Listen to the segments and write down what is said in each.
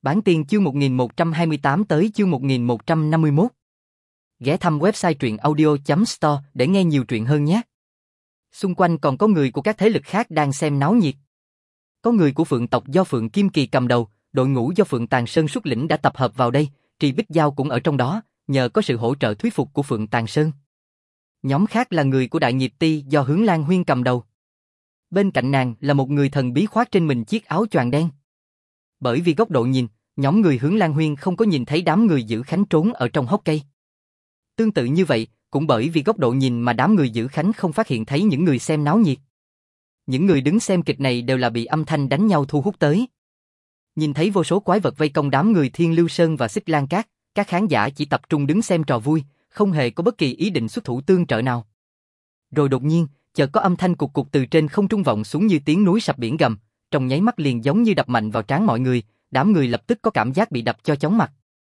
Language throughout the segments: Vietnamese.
Bản tiên chương 1128 tới chương 1151. Ghé thăm website truyệnaudio.store để nghe nhiều truyện hơn nhé. Xung quanh còn có người của các thế lực khác đang xem náo nhiệt. Có người của Phượng tộc do Phượng Kim Kỳ cầm đầu, đội ngũ do Phượng Tàng Sơn xuất lĩnh đã tập hợp vào đây, Trì Bích Giao cũng ở trong đó, nhờ có sự hỗ trợ thuyết phục của Phượng Tàng Sơn. Nhóm khác là người của Đại Nghiệp Ti do Hướng Lan Huyên cầm đầu. Bên cạnh nàng là một người thần bí khoác trên mình chiếc áo choàng đen. Bởi vì góc độ nhìn, nhóm người Hướng Lan Huyên không có nhìn thấy đám người giữ khánh trốn ở trong hốc cây. Tương tự như vậy, cũng bởi vì góc độ nhìn mà đám người giữ khánh không phát hiện thấy những người xem náo nhiệt. Những người đứng xem kịch này đều là bị âm thanh đánh nhau thu hút tới. Nhìn thấy vô số quái vật vây công đám người Thiên Lưu Sơn và Xích Lan Cát, các khán giả chỉ tập trung đứng xem trò vui, không hề có bất kỳ ý định xuất thủ tương trợ nào. Rồi đột nhiên, chợt có âm thanh cục cục từ trên không trung vọng xuống như tiếng núi sập biển gầm, trong nháy mắt liền giống như đập mạnh vào trán mọi người, đám người lập tức có cảm giác bị đập cho chóng mặt.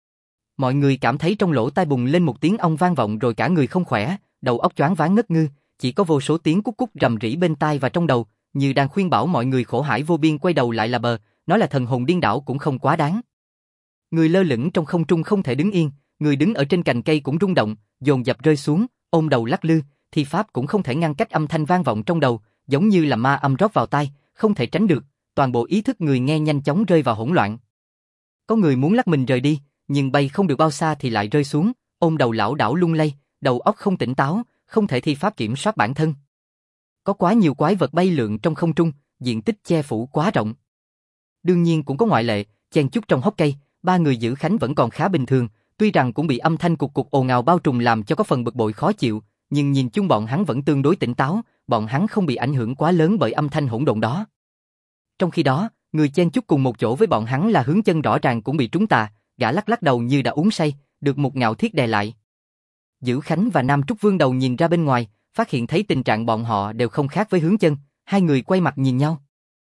Mọi người cảm thấy trong lỗ tai bùng lên một tiếng ong vang vọng rồi cả người không khỏe, đầu óc choáng váng ngất ngư, chỉ có vô số tiếng cúc cúc rầm rĩ bên tai và trong đầu, như đang khuyên bảo mọi người khổ hải vô biên quay đầu lại là bờ, nói là thần hồn điên đảo cũng không quá đáng. Người lơ lửng trong không trung không thể đứng yên, người đứng ở trên cành cây cũng rung động, dồn dập rơi xuống, ôm đầu lắc lư, thi pháp cũng không thể ngăn cách âm thanh vang vọng trong đầu, giống như là ma âm rót vào tai, không thể tránh được, toàn bộ ý thức người nghe nhanh chóng rơi vào hỗn loạn. Có người muốn lắc mình rời đi, nhưng bay không được bao xa thì lại rơi xuống, ôm đầu lảo đảo lung lay, đầu óc không tỉnh táo, không thể thi pháp kiểm soát bản thân. Có quá nhiều quái vật bay lượn trong không trung, diện tích che phủ quá rộng. Đương nhiên cũng có ngoại lệ, chen chúc trong hốc cây, ba người giữ khánh vẫn còn khá bình thường, tuy rằng cũng bị âm thanh cục cục ồn ào bao trùm làm cho có phần bực bội khó chịu, nhưng nhìn chung bọn hắn vẫn tương đối tỉnh táo, bọn hắn không bị ảnh hưởng quá lớn bởi âm thanh hỗn độn đó. Trong khi đó, người chen chúc cùng một chỗ với bọn hắn là Hướng Chân rõ ràng cũng bị trúng tà, gã lắc lắc đầu như đã uống say, được một ngạo thiết đè lại. Giữ Khánh và Nam Trúc Vương đầu nhìn ra bên ngoài, phát hiện thấy tình trạng bọn họ đều không khác với Hướng Chân, hai người quay mặt nhìn nhau.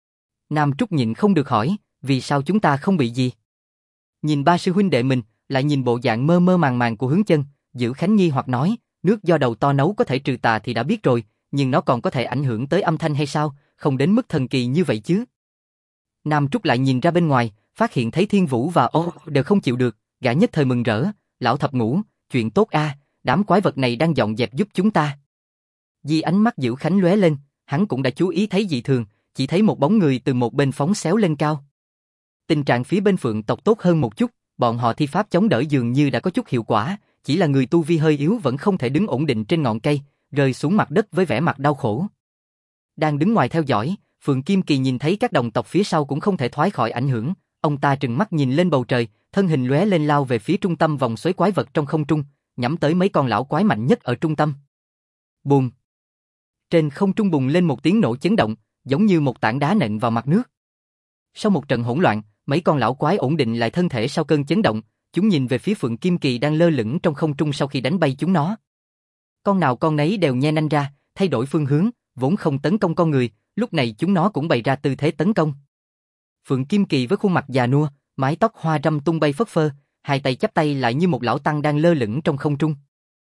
Nam Trúc nhịn không được hỏi, vì sao chúng ta không bị gì? Nhìn ba sư huynh đệ mình, lại nhìn bộ dạng mơ mơ màng màng của Hướng Chân, Giữ Khánh nghi hoặc nói, nước do đầu to nấu có thể trừ tà thì đã biết rồi, nhưng nó còn có thể ảnh hưởng tới âm thanh hay sao, không đến mức thần kỳ như vậy chứ. Nam Trúc lại nhìn ra bên ngoài, phát hiện thấy Thiên Vũ và Ô đều không chịu được, gã nhất thời mừng rỡ, lão thập ngũ, chuyện tốt a, đám quái vật này đang dọn dẹp giúp chúng ta. Vì ánh mắt Giữ Khánh lóe lên, hắn cũng đã chú ý thấy dị thường, chỉ thấy một bóng người từ một bên phóng xéo lên cao. Tình trạng phía bên Phượng tộc tốt hơn một chút, bọn họ thi pháp chống đỡ dường như đã có chút hiệu quả, chỉ là người tu vi hơi yếu vẫn không thể đứng ổn định trên ngọn cây, rơi xuống mặt đất với vẻ mặt đau khổ. Đang đứng ngoài theo dõi, Phượng Kim Kỳ nhìn thấy các đồng tộc phía sau cũng không thể thoát khỏi ảnh hưởng, ông ta trừng mắt nhìn lên bầu trời, thân hình lóe lên lao về phía trung tâm vòng xoáy quái vật trong không trung, nhắm tới mấy con lão quái mạnh nhất ở trung tâm. Bùm! Trên không trung bùng lên một tiếng nổ chấn động, giống như một tảng đá nện vào mặt nước. Sau một trận hỗn loạn, mấy con lão quái ổn định lại thân thể sau cơn chấn động, chúng nhìn về phía Phượng Kim Kỳ đang lơ lửng trong không trung sau khi đánh bay chúng nó. Con nào con nấy đều nhe nanh ra, thay đổi phương hướng, vốn không tấn công con người, lúc này chúng nó cũng bày ra tư thế tấn công. Phượng Kim Kỳ với khuôn mặt già nua, mái tóc hoa râm tung bay phất phơ, hai tay chắp tay lại như một lão tăng đang lơ lửng trong không trung.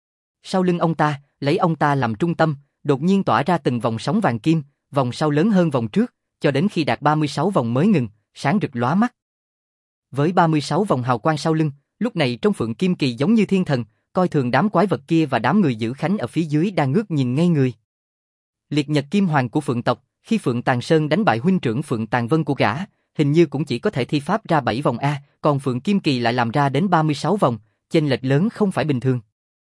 Sau lưng ông ta, lấy ông ta làm trung tâm, đột nhiên tỏa ra từng vòng sóng vàng kim, vòng sau lớn hơn vòng trước, cho đến khi đạt 36 vòng mới ngừng, sáng rực lóa mắt. Với 36 vòng hào quang sau lưng, lúc này trong Phượng Kim Kỳ giống như thiên thần, coi thường đám quái vật kia và đám người giữ khánh ở phía dưới đang ngước nhìn ngây người. Liệt Nhật Kim Hoàng của Phượng tộc, khi Phượng Tàng Sơn đánh bại huynh trưởng Phượng Tàng Vân của gã, hình như cũng chỉ có thể thi pháp ra 7 vòng a, còn Phượng Kim Kỳ lại làm ra đến 36 vòng, chênh lệch lớn không phải bình thường.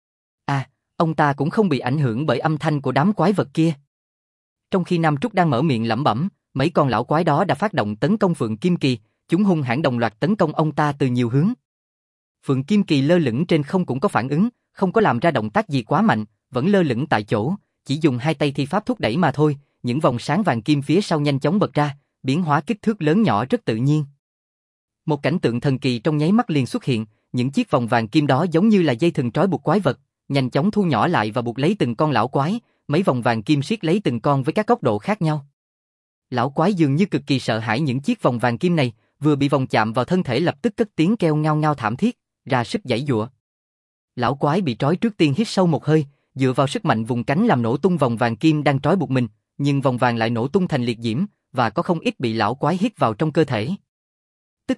Ông ta cũng không bị ảnh hưởng bởi âm thanh của đám quái vật kia. Trong khi Nam Trúc đang mở miệng lẩm bẩm, mấy con lão quái đó đã phát động tấn công Phượng Kim Kỳ, chúng hung hãn đồng loạt tấn công ông ta từ nhiều hướng. Phượng Kim Kỳ lơ lửng trên không cũng có phản ứng, không có làm ra động tác gì quá mạnh, vẫn lơ lửng tại chỗ, chỉ dùng hai tay thi pháp thúc đẩy mà thôi, những vòng sáng vàng kim phía sau nhanh chóng bật ra, biến hóa kích thước lớn nhỏ rất tự nhiên. Một cảnh tượng thần kỳ trong nháy mắt liền xuất hiện, những chiếc vòng vàng kim đó giống như là dây thừng trói buộc quái vật, nhanh chóng thu nhỏ lại và buộc lấy từng con lão quái, mấy vòng vàng kim siết lấy từng con với các góc độ khác nhau. Lão quái dường như cực kỳ sợ hãi những chiếc vòng vàng kim này, vừa bị vòng chạm vào thân thể lập tức cất tiếng kêu ngao ngao thảm thiết, ra sức giãy giụa. Lão quái bị trói trước tiên hít sâu một hơi, dựa vào sức mạnh vùng cánh làm nổ tung vòng vàng kim đang trói buộc mình, nhưng vòng vàng lại nổ tung thành liệt diễm, và có không ít bị lão quái hít vào trong cơ thể. Tức thì,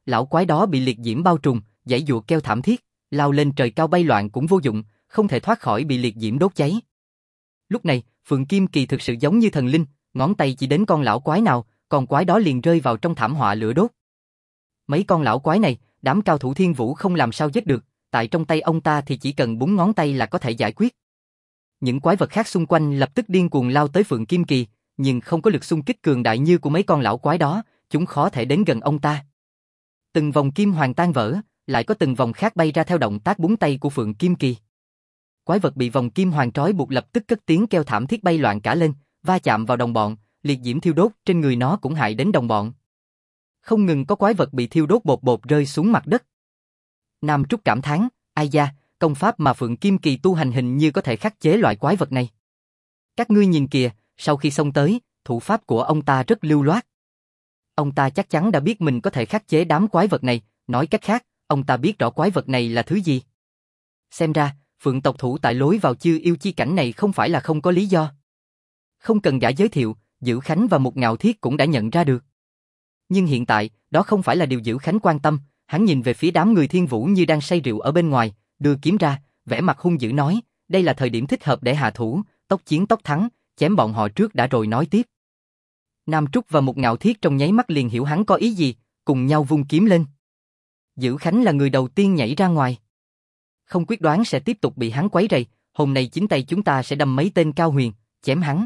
Lão quái đó bị liệt diễm bao trùm, giãy giụa kêu thảm thiết, lao lên trời cao bay loạn cũng vô dụng, không thể thoát khỏi bị liệt diễm đốt cháy. Lúc này, Phượng Kim Kỳ thực sự giống như thần linh, ngón tay chỉ đến con lão quái nào, con quái đó liền rơi vào trong thảm họa lửa đốt. Mấy con lão quái này, đám cao thủ Thiên Vũ không làm sao giết được, tại trong tay ông ta thì chỉ cần búng ngón tay là có thể giải quyết. Những quái vật khác xung quanh lập tức điên cuồng lao tới Phượng Kim Kỳ, nhưng không có lực xung kích cường đại như của mấy con lão quái đó, chúng khó thể đến gần ông ta. Từng vòng kim hoàng tan vỡ, lại có từng vòng khác bay ra theo động tác búng tay của Phượng Kim Kỳ. Quái vật bị vòng kim hoàng trói buộc lập tức cất tiếng kêu thảm thiết bay loạn cả lên, va chạm vào đồng bọn, liệt diễm thiêu đốt trên người nó cũng hại đến đồng bọn. Không ngừng có quái vật bị thiêu đốt bột bột rơi xuống mặt đất. Nam Trúc cảm thán, ai da, công pháp mà Phượng Kim Kỳ tu hành hình như có thể khắc chế loại quái vật này. Các ngươi nhìn kìa, sau khi xông tới, thủ pháp của ông ta rất lưu loát. Ông ta chắc chắn đã biết mình có thể khắc chế đám quái vật này, nói cách khác, ông ta biết rõ quái vật này là thứ gì. Xem ra, Phượng tộc thủ tại lối vào Chư Yêu chi cảnh này không phải là không có lý do. Không cần gã giới thiệu, Dữ Khánh và Mục Ngạo Thiết cũng đã nhận ra được. Nhưng hiện tại, đó không phải là điều Dữ Khánh quan tâm, hắn nhìn về phía đám người Thiên Vũ như đang say rượu ở bên ngoài, đưa kiếm ra, vẻ mặt hung dữ nói, đây là thời điểm thích hợp để hạ thủ, tốc chiến tốc thắng, chém bọn họ trước đã rồi nói tiếp. Nam Trúc và Mục Ngạo Thiết trong nháy mắt liền hiểu hắn có ý gì, cùng nhau vung kiếm lên. Dữ Khánh là người đầu tiên nhảy ra ngoài. Không quyết đoán sẽ tiếp tục bị hắn quấy rầy, hôm nay chính tay chúng ta sẽ đâm mấy tên cao huyền, chém hắn.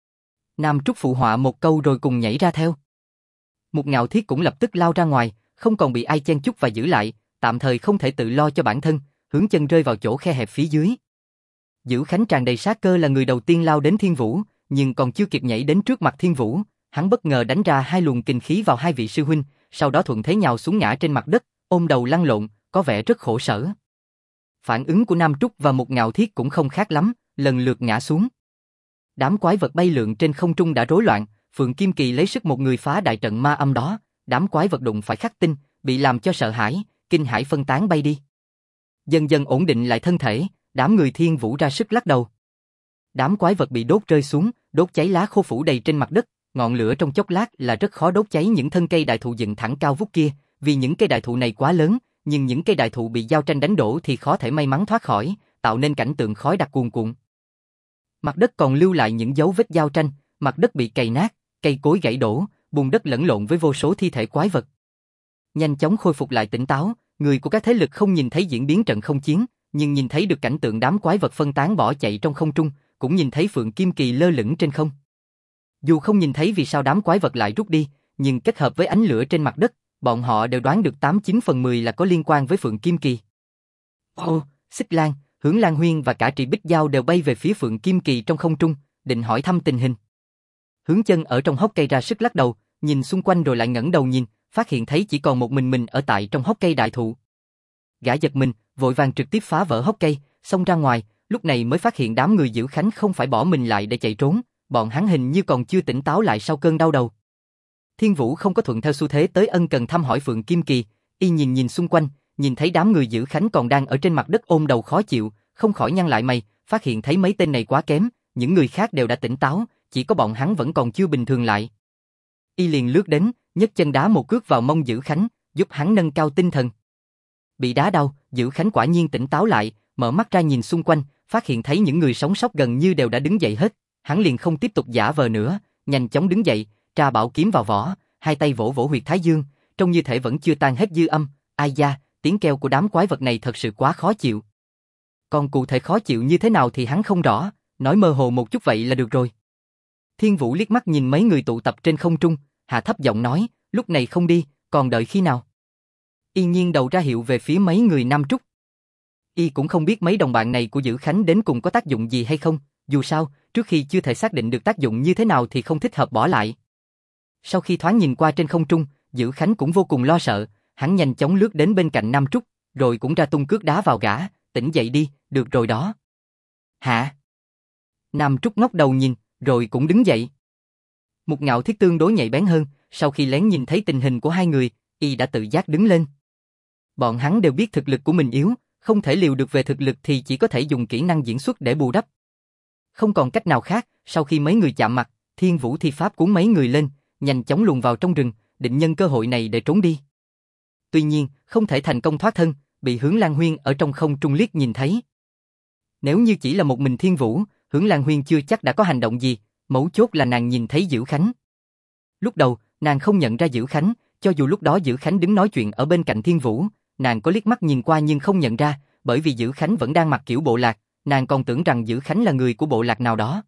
Nam Trúc phụ họa một câu rồi cùng nhảy ra theo. Mục Ngạo Thiết cũng lập tức lao ra ngoài, không còn bị ai chen chúc và giữ lại, tạm thời không thể tự lo cho bản thân, hướng chân rơi vào chỗ khe hẹp phía dưới. Dữ Khánh tràn đầy sát cơ là người đầu tiên lao đến Thiên Vũ, nhưng còn chưa kịp nhảy đến trước mặt Thiên Vũ, hắn bất ngờ đánh ra hai luồng kình khí vào hai vị sư huynh, sau đó thuận thế nhào xuống ngã trên mặt đất, ôm đầu lăn lộn, có vẻ rất khổ sở. Phản ứng của Nam Trúc và Mục Ngạo Thiết cũng không khác lắm, lần lượt ngã xuống. Đám quái vật bay lượn trên không trung đã rối loạn, Phượng Kim Kỳ lấy sức một người phá đại trận ma âm đó, đám quái vật đụng phải khắc tinh, bị làm cho sợ hãi, kinh hãi phân tán bay đi. Dần dần ổn định lại thân thể, đám người Thiên Vũ ra sức lắc đầu. Đám quái vật bị đốt rơi xuống, đốt cháy lá khô phủ đầy trên mặt đất, ngọn lửa trong chốc lát là rất khó đốt cháy những thân cây đại thụ dựng thẳng cao vút kia, vì những cây đại thụ này quá lớn, nhưng những cây đại thụ bị giao tranh đánh đổ thì khó thể may mắn thoát khỏi, tạo nên cảnh tượng khói đặc cuồn cuộn. Mặt đất còn lưu lại những dấu vết giao tranh, mặt đất bị cày nát, cây cối gãy đổ, bùn đất lẫn lộn với vô số thi thể quái vật. Nhanh chóng khôi phục lại tỉnh táo, người của các thế lực không nhìn thấy diễn biến trận không chiến, nhưng nhìn thấy được cảnh tượng đám quái vật phân tán bỏ chạy trong không trung, cũng nhìn thấy Phượng Kim Kỳ lơ lửng trên không. Dù không nhìn thấy vì sao đám quái vật lại rút đi, nhưng kết hợp với ánh lửa trên mặt đất, bọn họ đều đoán được 89 phần 10 là có liên quan với Phượng Kim Kỳ. Ồ, Xích Lan, Hướng Lan Huyên và cả Trị Bích Giao đều bay về phía Phượng Kim Kỳ trong không trung, định hỏi thăm tình hình. Hướng Chân ở trong hốc cây ra sức lắc đầu, nhìn xung quanh rồi lại ngẩng đầu nhìn, phát hiện thấy chỉ còn một mình ở tại trong hốc cây đại thụ. Gã giật mình, vội vàng trực tiếp phá vỡ hốc cây, xông ra ngoài, lúc này mới phát hiện đám người Dữ Khánh không phải bỏ mình lại để chạy trốn, bọn hắn hình như còn chưa tỉnh táo lại sau cơn đau đầu. Thiên Vũ không có thuận theo xu thế tới ân cần thăm hỏi Phượng Kim Kỳ, y nhìn xung quanh, nhìn thấy đám người Dữ Khánh còn đang ở trên mặt đất ôm đầu khó chịu, không khỏi nhăn lại mày, phát hiện thấy mấy tên này quá kém, những người khác đều đã tỉnh táo, chỉ có bọn hắn vẫn còn chưa bình thường lại. Y liền lướt đến, nhấc chân đá một cước vào mông Dữ Khánh, giúp hắn nâng cao tinh thần. Bị đá đau, Dữ Khánh quả nhiên tỉnh táo lại, mở mắt ra nhìn xung quanh, phát hiện thấy những người sống sót gần như đều đã đứng dậy hết, hắn liền không tiếp tục giả vờ nữa, nhanh chóng đứng dậy, tra bảo kiếm vào vỏ, hai tay vỗ vỗ huyệt thái dương, trông như thể vẫn chưa tan hết dư âm. Ai da, tiếng kêu của đám quái vật này thật sự quá khó chịu. Còn cụ thể khó chịu như thế nào thì hắn không rõ, nói mơ hồ một chút vậy là được rồi. Thiên Vũ liếc mắt nhìn mấy người tụ tập trên không trung, hạ thấp giọng nói, lúc này không đi, còn đợi khi nào? Y nghiêng đầu ra hiệu về phía mấy người Nam Trúc. Y cũng không biết mấy đồng bạn này của Dữ Khánh đến cùng có tác dụng gì hay không, dù sao, trước khi chưa thể xác định được tác dụng như thế nào thì không thích hợp bỏ lại. Sau khi thoáng nhìn qua trên không trung, Dữ Khánh cũng vô cùng lo sợ, hắn nhanh chóng lướt đến bên cạnh Nam Trúc, rồi cũng ra tung cước đá vào gã, tỉnh dậy đi, được rồi đó. Hả? Nam Trúc ngóc đầu nhìn, rồi cũng đứng dậy. Mục Ngạo Thiết tương đối nhạy bén hơn, sau khi lén nhìn thấy tình hình của hai người, y đã tự giác đứng lên. Bọn hắn đều biết thực lực của mình yếu, không thể liều được về thực lực thì chỉ có thể dùng kỹ năng diễn xuất để bù đắp. Không còn cách nào khác, sau khi mấy người chạm mặt, Thiên Vũ thi pháp cuốn mấy người lên, nhanh chóng luồn vào trong rừng, định nhân cơ hội này để trốn đi. tuy nhiên, không thể thành công thoát thân, bị Hướng Lan Huyên ở trong không trung liếc nhìn thấy. Nếu như chỉ là một mình Thiên Vũ, Hướng Lan Huyên chưa chắc đã có hành động gì, mấu chốt là nàng nhìn thấy Dữ Khánh. Lúc đầu, nàng không nhận ra Dữ Khánh, cho dù lúc đó Dữ Khánh đứng nói chuyện ở bên cạnh Thiên Vũ, nàng có liếc mắt nhìn qua nhưng không nhận ra, bởi vì Dữ Khánh vẫn đang mặc kiểu bộ lạc, nàng còn tưởng rằng Dữ Khánh là người của bộ lạc nào đó.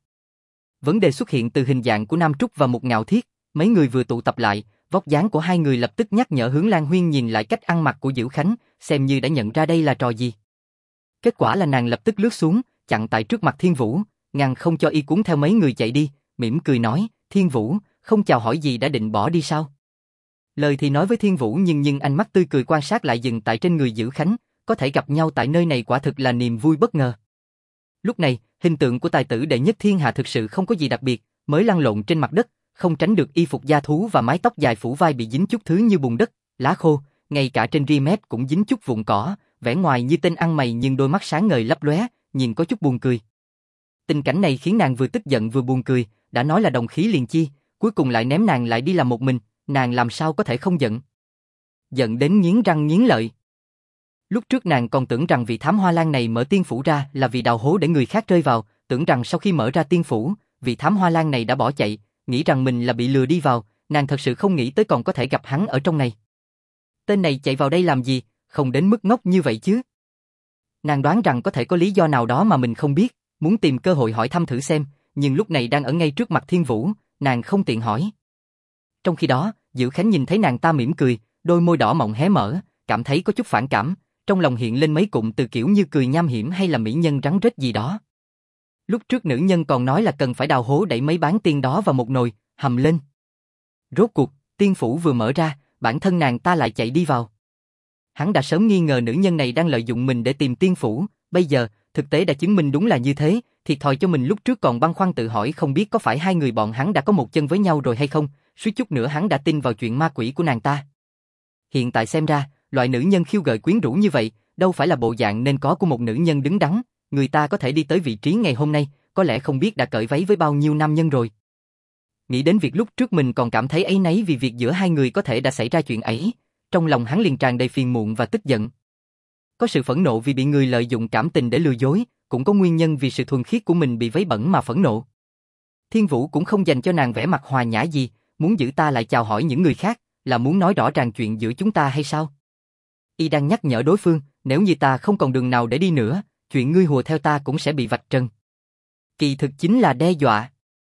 Vấn đề xuất hiện từ hình dạng của Nam Trúc và Mục Ngạo Thiết, mấy người vừa tụ tập lại, vóc dáng của hai người lập tức nhắc nhở Hướng Lan Huyên nhìn lại cách ăn mặc của Dữ Khánh, xem như đã nhận ra đây là trò gì. Kết quả là nàng lập tức lướt xuống, chặn tại trước mặt Thiên Vũ, ngăn không cho y cuốn theo mấy người chạy đi, mỉm cười nói, Thiên Vũ, không chào hỏi gì đã định bỏ đi sao? Lời thì nói với Thiên Vũ nhưng ánh mắt tươi cười quan sát lại dừng tại trên người Dữ Khánh, có thể gặp nhau tại nơi này quả thực là niềm vui bất ngờ. Lúc này, hình tượng của tài tử đệ nhất thiên hạ thực sự không có gì đặc biệt, mới lăn lộn trên mặt đất, không tránh được y phục da thú và mái tóc dài phủ vai bị dính chút thứ như bùn đất, lá khô, ngay cả trên ria mép cũng dính chút vụn cỏ, vẻ ngoài như tên ăn mày nhưng đôi mắt sáng ngời lấp lóe, nhìn có chút buồn cười. Tình cảnh này khiến nàng vừa tức giận vừa buồn cười, đã nói là đồng khí liền chi, cuối cùng lại ném nàng lại đi làm một mình, nàng làm sao có thể không giận. Giận đến nghiến răng nghiến lợi. Lúc trước nàng còn tưởng rằng vị thám hoa lan này mở tiên phủ ra là vì đào hố để người khác rơi vào, tưởng rằng sau khi mở ra tiên phủ, vị thám hoa lan này đã bỏ chạy, nghĩ rằng mình là bị lừa đi vào, nàng thật sự không nghĩ tới còn có thể gặp hắn ở trong này. Tên này chạy vào đây làm gì, không đến mức ngốc như vậy chứ. Nàng đoán rằng có thể có lý do nào đó mà mình không biết, muốn tìm cơ hội hỏi thăm thử xem, nhưng lúc này đang ở ngay trước mặt Thiên Vũ, nàng không tiện hỏi. Trong khi đó, Dữ Khánh nhìn thấy nàng ta mỉm cười, đôi môi đỏ mọng hé mở, cảm thấy có chút phản cảm, trong lòng hiện lên mấy cụm từ kiểu như cười nham hiểm hay là mỹ nhân rắn rết gì đó. Lúc trước nữ nhân còn nói là cần phải đào hố đẩy mấy bán tiên đó vào một nồi, hầm lên. Rốt cuộc, tiên phủ vừa mở ra, bản thân nàng ta lại chạy đi vào. Hắn đã sớm nghi ngờ nữ nhân này đang lợi dụng mình để tìm tiên phủ, bây giờ, thực tế đã chứng minh đúng là như thế, thiệt thòi cho mình lúc trước còn băn khoăn tự hỏi không biết có phải hai người bọn hắn đã có một chân với nhau rồi hay không, suýt chút nữa hắn đã tin vào chuyện ma quỷ của nàng ta. Hiện tại xem ra, loại nữ nhân khiêu gợi quyến rũ như vậy, đâu phải là bộ dạng nên có của một nữ nhân đứng đắn, người ta có thể đi tới vị trí ngày hôm nay, có lẽ không biết đã cởi váy với bao nhiêu nam nhân rồi. Nghĩ đến việc lúc trước mình còn cảm thấy áy náy vì việc giữa hai người có thể đã xảy ra chuyện ấy, trong lòng hắn liền tràn đầy phiền muộn và tức giận. Có sự phẫn nộ vì bị người lợi dụng cảm tình để lừa dối, cũng có nguyên nhân vì sự thuần khiết của mình bị vấy bẩn mà phẫn nộ. Thiên Vũ cũng không dành cho nàng vẻ mặt hòa nhã gì, muốn giữ ta lại chào hỏi những người khác, là muốn nói rõ ràng chuyện giữa chúng ta hay sao? Y đang nhắc nhở đối phương, nếu như ta không còn đường nào để đi nữa, chuyện ngươi hùa theo ta cũng sẽ bị vạch trần. Kỳ thực chính là đe dọa.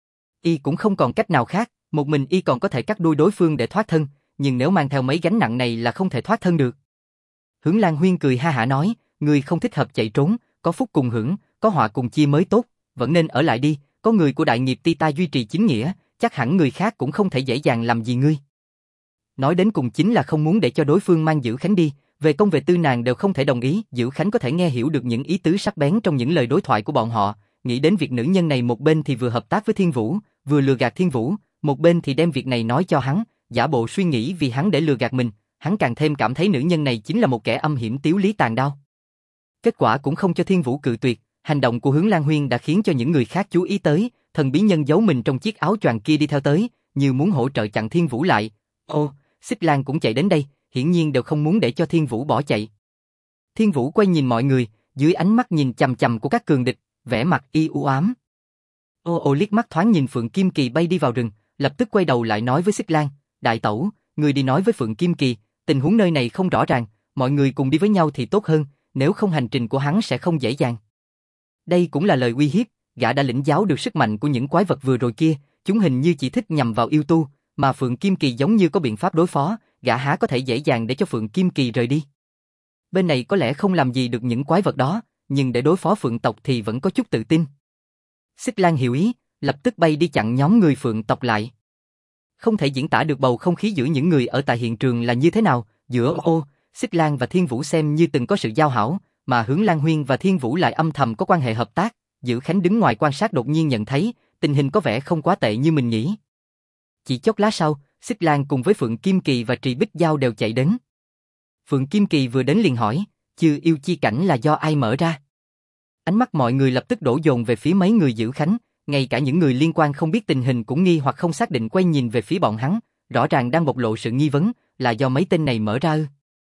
Y cũng không còn cách nào khác, một mình Y còn có thể cắt đuôi đối phương để thoát thân, nhưng nếu mang theo mấy gánh nặng này là không thể thoát thân được. Hướng Lan Huyên cười ha hả nói, ngươi không thích hợp chạy trốn, có phúc cùng hưởng, có họa cùng chia mới tốt, vẫn nên ở lại đi, có người của đại nghiệp ti ta duy trì chính nghĩa, chắc hẳn người khác cũng không thể dễ dàng làm gì ngươi. Nói đến cùng chính là không muốn để cho đối phương mang Dữ Khánh đi, về công về tư nàng đều không thể đồng ý, Dữ Khánh có thể nghe hiểu được những ý tứ sắc bén trong những lời đối thoại của bọn họ, nghĩ đến việc nữ nhân này một bên thì vừa hợp tác với Thiên Vũ, vừa lừa gạt Thiên Vũ, một bên thì đem việc này nói cho hắn, giả bộ suy nghĩ vì hắn để lừa gạt mình, hắn càng thêm cảm thấy nữ nhân này chính là một kẻ âm hiểm tiếu lý tàn đao. Kết quả cũng không cho Thiên Vũ cự tuyệt, hành động của Hướng Lan Huyên đã khiến cho những người khác chú ý tới, thần bí nhân giấu mình trong chiếc áo choàng kia đi theo tới, như muốn hỗ trợ chặn Thiên Vũ lại. Ô, Xích Lan cũng chạy đến đây, hiển nhiên đều không muốn để cho Thiên Vũ bỏ chạy. Thiên Vũ quay nhìn mọi người, dưới ánh mắt nhìn chằm chằm của các cường địch, vẻ mặt y u ám. Ô liếc mắt thoáng nhìn Phượng Kim Kỳ bay đi vào rừng, lập tức quay đầu lại nói với Xích Lan, đại tẩu, người đi nói với Phượng Kim Kỳ, tình huống nơi này không rõ ràng, mọi người cùng đi với nhau thì tốt hơn, nếu không hành trình của hắn sẽ không dễ dàng. Đây cũng là lời uy hiếp, gã đã lĩnh giáo được sức mạnh của những quái vật vừa rồi kia, chúng hình như chỉ thích nhằm vào yêu tu, mà Phượng Kim Kỳ giống như có biện pháp đối phó, gã há có thể dễ dàng để cho Phượng Kim Kỳ rời đi. Bên này có lẽ không làm gì được những quái vật đó, nhưng để đối phó Phượng tộc thì vẫn có chút tự tin. Xích Lan hiểu ý, lập tức bay đi chặn nhóm người Phượng tộc lại. Không thể diễn tả được bầu không khí giữa những người ở tại hiện trường là như thế nào, giữa Xích Lan và Thiên Vũ xem như từng có sự giao hảo, mà Hướng Lan Huyên và Thiên Vũ lại âm thầm có quan hệ hợp tác, Dữ Khánh đứng ngoài quan sát đột nhiên nhận thấy, tình hình có vẻ không quá tệ như mình nghĩ. Chỉ chốc lát sau, Xích Lan cùng với Phượng Kim Kỳ và Trì Bích Giao đều chạy đến. Phượng Kim Kỳ vừa đến liền hỏi, Chư yêu chi cảnh là do ai mở ra? Ánh mắt mọi người lập tức đổ dồn về phía mấy người Dữ Khánh, ngay cả những người liên quan không biết tình hình cũng nghi hoặc không xác định quay nhìn về phía bọn hắn, rõ ràng đang bộc lộ sự nghi vấn, là do mấy tên này mở ra ư?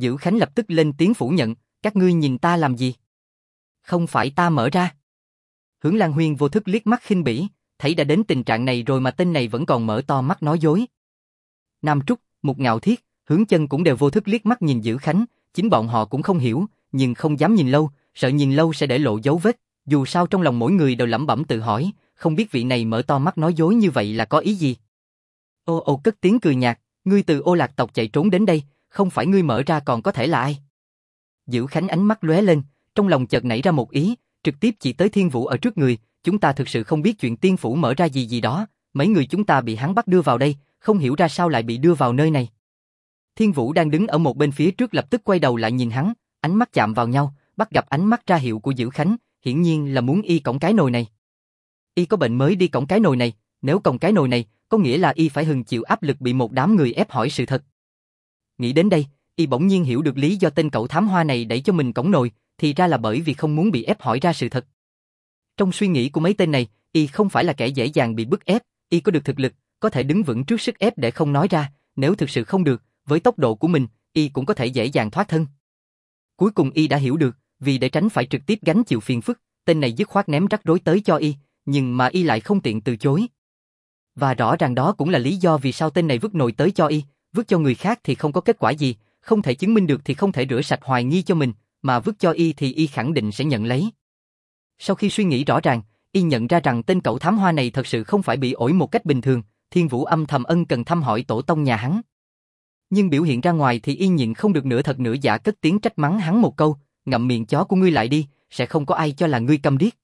Dữ Khánh lập tức lên tiếng phủ nhận, các ngươi nhìn ta làm gì? Không phải ta mở ra. Hướng Lan Huyên vô thức liếc mắt khinh bỉ, thấy đã đến tình trạng này rồi mà tên này vẫn còn mở to mắt nói dối. Nam Trúc, Mục Ngạo Thiết, Hướng Chân cũng đều vô thức liếc mắt nhìn Dữ Khánh, chính bọn họ cũng không hiểu, nhưng không dám nhìn lâu, sợ nhìn lâu sẽ để lộ dấu vết, dù sao trong lòng mỗi người đều lẩm bẩm tự hỏi, không biết vị này mở to mắt nói dối như vậy là có ý gì. Ô ô cất tiếng cười nhạt, ngươi từ Ô Lạc tộc chạy trốn đến đây, không phải ngươi mở ra còn có thể là ai? Dữ Khánh ánh mắt lóe lên, trong lòng chợt nảy ra một ý, trực tiếp chỉ tới Thiên Vũ ở trước người, chúng ta thực sự không biết chuyện tiên phủ mở ra gì gì đó, mấy người chúng ta bị hắn bắt đưa vào đây, không hiểu ra sao lại bị đưa vào nơi này. Thiên Vũ đang đứng ở một bên phía trước lập tức quay đầu lại nhìn hắn, ánh mắt chạm vào nhau, bắt gặp ánh mắt ra hiệu của Dữ Khánh, hiển nhiên là muốn y cõng cái nồi này. Y có bệnh mới đi cõng cái nồi này, nếu cõng cái nồi này, có nghĩa là y phải hừng chịu áp lực bị một đám người ép hỏi sự thật. Nghĩ đến đây, y bỗng nhiên hiểu được lý do tên cậu thám hoa này đẩy cho mình cõng nồi, thì ra là bởi vì không muốn bị ép hỏi ra sự thật. Trong suy nghĩ của mấy tên này, y không phải là kẻ dễ dàng bị bức ép, y có được thực lực, có thể đứng vững trước sức ép để không nói ra, nếu thực sự không được, với tốc độ của mình, y cũng có thể dễ dàng thoát thân. Cuối cùng y đã hiểu được, vì để tránh phải trực tiếp gánh chịu phiền phức, tên này dứt khoát ném rắc rối tới cho y, nhưng mà y lại không tiện từ chối. Và rõ ràng đó cũng là lý do vì sao tên này vứt nồi tới cho y, vứt cho người khác thì không có kết quả gì, không thể chứng minh được thì không thể rửa sạch hoài nghi cho mình, mà vứt cho y thì y khẳng định sẽ nhận lấy. Sau khi suy nghĩ rõ ràng, y nhận ra rằng tên cậu thám hoa này thật sự không phải bị ổi một cách bình thường, Thiên Vũ âm thầm ân cần thăm hỏi tổ tông nhà hắn. Nhưng biểu hiện ra ngoài thì y nhịn không được nửa thật nửa giả cất tiếng trách mắng hắn một câu, ngậm miệng chó của ngươi lại đi, sẽ không có ai cho là ngươi câm điếc.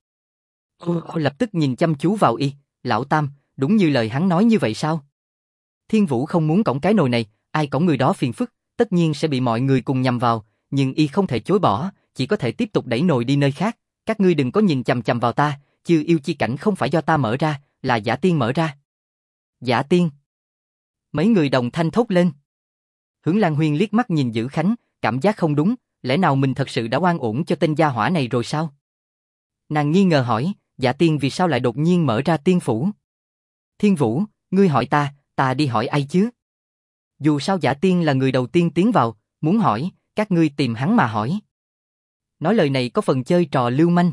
Lập tức nhìn chăm chú vào y, lão Tam, đúng như lời hắn nói như vậy sao? Thiên Vũ không muốn cõng cái nồi này, ai cõng người đó phiền phức, tất nhiên sẽ bị mọi người cùng nhằm vào, nhưng y không thể chối bỏ, chỉ có thể tiếp tục đẩy nồi đi nơi khác. Các ngươi đừng có nhìn chằm chằm vào ta, Chư Yêu Chi Cảnh không phải do ta mở ra, là Giả Tiên mở ra. Giả Tiên? Mấy người đồng thanh thốt lên. Hướng Lan Huyên liếc mắt nhìn Dữ Khánh, cảm giác không đúng, lẽ nào mình thật sự đã oan uổng cho tên gia hỏa này rồi sao? Nàng nghi ngờ hỏi, Giả Tiên vì sao lại đột nhiên mở ra tiên phủ? Thiên Vũ, ngươi hỏi ta đi hỏi ai chứ? Dù sao Giả Tiên là người đầu tiên tiến vào, muốn hỏi, các ngươi tìm hắn mà hỏi. Nói lời này có phần chơi trò lưu manh.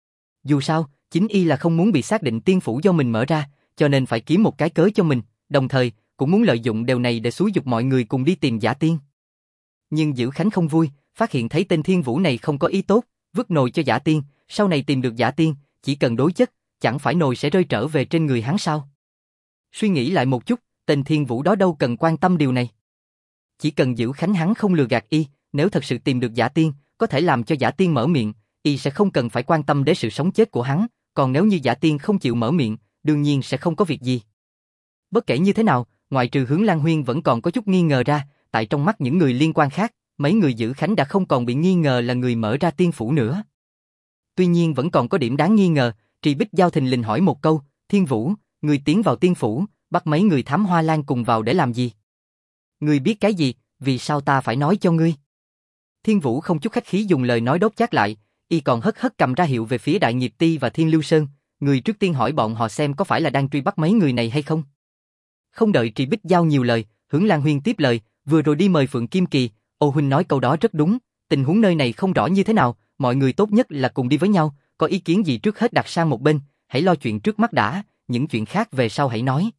Dù sao, chính y là không muốn bị xác định tiên phủ do mình mở ra, cho nên phải kiếm một cái cớ cho mình, đồng thời cũng muốn lợi dụng điều này để xúi giục mọi người cùng đi tìm Giả Tiên. Nhưng Dữ Khánh không vui, phát hiện thấy tên Thiên Vũ này không có ý tốt, vứt nồi cho Giả Tiên, sau này tìm được Giả Tiên, chỉ cần đối chất, chẳng phải nồi sẽ rơi trở về trên người hắn sao? Suy nghĩ lại một chút, tên Thiên Vũ đó đâu cần quan tâm điều này. Chỉ cần Dữ Khánh hắn không lừa gạt y, nếu thật sự tìm được Giả Tiên, có thể làm cho Giả Tiên mở miệng, y sẽ không cần phải quan tâm đến sự sống chết của hắn, còn nếu như Giả Tiên không chịu mở miệng, đương nhiên sẽ không có việc gì. Bất kể như thế nào, ngoại trừ Hướng Lan Huyên vẫn còn có chút nghi ngờ ra, tại trong mắt những người liên quan khác, mấy người Dữ Khánh đã không còn bị nghi ngờ là người mở ra tiên phủ nữa. Tuy nhiên vẫn còn có điểm đáng nghi ngờ, Trì Bích Giao thình lình hỏi một câu, Thiên Vũ, ngươi tiến vào tiên phủ, bắt mấy người thám hoa lan cùng vào để làm gì? Ngươi biết cái gì, vì sao ta phải nói cho ngươi? Thiên Vũ không chút khách khí dùng lời nói đốt chát lại, y còn hất hất cầm ra hiệu về phía Đại Nghiệp Ti và Thiên Lưu Sơn, người trước tiên hỏi bọn họ xem có phải là đang truy bắt mấy người này hay không. Không đợi Trì Bích Giao nhiều lời, Hướng Lan Huyên tiếp lời, vừa rồi đi mời Phượng Kim Kỳ, Ô huynh nói câu đó rất đúng, tình huống nơi này không rõ như thế nào, mọi người tốt nhất là cùng đi với nhau, có ý kiến gì trước hết đặt sang một bên, hãy lo chuyện trước mắt đã, những chuyện khác về sau hãy nói.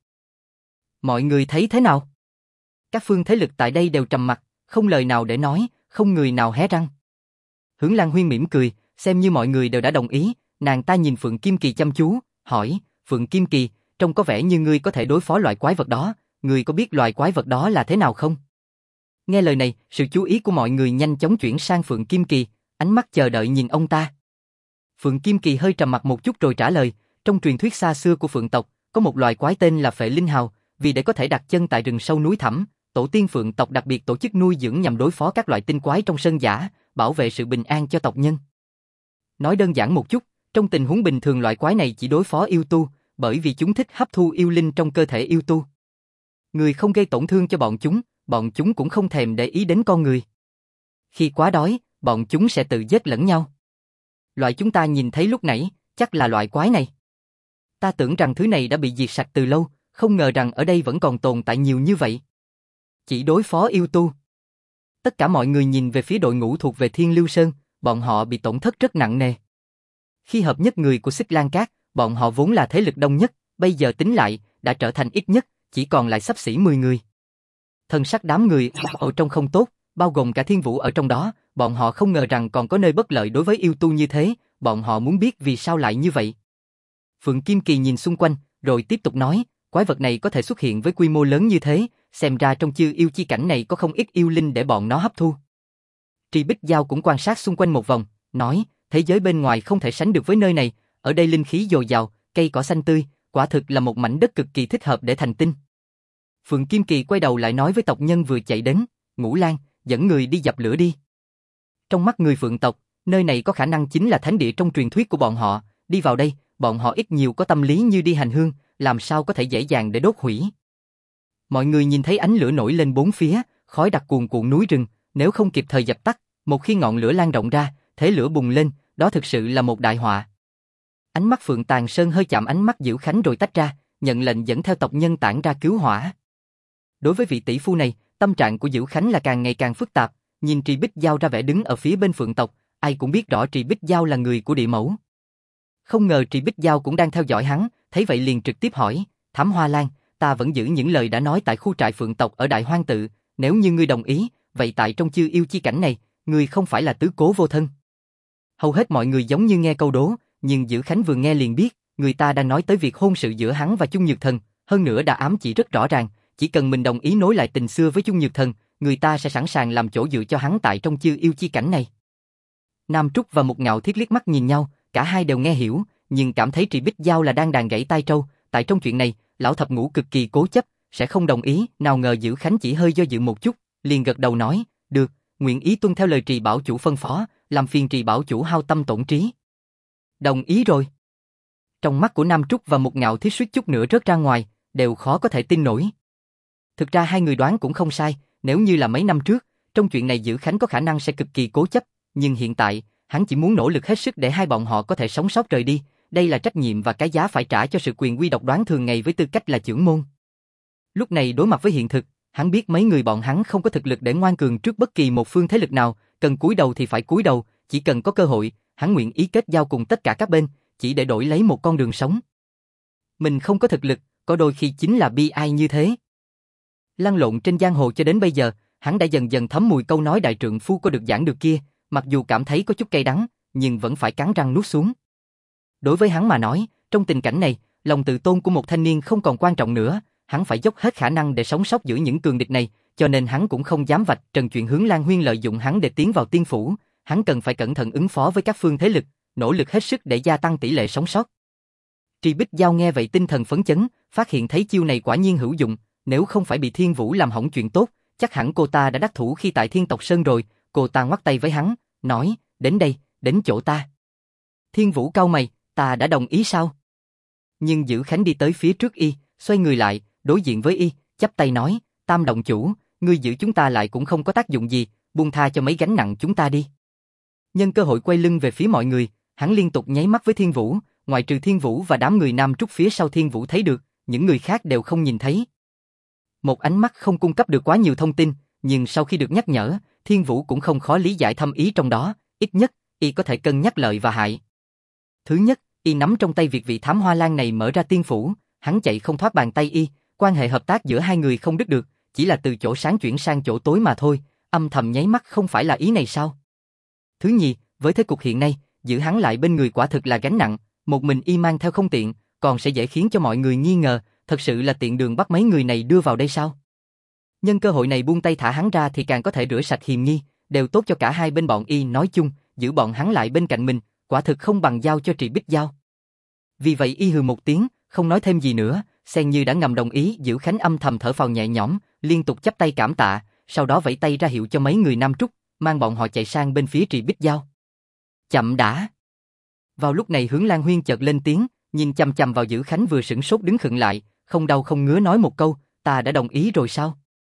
Mọi người thấy thế nào? Các phương thế lực tại đây đều trầm mặc, không lời nào để nói, không người nào hé răng. Hướng Lan Huyên mỉm cười, xem như mọi người đều đã đồng ý, nàng ta nhìn Phượng Kim Kỳ chăm chú, hỏi, Phượng Kim Kỳ, trông có vẻ như ngươi có thể đối phó loại quái vật đó, ngươi có biết loại quái vật đó là thế nào không? Nghe lời này, sự chú ý của mọi người nhanh chóng chuyển sang Phượng Kim Kỳ, ánh mắt chờ đợi nhìn ông ta. Phượng Kim Kỳ hơi trầm mặt một chút rồi trả lời, trong truyền thuyết xa xưa của Phượng tộc, có một loài quái tên là Phệ Linh Hào, vì để có thể đặt chân tại rừng sâu núi thẳm, tổ tiên Phượng tộc đặc biệt tổ chức nuôi dưỡng nhằm đối phó các loại tinh quái trong sơn dã, bảo vệ sự bình an cho tộc nhân. Nói đơn giản một chút, trong tình huống bình thường loại quái này chỉ đối phó yêu tu, bởi vì chúng thích hấp thu yêu linh trong cơ thể yêu tu. Người không gây tổn thương cho bọn chúng cũng không thèm để ý đến con người. Khi quá đói, bọn chúng sẽ tự giết lẫn nhau. Loại chúng ta nhìn thấy lúc nãy, chắc là loại quái này. Ta tưởng rằng thứ này đã bị diệt sạch từ lâu, không ngờ rằng ở đây vẫn còn tồn tại nhiều như vậy. Chỉ đối phó yêu tu. Tất cả mọi người nhìn về phía đội ngũ thuộc về Thiên Lưu Sơn, bọn họ bị tổn thất rất nặng nề. Khi hợp nhất người của Xích Lan Cát, bọn họ vốn là thế lực đông nhất, bây giờ tính lại, đã trở thành ít nhất, chỉ còn lại xấp xỉ 10 người. Thần sắc đám người ở trong không tốt, bao gồm cả Thiên Vũ ở trong đó, bọn họ không ngờ rằng còn có nơi bất lợi đối với yêu tu như thế, bọn họ muốn biết vì sao lại như vậy. Phượng Kim Kỳ nhìn xung quanh, rồi tiếp tục nói, quái vật này có thể xuất hiện với quy mô lớn như thế, xem ra trong chư yêu chi cảnh này có không ít yêu linh để bọn nó hấp thu. Trì Bích Giao cũng quan sát xung quanh một vòng, nói, thế giới bên ngoài không thể sánh được với nơi này, ở đây linh khí dồi dào, cây cỏ xanh tươi, quả thực là một mảnh đất cực kỳ thích hợp để thành tinh. Phượng Kim Kỳ quay đầu lại nói với tộc nhân vừa chạy đến, Ngũ Lang, dẫn người đi dập lửa đi. Trong mắt người Phượng tộc, nơi này có khả năng chính là thánh địa trong truyền thuyết của bọn họ, đi vào đây, bọn họ ít nhiều có tâm lý như đi hành hương, làm sao có thể dễ dàng để đốt hủy. Mọi người nhìn thấy ánh lửa nổi lên bốn phía, khói đặc cuồn cuộn núi rừng, nếu không kịp thời dập tắt, một khi ngọn lửa lan rộng ra, thế lửa bùng lên, đó thực sự là một đại họa. Ánh mắt Phượng Tàn Sơn hơi chạm ánh mắt Diễu Khánh rồi tách ra, nhận lệnh dẫn theo tộc nhân tản ra cứu hỏa. Đối với vị tỷ phu này, tâm trạng của Diễu Khánh là càng ngày càng phức tạp, nhìn Trì Bích Giao ra vẻ đứng ở phía bên Phượng tộc, ai cũng biết rõ Trì Bích Giao là người của địa mẫu. Không ngờ Trì Bích Giao cũng đang theo dõi hắn, thấy vậy liền trực tiếp hỏi, Thám Hoa Lan, ta vẫn giữ những lời đã nói tại khu trại Phượng tộc ở Đại Hoang Tự, nếu như ngươi đồng ý, vậy tại trong chư yêu chi cảnh này, ngươi không phải là tứ cố vô thân. Hầu hết mọi người giống như nghe câu đố, nhưng Diễu Khánh vừa nghe liền biết, người ta đang nói tới việc hôn sự giữa hắn và Chung Nhược Thần, hơn nữa đã ám chỉ rất rõ ràng, chỉ cần mình đồng ý nối lại tình xưa với Chung Nhược Thần, người ta sẽ sẵn sàng làm chỗ dựa cho hắn tại trong chư yêu chi cảnh này. Nam Trúc và Mục Ngạo Thiết liếc mắt nhìn nhau, cả hai đều nghe hiểu, nhưng cảm thấy Trì Bích Giao là đang đàn gãy tai trâu, tại trong chuyện này, lão thập ngũ cực kỳ cố chấp, sẽ không đồng ý, nào ngờ Diễu Khánh chỉ hơi do dự một chút, liền gật đầu nói, được, nguyện ý tuân theo lời Trì Bảo Chủ phân phó, làm phiền Trì Bảo Chủ hao tâm tổn trí. Đồng ý rồi. Trong mắt của Nam Trúc và Mục Ngạo Thiết suýt chút nữa rớt ra ngoài, đều khó có thể tin nổi. Thực ra hai người đoán cũng không sai, nếu như là mấy năm trước, trong chuyện này Diễu Khánh có khả năng sẽ cực kỳ cố chấp, nhưng hiện tại, hắn chỉ muốn nỗ lực hết sức để hai bọn họ có thể sống sót rời đi, đây là trách nhiệm và cái giá phải trả cho sự quyền quy độc đoán thường ngày với tư cách là trưởng môn. Lúc này đối mặt với hiện thực, hắn biết mấy người bọn hắn không có thực lực để ngoan cường trước bất kỳ một phương thế lực nào, cần cúi đầu thì phải cúi đầu, chỉ cần có cơ hội, hắn nguyện ý kết giao cùng tất cả các bên, chỉ để đổi lấy một con đường sống. Mình không có thực lực, có đôi khi chính là bi ai như thế. Lăn lộn trên giang hồ cho đến bây giờ, hắn đã dần dần thấm mùi câu nói đại trượng phu có được giảng được kia, mặc dù cảm thấy có chút cay đắng, nhưng vẫn phải cắn răng nuốt xuống. Đối với hắn mà nói, trong tình cảnh này, lòng tự tôn của một thanh niên không còn quan trọng nữa, hắn phải dốc hết khả năng để sống sót giữa những cường địch này, cho nên hắn cũng không dám vạch trần chuyện Hướng Lan Huyên lợi dụng hắn để tiến vào tiên phủ, hắn cần phải cẩn thận ứng phó với các phương thế lực, nỗ lực hết sức để gia tăng tỷ lệ sống sót. Trì Bích Giao nghe vậy tinh thần phấn chấn, phát hiện thấy chiêu này quả nhiên hữu dụng, nếu không phải bị Thiên Vũ làm hỏng chuyện tốt, chắc hẳn cô ta đã đắc thủ khi tại Thiên Tộc Sơn rồi, cô ta ngoắc tay với hắn, nói, đến đây, đến chỗ ta. Thiên Vũ cau mày, ta đã đồng ý sao? Nhưng Diễu Khánh đi tới phía trước y, xoay người lại, đối diện với y, chắp tay nói, Tam động chủ, ngươi giữ chúng ta lại cũng không có tác dụng gì, buông tha cho mấy gánh nặng chúng ta đi. Nhân cơ hội quay lưng về phía mọi người, hắn liên tục nháy mắt với Thiên Vũ, ngoại trừ Thiên Vũ và đám người Nam Trúc phía sau Thiên Vũ thấy được, những người khác đều không nhìn thấy. Một ánh mắt không cung cấp được quá nhiều thông tin, nhưng sau khi được nhắc nhở, Thiên Vũ cũng không khó lý giải thâm ý trong đó, ít nhất, y có thể cân nhắc lợi và hại. Thứ nhất, y nắm trong tay việc vị Thám Hoa Lan này mở ra tiên phủ, hắn chạy không thoát bàn tay y, quan hệ hợp tác giữa hai người không đứt được, chỉ là từ chỗ sáng chuyển sang chỗ tối mà thôi, âm thầm nháy mắt không phải là ý này sao? Thứ nhì, với thế cục hiện nay, giữ hắn lại bên người quả thực là gánh nặng, một mình y mang theo không tiện, còn sẽ dễ khiến cho mọi người nghi ngờ, thật sự là tiện đường bắt mấy người này đưa vào đây sao? Nhân cơ hội này buông tay thả hắn ra thì càng có thể rửa sạch hiềm nghi, đều tốt cho cả hai bên bọn y nói chung, giữ bọn hắn lại bên cạnh mình, quả thực không bằng giao cho Trì Bích Giao. Vì vậy y hừ một tiếng, không nói thêm gì nữa, xem như đã ngầm đồng ý. Diễu Khánh âm thầm thở phào nhẹ nhõm, liên tục chắp tay cảm tạ, sau đó vẫy tay ra hiệu cho mấy người Nam Trúc, mang bọn họ chạy sang bên phía Trì Bích Giao. Chậm đã. Vào lúc này Hướng Lan Huyên chợt lên tiếng, nhìn chằm chằm vào Diễu Khánh vừa sửng sốt đứng khựng lại, không đau không ngứa nói một câu, ta đã đồng ý rồi sao?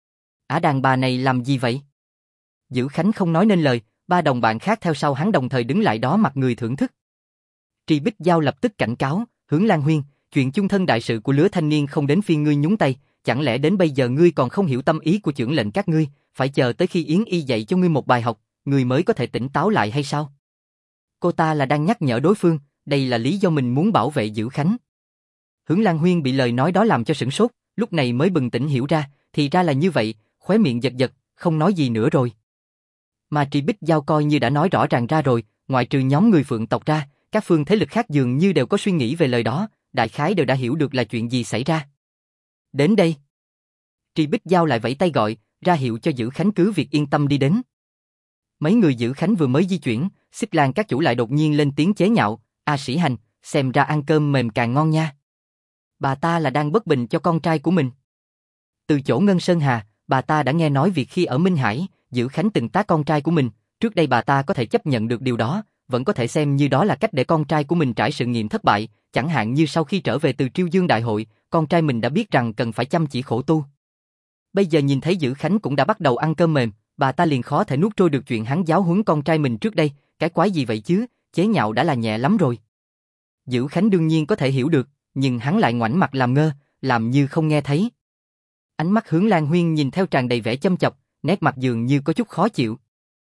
Ả đàn bà này làm gì vậy? Diễu Khánh không nói nên lời, ba đồng bạn khác theo sau hắn đồng thời đứng lại đó mặt người thưởng thức. Trì Bích Giao lập tức cảnh cáo, Hướng Lan Huyên, chuyện chung thân đại sự của lứa thanh niên không đến phiên ngươi nhúng tay, chẳng lẽ đến bây giờ ngươi còn không hiểu tâm ý của chưởng lệnh các ngươi, phải chờ tới khi Yến Y dạy cho ngươi một bài học, ngươi mới có thể tỉnh táo lại hay sao? Cô ta là đang nhắc nhở đối phương, đây là lý do mình muốn bảo vệ Dữ Khánh. Hướng Lan Huyên bị lời nói đó làm cho sửng sốt, lúc này mới bừng tỉnh hiểu ra, thì ra là như vậy, khóe miệng giật giật, không nói gì nữa rồi. Mà Trì Bích Giao coi như đã nói rõ ràng ra rồi, ngoại trừ nhóm người Phượng tộc ra, các phương thế lực khác dường như đều có suy nghĩ về lời đó, đại khái đều đã hiểu được là chuyện gì xảy ra. Đến đây. Trì Bích Giao lại vẫy tay gọi, ra hiệu cho Dữ Khánh cứ việc yên tâm đi đến. Mấy người Dữ Khánh vừa mới di chuyển, Xích Lan các chủ lại đột nhiên lên tiếng chế nhạo, A Sĩ Hành, xem ra ăn cơm mềm càng ngon nha. Bà ta là đang bất bình cho con trai của mình. Từ chỗ Ngân Sơn Hà, bà ta đã nghe nói việc khi ở Minh Hải, Dữ Khánh từng tá con trai của mình, trước đây bà ta có thể chấp nhận được điều đó, vẫn có thể xem như đó là cách để con trai của mình trải sự nghiệm thất bại, chẳng hạn như sau khi trở về từ Triêu Dương Đại hội, con trai mình đã biết rằng cần phải chăm chỉ khổ tu. Bây giờ nhìn thấy Dữ Khánh cũng đã bắt đầu ăn cơm mềm, bà ta liền khó thể nuốt trôi được chuyện hắn giáo huấn con trai mình trước đây, cái quái gì vậy chứ, chế nhạo đã là nhẹ lắm rồi. Dữ Khánh đương nhiên có thể hiểu được, nhưng hắn lại ngoảnh mặt làm ngơ, làm như không nghe thấy. Ánh mắt Hướng Lan Huyên nhìn theo tràn đầy vẻ châm chọc, nét mặt dường như có chút khó chịu.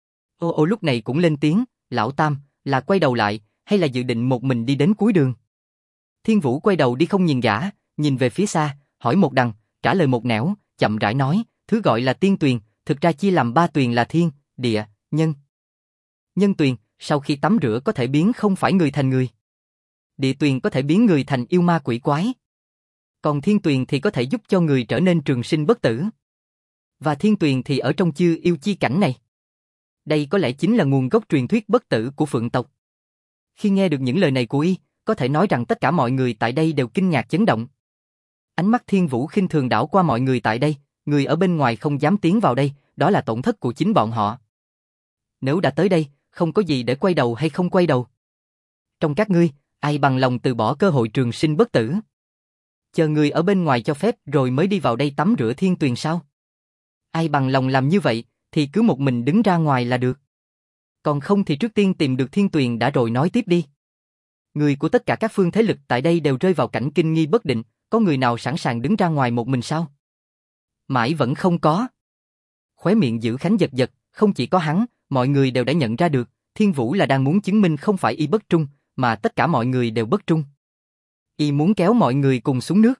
Ô lúc này cũng lên tiếng, lão Tam, là quay đầu lại, hay là dự định một mình đi đến cuối đường? Thiên Vũ quay đầu đi không nhìn gã, nhìn về phía xa, hỏi một đằng, trả lời một nẻo, chậm rãi nói, thứ gọi là tiên tuyền, thực ra chia làm 3 tuyền là thiên, địa, nhân. Nhân tuyền, sau khi tắm rửa có thể biến không phải người thành người. Địa tuyền có thể biến người thành yêu ma quỷ quái. Còn thiên tuyền thì có thể giúp cho người trở nên trường sinh bất tử. Và thiên tuyền thì ở trong chư yêu chi cảnh này. Đây có lẽ chính là nguồn gốc truyền thuyết bất tử của Phượng tộc. Khi nghe được những lời này của y, có thể nói rằng tất cả mọi người tại đây đều kinh ngạc chấn động. Ánh mắt Thiên Vũ khinh thường đảo qua mọi người tại đây, người ở bên ngoài không dám tiến vào đây, đó là tổn thất của chính bọn họ. Nếu đã tới đây, không có gì để quay đầu hay không quay đầu. Trong các ngươi, ai bằng lòng từ bỏ cơ hội trường sinh bất tử? Chờ người ở bên ngoài cho phép rồi mới đi vào đây tắm rửa thiên tuyền sao? Ai bằng lòng làm như vậy, thì cứ một mình đứng ra ngoài là được. Còn không thì trước tiên tìm được thiên tuyền đã rồi nói tiếp đi. Người của tất cả các phương thế lực tại đây đều rơi vào cảnh kinh nghi bất định, có người nào sẵn sàng đứng ra ngoài một mình sao? Mãi vẫn không có. Khóe miệng Dữ Khánh giật giật, không chỉ có hắn, mọi người đều đã nhận ra được, Thiên Vũ là đang muốn chứng minh không phải y bất trung, mà tất cả mọi người đều bất trung. Y muốn kéo mọi người cùng xuống nước.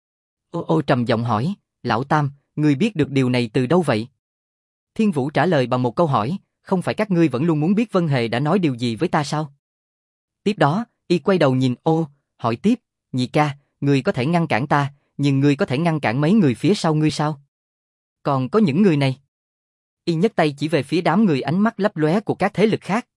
Ô trầm giọng hỏi, lão Tam, ngươi biết được điều này từ đâu vậy? Thiên Vũ trả lời bằng một câu hỏi, không phải các ngươi vẫn luôn muốn biết Vân Hề đã nói điều gì với ta sao? Tiếp đó, y quay đầu nhìn hỏi tiếp, nhị ca, ngươi có thể ngăn cản ta, nhưng ngươi có thể ngăn cản mấy người phía sau ngươi sao? Còn có những người này. Y nhấc tay chỉ về phía đám người ánh mắt lấp lóe của các thế lực khác.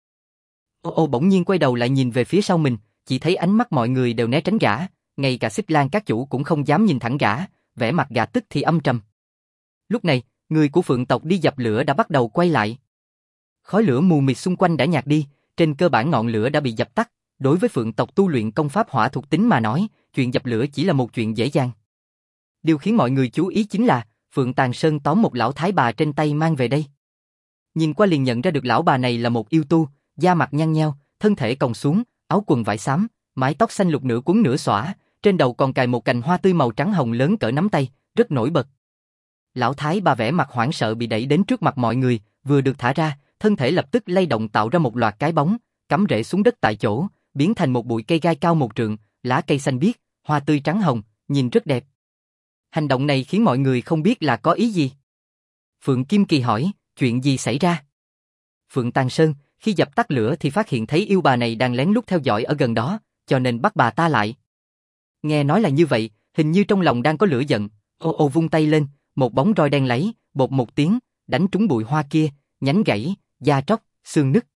Bỗng nhiên quay đầu lại nhìn về phía sau mình, chỉ thấy ánh mắt mọi người đều né tránh gã, ngay cả Xích Lan các chủ cũng không dám nhìn thẳng gã, vẻ mặt gã tức thì âm trầm. Lúc này, người của Phượng tộc đi dập lửa đã bắt đầu quay lại. Khói lửa mù mịt xung quanh đã nhạt đi, trên cơ bản ngọn lửa đã bị dập tắt. Đối với Phượng tộc tu luyện công pháp hỏa thuộc tính mà nói, chuyện dập lửa chỉ là một chuyện dễ dàng. Điều khiến mọi người chú ý chính là Phượng Tàn Sơn tóm một lão thái bà trên tay mang về đây. Nhìn qua liền nhận ra được lão bà này là một yêu tu, da mặt nhăn nheo, thân thể còng xuống, áo quần vải xám, mái tóc xanh lục nửa cuốn nửa xõa, trên đầu còn cài một cành hoa tươi màu trắng hồng lớn cỡ nắm tay, rất nổi bật. Lão thái bà vẻ mặt hoảng sợ bị đẩy đến trước mặt mọi người, vừa được thả ra, thân thể lập tức lay động tạo ra một loạt cái bóng, cắm rễ xuống đất tại chỗ, biến thành một bụi cây gai cao 1 trượng, lá cây xanh biếc, hoa tươi trắng hồng, nhìn rất đẹp. Hành động này khiến mọi người không biết là có ý gì. Phượng Kim Kỳ hỏi, chuyện gì xảy ra? Phượng Tàn Sơn, khi dập tắt lửa thì phát hiện thấy yêu bà này đang lén lút theo dõi ở gần đó, cho nên bắt bà ta lại. Nghe nói là như vậy, hình như trong lòng đang có lửa giận, vung tay lên, một bóng roi đen lấy, bột một tiếng, đánh trúng bụi hoa kia, nhánh gãy, da tróc, xương nứt.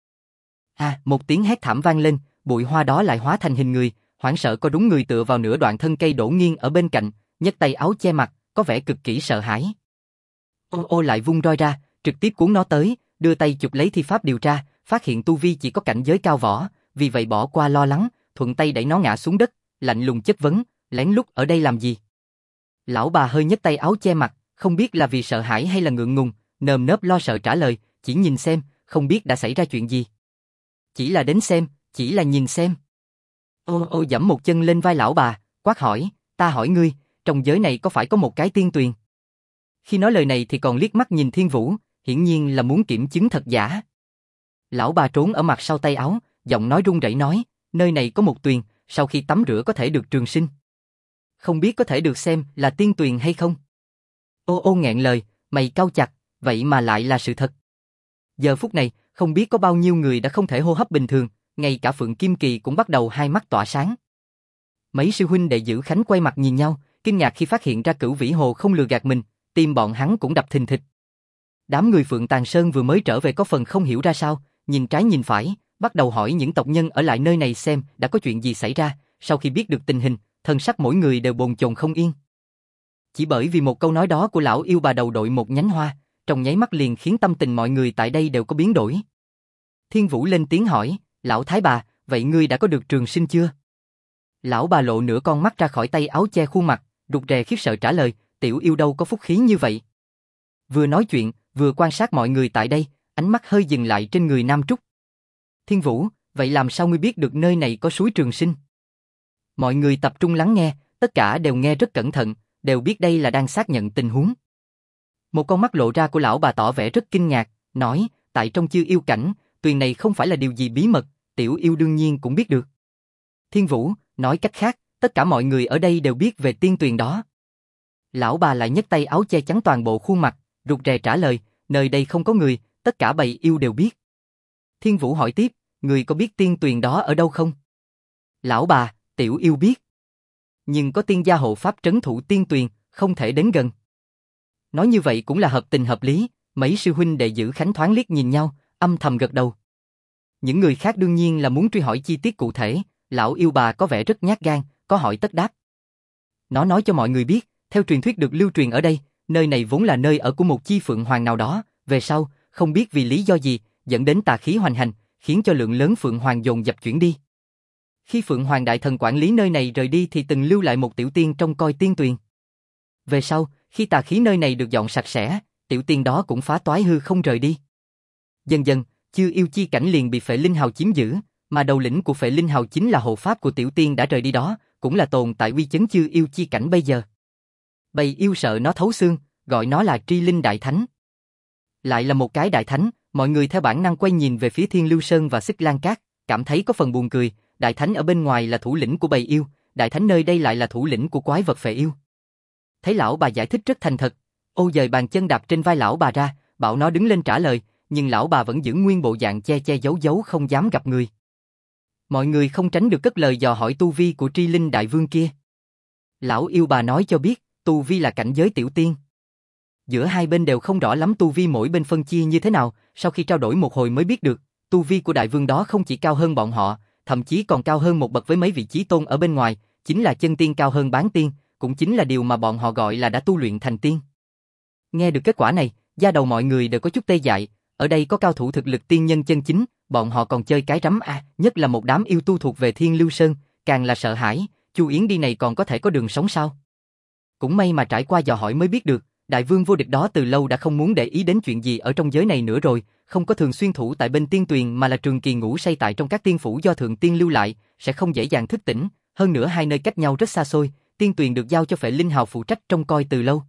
Một tiếng hét thảm vang lên, bụi hoa đó lại hóa thành hình người, hoảng sợ co đúng người tựa vào nửa đoạn thân cây đổ nghiêng ở bên cạnh, nhấc tay áo che mặt, có vẻ cực kỳ sợ hãi. Lại vung roi ra, trực tiếp cuốn nó tới, đưa tay chụp lấy thi pháp điều tra, phát hiện tu vi chỉ có cảnh giới cao võ, vì vậy bỏ qua lo lắng, thuận tay đẩy nó ngã xuống đất, lạnh lùng chất vấn, lén lút ở đây làm gì? Lão bà hơi nhấc tay áo che mặt, không biết là vì sợ hãi hay là ngượng ngùng, nơm nớp lo sợ trả lời, chỉ nhìn xem, không biết đã xảy ra chuyện gì. Chỉ là đến xem, chỉ là nhìn xem. Dẫm một chân lên vai lão bà, quát hỏi, ta hỏi ngươi, trong giới này có phải có một cái tiên tuyền? Khi nói lời này thì còn liếc mắt nhìn Thiên Vũ, hiển nhiên là muốn kiểm chứng thật giả. Lão bà trốn ở mặt sau tay áo, giọng nói run rẩy nói, nơi này có một tuyền, sau khi tắm rửa có thể được trường sinh. Không biết có thể được xem là tiên tuyền hay không? Ô ô nghẹn lời, mày cau chặt, vậy mà lại là sự thật. Giờ phút này, không biết có bao nhiêu người đã không thể hô hấp bình thường, ngay cả Phượng Kim Kỳ cũng bắt đầu hai mắt tỏa sáng. Mấy sư huynh đệ Dữ Khánh quay mặt nhìn nhau, kinh ngạc khi phát hiện ra Cửu Vĩ Hồ không lừa gạt mình, tim bọn hắn cũng đập thình thịch. Đám người Phượng Tàng Sơn vừa mới trở về có phần không hiểu ra sao, nhìn trái nhìn phải, bắt đầu hỏi những tộc nhân ở lại nơi này xem đã có chuyện gì xảy ra. Sau khi biết được tình hình, thân sắc mỗi người đều bồn chồn không yên. Chỉ bởi vì một câu nói đó của lão yêu bà đầu đội một nhánh hoa, trong nháy mắt liền khiến tâm tình mọi người tại đây đều có biến đổi. Thiên Vũ lên tiếng hỏi, lão thái bà, vậy ngươi đã có được trường sinh chưa? Lão bà lộ nửa con mắt ra khỏi tay áo che khuôn mặt, rụt rè khiếp sợ trả lời, tiểu yêu đâu có phúc khí như vậy. Vừa nói chuyện, vừa quan sát mọi người tại đây, ánh mắt hơi dừng lại trên người Nam Trúc. Thiên Vũ, vậy làm sao ngươi biết được nơi này có suối trường sinh? Mọi người tập trung lắng nghe, tất cả đều nghe rất cẩn thận, đều biết đây là đang xác nhận tình huống. Một con mắt lộ ra của lão bà tỏ vẻ rất kinh ngạc, nói, tại trong Chư Yêu cảnh, tuyền này không phải là điều gì bí mật, tiểu yêu đương nhiên cũng biết được. Thiên Vũ, nói cách khác, tất cả mọi người ở đây đều biết về tiên tuyền đó. Lão bà lại nhấc tay áo che chắn toàn bộ khuôn mặt, rụt rè trả lời, nơi đây không có người, tất cả bầy yêu đều biết. Thiên Vũ hỏi tiếp, người có biết tiên tuyền đó ở đâu không? Lão bà, tiểu yêu biết. Nhưng có tiên gia hộ pháp trấn thủ tiên tuyền, không thể đến gần. Nói như vậy cũng là hợp tình hợp lý, mấy sư huynh đệ Dữ Khánh thoáng liếc nhìn nhau, âm thầm gật đầu. Những người khác đương nhiên là muốn truy hỏi chi tiết cụ thể, lão yêu bà có vẻ rất nhát gan, có hỏi tất đáp. Nó nói cho mọi người biết, theo truyền thuyết được lưu truyền ở đây, nơi này vốn là nơi ở của một chi phượng hoàng nào đó, về sau, không biết vì lý do gì, dẫn đến tà khí hoành hành, khiến cho lượng lớn phượng hoàng dồn dập chuyển đi. Khi phượng hoàng đại thần quản lý nơi này rời đi thì từng lưu lại một tiểu tiên trông coi tiên tuyền. Về sau, khi tà khí nơi này được dọn sạch sẽ, tiểu tiên đó cũng phá toái hư không rời đi. Dần dần, Chư Yêu chi cảnh liền bị Phệ Linh Hào chiếm giữ, mà đầu lĩnh của Phệ Linh Hào chính là hộ pháp của tiểu tiên đã rời đi đó, cũng là tồn tại uy chấn Chư Yêu chi cảnh bây giờ. Bầy yêu sợ nó thấu xương, gọi nó là Tri Linh Đại Thánh. Lại là một cái đại thánh, mọi người theo bản năng quay nhìn về phía Thiên Lưu Sơn và Xích Lan Cát, cảm thấy có phần buồn cười, đại thánh ở bên ngoài là thủ lĩnh của bầy yêu, đại thánh nơi đây lại là thủ lĩnh của quái vật phệ yêu. Thấy lão bà giải thích rất thành thật, Ô dời bàn chân đạp trên vai lão bà ra, bảo nó đứng lên trả lời, nhưng lão bà vẫn giữ nguyên bộ dạng che che giấu giấu không dám gặp người. Mọi người không tránh được cất lời dò hỏi tu vi của Tri Linh Đại Vương kia. Lão yêu bà nói cho biết, tu vi là cảnh giới tiểu tiên. Giữa hai bên đều không rõ lắm tu vi mỗi bên phân chia như thế nào, sau khi trao đổi một hồi mới biết được, tu vi của đại vương đó không chỉ cao hơn bọn họ, thậm chí còn cao hơn một bậc với mấy vị chí tôn ở bên ngoài, chính là chân tiên cao hơn bán tiên, cũng chính là điều mà bọn họ gọi là đã tu luyện thành tiên. Nghe được kết quả này, da đầu mọi người đều có chút tê dại, ở đây có cao thủ thực lực tiên nhân chân chính, bọn họ còn chơi cái rắm à, nhất là một đám yêu tu thuộc về Thiên Lưu Sơn, càng là sợ hãi, Chu Yến đi này còn có thể có đường sống sao? Cũng may mà trải qua dò hỏi mới biết được, đại vương vô địch đó từ lâu đã không muốn để ý đến chuyện gì ở trong giới này nữa rồi, không có thường xuyên thủ tại bên tiên tuyền mà là trường kỳ ngủ say tại trong các tiên phủ do thượng tiên lưu lại, sẽ không dễ dàng thức tỉnh, hơn nữa hai nơi cách nhau rất xa xôi, tiên tuyền được giao cho Phệ Linh Hào phụ trách trông coi từ lâu.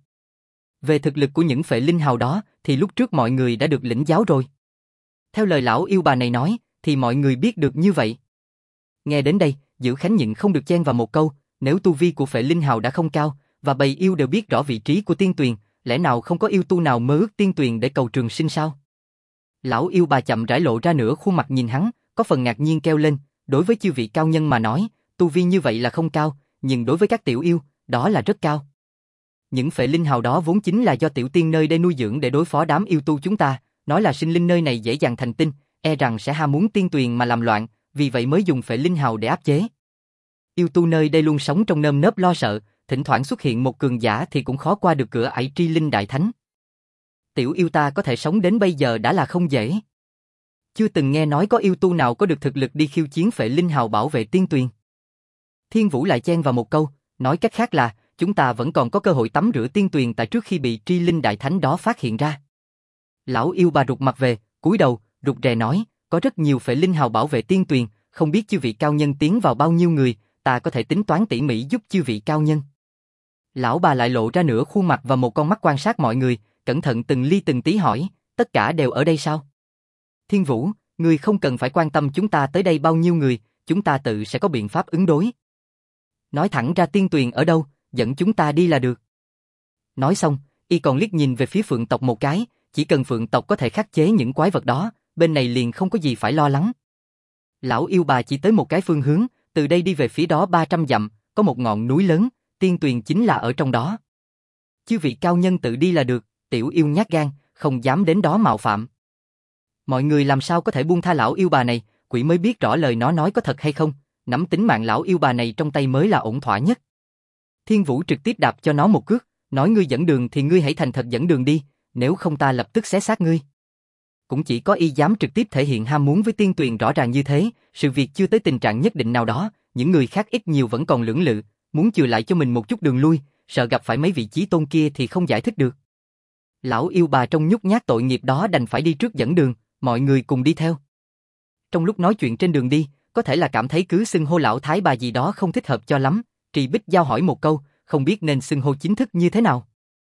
Về thực lực của những Phệ Linh Hào đó thì lúc trước mọi người đã được lĩnh giáo rồi. Theo lời lão yêu bà này nói, thì mọi người biết được như vậy. Nghe đến đây, Dữ Khánh nhịn không được chen vào một câu, nếu tu vi của Phệ Linh Hào đã không cao, và bầy yêu đều biết rõ vị trí của tiên tuyền, lẽ nào không có yêu tu nào mơ ước tiên tuyền để cầu trường sinh sao? Lão yêu bà chậm rãi lộ ra nửa khuôn mặt nhìn hắn, có phần ngạc nhiên kêu lên, đối với chư vị cao nhân mà nói, tu vi như vậy là không cao, nhưng đối với các tiểu yêu, đó là rất cao. Những Phệ Linh Hào đó vốn chính là do tiểu tiên nơi đây nuôi dưỡng để đối phó đám yêu tu chúng ta, nói là sinh linh nơi này dễ dàng thành tinh, e rằng sẽ ham muốn tiên tuyền mà làm loạn, vì vậy mới dùng Phệ Linh Hào để áp chế. Yêu tu nơi đây luôn sống trong nơm nớp lo sợ, thỉnh thoảng xuất hiện một cường giả thì cũng khó qua được cửa ải Tri Linh Đại Thánh. Tiểu yêu ta có thể sống đến bây giờ đã là không dễ. Chưa từng nghe nói có yêu tu nào có được thực lực đi khiêu chiến Phệ Linh Hào bảo vệ tiên tuyền. Thiên Vũ lại chen vào một câu, nói cách khác là, chúng ta vẫn còn có cơ hội tắm rửa tiên tuyền tại trước khi bị Tri Linh Đại Thánh đó phát hiện ra. Lão yêu bà rụt mặt về, cúi đầu, rụt rè nói, có rất nhiều Phệ Linh Hào bảo vệ tiên tuyền, không biết chư vị cao nhân tiến vào bao nhiêu người, ta có thể tính toán tỉ mỉ giúp chư vị cao nhân. Lão bà lại lộ ra nửa khuôn mặt và một con mắt quan sát mọi người, cẩn thận từng ly từng tí hỏi, tất cả đều ở đây sao? Thiên Vũ, ngươi không cần phải quan tâm chúng ta tới đây bao nhiêu người, chúng ta tự sẽ có biện pháp ứng đối. Nói thẳng ra Tiên Tuyền ở đâu, dẫn chúng ta đi là được. Nói xong, y còn liếc nhìn về phía Phượng tộc một cái, chỉ cần Phượng tộc có thể khắc chế những quái vật đó, bên này liền không có gì phải lo lắng. Lão yêu bà chỉ tới một cái phương hướng, từ đây đi về phía đó 300 dặm, có một ngọn núi lớn, Tiên Tuyền chính là ở trong đó. Chư vị cao nhân tự đi là được, tiểu yêu nhát gan, không dám đến đó mạo phạm. Mọi người làm sao có thể buông tha lão yêu bà này, quỷ mới biết rõ lời nó nói có thật hay không, nắm tính mạng lão yêu bà này trong tay mới là ổn thỏa nhất. Thiên Vũ trực tiếp đạp cho nó một cước, nói ngươi dẫn đường thì ngươi hãy thành thật dẫn đường đi, nếu không ta lập tức xé xác ngươi. Cũng chỉ có y dám trực tiếp thể hiện ham muốn với Tiên Tuyền rõ ràng như thế, sự việc chưa tới tình trạng nhất định nào đó, những người khác ít nhiều vẫn còn lưỡng lự, muốn chừa lại cho mình một chút đường lui, sợ gặp phải mấy vị chí tôn kia thì không giải thích được. Lão yêu bà trong nhút nhát tội nghiệp đó đành phải đi trước dẫn đường, mọi người cùng đi theo. Trong lúc nói chuyện trên đường đi, có thể là cảm thấy cứ xưng hô lão thái bà gì đó không thích hợp cho lắm, Trì Bích Giao hỏi một câu, không biết nên xưng hô chính thức như thế nào.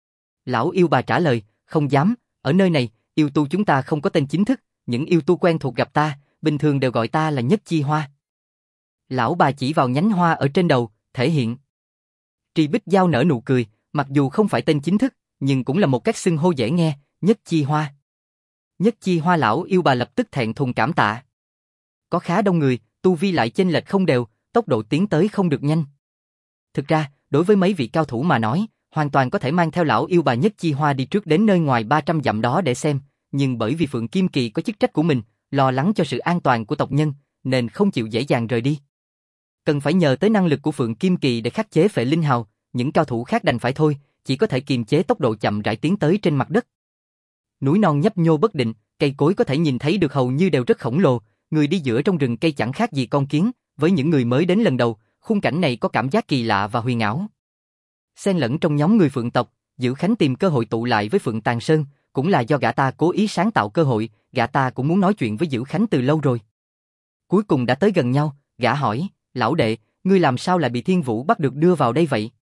Lão yêu bà trả lời, không dám, ở nơi này, yêu tu chúng ta không có tên chính thức, những yêu tu quen thuộc gặp ta, bình thường đều gọi ta là Nhất Chi Hoa. Lão bà chỉ vào nhánh hoa ở trên đầu, thể hiện. Trì Bích Giao nở nụ cười, mặc dù không phải tên chính thức, nhưng cũng là một cách xưng hô dễ nghe, Nhất Chi Hoa. Nhất Chi Hoa lão yêu bà lập tức thẹn thùng cảm tạ. Có khá đông người, tu vi lại chênh lệch không đều, tốc độ tiến tới không được nhanh. Thực ra, đối với mấy vị cao thủ mà nói, hoàn toàn có thể mang theo lão yêu bà Nhất Chi Hoa đi trước đến nơi ngoài 300 dặm đó để xem, nhưng bởi vì Phượng Kim Kỳ có chức trách của mình, lo lắng cho sự an toàn của tộc nhân, nên không chịu dễ dàng rời đi. Cần phải nhờ tới năng lực của Phượng Kim Kỳ để khắc chế Phệ Linh Hào, những cao thủ khác đành phải thôi, chỉ có thể kiềm chế tốc độ chậm rãi tiến tới trên mặt đất. Núi non nhấp nhô bất định, cây cối có thể nhìn thấy được hầu như đều rất khổng lồ, người đi giữa trong rừng cây chẳng khác gì con kiến, với những người mới đến lần đầu, khung cảnh này có cảm giác kỳ lạ và huyền ảo. Xen lẫn trong nhóm người Phượng tộc, Dữ Khánh tìm cơ hội tụ lại với Phượng Tàn Sơn, cũng là do gã ta cố ý sáng tạo cơ hội, gã ta cũng muốn nói chuyện với Dữ Khánh từ lâu rồi. Cuối cùng đã tới gần nhau, gã hỏi, lão đệ, ngươi làm sao lại bị Thiên Vũ bắt được đưa vào đây vậy?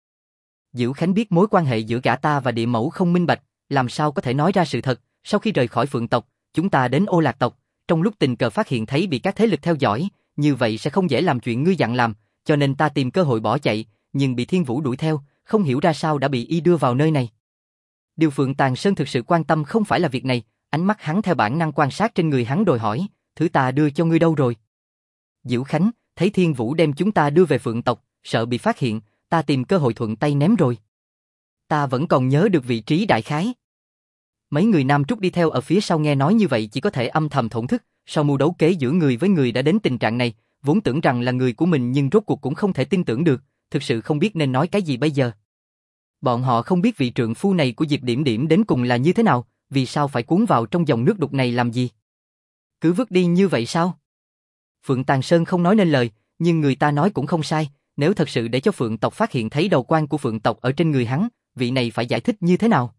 Dữ Khánh biết mối quan hệ giữa gã ta và địa mẫu không minh bạch, làm sao có thể nói ra sự thật, sau khi rời khỏi Phượng tộc, chúng ta đến Ô Lạc tộc, trong lúc tình cờ phát hiện thấy bị các thế lực theo dõi, như vậy sẽ không dễ làm chuyện ngươi dặn làm, cho nên ta tìm cơ hội bỏ chạy, nhưng bị Thiên Vũ đuổi theo, không hiểu ra sao đã bị y đưa vào nơi này. Điều Phượng Tàn Sơn thực sự quan tâm không phải là việc này, ánh mắt hắn theo bản năng quan sát trên người hắn đòi hỏi, thứ ta đưa cho ngươi đâu rồi? Dữ Khánh, thấy Thiên Vũ đem chúng ta đưa về Phượng tộc, sợ bị phát hiện, ta tìm cơ hội thuận tay ném rồi. Ta vẫn còn nhớ được vị trí đại khái. Mấy người Nam Trúc đi theo ở phía sau nghe nói như vậy chỉ có thể âm thầm thổn thức, sau mưu đấu kế giữa người với người đã đến tình trạng này, vốn tưởng rằng là người của mình nhưng rốt cuộc cũng không thể tin tưởng được, thực sự không biết nên nói cái gì bây giờ. Bọn họ không biết vị trượng phu này của Diệp Điểm Điểm đến cùng là như thế nào, vì sao phải cuốn vào trong dòng nước đục này làm gì? Cứ vứt đi như vậy sao? Phượng Tàn Sơn không nói nên lời, nhưng người ta nói cũng không sai, nếu thật sự để cho Phượng tộc phát hiện thấy đầu quan của Phượng tộc ở trên người hắn, vị này phải giải thích như thế nào?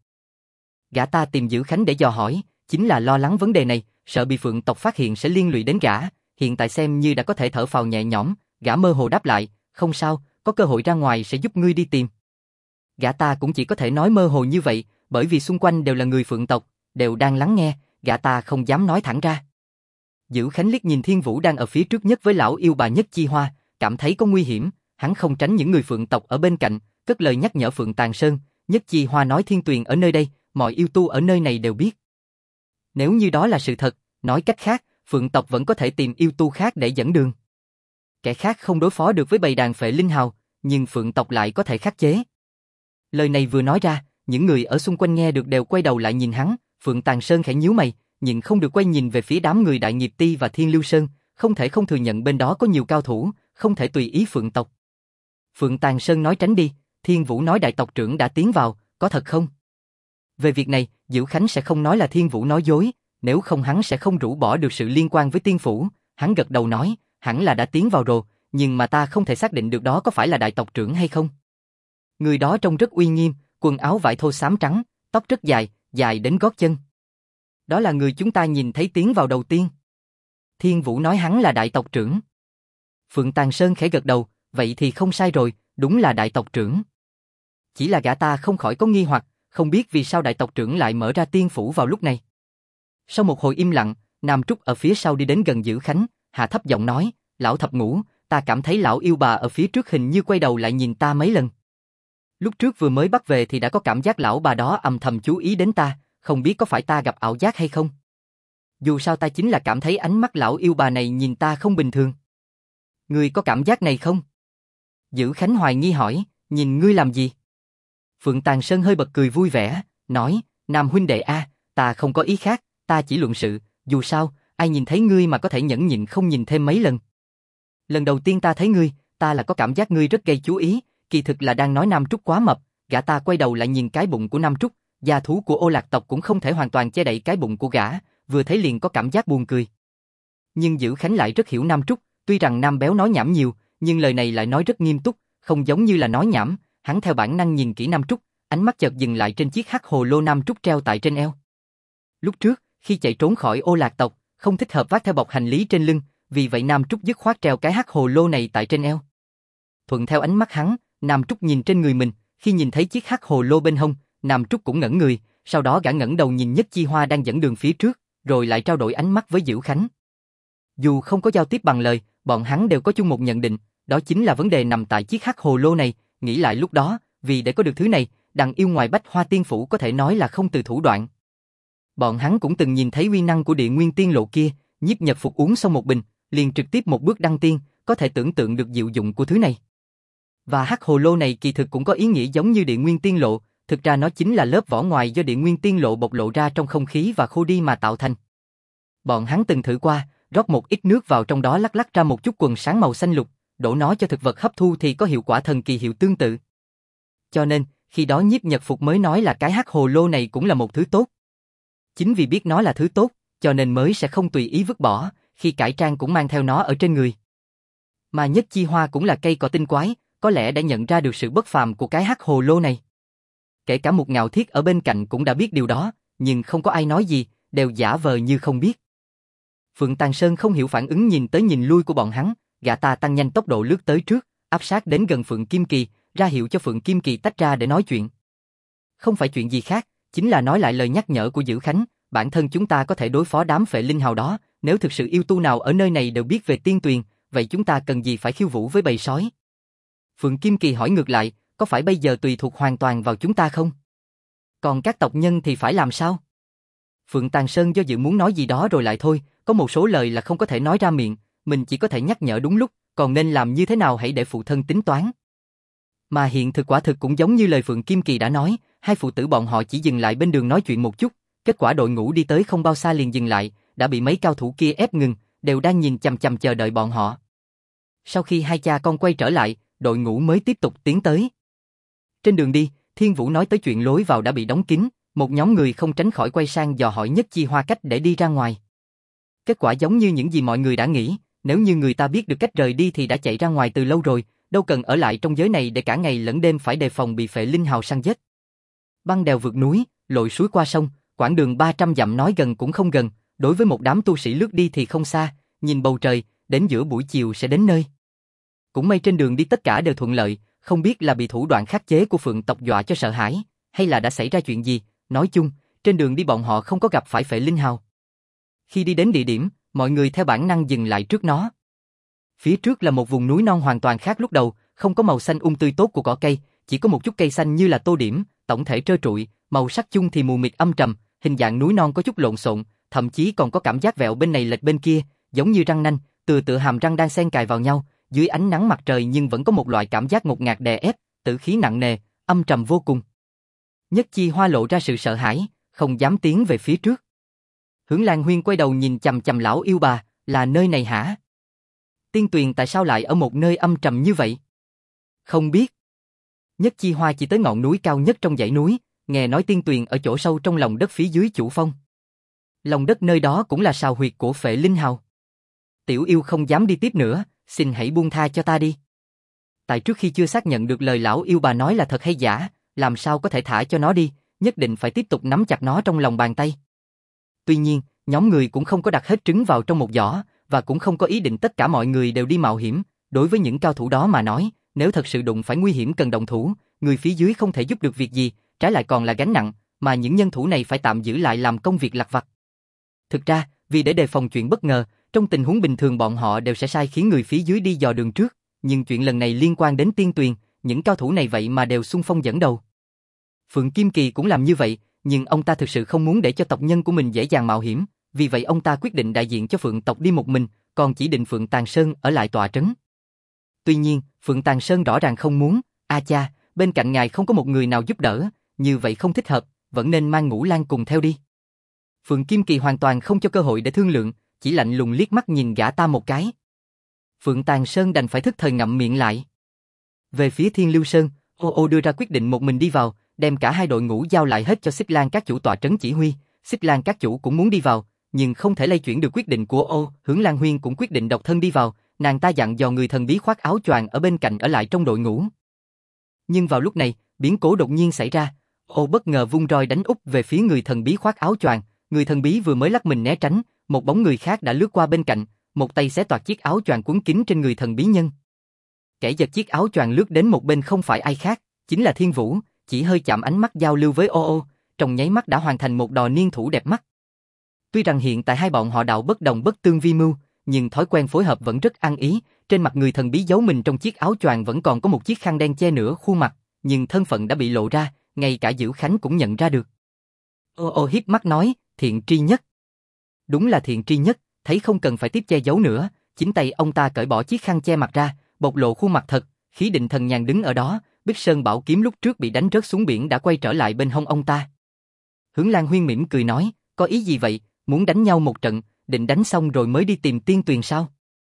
Gã ta tìm Dữ Khánh để dò hỏi, chính là lo lắng vấn đề này, sợ bị Phượng tộc phát hiện sẽ liên lụy đến gã, hiện tại xem như đã có thể thở phào nhẹ nhõm, gã mơ hồ đáp lại, không sao, có cơ hội ra ngoài sẽ giúp ngươi đi tìm. Gã ta cũng chỉ có thể nói mơ hồ như vậy, bởi vì xung quanh đều là người Phượng tộc, đều đang lắng nghe, gã ta không dám nói thẳng ra. Dữ Khánh liếc nhìn Thiên Vũ đang ở phía trước nhất với lão yêu bà Nhất Chi Hoa, cảm thấy có nguy hiểm, hắn không tránh những người Phượng tộc ở bên cạnh, cất lời nhắc nhở Phượng Tàn Sơn, Nhất Chi Hoa nói Thiên Tuyền ở nơi đây, mọi yêu tu ở nơi này đều biết. Nếu như đó là sự thật, nói cách khác, Phượng tộc vẫn có thể tìm yêu tu khác để dẫn đường. Kẻ khác không đối phó được với bầy đàn Phệ Linh Hào, nhưng Phượng tộc lại có thể khắc chế. Lời này vừa nói ra, những người ở xung quanh nghe được đều quay đầu lại nhìn hắn, Phượng Tàn Sơn khẽ nhíu mày, nhưng không được quay nhìn về phía đám người Đại Nghiệp Ti và Thiên Lưu Sơn, không thể không thừa nhận bên đó có nhiều cao thủ, không thể tùy ý Phượng tộc. Phượng Tàn Sơn nói tránh đi, Thiên Vũ nói đại tộc trưởng đã tiến vào, có thật không? Về việc này, Dữ Khánh sẽ không nói là Thiên Vũ nói dối, nếu không hắn sẽ không rũ bỏ được sự liên quan với Tiên Phủ, hắn gật đầu nói, hẳn là đã tiến vào rồi, nhưng mà ta không thể xác định được đó có phải là đại tộc trưởng hay không. Người đó trông rất uy nghiêm, quần áo vải thô xám trắng, tóc rất dài, dài đến gót chân. Đó là người chúng ta nhìn thấy tiến vào đầu tiên. Thiên Vũ nói hắn là đại tộc trưởng. Phượng Tàn Sơn khẽ gật đầu, vậy thì không sai rồi, đúng là đại tộc trưởng. Chỉ là gã ta không khỏi có nghi hoặc, không biết vì sao đại tộc trưởng lại mở ra tiên phủ vào lúc này. Sau một hồi im lặng, Nam Trúc ở phía sau đi đến gần Dữ Khánh, hạ thấp giọng nói, lão thập ngũ, ta cảm thấy lão yêu bà ở phía trước hình như quay đầu lại nhìn ta mấy lần. Lúc trước vừa mới bắt về thì đã có cảm giác lão bà đó âm thầm chú ý đến ta, không biết có phải ta gặp ảo giác hay không. Dù sao ta chính là cảm thấy ánh mắt lão yêu bà này nhìn ta không bình thường. Ngươi có cảm giác này không? Dữ Khánh hoài nghi hỏi, nhìn ngươi làm gì? Phượng Tàn Sơn hơi bật cười vui vẻ, nói, Nam huynh đệ a, ta không có ý khác, ta chỉ luận sự, dù sao, ai nhìn thấy ngươi mà có thể nhẫn nhịn không nhìn thêm mấy lần. Lần đầu tiên ta thấy ngươi, ta là có cảm giác ngươi rất gây chú ý, kỳ thực là đang nói Nam Trúc quá mập, gã ta quay đầu lại nhìn cái bụng của Nam Trúc, gia thú của Ô Lạc tộc cũng không thể hoàn toàn che đậy cái bụng của gã, vừa thấy liền có cảm giác buồn cười. Nhưng Dữ Khánh lại rất hiểu Nam Trúc, tuy rằng Nam Béo nói nhảm nhiều, nhưng lời này lại nói rất nghiêm túc, không giống như là nói nhảm, hắn theo bản năng nhìn kỹ Nam Trúc, ánh mắt chợt dừng lại trên chiếc hắc hồ lô Nam Trúc treo tại trên eo. Lúc trước, khi chạy trốn khỏi Ô Lạc tộc, không thích hợp vác theo bọc hành lý trên lưng, vì vậy Nam Trúc dứt khoát treo cái hắc hồ lô này tại trên eo. Thuận theo ánh mắt hắn, Nam Trúc nhìn trên người mình, khi nhìn thấy chiếc hắc hồ lô bên hông, Nam Trúc cũng ngẩn người, sau đó gã ngẩng đầu nhìn Nhất Chi Hoa đang dẫn đường phía trước, rồi lại trao đổi ánh mắt với Dữ Khánh. Dù không có giao tiếp bằng lời, bọn hắn đều có chung một nhận định, đó chính là vấn đề nằm tại chiếc hắc hồ lô này, nghĩ lại lúc đó, vì để có được thứ này, đằng yêu ngoài Bách Hoa Tiên Phủ có thể nói là không từ thủ đoạn. Bọn hắn cũng từng nhìn thấy uy năng của Địa Nguyên Tiên Lộ kia, Nhiếp Nhật Phục uống xong một bình, liền trực tiếp một bước đăng tiên, có thể tưởng tượng được diệu dụng của thứ này. Và hắc hồ lô này kỳ thực cũng có ý nghĩa giống như Địa Nguyên Tiên Lộ, thực ra nó chính là lớp vỏ ngoài do Địa Nguyên Tiên Lộ bộc lộ ra trong không khí và khô đi mà tạo thành. Bọn hắn từng thử qua, rót một ít nước vào trong đó lắc lắc ra một chút quần sáng màu xanh lục, đổ nó cho thực vật hấp thu thì có hiệu quả thần kỳ hiệu tương tự. Cho nên, khi đó Nhiếp Nhật Phục mới nói là cái hắc hồ lô này cũng là một thứ tốt. Chính vì biết nó là thứ tốt, cho nên mới sẽ không tùy ý vứt bỏ, khi cải trang cũng mang theo nó ở trên người. Mà Nhất Chi Hoa cũng là cây cỏ tinh quái, có lẽ đã nhận ra được sự bất phàm của cái hắc hồ lô này. Kể cả một Ngạo Thiết ở bên cạnh cũng đã biết điều đó, nhưng không có ai nói gì, đều giả vờ như không biết. Phượng Tàn Sơn không hiểu phản ứng nhìn tới nhìn lui của bọn hắn, gã ta tăng nhanh tốc độ lướt tới trước, áp sát đến gần Phượng Kim Kỳ, ra hiệu cho Phượng Kim Kỳ tách ra để nói chuyện. Không phải chuyện gì khác, chính là nói lại lời nhắc nhở của Dữ Khánh, bản thân chúng ta có thể đối phó đám phệ linh hào đó, nếu thực sự yêu tu nào ở nơi này đều biết về tiên tuyền, vậy chúng ta cần gì phải khiêu vũ với bầy sói? Phượng Kim Kỳ hỏi ngược lại, có phải bây giờ tùy thuộc hoàn toàn vào chúng ta không? Còn các tộc nhân thì phải làm sao? Phượng Tàn Sơn do dự muốn nói gì đó rồi lại thôi, có một số lời là không có thể nói ra miệng, mình chỉ có thể nhắc nhở đúng lúc, còn nên làm như thế nào hãy để phụ thân tính toán. Mà hiện thực quả thực cũng giống như lời Phượng Kim Kỳ đã nói, hai phụ tử bọn họ chỉ dừng lại bên đường nói chuyện một chút, kết quả đội ngũ đi tới không bao xa liền dừng lại, đã bị mấy cao thủ kia ép ngừng, đều đang nhìn chằm chằm chờ đợi bọn họ. Sau khi hai cha con quay trở lại, đội ngũ mới tiếp tục tiến tới. Trên đường đi, Thiên Vũ nói tới chuyện lối vào đã bị đóng kín, một nhóm người không tránh khỏi quay sang dò hỏi Nhất Chi Hoa cách để đi ra ngoài. Kết quả giống như những gì mọi người đã nghĩ, nếu như người ta biết được cách rời đi thì đã chạy ra ngoài từ lâu rồi, đâu cần ở lại trong giới này để cả ngày lẫn đêm phải đề phòng bị phệ linh hào săn giết. Băng đèo vượt núi, lội suối qua sông, quãng đường 300 dặm nói gần cũng không gần, đối với một đám tu sĩ lướt đi thì không xa, nhìn bầu trời, đến giữa buổi chiều sẽ đến nơi. Cũng may trên đường đi tất cả đều thuận lợi, không biết là bị thủ đoạn khắc chế của Phượng tộc dọa cho sợ hãi, hay là đã xảy ra chuyện gì, nói chung, trên đường đi bọn họ không có gặp phải phệ linh hào. Khi đi đến địa điểm, mọi người theo bản năng dừng lại trước nó. Phía trước là một vùng núi non hoàn toàn khác lúc đầu, không có màu xanh tươi tốt của cỏ cây, chỉ có một chút cây xanh như là tô điểm, tổng thể trơ trụi, màu sắc chung thì mù mịt âm trầm, hình dạng núi non có chút lộn xộn, thậm chí còn có cảm giác vẹo bên này lệch bên kia, giống như răng nanh, tựa hàm răng đang xen cài vào nhau, dưới ánh nắng mặt trời nhưng vẫn có một loại cảm giác ngột ngạt đè ép, tử khí nặng nề, âm trầm vô cùng. Nhất Chi Hoa lộ ra sự sợ hãi, không dám tiến về phía trước. Hướng Lan Huyên quay đầu nhìn chằm chằm lão yêu bà, là nơi này hả? Tiên tuyền tại sao lại ở một nơi âm trầm như vậy? Không biết. Nhất Chi Hoa chỉ tới ngọn núi cao nhất trong dãy núi, nghe nói tiên tuyền ở chỗ sâu trong lòng đất phía dưới chủ phong. Lòng đất nơi đó cũng là sào huyệt của phệ linh hào. Tiểu yêu không dám đi tiếp nữa, xin hãy buông tha cho ta đi. Tại trước khi chưa xác nhận được lời lão yêu bà nói là thật hay giả, làm sao có thể thả cho nó đi, nhất định phải tiếp tục nắm chặt nó trong lòng bàn tay. Tuy nhiên, nhóm người cũng không có đặt hết trứng vào trong một giỏ, và cũng không có ý định tất cả mọi người đều đi mạo hiểm, đối với những cao thủ đó mà nói, nếu thật sự đụng phải nguy hiểm cần động thủ, người phía dưới không thể giúp được việc gì, trái lại còn là gánh nặng, mà những nhân thủ này phải tạm giữ lại làm công việc lặt vặt. Thực ra, vì để đề phòng chuyện bất ngờ, trong tình huống bình thường bọn họ đều sẽ sai khiến người phía dưới đi dò đường trước, nhưng chuyện lần này liên quan đến Tiên Tuyền, những cao thủ này vậy mà đều xung phong dẫn đầu. Phượng Kim Kỳ cũng làm như vậy, nhưng ông ta thực sự không muốn để cho tộc nhân của mình dễ dàng mạo hiểm, vì vậy ông ta quyết định đại diện cho Phượng tộc đi một mình, còn chỉ định Phượng Tàng Sơn ở lại tọa trấn. Tuy nhiên, Phượng Tàng Sơn rõ ràng không muốn, cha, bên cạnh ngài không có một người nào giúp đỡ, như vậy không thích hợp, vẫn nên mang Ngũ Lang cùng theo đi. Phượng Kim Kỳ hoàn toàn không cho cơ hội để thương lượng, chỉ lạnh lùng liếc mắt nhìn gã ta một cái. Phượng Tàng Sơn đành phải thức thời ngậm miệng lại. Về phía Thiên Lưu Sơn, Ô đưa ra quyết định một mình đi vào, đem cả hai đội ngũ giao lại hết cho Xích Lan các chủ tọa trấn chỉ huy. Xích Lan các chủ cũng muốn đi vào, nhưng không thể lay chuyển được quyết định của Hướng Lan Huyên cũng quyết định độc thân đi vào, nàng ta dặn dò người thần bí khoác áo choàng ở bên cạnh ở lại trong đội ngũ. Nhưng vào lúc này, biến cố đột nhiên xảy ra, bất ngờ vung roi đánh úp về phía người thần bí khoác áo choàng, người thần bí vừa mới lắc mình né tránh, một bóng người khác đã lướt qua bên cạnh, một tay xé toạc chiếc áo choàng quấn kín trên người thần bí nhân. Kẻ giật chiếc áo choàng lướt đến một bên không phải ai khác, chính là Thiên Vũ, chỉ hơi chạm ánh mắt giao lưu với trong nháy mắt đã hoàn thành một đòn niên thủ đẹp mắt. Tuy rằng hiện tại hai bọn họ đạo bất đồng bất tương vi mưu, nhưng thói quen phối hợp vẫn rất ăn ý, trên mặt người thần bí giấu mình trong chiếc áo choàng vẫn còn có một chiếc khăn đen che nửa khuôn mặt, nhưng thân phận đã bị lộ ra, ngay cả Dữ Khánh cũng nhận ra được. Hiếp mắt nói, Thiện Tri Nhất. Đúng là Thiện Tri Nhất, thấy không cần phải tiếp che giấu nữa, chính tay ông ta cởi bỏ chiếc khăn che mặt ra, bộc lộ khuôn mặt thật, khí định thần nhàn đứng ở đó, Bích Sơn Bảo kiếm lúc trước bị đánh rớt xuống biển đã quay trở lại bên hông ông ta. Hướng Lan Huyên mỉm cười nói, có ý gì vậy, muốn đánh nhau một trận, định đánh xong rồi mới đi tìm Tiên Tuyền sao?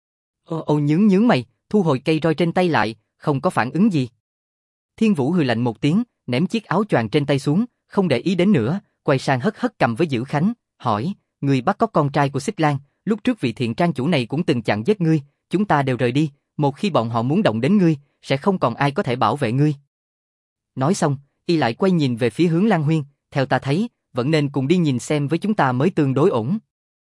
Nhướng mày, thu hồi cây roi trên tay lại, không có phản ứng gì. Thiên Vũ hừ lạnh một tiếng, ném chiếc áo choàng trên tay xuống, không để ý đến nữa, quay sang hất hất cầm với Dữ Khánh, hỏi, người bắt cóc con trai của Xích Lan, lúc trước vị thiện trang chủ này cũng từng chặn giết ngươi, chúng ta đều rời đi, một khi bọn họ muốn động đến ngươi, sẽ không còn ai có thể bảo vệ ngươi. Nói xong, y lại quay nhìn về phía Hướng Lan Huyên, theo ta thấy, vẫn nên cùng đi nhìn xem với chúng ta mới tương đối ổn.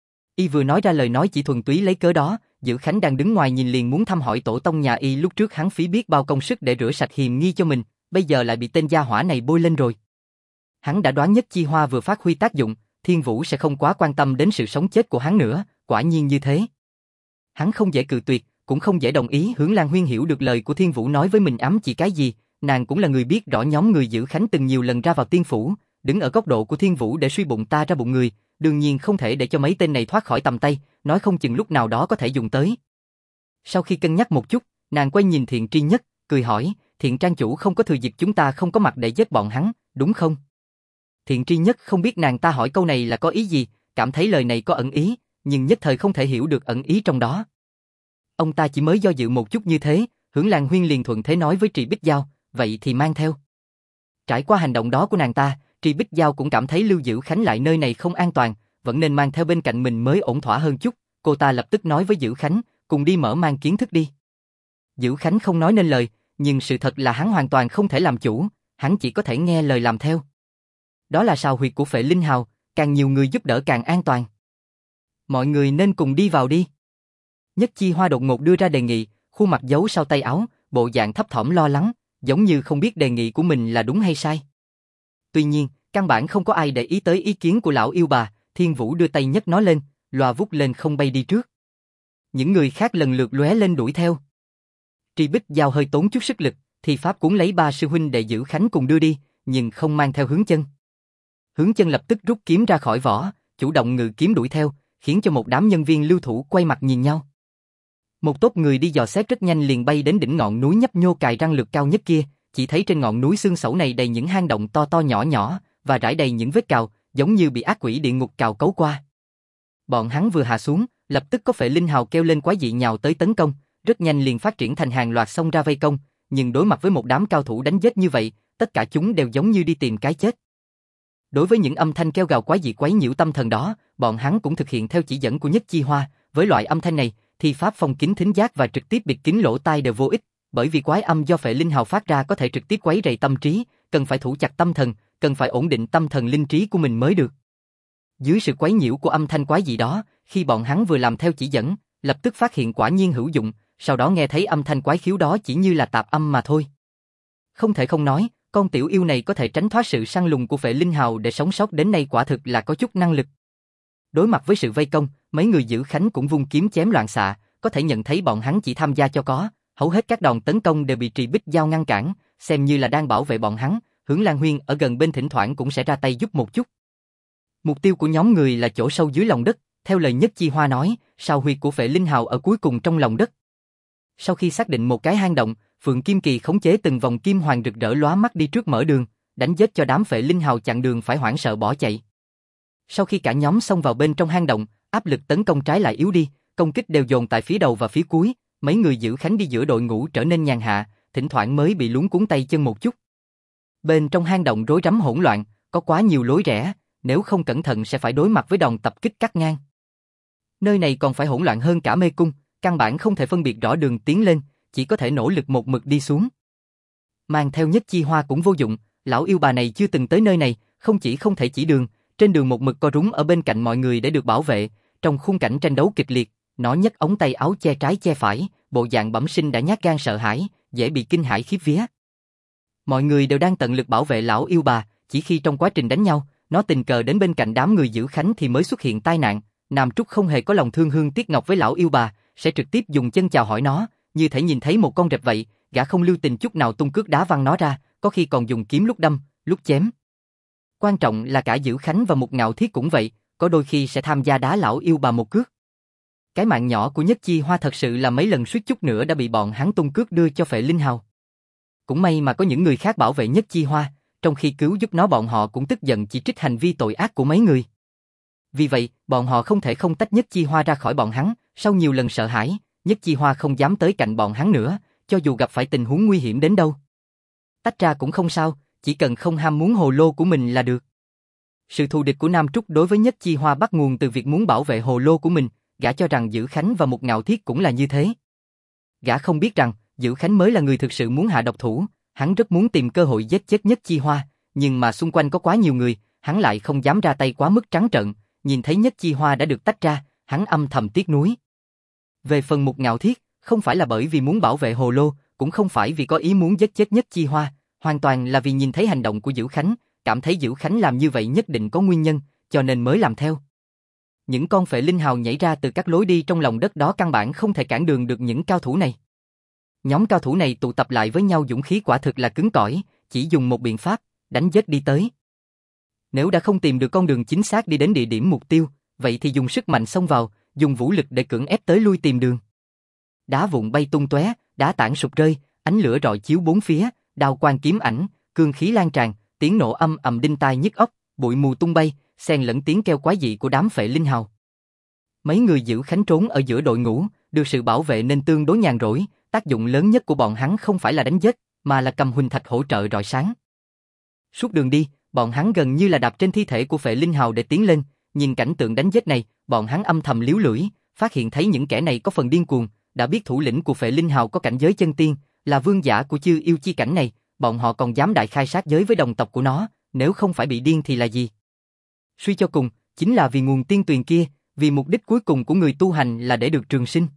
Y vừa nói ra lời nói chỉ thuần túy lấy cớ đó, Dữ Khánh đang đứng ngoài nhìn liền muốn thăm hỏi tổ tông nhà y lúc trước hắn phí biết bao công sức để rửa sạch hiềm nghi cho mình, bây giờ lại bị tên gia hỏa này bôi lên rồi. Hắn đã đoán Nhất Chi Hoa vừa phát huy tác dụng, Thiên Vũ sẽ không quá quan tâm đến sự sống chết của hắn nữa, quả nhiên như thế. Hắn không dễ cự tuyệt, cũng không dễ đồng ý. Hướng Lan Huyên hiểu được lời của Thiên Vũ nói với mình ám chỉ cái gì, nàng cũng là người biết rõ nhóm người Dữ Khánh từng nhiều lần ra vào tiên phủ, đứng ở góc độ của Thiên Vũ để suy bụng ta ra bụng người, đương nhiên không thể để cho mấy tên này thoát khỏi tầm tay, nói không chừng lúc nào đó có thể dùng tới. Sau khi cân nhắc một chút, nàng quay nhìn Thiện Tri Nhất, cười hỏi, Thiện trang chủ không có thừa dịp chúng ta không có mặt để giết bọn hắn, đúng không? Thiện Tri Nhất không biết nàng ta hỏi câu này là có ý gì, cảm thấy lời này có ẩn ý, nhưng nhất thời không thể hiểu được ẩn ý trong đó. Ông ta chỉ mới do dự một chút như thế, Hướng Lan Huyên liền thuận thế nói với Trì Bích Giao, vậy thì mang theo. Trải qua hành động đó của nàng ta, Trì Bích Giao cũng cảm thấy lưu Dữ Khánh lại nơi này không an toàn, vẫn nên mang theo bên cạnh mình mới ổn thỏa hơn chút. Cô ta lập tức nói với Dữ Khánh, cùng đi mở mang kiến thức đi. Dữ Khánh không nói nên lời, nhưng sự thật là hắn hoàn toàn không thể làm chủ, hắn chỉ có thể nghe lời làm theo. Đó là sào huyệt của Phệ Linh Hào, càng nhiều người giúp đỡ càng an toàn. Mọi người nên cùng đi vào đi. Nhất Chi Hoa đột ngột đưa ra đề nghị, khuôn mặt giấu sau tay áo, bộ dạng thấp thỏm lo lắng, giống như không biết đề nghị của mình là đúng hay sai. Tuy nhiên, căn bản không có ai để ý tới ý kiến của lão yêu bà, Thiên Vũ đưa tay nhấc nó lên, loa vút lên không bay đi trước. Những người khác lần lượt lóe lên đuổi theo. Trì Bích Giao hơi tốn chút sức lực, thì pháp cuốn lấy ba sư huynh để Dữ Khánh cùng đưa đi, nhưng không mang theo Hướng Chân. Hướng Chân lập tức rút kiếm ra khỏi vỏ, chủ động ngự kiếm đuổi theo, khiến cho một đám nhân viên lưu thủ quay mặt nhìn nhau. Một tốp người đi dò xét rất nhanh liền bay đến đỉnh ngọn núi nhấp nhô cài răng lược cao nhất kia, chỉ thấy trên ngọn núi xương sẩu này đầy những hang động to to nhỏ nhỏ, và rải đầy những vết cào, giống như bị ác quỷ địa ngục cào cấu qua. Bọn hắn vừa hạ xuống, lập tức có Phệ Linh Hào kêu lên quái dị nhào tới tấn công, rất nhanh liền phát triển thành hàng loạt xông ra vây công, nhưng đối mặt với một đám cao thủ đánh giết như vậy, tất cả chúng đều giống như đi tìm cái chết. Đối với những âm thanh kêu gào quái dị quấy nhiễu tâm thần đó, bọn hắn cũng thực hiện theo chỉ dẫn của Nhất Chi Hoa, với loại âm thanh này, thì pháp phong kín thính giác và trực tiếp bịt kín lỗ tai đều vô ích, bởi vì quái âm do Phệ Linh Hào phát ra có thể trực tiếp quấy rầy tâm trí, cần phải thủ chặt tâm thần, cần phải ổn định tâm thần linh trí của mình mới được. Dưới sự quấy nhiễu của âm thanh quái dị đó, khi bọn hắn vừa làm theo chỉ dẫn, lập tức phát hiện quả nhiên hữu dụng, sau đó nghe thấy âm thanh quái khiếu đó chỉ như là tạp âm mà thôi. Không thể không nói, con tiểu yêu này có thể tránh thoát sự săn lùng của Phệ Linh Hào để sống sót đến nay quả thực là có chút năng lực. Đối mặt với sự vây công, mấy người giữ Khánh cũng vung kiếm chém loạn xạ, có thể nhận thấy bọn hắn chỉ tham gia cho có, hầu hết các đòn tấn công đều bị Trì Bích Giao ngăn cản, xem như là đang bảo vệ bọn hắn. Hướng Lan Huyên ở gần bên thỉnh thoảng cũng sẽ ra tay giúp một chút. Mục tiêu của nhóm người là chỗ sâu dưới lòng đất, theo lời Nhất Chi Hoa nói, sao huyệt của Phệ Linh Hào ở cuối cùng trong lòng đất. Sau khi xác định một cái hang động, Phượng Kim Kỳ khống chế từng vòng kim hoàng rực rỡ lóa mắt đi trước mở đường, đánh giết cho đám Phệ Linh Hào chặn đường phải hoảng sợ bỏ chạy. Sau khi cả nhóm xông vào bên trong hang động, áp lực tấn công trái lại yếu đi, công kích đều dồn tại phía đầu và phía cuối, mấy người giữ Khánh đi giữa đội ngũ trở nên nhàn hạ, thỉnh thoảng mới bị luống cuống tay chân một chút. Bên trong hang động rối rắm hỗn loạn, có quá nhiều lối rẽ, nếu không cẩn thận sẽ phải đối mặt với đòn tập kích cắt ngang. Nơi này còn phải hỗn loạn hơn cả mê cung, căn bản không thể phân biệt rõ đường tiến lên, chỉ có thể nỗ lực một mực đi xuống. Mang theo Nhất Chi Hoa cũng vô dụng, lão yêu bà này chưa từng tới nơi này, không chỉ không thể chỉ đường, trên đường một mực co rúm ở bên cạnh mọi người để được bảo vệ, trong khung cảnh tranh đấu kịch liệt, nó nhấc ống tay áo che trái che phải, bộ dạng bẩm sinh đã nhát gan sợ hãi, dễ bị kinh hãi khiếp vía. Mọi người đều đang tận lực bảo vệ lão yêu bà, chỉ khi trong quá trình đánh nhau, nó tình cờ đến bên cạnh đám người giữ Khánh thì mới xuất hiện tai nạn. Nam Trúc không hề có lòng thương hương tiếc ngọc với lão yêu bà, sẽ trực tiếp dùng chân chào hỏi nó, như thể nhìn thấy một con rệp vậy, gã không lưu tình chút nào tung cước đá văng nó ra, có khi còn dùng kiếm lúc đâm, lúc chém. Quan trọng là cả giữ Khánh và Mục Ngạo Thiết cũng vậy, có đôi khi sẽ tham gia đá lão yêu bà một cước. Cái mạng nhỏ của Nhất Chi Hoa thật sự là mấy lần suýt chút nữa đã bị bọn hắn tung cước đưa cho Phệ Linh Hào. Cũng may mà có những người khác bảo vệ Nhất Chi Hoa, trong khi cứu giúp nó bọn họ cũng tức giận chỉ trích hành vi tội ác của mấy người. Vì vậy, bọn họ không thể không tách Nhất Chi Hoa ra khỏi bọn hắn, sau nhiều lần sợ hãi, Nhất Chi Hoa không dám tới cạnh bọn hắn nữa, cho dù gặp phải tình huống nguy hiểm đến đâu. Tách ra cũng không sao, chỉ cần không ham muốn hồ lô của mình là được. Sự thù địch của Nam Trúc đối với Nhất Chi Hoa bắt nguồn từ việc muốn bảo vệ hồ lô của mình, gã cho rằng Giữ Khánh và Mục Ngạo Thiết cũng là như thế. Gã không biết rằng, Giữ Khánh mới là người thực sự muốn hạ độc thủ, hắn rất muốn tìm cơ hội giết chết Nhất Chi Hoa, nhưng mà xung quanh có quá nhiều người, hắn lại không dám ra tay quá mức trắng trợn, nhìn thấy Nhất Chi Hoa đã được tách ra, hắn âm thầm tiếc nuối. Về phần Mục Ngạo Thiết, không phải là bởi vì muốn bảo vệ hồ lô, cũng không phải vì có ý muốn giết chết Nhất Chi Hoa, hoàn toàn là vì nhìn thấy hành động của Giữ Khánh, cảm thấy Giữ Khánh làm như vậy nhất định có nguyên nhân, cho nên mới làm theo. Những con Phệ Linh Hào nhảy ra từ các lối đi trong lòng đất đó căn bản không thể cản đường được những cao thủ này. Nhóm cao thủ này tụ tập lại với nhau dũng khí quả thực là cứng cỏi, chỉ dùng một biện pháp, đánh giết đi tới. Nếu đã không tìm được con đường chính xác đi đến địa điểm mục tiêu, vậy thì dùng sức mạnh xông vào, dùng vũ lực để cưỡng ép tới lui tìm đường. Đá vụn bay tung tóe, đá tảng sụp rơi, ánh lửa rọi chiếu bốn phía, đao quang kiếm ảnh, cương khí lan tràn, tiếng nổ âm ầm đinh tai nhức óc, bụi mù tung bay, xen lẫn tiếng kêu quái dị của đám Phệ Linh Hào. Mấy người Giữ Khánh trốn ở giữa đội ngũ, được sự bảo vệ nên tương đối nhàn rỗi, tác dụng lớn nhất của bọn hắn không phải là đánh giết, mà là cầm huỳnh thạch hỗ trợ rọi sáng. Suốt đường đi, bọn hắn gần như là đạp trên thi thể của Phệ Linh Hào để tiến lên, nhìn cảnh tượng đánh giết này, bọn hắn âm thầm liếu lưỡi, phát hiện thấy những kẻ này có phần điên cuồng, đã biết thủ lĩnh của Phệ Linh Hào có cảnh giới chân tiên, là vương giả của chư yêu chi cảnh này, bọn họ còn dám đại khai sát giới với đồng tộc của nó, nếu không phải bị điên thì là gì? Suy cho cùng, chính là vì nguồn tiên tuyền kia, vì mục đích cuối cùng của người tu hành là để được trường sinh.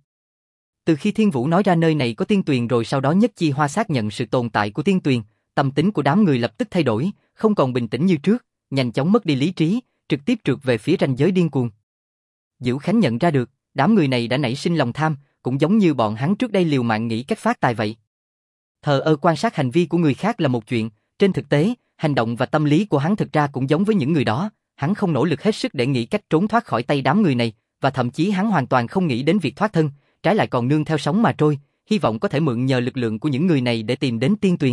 Từ khi Thiên Vũ nói ra nơi này có tiên tuyền rồi sau đó Nhất Chi Hoa xác nhận sự tồn tại của tiên tuyền, tâm tính của đám người lập tức thay đổi, không còn bình tĩnh như trước, nhanh chóng mất đi lý trí, trực tiếp trượt về phía ranh giới điên cuồng. Dữu Khánh nhận ra được, đám người này đã nảy sinh lòng tham, cũng giống như bọn hắn trước đây liều mạng nghĩ cách phát tài vậy. Thờ ơ quan sát hành vi của người khác là một chuyện, trên thực tế, hành động và tâm lý của hắn thực ra cũng giống với những người đó, hắn không nỗ lực hết sức để nghĩ cách trốn thoát khỏi tay đám người này, và thậm chí hắn hoàn toàn không nghĩ đến việc thoát thân, trái lại còn nương theo sóng mà trôi, hy vọng có thể mượn nhờ lực lượng của những người này để tìm đến tiên tuyền.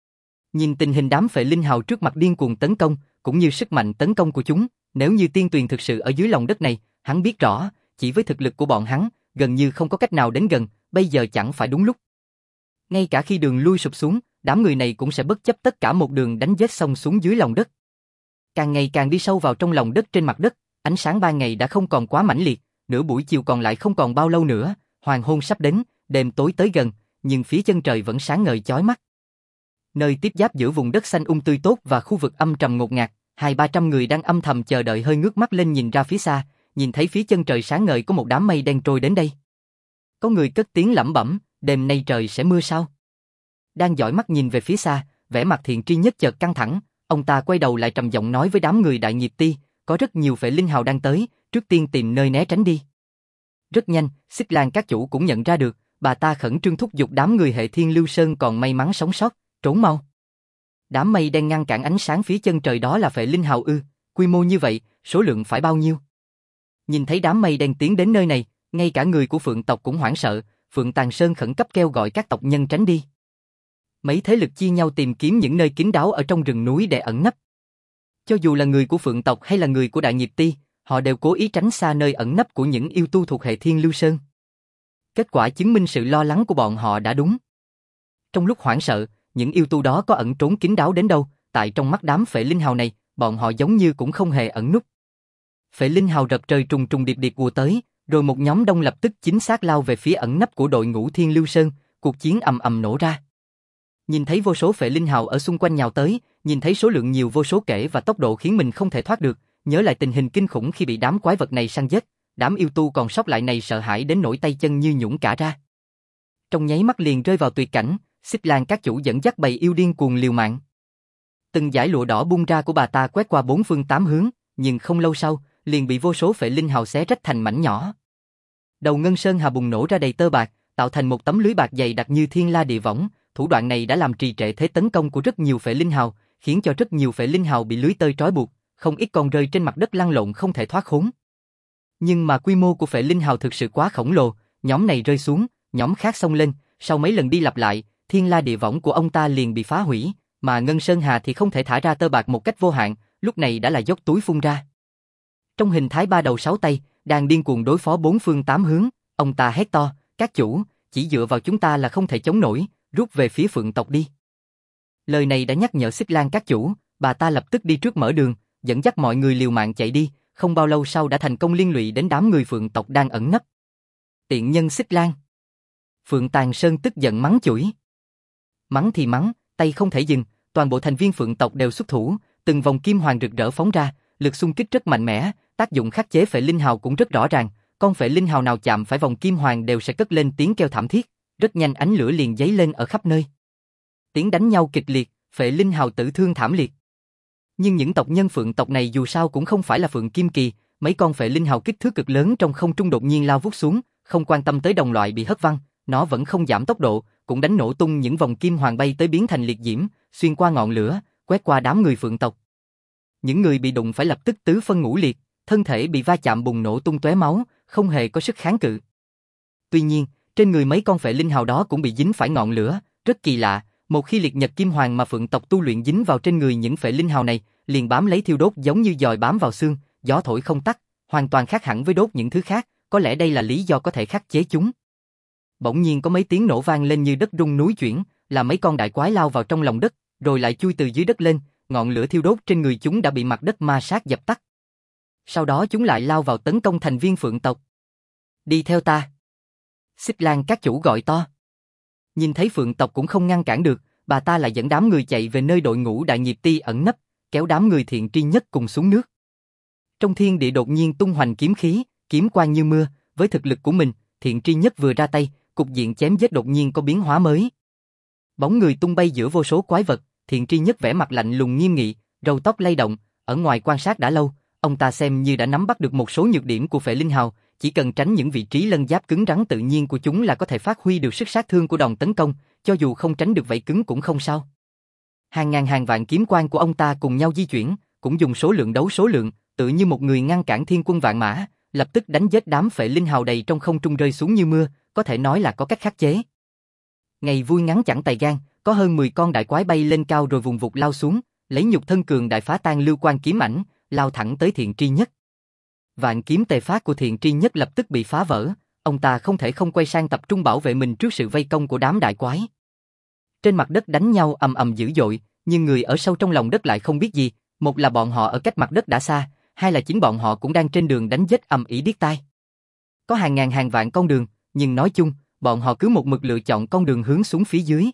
Nhìn tình hình đám Phệ Linh Hào trước mặt điên cuồng tấn công, cũng như sức mạnh tấn công của chúng, nếu như tiên tuyền thực sự ở dưới lòng đất này, hắn biết rõ, chỉ với thực lực của bọn hắn, gần như không có cách nào đến gần, bây giờ chẳng phải đúng lúc. Ngay cả khi đường lui sụp xuống, đám người này cũng sẽ bất chấp tất cả một đường đánh giết xông xuống dưới lòng đất. Càng ngày càng đi sâu vào trong lòng đất trên mặt đất, ánh sáng ban ngày đã không còn quá mãnh liệt, nửa buổi chiều còn lại không còn bao lâu nữa, hoàng hôn sắp đến, đêm tối tới gần, nhưng phía chân trời vẫn sáng ngời chói mắt. Nơi tiếp giáp giữa vùng đất xanh tươi tốt và khu vực âm trầm ngột ngạt, 200-300 người đang âm thầm chờ đợi hơi ngước mắt lên nhìn ra phía xa, nhìn thấy phía chân trời sáng ngời có một đám mây đen trôi đến đây. Có người cất tiếng lẩm bẩm, đêm nay trời sẽ mưa sao? Đang dõi mắt nhìn về phía xa, vẻ mặt Thiện Tri Nhất chợt căng thẳng, ông ta quay đầu lại trầm giọng nói với đám người Đại Nghiệp Ti, có rất nhiều phệ linh hào đang tới, trước tiên tìm nơi né tránh đi. Rất nhanh, Xích Lan các chủ cũng nhận ra được, bà ta khẩn trương thúc giục đám người Hệ Thiên Lưu Sơn còn may mắn sống sót, trốn mau. Đám mây đen ngăn cản ánh sáng phía chân trời đó là phệ linh hào ư? Quy mô như vậy, số lượng phải bao nhiêu? Nhìn thấy đám mây đen tiến đến nơi này, ngay cả người của Phượng tộc cũng hoảng sợ, Phượng Tàng Sơn khẩn cấp kêu gọi các tộc nhân tránh đi. Mấy thế lực chia nhau tìm kiếm những nơi kín đáo ở trong rừng núi để ẩn nấp. Cho dù là người của Phượng tộc hay là người của Đại Nghiệp Ti, họ đều cố ý tránh xa nơi ẩn nấp của những yêu tu thuộc Hệ Thiên Lưu Sơn. Kết quả chứng minh sự lo lắng của bọn họ đã đúng. Trong lúc hoảng sợ, những yêu tu đó có ẩn trốn kín đáo đến đâu, tại trong mắt đám phệ linh hào này, bọn họ giống như cũng không hề ẩn núp. Phệ linh hào rập trời trùng trùng điệp điệp ùa tới, rồi một nhóm đông lập tức chính xác lao về phía ẩn nấp của đội ngũ Thiên Lưu Sơn, cuộc chiến ầm ầm nổ ra. Nhìn thấy vô số phệ linh hào ở xung quanh nhào tới, nhìn thấy số lượng nhiều vô số kể và tốc độ khiến mình không thể thoát được, nhớ lại tình hình kinh khủng khi bị đám quái vật này săn giết, đám yêu tu còn sót lại này sợ hãi đến nỗi tay chân như nhũn cả ra. Trong nháy mắt liền rơi vào tuyệt cảnh, Xích Lan các chủ dẫn dắt bầy yêu điên cuồng liều mạng. Từng dải lụa đỏ bung ra của bà ta quét qua bốn phương tám hướng, nhưng không lâu sau, liền bị vô số phệ linh hào xé rách thành mảnh nhỏ. Đầu ngân sơn hà bùng nổ ra đầy tơ bạc, tạo thành một tấm lưới bạc dày đặc như thiên la địa võng. Thủ đoạn này đã làm trì trệ thế tấn công của rất nhiều phệ linh hào, khiến cho rất nhiều phệ linh hào bị lưới tơ trói buộc, không ít con rơi trên mặt đất lăn lộn không thể thoát khốn. Nhưng mà quy mô của phệ linh hào thực sự quá khổng lồ, nhóm này rơi xuống, nhóm khác xông lên, sau mấy lần đi lặp lại, thiên la địa võng của ông ta liền bị phá hủy, mà ngân sơn hà thì không thể thả ra tơ bạc một cách vô hạn, lúc này đã là dốc túi phun ra. Trong hình thái ba đầu sáu tay, đang điên cuồng đối phó bốn phương tám hướng, ông ta hét to, các chủ, chỉ dựa vào chúng ta là không thể chống nổi, rút về phía Phượng tộc đi. Lời này đã nhắc nhở Xích Lan các chủ, bà ta lập tức đi trước mở đường, dẫn dắt mọi người liều mạng chạy đi, không bao lâu sau đã thành công liên lụy đến đám người Phượng tộc đang ẩn nấp. Tiện nhân Xích Lan. Phượng Tàng Sơn tức giận mắng chửi. Mắng thì mắng, tay không thể dừng, toàn bộ thành viên Phượng tộc đều xuất thủ, từng vòng kim hoàng rực rỡ phóng ra, lực xung kích rất mạnh mẽ, tác dụng khắc chế phệ linh hào cũng rất rõ ràng, con phệ linh hào nào chạm phải vòng kim hoàng đều sẽ cất lên tiếng kêu thảm thiết, rất nhanh ánh lửa liền giấy lên ở khắp nơi. Tiếng đánh nhau kịch liệt, phệ linh hào tử thương thảm liệt. Nhưng những tộc nhân Phượng tộc này dù sao cũng không phải là Phượng Kim Kỳ, mấy con phệ linh hào kích thước cực lớn trong không trung đột nhiên lao vút xuống, không quan tâm tới đồng loại bị hất văng, nó vẫn không giảm tốc độ, cũng đánh nổ tung những vòng kim hoàng bay tới biến thành liệt diễm, xuyên qua ngọn lửa, quét qua đám người Phượng tộc. Những người bị đụng phải lập tức tứ phân ngũ liệt, thân thể bị va chạm bùng nổ tung tóe máu, không hề có sức kháng cự. Tuy nhiên, trên người mấy con phệ linh hào đó cũng bị dính phải ngọn lửa, rất kỳ lạ, một khi liệt nhật kim hoàng mà Phượng tộc tu luyện dính vào trên người những phệ linh hào này, liền bám lấy thiêu đốt giống như dòi bám vào xương, gió thổi không tắt, hoàn toàn khác hẳn với đốt những thứ khác, có lẽ đây là lý do có thể khắc chế chúng. Bỗng nhiên có mấy tiếng nổ vang lên như đất rung núi chuyển, là mấy con đại quái lao vào trong lòng đất, rồi lại chui từ dưới đất lên, ngọn lửa thiêu đốt trên người chúng đã bị mặt đất ma sát dập tắt. Sau đó chúng lại lao vào tấn công thành viên Phượng tộc. Đi theo ta. Xích Lan các chủ gọi to. Nhìn thấy Phượng tộc cũng không ngăn cản được, bà ta lại dẫn đám người chạy về nơi đội ngũ Đại Nghiệp Ti ẩn nấp, kéo đám người Thiện Tri Nhất cùng xuống nước. Trong thiên địa đột nhiên tung hoành kiếm khí, kiếm quang như mưa, với thực lực của mình, Thiện Tri Nhất vừa ra tay, cục diện chém giết đột nhiên có biến hóa mới. Bóng người tung bay giữa vô số quái vật, Thiện Tri Nhất vẻ mặt lạnh lùng nghiêm nghị, râu tóc lay động, ở ngoài quan sát đã lâu, ông ta xem như đã nắm bắt được một số nhược điểm của phệ linh hào, chỉ cần tránh những vị trí lân giáp cứng rắn tự nhiên của chúng là có thể phát huy được sức sát thương của đòn tấn công, cho dù không tránh được vảy cứng cũng không sao. Hàng ngàn hàng vạn kiếm quang của ông ta cùng nhau di chuyển, cũng dùng số lượng đấu số lượng, tự như một người ngăn cản thiên quân vạn mã, lập tức đánh giết đám phệ linh hào đầy trong không trung rơi xuống như mưa, có thể nói là có cách khắc chế. Ngày vui ngắn chẳng tày gan, có hơn 10 con đại quái bay lên cao rồi vùng vụt lao xuống, lấy nhục thân cường đại phá tan lưu quan kiếm ảnh, lao thẳng tới Thiện Tri Nhất. Vạn kiếm tề phát của Thiện Tri Nhất lập tức bị phá vỡ, ông ta không thể không quay sang tập trung bảo vệ mình trước sự vây công của đám đại quái. Trên mặt đất đánh nhau ầm ầm dữ dội, nhưng người ở sâu trong lòng đất lại không biết gì, một là bọn họ ở cách mặt đất đã xa, hai là chính bọn họ cũng đang trên đường đánh giết ầm ĩ điếc tai. Có hàng ngàn hàng vạn con đường, nhưng nói chung, bọn họ cứ một mực lựa chọn con đường hướng xuống phía dưới.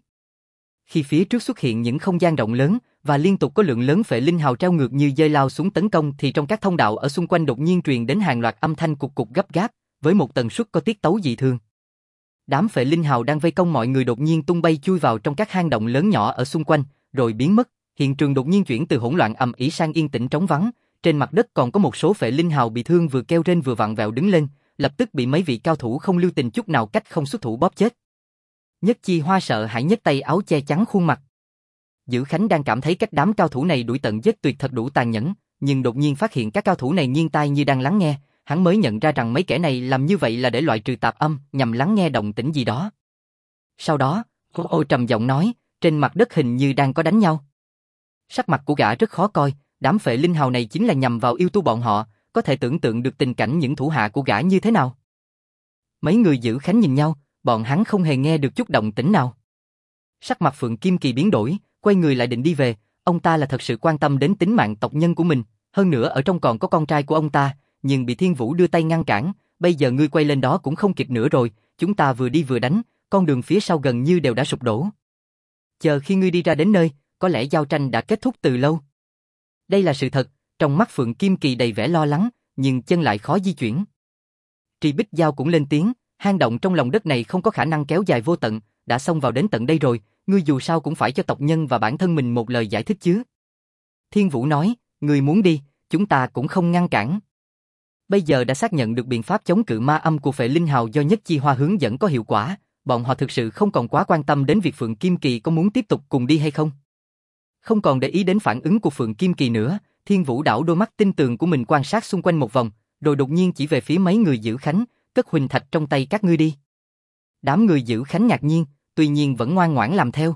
Khi phía trước xuất hiện những không gian rộng lớn và liên tục có lượng lớn phệ linh hào treo ngược như dơi lao xuống tấn công thì trong các thông đạo ở xung quanh đột nhiên truyền đến hàng loạt âm thanh cục cục gấp gáp, với một tần suất có tiết tấu dị thường. Đám phệ linh hào đang vây công mọi người đột nhiên tung bay chui vào trong các hang động lớn nhỏ ở xung quanh, rồi biến mất. Hiện trường đột nhiên chuyển từ hỗn loạn ầm ĩ sang yên tĩnh trống vắng, trên mặt đất còn có một số phệ linh hào bị thương vừa kêu rên vừa vặn vẹo đứng lên, lập tức bị mấy vị cao thủ không lưu tình chút nào cách không xuất thủ bóp chết. Nhất Chi Hoa sợ hãi nhấc tay áo che chắn khuôn mặt. Dữ Khánh đang cảm thấy cách đám cao thủ này đuổi tận giết tuyệt thật đủ tàn nhẫn, nhưng đột nhiên phát hiện các cao thủ này nghiêng tai như đang lắng nghe, hắn mới nhận ra rằng mấy kẻ này làm như vậy là để loại trừ tạp âm, nhằm lắng nghe động tĩnh gì đó. Sau đó, ô trầm giọng nói, trên mặt đất hình như đang có đánh nhau. Sắc mặt của gã rất khó coi, đám phệ linh hào này chính là nhằm vào yêu tu bọn họ, có thể tưởng tượng được tình cảnh những thủ hạ của gã như thế nào. Mấy người Dữ Khánh nhìn nhau, bọn hắn không hề nghe được chút động tĩnh nào. Sắc mặt Phượng Kim Kỳ biến đổi, quay người lại định đi về, ông ta là thật sự quan tâm đến tính mạng tộc nhân của mình, hơn nữa ở trong còn có con trai của ông ta, nhưng bị Thiên Vũ đưa tay ngăn cản, bây giờ ngươi quay lên đó cũng không kịp nữa rồi, chúng ta vừa đi vừa đánh, con đường phía sau gần như đều đã sụp đổ. Chờ khi ngươi đi ra đến nơi, có lẽ giao tranh đã kết thúc từ lâu. Đây là sự thật, trong mắt Phượng Kim Kỳ đầy vẻ lo lắng, nhưng chân lại khó di chuyển. Trì Bích Giao cũng lên tiếng, hang động trong lòng đất này không có khả năng kéo dài vô tận, đã xông vào đến tận đây rồi, ngươi dù sao cũng phải cho tộc nhân và bản thân mình một lời giải thích chứ. Thiên Vũ nói, ngươi muốn đi, chúng ta cũng không ngăn cản. Bây giờ đã xác nhận được biện pháp chống cự ma âm của phệ linh hào do Nhất Chi Hoa hướng dẫn có hiệu quả, bọn họ thực sự không còn quá quan tâm đến việc Phượng Kim Kỳ có muốn tiếp tục cùng đi hay không. Không còn để ý đến phản ứng của Phượng Kim Kỳ nữa, Thiên Vũ đảo đôi mắt tinh tường của mình quan sát xung quanh một vòng, rồi đột nhiên chỉ về phía mấy người Dữ Khánh, cất huỳnh thạch trong tay các ngươi đi. Đám người Dữ Khánh ngạc nhiên, tuy nhiên vẫn ngoan ngoãn làm theo.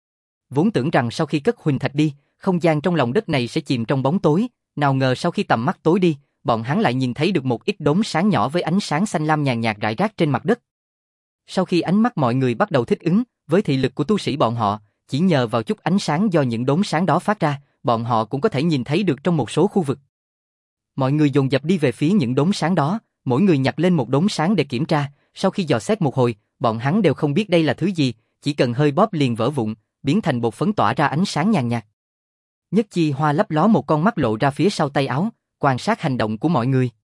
Vốn tưởng rằng sau khi cất huỳnh thạch đi, không gian trong lòng đất này sẽ chìm trong bóng tối, nào ngờ sau khi tầm mắt tối đi, bọn hắn lại nhìn thấy được một ít đốm sáng nhỏ với ánh sáng xanh lam nhàn nhạt rải rác trên mặt đất. Sau khi ánh mắt mọi người bắt đầu thích ứng, với thị lực của tu sĩ bọn họ, chỉ nhờ vào chút ánh sáng do những đốm sáng đó phát ra, bọn họ cũng có thể nhìn thấy được trong một số khu vực. Mọi người dồn dập đi về phía những đốm sáng đó, mỗi người nhặt lên một đốm sáng để kiểm tra, sau khi dò xét một hồi, bọn hắn đều không biết đây là thứ gì, chỉ cần hơi bóp liền vỡ vụn, biến thành bột phấn tỏa ra ánh sáng nhàn nhạt. Nhất Chi Hoa lấp ló một con mắt lộ ra phía sau tay áo, quan sát hành động của mọi người.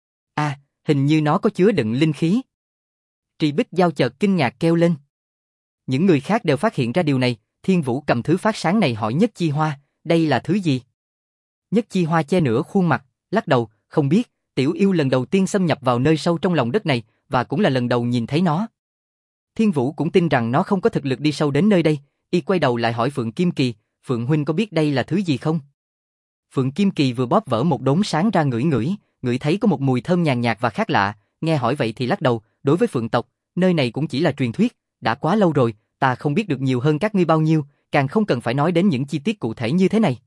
Hình như nó có chứa đựng linh khí. Trì Bích Giao chợt kinh ngạc kêu lên. Những người khác đều phát hiện ra điều này, Thiên Vũ cầm thứ phát sáng này hỏi Nhất Chi Hoa, đây là thứ gì? Nhất Chi Hoa che nửa khuôn mặt, lắc đầu, không biết, tiểu yêu lần đầu tiên xâm nhập vào nơi sâu trong lòng đất này, và cũng là lần đầu nhìn thấy nó. Thiên Vũ cũng tin rằng nó không có thực lực đi sâu đến nơi đây, y quay đầu lại hỏi Phượng Kim Kỳ, Phượng huynh có biết đây là thứ gì không? Phượng Kim Kỳ vừa bóp vỡ một đốm sáng ra ngửi thấy có một mùi thơm nhàn nhạt và khác lạ, nghe hỏi vậy thì lắc đầu, đối với Phượng tộc, nơi này cũng chỉ là truyền thuyết, đã quá lâu rồi, ta không biết được nhiều hơn các ngươi bao nhiêu, càng không cần phải nói đến những chi tiết cụ thể như thế này.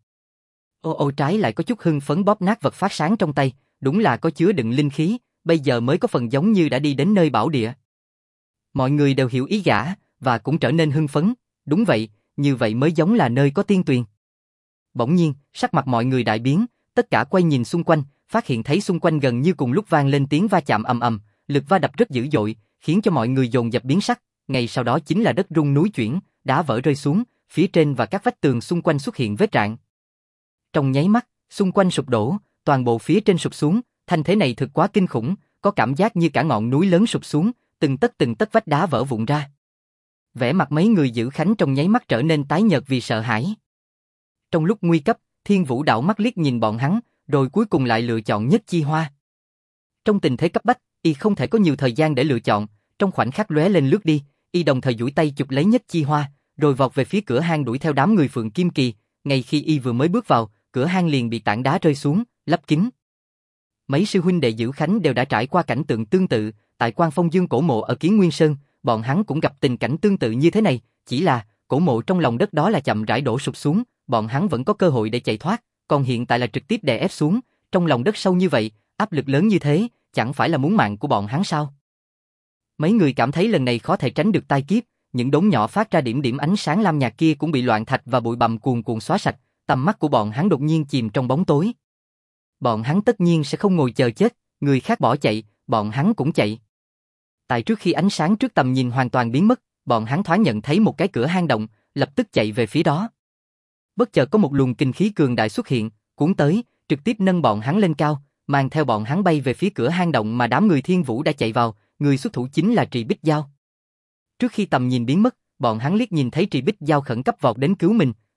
Ô trái lại có chút hưng phấn bóp nát vật phát sáng trong tay, đúng là có chứa đựng linh khí, bây giờ mới có phần giống như đã đi đến nơi bảo địa. Mọi người đều hiểu ý gã, và cũng trở nên hưng phấn, đúng vậy, như vậy mới giống là nơi có tiên tuyền. Bỗng nhiên, sắc mặt mọi người đại biến, tất cả quay nhìn xung quanh, phát hiện thấy xung quanh gần như cùng lúc vang lên tiếng va chạm ầm ầm, lực va đập rất dữ dội, khiến cho mọi người dồn dập biến sắc, ngay sau đó chính là đất rung núi chuyển, đá vỡ rơi xuống, phía trên và các vách tường xung quanh xuất hiện vết rạn. Trong nháy mắt, xung quanh sụp đổ, toàn bộ phía trên sụp xuống, thanh thế này thực quá kinh khủng, có cảm giác như cả ngọn núi lớn sụp xuống, từng tấc vách đá vỡ vụn ra. Vẻ mặt mấy người Dữ Khánh trong nháy mắt trở nên tái nhợt vì sợ hãi. Trong lúc nguy cấp, Thiên Vũ đảo mắt liếc nhìn bọn hắn, rồi cuối cùng lại lựa chọn Nhất Chi Hoa. Trong tình thế cấp bách, y không thể có nhiều thời gian để lựa chọn, trong khoảnh khắc lóe lên lướt đi, y đồng thời duỗi tay chụp lấy Nhất Chi Hoa, rồi vọt về phía cửa hang đuổi theo đám người Phượng Kim Kỳ, ngay khi y vừa mới bước vào, cửa hang liền bị tảng đá rơi xuống, lấp kín. Mấy sư huynh đệ Dữ Khánh đều đã trải qua cảnh tượng tương tự, tại Quan Phong Dương cổ mộ ở Kiến Nguyên Sơn, bọn hắn cũng gặp tình cảnh tương tự như thế này, chỉ là cổ mộ trong lòng đất đó là chậm rãi đổ sụp xuống, bọn hắn vẫn có cơ hội để chạy thoát, còn hiện tại là trực tiếp đè ép xuống, trong lòng đất sâu như vậy, áp lực lớn như thế, chẳng phải là muốn mạng của bọn hắn sao? Mấy người cảm thấy lần này khó thể tránh được tai kiếp, những đống nhỏ phát ra điểm điểm ánh sáng lam nhạt kia cũng bị loạn thạch và bụi bặm cuồn cuộn xóa sạch, tầm mắt của bọn hắn đột nhiên chìm trong bóng tối. Bọn hắn tất nhiên sẽ không ngồi chờ chết, người khác bỏ chạy, bọn hắn cũng chạy. Tại trước khi ánh sáng trước tầm nhìn hoàn toàn biến mất, bọn hắn thoáng nhận thấy một cái cửa hang động, lập tức chạy về phía đó. Bất chợt có một luồng kinh khí cường đại xuất hiện, cuốn tới, trực tiếp nâng bọn hắn lên cao, mang theo bọn hắn bay về phía cửa hang động mà đám người Thiên Vũ đã chạy vào, người xuất thủ chính là Trì Bích Giao. Trước khi tầm nhìn biến mất, bọn hắn liếc nhìn thấy Trì Bích Giao khẩn cấp vọt đến cứu mình,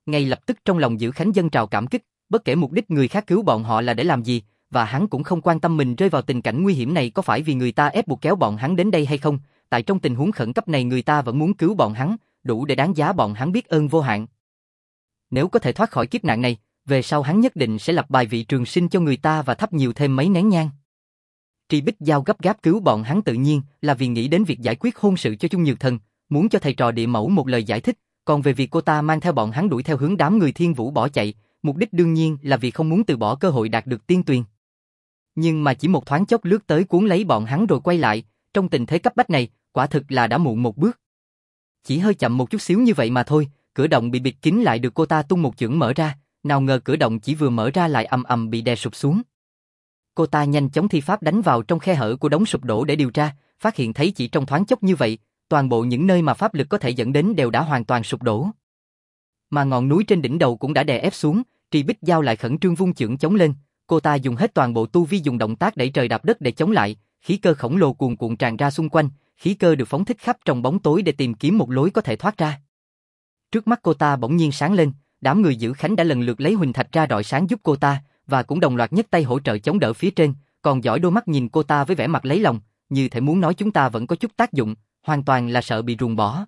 Ngay lập tức trong lòng Dữ Khánh dâng trào cảm kích, bất kể mục đích người khác cứu bọn họ là để làm gì, và hắn cũng không quan tâm mình rơi vào tình cảnh nguy hiểm này có phải vì người ta ép buộc kéo bọn hắn đến đây hay không, tại trong tình huống khẩn cấp này người ta vẫn muốn cứu bọn hắn, đủ để đáng giá bọn hắn biết ơn vô hạn. Nếu có thể thoát khỏi kiếp nạn này, về sau hắn nhất định sẽ lập bài vị trường sinh cho người ta và thắp nhiều thêm mấy nén nhang. Tri Bích Giao gấp gáp cứu bọn hắn tự nhiên là vì nghĩ đến việc giải quyết hôn sự cho Chung Nhược Thần, muốn cho thầy trò Địa Mẫu một lời giải thích, còn về việc cô ta mang theo bọn hắn đuổi theo hướng đám người Thiên Vũ bỏ chạy, mục đích đương nhiên là vì không muốn từ bỏ cơ hội đạt được tiên tuyền. Nhưng mà chỉ một thoáng chốc lướt tới cuốn lấy bọn hắn rồi quay lại, trong tình thế cấp bách này, quả thực là đã muộn một bước. Chỉ hơi chậm một chút xíu như vậy mà thôi, cửa động bị bịt kín lại được cô ta tung một chưởng mở ra, nào ngờ cửa động chỉ vừa mở ra lại ầm ầm bị đè sụp xuống. Cô ta nhanh chóng thi pháp đánh vào trong khe hở của đống sụp đổ để điều tra, phát hiện thấy chỉ trong thoáng chốc như vậy, toàn bộ những nơi mà pháp lực có thể dẫn đến đều đã hoàn toàn sụp đổ. Mà ngọn núi trên đỉnh đầu cũng đã đè ép xuống, Tri Bích Giao lại khẩn trương vung chưởng chống lên, cô ta dùng hết toàn bộ tu vi dùng động tác đẩy trời đạp đất để chống lại, khí cơ khổng lồ cuồn cuộn tràn ra xung quanh, khí cơ được phóng thích khắp trong bóng tối để tìm kiếm một lối có thể thoát ra. Trước mắt cô ta bỗng nhiên sáng lên, đám người Dữ Khánh đã lần lượt lấy huỳnh thạch ra rọi sáng giúp cô ta, và cũng đồng loạt nhấc tay hỗ trợ chống đỡ phía trên, còn giỏi đôi mắt nhìn cô ta với vẻ mặt lấy lòng, như thể muốn nói chúng ta vẫn có chút tác dụng, hoàn toàn là sợ bị ruồng bỏ.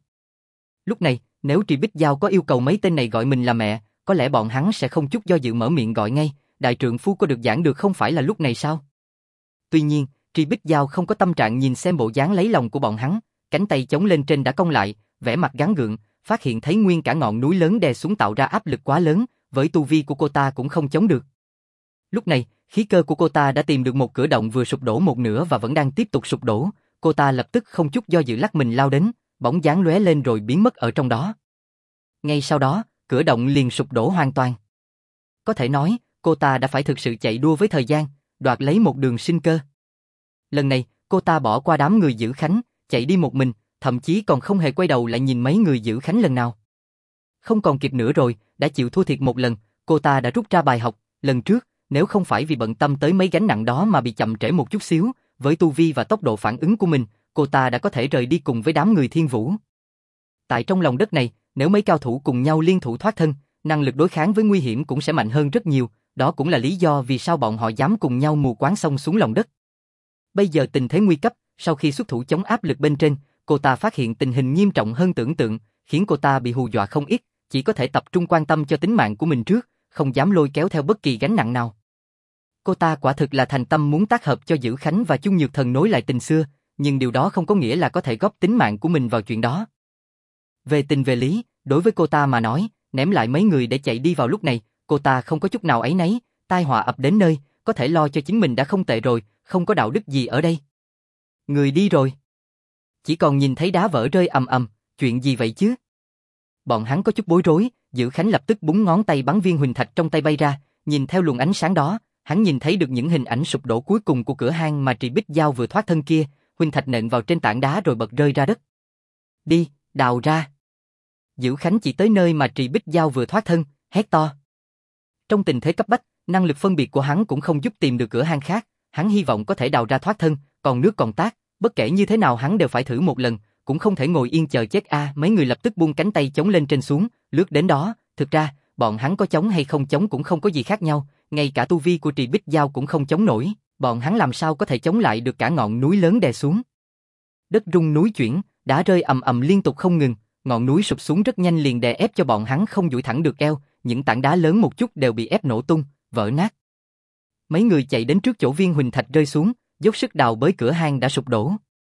Lúc này, nếu Tri Bích Giao có yêu cầu mấy tên này gọi mình là mẹ, có lẽ bọn hắn sẽ không chút do dự mở miệng gọi ngay, đại trượng phu có được giảng được không phải là lúc này sao? Tuy nhiên, Tri Bích Giao không có tâm trạng nhìn xem bộ dáng lấy lòng của bọn hắn, cánh tay chống lên trên đã cong lại, vẻ mặt gắng gượng, phát hiện thấy nguyên cả ngọn núi lớn đè xuống tạo ra áp lực quá lớn, với tu vi của cô ta cũng không chống được. Lúc này, khí cơ của cô ta đã tìm được một cửa động vừa sụp đổ một nửa và vẫn đang tiếp tục sụp đổ, cô ta lập tức không chút do dự lắc mình lao đến, bóng dáng lóe lên rồi biến mất ở trong đó. Ngay sau đó, cửa động liền sụp đổ hoàn toàn. Có thể nói, cô ta đã phải thực sự chạy đua với thời gian, đoạt lấy một đường sinh cơ. Lần này, cô ta bỏ qua đám người Dữ Khánh, chạy đi một mình, thậm chí còn không hề quay đầu lại nhìn mấy người Dữ Khánh lần nào. Không còn kịp nữa rồi, đã chịu thua thiệt một lần, cô ta đã rút ra bài học, lần trước, nếu không phải vì bận tâm tới mấy gánh nặng đó mà bị chậm trễ một chút xíu, với tu vi và tốc độ phản ứng của mình, cô ta đã có thể rời đi cùng với đám người Thiên Vũ. Tại trong lòng đất này, nếu mấy cao thủ cùng nhau liên thủ thoát thân, năng lực đối kháng với nguy hiểm cũng sẽ mạnh hơn rất nhiều, đó cũng là lý do vì sao bọn họ dám cùng nhau mù quáng xông xuống lòng đất. Bây giờ tình thế nguy cấp, sau khi xuất thủ chống áp lực bên trên, cô ta phát hiện tình hình nghiêm trọng hơn tưởng tượng, khiến cô ta bị hù dọa không ít, chỉ có thể tập trung quan tâm cho tính mạng của mình trước, không dám lôi kéo theo bất kỳ gánh nặng nào. Cô ta quả thực là thành tâm muốn tác hợp cho Dữ Khánh và Chung Nhược Thần nối lại tình xưa, nhưng điều đó không có nghĩa là có thể góp tính mạng của mình vào chuyện đó. Về tình về lý, đối với cô ta mà nói, ném lại mấy người để chạy đi vào lúc này, cô ta không có chút nào áy náy, tai họa ập đến nơi, có thể lo cho chính mình đã không tệ rồi, không có đạo đức gì ở đây. Người đi rồi. Chỉ còn nhìn thấy đá vỡ rơi ầm ầm, chuyện gì vậy chứ? Bọn hắn có chút bối rối, Dữ Khánh lập tức búng ngón tay bắn viên huỳnh thạch trong tay bay ra, nhìn theo luồng ánh sáng đó, hắn nhìn thấy được những hình ảnh sụp đổ cuối cùng của cửa hang mà Tri Bích Giao vừa thoát thân kia, huỳnh thạch nện vào trên tảng đá rồi bật rơi ra đất. Đi, đào ra. Dữ Khánh chỉ tới nơi mà Tri Bích Giao vừa thoát thân, hét to. Trong tình thế cấp bách, năng lực phân biệt của hắn cũng không giúp tìm được cửa hang khác, hắn hy vọng có thể đào ra thoát thân, còn nước còn tát, bất kể như thế nào hắn đều phải thử một lần, cũng không thể ngồi yên chờ chết a. Mấy người lập tức buông cánh tay chống lên trên xuống, lướt đến đó, thực ra, bọn hắn có chống hay không chống cũng không có gì khác nhau, ngay cả tu vi của Tri Bích Giao cũng không chống nổi, bọn hắn làm sao có thể chống lại được cả ngọn núi lớn đè xuống. Đất rung núi chuyển, đá rơi ầm ầm liên tục không ngừng, ngọn núi sụp xuống rất nhanh liền đè ép cho bọn hắn không duỗi thẳng được eo, những tảng đá lớn một chút đều bị ép nổ tung, vỡ nát. Mấy người chạy đến trước chỗ viên huỳnh thạch rơi xuống, dốc sức đào bới cửa hang đã sụp đổ.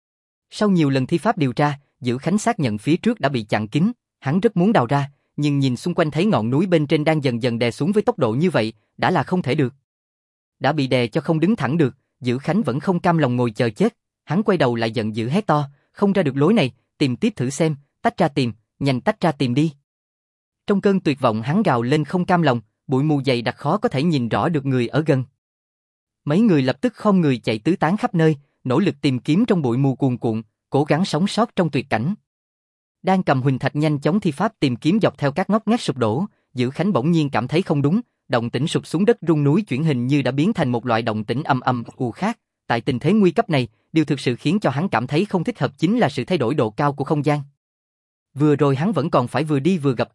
Sau nhiều lần thi pháp điều tra, Dữ Khánh xác nhận phía trước đã bị chặn kín, hắn rất muốn đào ra, nhưng nhìn xung quanh thấy ngọn núi bên trên đang dần dần đè xuống với tốc độ như vậy, đã là không thể được. Đã bị đè cho không đứng thẳng được, Dữ Khánh vẫn không cam lòng ngồi chờ chết, hắn quay đầu lại giận dữ hét to, không ra được lối này, tìm tiếp thử xem, tách ra tìm, nhanh tách ra tìm đi. Trong cơn tuyệt vọng hắn gào lên không cam lòng, bụi mù dày đặc khó có thể nhìn rõ được người ở gần. Mấy người lập tức khom người chạy tứ tán khắp nơi, nỗ lực tìm kiếm trong bụi mù cuồn cuộn, cố gắng sống sót trong tuyệt cảnh. Đang cầm huỳnh thạch nhanh chóng thi pháp tìm kiếm dọc theo các ngóc ngách sụp đổ, Dữ Khánh bỗng nhiên cảm thấy không đúng, động tĩnh sụp xuống đất rung núi chuyển hình như đã biến thành một loại động tĩnh ầm ầm ù khác. Tại tình thế nguy cấp này, điều thực sự khiến cho hắn cảm thấy không thích hợp chính là sự thay đổi độ cao của không gian. Vừa rồi hắn vẫn còn phải vừa đi vừa gập eo,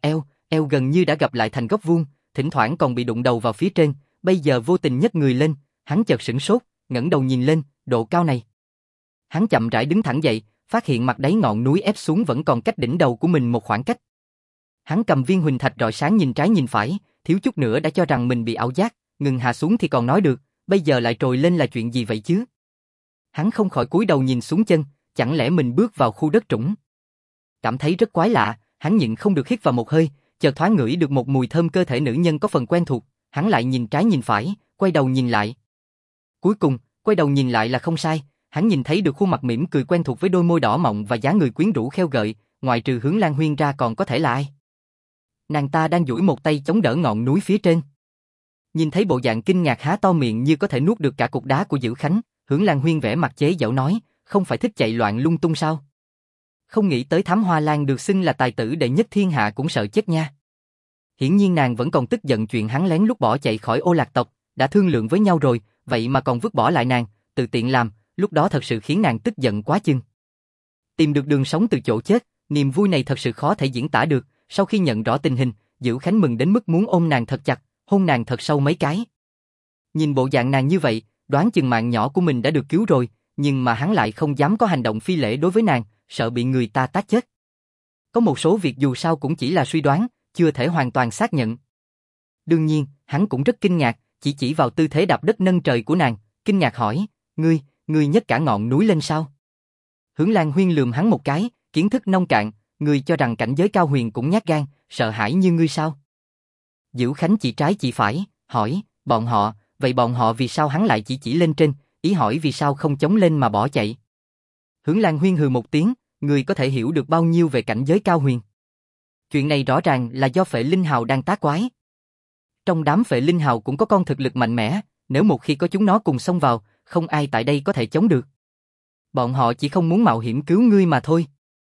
eo gần như đã gặp lại thành góc vuông, thỉnh thoảng còn bị đụng đầu vào phía trên, bây giờ vô tình nhấc người lên, hắn chợt sửng sốt, ngẩng đầu nhìn lên, độ cao này. Hắn chậm rãi đứng thẳng dậy, phát hiện mặt đáy ngọn núi ép xuống vẫn còn cách đỉnh đầu của mình một khoảng cách. Hắn cầm viên huỳnh thạch rọi sáng nhìn trái nhìn phải, thiếu chút nữa đã cho rằng mình bị ảo giác, ngừng hạ xuống thì còn nói được, bây giờ lại trồi lên là chuyện gì vậy chứ? Hắn không khỏi cúi đầu nhìn xuống chân, chẳng lẽ mình bước vào khu đất trũng? Cảm thấy rất quái lạ, hắn nhịn không được hít vào một hơi, chợt thoáng ngửi được một mùi thơm cơ thể nữ nhân có phần quen thuộc, hắn lại nhìn trái nhìn phải, quay đầu nhìn lại. Cuối cùng, quay đầu nhìn lại là không sai, hắn nhìn thấy được khuôn mặt mỉm cười quen thuộc với đôi môi đỏ mọng và dáng người quyến rũ khêu gợi, ngoại trừ Hướng Lan Huyên ra còn có thể là ai? Nàng ta đang duỗi một tay chống đỡ ngọn núi phía trên. Nhìn thấy bộ dạng kinh ngạc há to miệng như có thể nuốt được cả cục đá của Dữ Khánh, Hướng Lan Huyên vẻ mặt chế giễu nói, không phải thích chạy loạn lung tung sao? Không nghĩ tới Thám Hoa Lan được xưng là tài tử đệ nhất thiên hạ cũng sợ chết nha. Hiển nhiên nàng vẫn còn tức giận chuyện hắn lén lút bỏ chạy khỏi Ô Lạc tộc, đã thương lượng với nhau rồi, vậy mà còn vứt bỏ lại nàng, tự tiện làm, lúc đó thật sự khiến nàng tức giận quá chừng. Tìm được đường sống từ chỗ chết, niềm vui này thật sự khó thể diễn tả được, sau khi nhận rõ tình hình, Dữ Khánh mừng đến mức muốn ôm nàng thật chặt, hôn nàng thật sâu mấy cái. Nhìn bộ dạng nàng như vậy, đoán chừng mạng nhỏ của mình đã được cứu rồi, nhưng mà hắn lại không dám có hành động phi lễ đối với nàng, sợ bị người ta tát chết. Có một số việc dù sao cũng chỉ là suy đoán, chưa thể hoàn toàn xác nhận. Đương nhiên, hắn cũng rất kinh ngạc, chỉ vào tư thế đạp đất nâng trời của nàng, kinh ngạc hỏi, ngươi nhấc cả ngọn núi lên sao? Hướng Lan Huyên lườm hắn một cái, kiến thức nông cạn, ngươi cho rằng cảnh giới cao huyền cũng nhát gan, sợ hãi như ngươi sao? Dữ Khánh chỉ trái chỉ phải, hỏi, vậy bọn họ vì sao hắn lại chỉ lên trên, ý hỏi vì sao không chống lên mà bỏ chạy? Hướng Lan Huyên hừ một tiếng, ngươi có thể hiểu được bao nhiêu về cảnh giới cao huyền? Chuyện này rõ ràng là do Phệ Linh Hào đang tác quái. Trong đám Phệ Linh Hào cũng có con thực lực mạnh mẽ, nếu một khi có chúng nó cùng xông vào, không ai tại đây có thể chống được. Bọn họ chỉ không muốn mạo hiểm cứu ngươi mà thôi.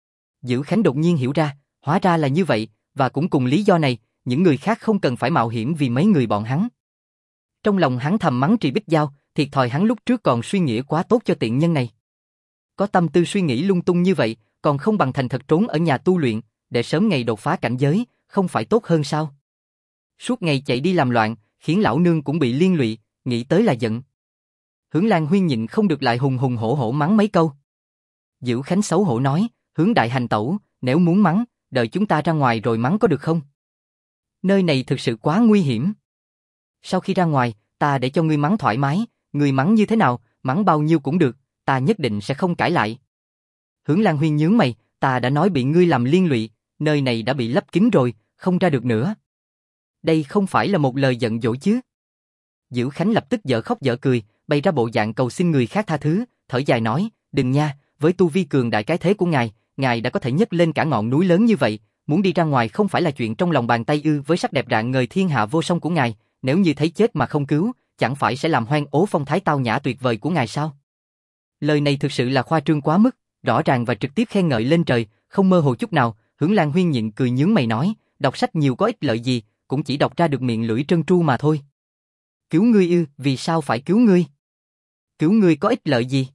Dữ Khánh đột nhiên hiểu ra, hóa ra là như vậy, và cũng cùng lý do này, những người khác không cần phải mạo hiểm vì mấy người bọn hắn. Trong lòng hắn thầm mắng Trì Bích Giao, thiệt thòi hắn lúc trước còn suy nghĩ quá tốt cho tiện nhân này. Có tâm tư suy nghĩ lung tung như vậy, còn không bằng thành thật trốn ở nhà tu luyện, để sớm ngày đột phá cảnh giới, không phải tốt hơn sao? Suốt ngày chạy đi làm loạn, khiến lão nương cũng bị liên lụy, nghĩ tới là giận. Hướng Lan Huyên nhịn không được lại hùng hùng hổ hổ mắng mấy câu. Dữ Khánh xấu hổ nói, Hướng đại hành tẩu, nếu muốn mắng, đợi chúng ta ra ngoài rồi mắng có được không? Nơi này thực sự quá nguy hiểm. Sau khi ra ngoài, ta để cho ngươi mắng thoải mái, ngươi mắng như thế nào, mắng bao nhiêu cũng được, ta nhất định sẽ không cãi lại. Hướng Lan Huyên nhướng mày, ta đã nói bị ngươi làm liên lụy, nơi này đã bị lấp kín rồi, không ra được nữa. Đây không phải là một lời giận dỗi chứ? Dữ Khánh lập tức dở khóc dở cười, bày ra bộ dạng cầu xin người khác tha thứ, thở dài nói, đừng nha, với tu vi cường đại cái thế của ngài đã có thể nhấc lên cả ngọn núi lớn như vậy, muốn đi ra ngoài không phải là chuyện trong lòng bàn tay ư? Với sắc đẹp rạng ngời thiên hạ vô song của ngài, nếu như thấy chết mà không cứu, chẳng phải sẽ làm hoang ố phong thái tao nhã tuyệt vời của ngài sao? Lời này thực sự là khoa trương quá mức, rõ ràng và trực tiếp khen ngợi lên trời, không mơ hồ chút nào. Hướng Lan Huyên nhịn cười nhướng mày nói, đọc sách nhiều có ích lợi gì, cũng chỉ đọc ra được miệng lưỡi trơn tru mà thôi. Cứu ngươi ư? Vì sao phải cứu ngươi? Cứu ngươi có ích lợi gì?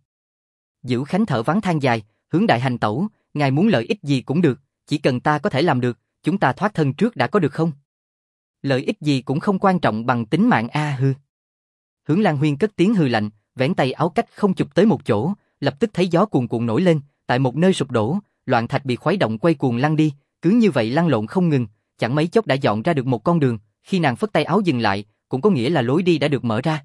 Dữ Khánh thở vắng than dài, Hướng đại hành tẩu, ngài muốn lợi ích gì cũng được, chỉ cần ta có thể làm được, chúng ta thoát thân trước đã có được không? Lợi ích gì cũng không quan trọng bằng tính mạng hư. Hướng Lan Huyên cất tiếng hừ lạnh, vén tay áo cách không chụp tới một chỗ, lập tức thấy gió cuồn cuộn nổi lên, tại một nơi sụp đổ, loạn thạch bị khuấy động quay cuồng lăn đi, cứ như vậy lăn lộn không ngừng, chẳng mấy chốc đã dọn ra được một con đường, khi nàng phất tay áo dừng lại, cũng có nghĩa là lối đi đã được mở ra.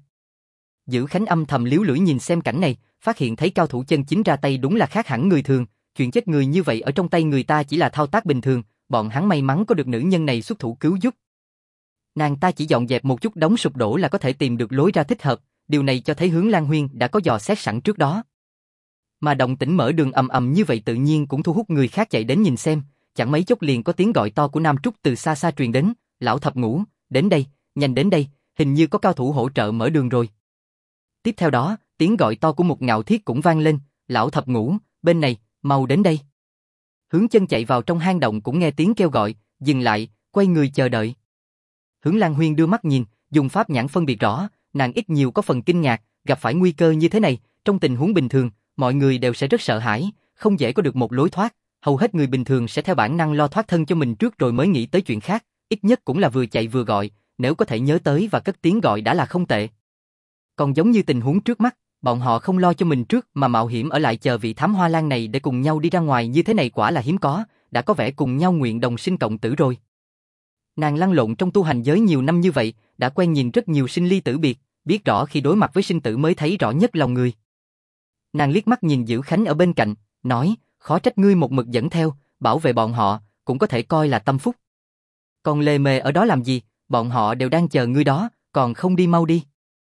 Dữ Khánh âm thầm liếu lưỡi nhìn xem cảnh này, phát hiện thấy cao thủ chân chính ra tay đúng là khác hẳn người thường, chuyện chết người như vậy ở trong tay người ta chỉ là thao tác bình thường, bọn hắn may mắn có được nữ nhân này xuất thủ cứu giúp. Nàng ta chỉ dọn dẹp một chút đống sụp đổ là có thể tìm được lối ra thích hợp, điều này cho thấy Hướng Lan Huyên đã có dò xét sẵn trước đó. Mà động tĩnh mở đường ầm ầm như vậy tự nhiên cũng thu hút người khác chạy đến nhìn xem, chẳng mấy chốc liền có tiếng gọi to của Nam Trúc từ xa xa truyền đến, lão thập ngũ, đến đây, nhanh đến đây, hình như có cao thủ hỗ trợ mở đường rồi. Tiếp theo đó, tiếng gọi to của một Ngạo Thiết cũng vang lên, lão thập ngũ, bên này, mau đến đây. Hướng Chân chạy vào trong hang động cũng nghe tiếng kêu gọi, dừng lại, quay người chờ đợi. Hướng Lan Huyên đưa mắt nhìn, dùng pháp nhãn phân biệt rõ, nàng ít nhiều có phần kinh ngạc, gặp phải nguy cơ như thế này, trong tình huống bình thường, mọi người đều sẽ rất sợ hãi, không dễ có được một lối thoát, Hầu hết người bình thường sẽ theo bản năng lo thoát thân cho mình trước rồi mới nghĩ tới chuyện khác, ít nhất cũng là vừa chạy vừa gọi, nếu có thể nhớ tới và cất tiếng gọi đã là không tệ. Còn giống như tình huống trước mắt, bọn họ không lo cho mình trước mà mạo hiểm ở lại chờ vị thám hoa lan này để cùng nhau đi ra ngoài như thế này quả là hiếm có, đã có vẻ cùng nhau nguyện đồng sinh cộng tử rồi. Nàng lăn lộn trong tu hành giới nhiều năm như vậy, đã quen nhìn rất nhiều sinh ly tử biệt, biết rõ khi đối mặt với sinh tử mới thấy rõ nhất lòng người. Nàng liếc mắt nhìn Dữ Khánh ở bên cạnh, nói, khó trách ngươi một mực dẫn theo, bảo vệ bọn họ, cũng có thể coi là tâm phúc. Còn lề mề ở đó làm gì, bọn họ đều đang chờ ngươi đó, còn không đi mau đi.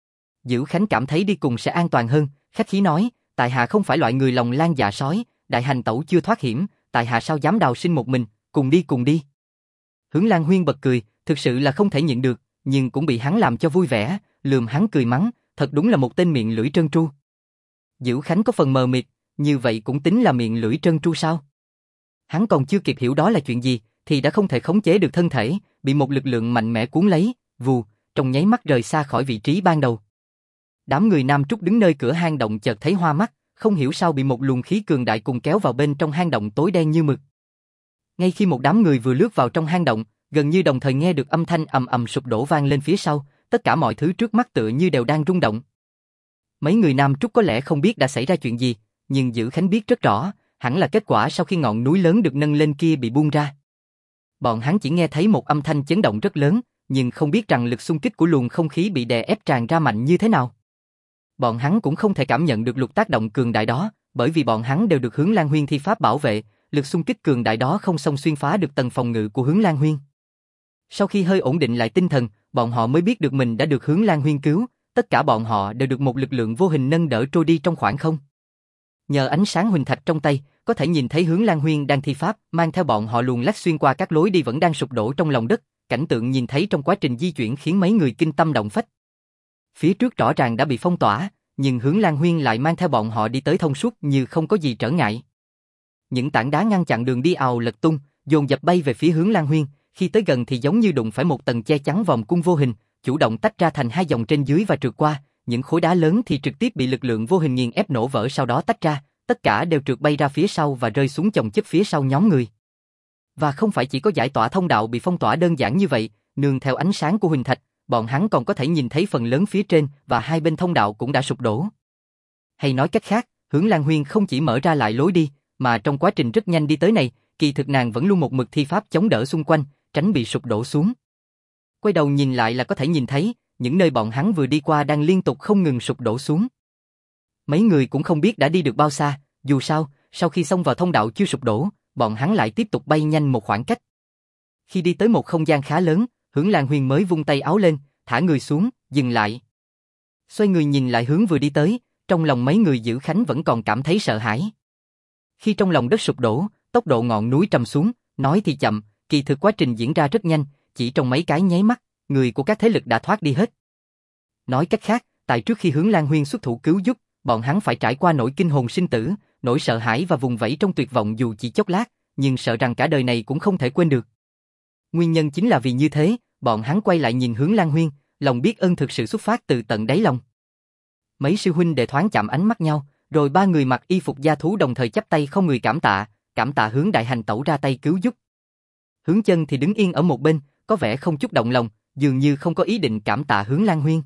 Dữ Khánh cảm thấy đi cùng sẽ an toàn hơn, khách khí nói, tại hạ không phải loại người lòng lang dạ sói, đại hành tẩu chưa thoát hiểm, tại hạ sao dám đào sinh một mình, cùng đi cùng đi. Hướng Lan Huyên bật cười, thực sự là không thể nhịn được, nhưng cũng bị hắn làm cho vui vẻ, lườm hắn cười mắng, thật đúng là một tên miệng lưỡi trơn tru. Dữ Khánh có phần mờ mịt, như vậy cũng tính là miệng lưỡi trơn tru sao? Hắn còn chưa kịp hiểu đó là chuyện gì, thì đã không thể khống chế được thân thể, bị một lực lượng mạnh mẽ cuốn lấy, vù, trong nháy mắt rời xa khỏi vị trí ban đầu. Đám người Nam Trúc đứng nơi cửa hang động chợt thấy hoa mắt, không hiểu sao bị một luồng khí cường đại cùng kéo vào bên trong hang động tối đen như mực. Ngay khi một đám người vừa lướt vào trong hang động, gần như đồng thời nghe được âm thanh ầm ầm sụp đổ vang lên phía sau, tất cả mọi thứ trước mắt tựa như đều đang rung động. Mấy người Nam Trúc có lẽ không biết đã xảy ra chuyện gì, nhưng Dữ Khánh biết rất rõ, hẳn là kết quả sau khi ngọn núi lớn được nâng lên kia bị buông ra. Bọn hắn chỉ nghe thấy một âm thanh chấn động rất lớn, nhưng không biết rằng lực xung kích của luồng không khí bị đè ép tràn ra mạnh như thế nào. Bọn hắn cũng không thể cảm nhận được lực tác động cường đại đó, bởi vì bọn hắn đều được Hướng Lan Huyên thi pháp bảo vệ, lực xung kích cường đại đó không xông xuyên phá được tầng phòng ngự của Hướng Lan Huyên. Sau khi hơi ổn định lại tinh thần, bọn họ mới biết được mình đã được Hướng Lan Huyên cứu, tất cả bọn họ đều được một lực lượng vô hình nâng đỡ trôi đi trong khoảng không. Nhờ ánh sáng huỳnh thạch trong tay, có thể nhìn thấy Hướng Lan Huyên đang thi pháp, mang theo bọn họ luồn lách xuyên qua các lối đi vẫn đang sụp đổ trong lòng đất, cảnh tượng nhìn thấy trong quá trình di chuyển khiến mấy người kinh tâm động phách. Phía trước rõ ràng đã bị phong tỏa, nhưng Hướng Lan Huyên lại mang theo bọn họ đi tới thông suốt như không có gì trở ngại. Những tảng đá ngăn chặn đường đi ào lật tung, dồn dập bay về phía Hướng Lan Huyên, khi tới gần thì giống như đụng phải một tầng che chắn vòng cung vô hình, chủ động tách ra thành hai dòng trên dưới và trượt qua, những khối đá lớn thì trực tiếp bị lực lượng vô hình nghiền ép nổ vỡ sau đó tách ra, tất cả đều trượt bay ra phía sau và rơi xuống chồng chất phía sau nhóm người. Và không phải chỉ có giải tỏa thông đạo bị phong tỏa đơn giản như vậy, nương theo ánh sáng của huỳnh thạch, bọn hắn còn có thể nhìn thấy phần lớn phía trên và hai bên thông đạo cũng đã sụp đổ. Hay nói cách khác, Hướng Lan Huyên không chỉ mở ra lại lối đi, mà trong quá trình rất nhanh đi tới này, kỳ thực nàng vẫn luôn một mực thi pháp chống đỡ xung quanh, tránh bị sụp đổ xuống. Quay đầu nhìn lại là có thể nhìn thấy, những nơi bọn hắn vừa đi qua đang liên tục không ngừng sụp đổ xuống. Mấy người cũng không biết đã đi được bao xa, dù sao, sau khi xông vào thông đạo chưa sụp đổ, bọn hắn lại tiếp tục bay nhanh một khoảng cách. Khi đi tới một không gian khá lớn, Hướng Lan Huyên mới vung tay áo lên, thả người xuống, dừng lại. Xoay người nhìn lại hướng vừa đi tới, trong lòng mấy người Dữ Khánh vẫn còn cảm thấy sợ hãi. Khi trong lòng đất sụp đổ, tốc độ ngọn núi trầm xuống, nói thì chậm, kỳ thực quá trình diễn ra rất nhanh, chỉ trong mấy cái nháy mắt, người của các thế lực đã thoát đi hết. Nói cách khác, tại trước khi Hướng Lan Huyên xuất thủ cứu giúp, bọn hắn phải trải qua nỗi kinh hồn sinh tử, nỗi sợ hãi và vùng vẫy trong tuyệt vọng dù chỉ chốc lát, nhưng sợ rằng cả đời này cũng không thể quên được. Nguyên nhân chính là vì như thế, bọn hắn quay lại nhìn Hướng Lan Huyên, lòng biết ơn thực sự xuất phát từ tận đáy lòng. Mấy sư huynh đệ thoáng chạm ánh mắt nhau, rồi ba người mặc y phục gia thú đồng thời chắp tay không người cảm tạ Hướng Đại Hành Tẩu ra tay cứu giúp. Hướng Chân thì đứng yên ở một bên, có vẻ không chút động lòng, dường như không có ý định cảm tạ Hướng Lan Huyên.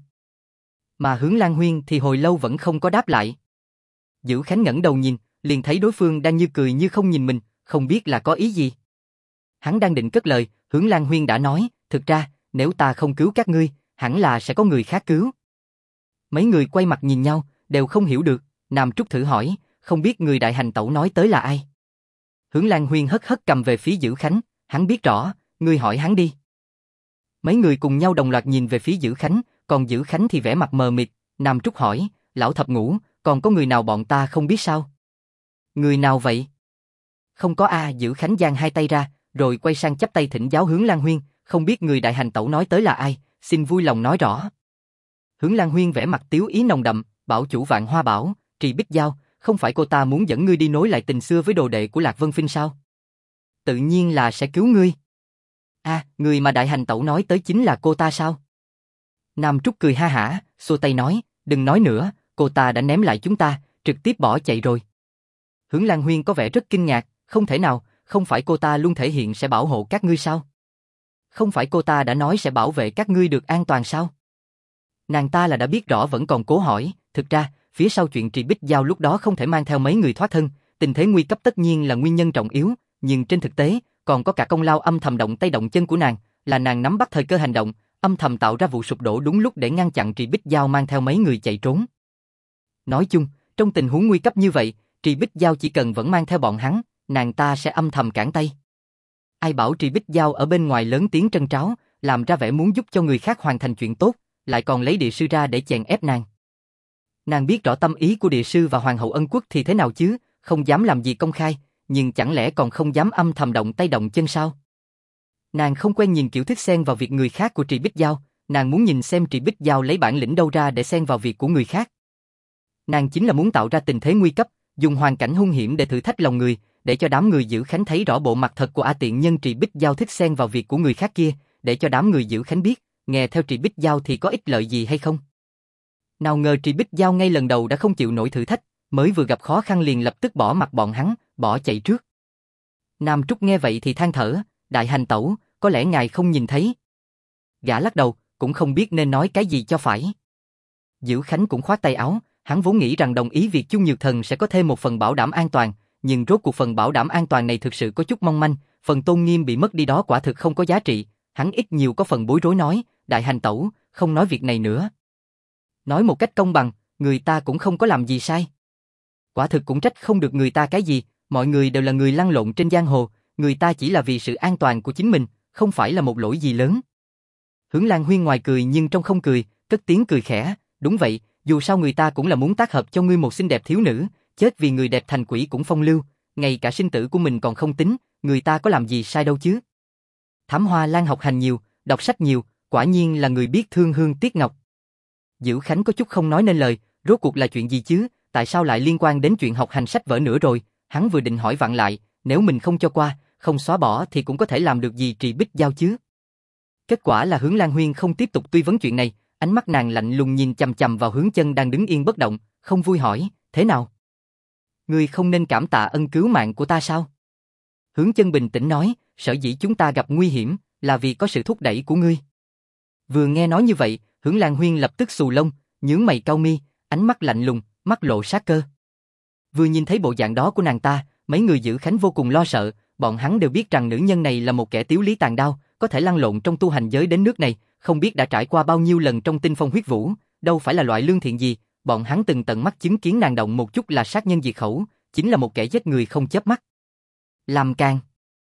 Mà Hướng Lan Huyên thì hồi lâu vẫn không có đáp lại. Dữ Khánh ngẩng đầu nhìn, liền thấy đối phương đang như cười như không nhìn mình, không biết là có ý gì. Hắn đang định cất lời, Hướng Lan Huyên đã nói, thực ra, nếu ta không cứu các ngươi, hẳn là sẽ có người khác cứu. Mấy người quay mặt nhìn nhau, đều không hiểu được, Nam Trúc thử hỏi, không biết người Đại Hành Tẩu nói tới là ai. Hướng Lan Huyên hất hất cầm về phía Dữ Khánh, hắn biết rõ, ngươi hỏi hắn đi. Mấy người cùng nhau đồng loạt nhìn về phía Dữ Khánh, còn Dữ Khánh thì vẻ mặt mờ mịt, Nam Trúc hỏi, lão thập ngũ, còn có người nào bọn ta không biết sao? Người nào vậy? Không có a, Dữ Khánh giang hai tay ra, rồi quay sang chắp tay thỉnh giáo Hướng Lan Huyên, không biết người Đại Hành Tẩu nói tới là ai, xin vui lòng nói rõ. Hướng Lan Huyên vẻ mặt tiếu ý nồng đậm, bảo chủ Vạn Hoa Bảo, Trì Bích Giao, không phải cô ta muốn dẫn ngươi đi nối lại tình xưa với đồ đệ của Lạc Vân Phinh sao? Tự nhiên là sẽ cứu ngươi. Người mà Đại Hành Tẩu nói tới chính là cô ta sao? Nam Trúc cười ha hả, xua tay nói, đừng nói nữa, cô ta đã ném lại chúng ta, trực tiếp bỏ chạy rồi. Hướng Lan Huyên có vẻ rất kinh ngạc, Không thể nào, không phải cô ta luôn thể hiện sẽ bảo hộ các ngươi sao? Không phải cô ta đã nói sẽ bảo vệ các ngươi được an toàn sao? Nàng ta là đã biết rõ vẫn còn cố hỏi, thực ra, phía sau chuyện Trì Bích Giao lúc đó không thể mang theo mấy người thoát thân, tình thế nguy cấp tất nhiên là nguyên nhân trọng yếu, nhưng trên thực tế, còn có cả công lao âm thầm động tay động chân của nàng, là nàng nắm bắt thời cơ hành động, âm thầm tạo ra vụ sụp đổ đúng lúc để ngăn chặn Trì Bích Giao mang theo mấy người chạy trốn. Nói chung, trong tình huống nguy cấp như vậy, Trì Bích Giao chỉ cần vẫn mang theo bọn hắn, nàng ta sẽ âm thầm cản tay. Ai bảo Trì Bích Giao ở bên ngoài lớn tiếng trân tráo, làm ra vẻ muốn giúp cho người khác hoàn thành chuyện tốt, lại còn lấy địa sư ra để chèn ép nàng. Nàng biết rõ tâm ý của địa sư và hoàng hậu Ân Quốc thì thế nào chứ, không dám làm gì công khai, nhưng chẳng lẽ còn không dám âm thầm động tay động chân sao? Nàng không quen nhìn kiểu thích xen vào việc người khác của Trì Bích Giao, nàng muốn nhìn xem Trì Bích Giao lấy bản lĩnh đâu ra để xen vào việc của người khác. Nàng chính là muốn tạo ra tình thế nguy cấp, dùng hoàn cảnh hung hiểm để thử thách lòng người, để cho đám người giữ Khánh thấy rõ bộ mặt thật của A tiện nhân Trì Bích Giao thích xen vào việc của người khác kia, để cho đám người giữ Khánh biết, nghe theo Trì Bích Giao thì có ích lợi gì hay không. Nào ngờ Trì Bích Giao ngay lần đầu đã không chịu nổi thử thách, mới vừa gặp khó khăn liền lập tức bỏ mặc bọn hắn, bỏ chạy trước. Nam Trúc nghe vậy thì than thở, đại hành tẩu, có lẽ ngài không nhìn thấy. Gã lắc đầu, cũng không biết nên nói cái gì cho phải. Giữ Khánh cũng khoát tay áo, hắn vốn nghĩ rằng đồng ý việc Chu Nhược Thần sẽ có thêm một phần bảo đảm an toàn, nhưng rốt cuộc phần bảo đảm an toàn này thực sự có chút mong manh, phần tôn nghiêm bị mất đi đó quả thực không có giá trị, hắn ít nhiều có phần bối rối nói, đại hành tẩu, không nói việc này nữa. Nói một cách công bằng, người ta cũng không có làm gì sai. Quả thực cũng trách không được người ta cái gì, mọi người đều là người lăn lộn trên giang hồ, người ta chỉ là vì sự an toàn của chính mình, không phải là một lỗi gì lớn. Hướng Lan Huyên ngoài cười nhưng trong không cười, cất tiếng cười khẽ, đúng vậy, dù sao người ta cũng là muốn tác hợp cho ngươi một xinh đẹp thiếu nữ, chết vì người đẹp thành quỷ cũng phong lưu, ngay cả sinh tử của mình còn không tính, người ta có làm gì sai đâu chứ. Thám Hoa Lan học hành nhiều, đọc sách nhiều, quả nhiên là người biết thương hương tiếc ngọc. Dữ Khánh có chút không nói nên lời, rốt cuộc là chuyện gì chứ, tại sao lại liên quan đến chuyện học hành sách vở nữa rồi, hắn vừa định hỏi vặn lại, nếu mình không cho qua, không xóa bỏ thì cũng có thể làm được gì Trì Bích Giao chứ. Kết quả là Hướng Lan Huyên không tiếp tục truy vấn chuyện này, ánh mắt nàng lạnh lùng nhìn chằm chằm vào Hướng Chân đang đứng yên bất động, không vui hỏi, thế nào? Ngươi không nên cảm tạ ân cứu mạng của ta sao? Hướng Chân bình tĩnh nói, sở dĩ chúng ta gặp nguy hiểm, là vì có sự thúc đẩy của ngươi. Vừa nghe nói như vậy, Hướng Lan Huyên lập tức xù lông, nhướng mày cau mi, ánh mắt lạnh lùng, mắt lộ sát cơ. Vừa nhìn thấy bộ dạng đó của nàng ta, mấy người giữ Khánh vô cùng lo sợ, bọn hắn đều biết rằng nữ nhân này là một kẻ tiếu lý tàn đao, có thể lăn lộn trong tu hành giới đến nước này, không biết đã trải qua bao nhiêu lần trong tinh phong huyết vũ, đâu phải là loại lương thiện gì, bọn hắn từng tận mắt chứng kiến nàng động một chút là sát nhân diệt khẩu, chính là một kẻ giết người không chớp mắt. Làm càn.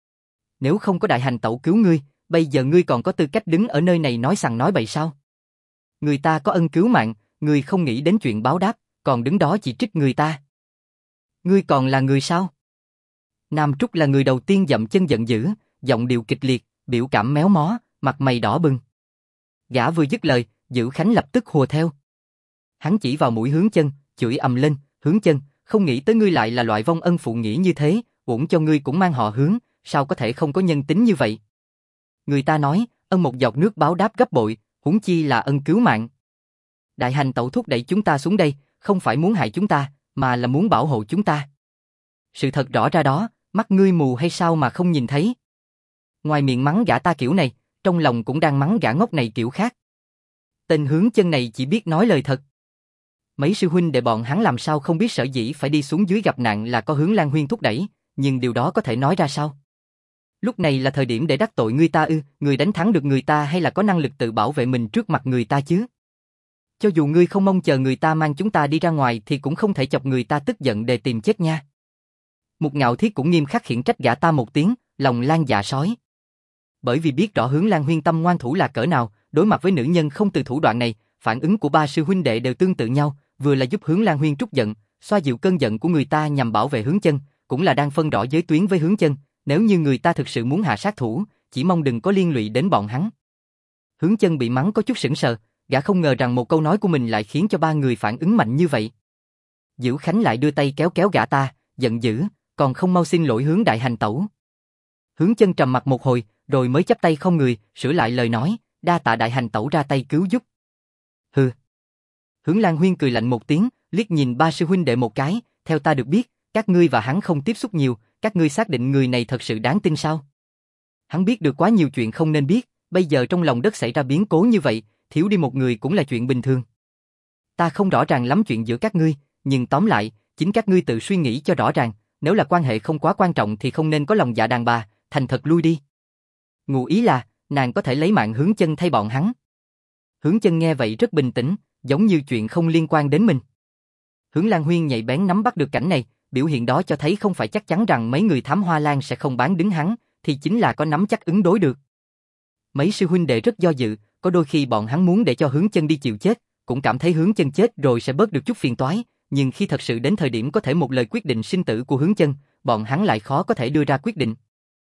Nếu không có đại hành tẩu cứu ngươi, bây giờ ngươi còn có tư cách đứng ở nơi này nói sằng nói bậy sao? Người ta có ân cứu mạng, ngươi không nghĩ đến chuyện báo đáp, còn đứng đó chỉ trích người ta. Ngươi còn là người sao? Nam Trúc là người đầu tiên dậm chân giận dữ, giọng điệu kịch liệt, biểu cảm méo mó, mặt mày đỏ bừng. Gã vừa dứt lời, Dữ Khánh lập tức hùa theo. Hắn chỉ vào mũi Hướng Chân, chửi ầm lên, Hướng Chân, không nghĩ tới ngươi lại là loại vong ân phụ nghĩa như thế, uổng cho ngươi cũng mang họ Hướng, sao có thể không có nhân tính như vậy? Người ta nói, ân một giọt nước báo đáp gấp bội, huống chi là ân cứu mạng. Đại hành tẩu thúc đẩy chúng ta xuống đây, không phải muốn hại chúng ta, mà là muốn bảo hộ chúng ta. Sự thật rõ ra đó, mắt ngươi mù hay sao mà không nhìn thấy? Ngoài miệng mắng gã ta kiểu này, trong lòng cũng đang mắng gã ngốc này kiểu khác. Tên Hướng Chân này chỉ biết nói lời thật. Mấy sư huynh đệ bọn hắn làm sao không biết sở dĩ phải đi xuống dưới gặp nạn là có Hướng Lan Huyên thúc đẩy, nhưng điều đó có thể nói ra sao? Lúc này là thời điểm để đắc tội người ta ư, người đánh thắng được người ta hay là có năng lực tự bảo vệ mình trước mặt người ta chứ? Cho dù ngươi không mong chờ người ta mang chúng ta đi ra ngoài thì cũng không thể chọc người ta tức giận để tìm chết nha. Mục Ngạo Thiết cũng nghiêm khắc khiển trách gã ta một tiếng, lòng lan dạ sói. Bởi vì biết rõ Hướng Lan Huyên tâm ngoan thủ là cỡ nào, đối mặt với nữ nhân không từ thủ đoạn này, phản ứng của ba sư huynh đệ đều tương tự nhau, vừa là giúp Hướng Lan Huyên trút giận, xoa dịu cơn giận của người ta nhằm bảo vệ Hướng Chân, cũng là đang phân rõ giới tuyến với Hướng Chân, nếu như người ta thực sự muốn hạ sát thủ, chỉ mong đừng có liên lụy đến bọn hắn. Hướng Chân bị mắng có chút sững sờ, gã không ngờ rằng một câu nói của mình lại khiến cho ba người phản ứng mạnh như vậy. Dữ Khánh lại đưa tay kéo kéo gã ta, giận dữ, còn không mau xin lỗi Hướng đại hành tẩu. Hướng Chân trầm mặt một hồi, rồi mới chắp tay không người, sửa lại lời nói, đa tạ đại hành tẩu ra tay cứu giúp. Hừ. Hướng Lan Huyên cười lạnh một tiếng, liếc nhìn ba sư huynh đệ một cái, theo ta được biết, các ngươi và hắn không tiếp xúc nhiều, các ngươi xác định người này thật sự đáng tin sao? Hắn biết được quá nhiều chuyện không nên biết, bây giờ trong lòng đất xảy ra biến cố như vậy, thiếu đi một người cũng là chuyện bình thường. Ta không rõ ràng lắm chuyện giữa các ngươi, nhưng tóm lại, chính các ngươi tự suy nghĩ cho rõ ràng, nếu là quan hệ không quá quan trọng thì không nên có lòng dạ đàn bà, thành thật lui đi. Ngụ ý là, nàng có thể lấy mạng Hướng Chân thay bọn hắn. Hướng Chân nghe vậy rất bình tĩnh, giống như chuyện không liên quan đến mình. Hướng Lan Huyên nhạy bén nắm bắt được cảnh này, biểu hiện đó cho thấy không phải chắc chắn rằng mấy người thám hoa lan sẽ không bán đứng hắn, thì chính là có nắm chắc ứng đối được. Mấy sư huynh đệ rất do dự, có đôi khi bọn hắn muốn để cho Hướng Chân đi chịu chết, cũng cảm thấy Hướng Chân chết rồi sẽ bớt được chút phiền toái, nhưng khi thật sự đến thời điểm có thể một lời quyết định sinh tử của Hướng Chân, bọn hắn lại khó có thể đưa ra quyết định.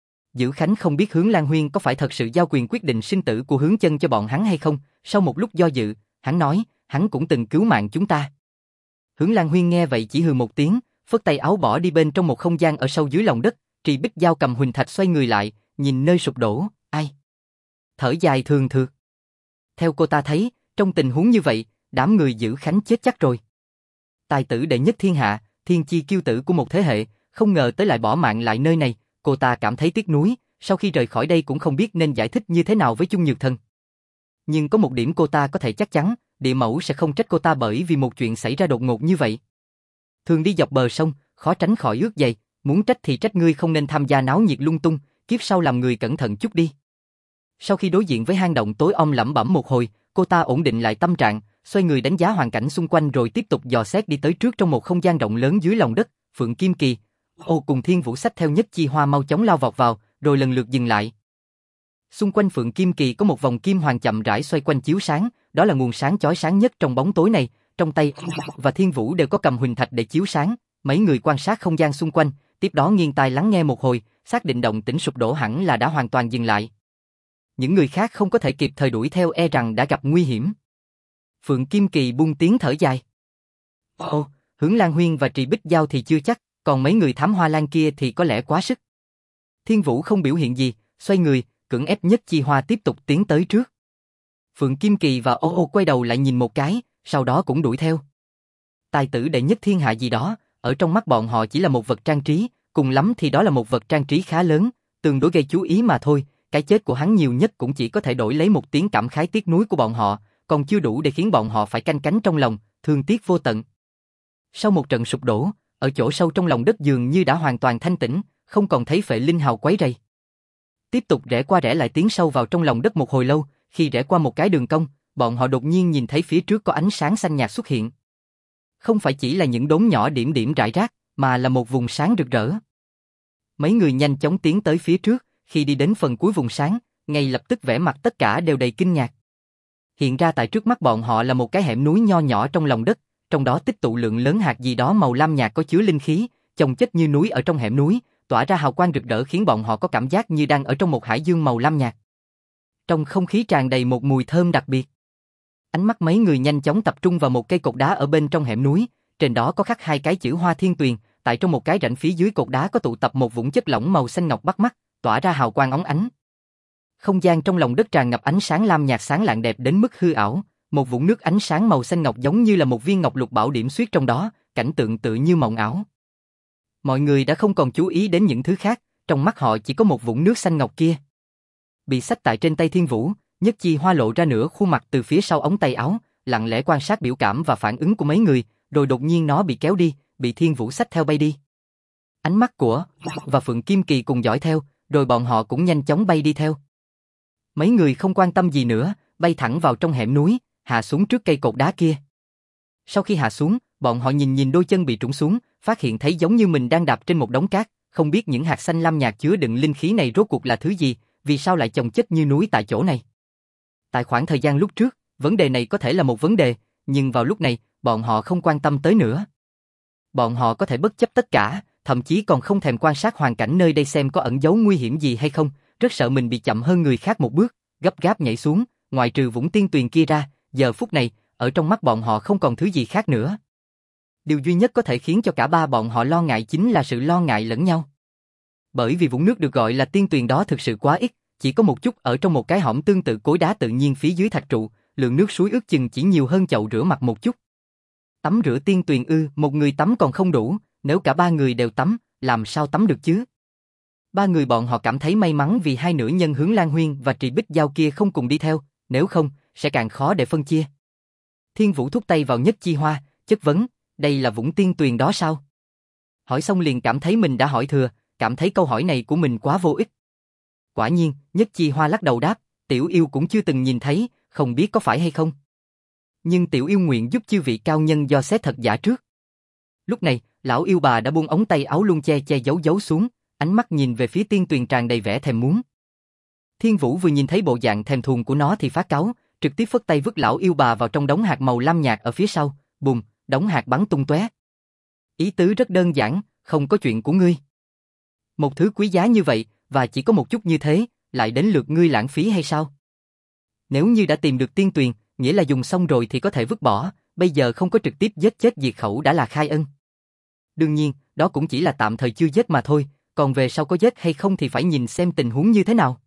Dữ Khánh không biết Hướng Lan Huyên có phải thật sự giao quyền quyết định sinh tử của Hướng Chân cho bọn hắn hay không, sau một lúc do dự, hắn nói, hắn cũng từng cứu mạng chúng ta. Hướng Lan Huyên nghe vậy chỉ hừ một tiếng, phất tay áo bỏ đi bên trong một không gian ở sâu dưới lòng đất, Trì Bích Giao cầm huỳnh thạch xoay người lại, nhìn nơi sụp đổ, ai? Thở dài thường thượt. Theo cô ta thấy, trong tình huống như vậy, đám người Dữ Khánh chết chắc rồi. Tài tử đệ nhất thiên hạ, thiên chi kiêu tử của một thế hệ, không ngờ tới lại bỏ mạng lại nơi này, cô ta cảm thấy tiếc nuối, sau khi rời khỏi đây cũng không biết nên giải thích như thế nào với Chung Nhược Thần. Nhưng có một điểm cô ta có thể chắc chắn, địa mẫu sẽ không trách cô ta bởi vì một chuyện xảy ra đột ngột như vậy. Thường đi dọc bờ sông, khó tránh khỏi ướt dày, muốn trách thì trách ngươi không nên tham gia náo nhiệt lung tung, kiếp sau làm người cẩn thận chút đi. Sau khi đối diện với hang động tối om lẩm bẩm một hồi, cô ta ổn định lại tâm trạng, xoay người đánh giá hoàn cảnh xung quanh rồi tiếp tục dò xét đi tới trước trong một không gian rộng lớn dưới lòng đất. Phượng Kim Kỳ, cùng Thiên Vũ xách theo Nhất Chi Hoa mau chóng lao vọt vào, rồi lần lượt dừng lại. Xung quanh Phượng Kim Kỳ có một vòng kim hoàng chậm rãi xoay quanh chiếu sáng, đó là nguồn sáng chói sáng nhất trong bóng tối này. Trong tay và Thiên Vũ đều có cầm huỳnh thạch để chiếu sáng. Mấy người quan sát không gian xung quanh, tiếp đó nghiêng tai lắng nghe một hồi, xác định động tĩnh sụp đổ hẳn là đã hoàn toàn dừng lại. Những người khác không có thể kịp thời đuổi theo e rằng đã gặp nguy hiểm. Phượng Kim Kỳ buông tiếng thở dài. Hướng Lan Huyên và Trì Bích Giao thì chưa chắc, còn mấy người thám hoa lan kia thì có lẽ quá sức. Thiên Vũ không biểu hiện gì, xoay người, cưỡng ép Nhất Chi Hoa tiếp tục tiến tới trước. Phượng Kim Kỳ và quay đầu lại nhìn một cái, sau đó cũng đuổi theo. Tài tử đệ nhất thiên hạ gì đó, ở trong mắt bọn họ chỉ là một vật trang trí, cùng lắm thì đó là một vật trang trí khá lớn, tương đối gây chú ý mà thôi. Cái chết của hắn nhiều nhất cũng chỉ có thể đổi lấy một tiếng cảm khái tiếc nuối của bọn họ, còn chưa đủ để khiến bọn họ phải canh cánh trong lòng, thương tiếc vô tận. Sau một trận sụp đổ, ở chỗ sâu trong lòng đất dường như đã hoàn toàn thanh tĩnh, không còn thấy phệ linh hào quấy rầy. Tiếp tục rẽ qua rẽ lại tiến sâu vào trong lòng đất một hồi lâu, khi rẽ qua một cái đường cong, bọn họ đột nhiên nhìn thấy phía trước có ánh sáng xanh nhạt xuất hiện. Không phải chỉ là những đốm nhỏ điểm điểm rải rác, mà là một vùng sáng rực rỡ. Mấy người nhanh chóng tiến tới phía trước, khi đi đến phần cuối vùng sáng, ngay lập tức vẻ mặt tất cả đều đầy kinh ngạc. Hiện ra tại trước mắt bọn họ là một cái hẻm núi nho nhỏ trong lòng đất, trong đó tích tụ lượng lớn hạt gì đó màu lam nhạt có chứa linh khí, chồng chất như núi ở trong hẻm núi, tỏa ra hào quang rực rỡ khiến bọn họ có cảm giác như đang ở trong một hải dương màu lam nhạt. Trong không khí tràn đầy một mùi thơm đặc biệt. Ánh mắt mấy người nhanh chóng tập trung vào một cây cột đá ở bên trong hẻm núi, trên đó có khắc hai cái chữ Hoa Thiên Tuyền, tại trong một cái rãnh phía dưới cột đá có tụ tập một vũng chất lỏng màu xanh ngọc bắt mắt, tỏa ra hào quang óng ánh. Không gian trong lòng đất tràn ngập ánh sáng lam nhạt sáng lạng đẹp đến mức hư ảo, một vũng nước ánh sáng màu xanh ngọc giống như là một viên ngọc lục bảo điểm xuyết trong đó, cảnh tượng tự như mộng ảo. Mọi người đã không còn chú ý đến những thứ khác, trong mắt họ chỉ có một vũng nước xanh ngọc kia. Bị xách tại trên tay Thiên Vũ, Nhất Chi Hoa lộ ra nửa khuôn mặt từ phía sau ống tay áo, lặng lẽ quan sát biểu cảm và phản ứng của mấy người, rồi đột nhiên nó bị kéo đi, bị Thiên Vũ xách theo bay đi. Ánh mắt của và Phượng Kim Kỳ cùng dõi theo, rồi bọn họ cũng nhanh chóng bay đi theo. Mấy người không quan tâm gì nữa, bay thẳng vào trong hẻm núi, hạ xuống trước cây cột đá kia. Sau khi hạ xuống, bọn họ nhìn đôi chân bị trũng xuống, phát hiện thấy giống như mình đang đạp trên một đống cát, không biết những hạt xanh lam nhạt chứa đựng linh khí này rốt cuộc là thứ gì, vì sao lại chồng chất như núi tại chỗ này. Tại khoảng thời gian lúc trước, vấn đề này có thể là một vấn đề, nhưng vào lúc này, bọn họ không quan tâm tới nữa. Bọn họ có thể bất chấp tất cả, thậm chí còn không thèm quan sát hoàn cảnh nơi đây xem có ẩn giấu nguy hiểm gì hay không, rất sợ mình bị chậm hơn người khác một bước, gấp gáp nhảy xuống, ngoại trừ vũng tiên tuyền kia ra, giờ phút này, ở trong mắt bọn họ không còn thứ gì khác nữa. Điều duy nhất có thể khiến cho cả ba bọn họ lo ngại chính là sự lo ngại lẫn nhau. Bởi vì vũng nước được gọi là tiên tuyền đó thực sự quá ít, chỉ có một chút ở trong một cái hõm tương tự cối đá tự nhiên phía dưới thạch trụ, lượng nước suối ước chừng chỉ nhiều hơn chậu rửa mặt một chút. Tắm rửa tiên tuyền một người tắm còn không đủ, nếu cả ba người đều tắm, làm sao tắm được chứ? Ba người bọn họ cảm thấy may mắn vì hai nữ nhân Hướng Lan Huyên và Trì Bích Giao kia không cùng đi theo, nếu không, sẽ càng khó để phân chia. Thiên Vũ thúc tay vào Nhất Chi Hoa, chất vấn, đây là vũng tiên tuyền đó sao? Hỏi xong liền cảm thấy mình đã hỏi thừa, cảm thấy câu hỏi này của mình quá vô ích. Quả nhiên, Nhất Chi Hoa lắc đầu đáp, tiểu yêu cũng chưa từng nhìn thấy, không biết có phải hay không. Nhưng tiểu yêu nguyện giúp chư vị cao nhân do xét thật giả trước. Lúc này, lão yêu bà đã buông ống tay áo luôn che che giấu xuống, ánh mắt nhìn về phía tiên tuyền tràn đầy vẻ thèm muốn. Thiên Vũ vừa nhìn thấy bộ dạng thèm thuồng của nó thì phát cáu, trực tiếp phất tay vứt lão yêu bà vào trong đống hạt màu lam nhạt ở phía sau, bùm, đống hạt bắn tung tóe. Ý tứ rất đơn giản, không có chuyện của ngươi. Một thứ quý giá như vậy, và chỉ có một chút như thế, lại đến lượt ngươi lãng phí hay sao? Nếu như đã tìm được tiên tuyền, nghĩa là dùng xong rồi thì có thể vứt bỏ, bây giờ không có trực tiếp giết chết diệt khẩu đã là khai ân. Đương nhiên, đó cũng chỉ là tạm thời chưa giết mà thôi, còn về sau có giết hay không thì phải nhìn xem tình huống như thế nào.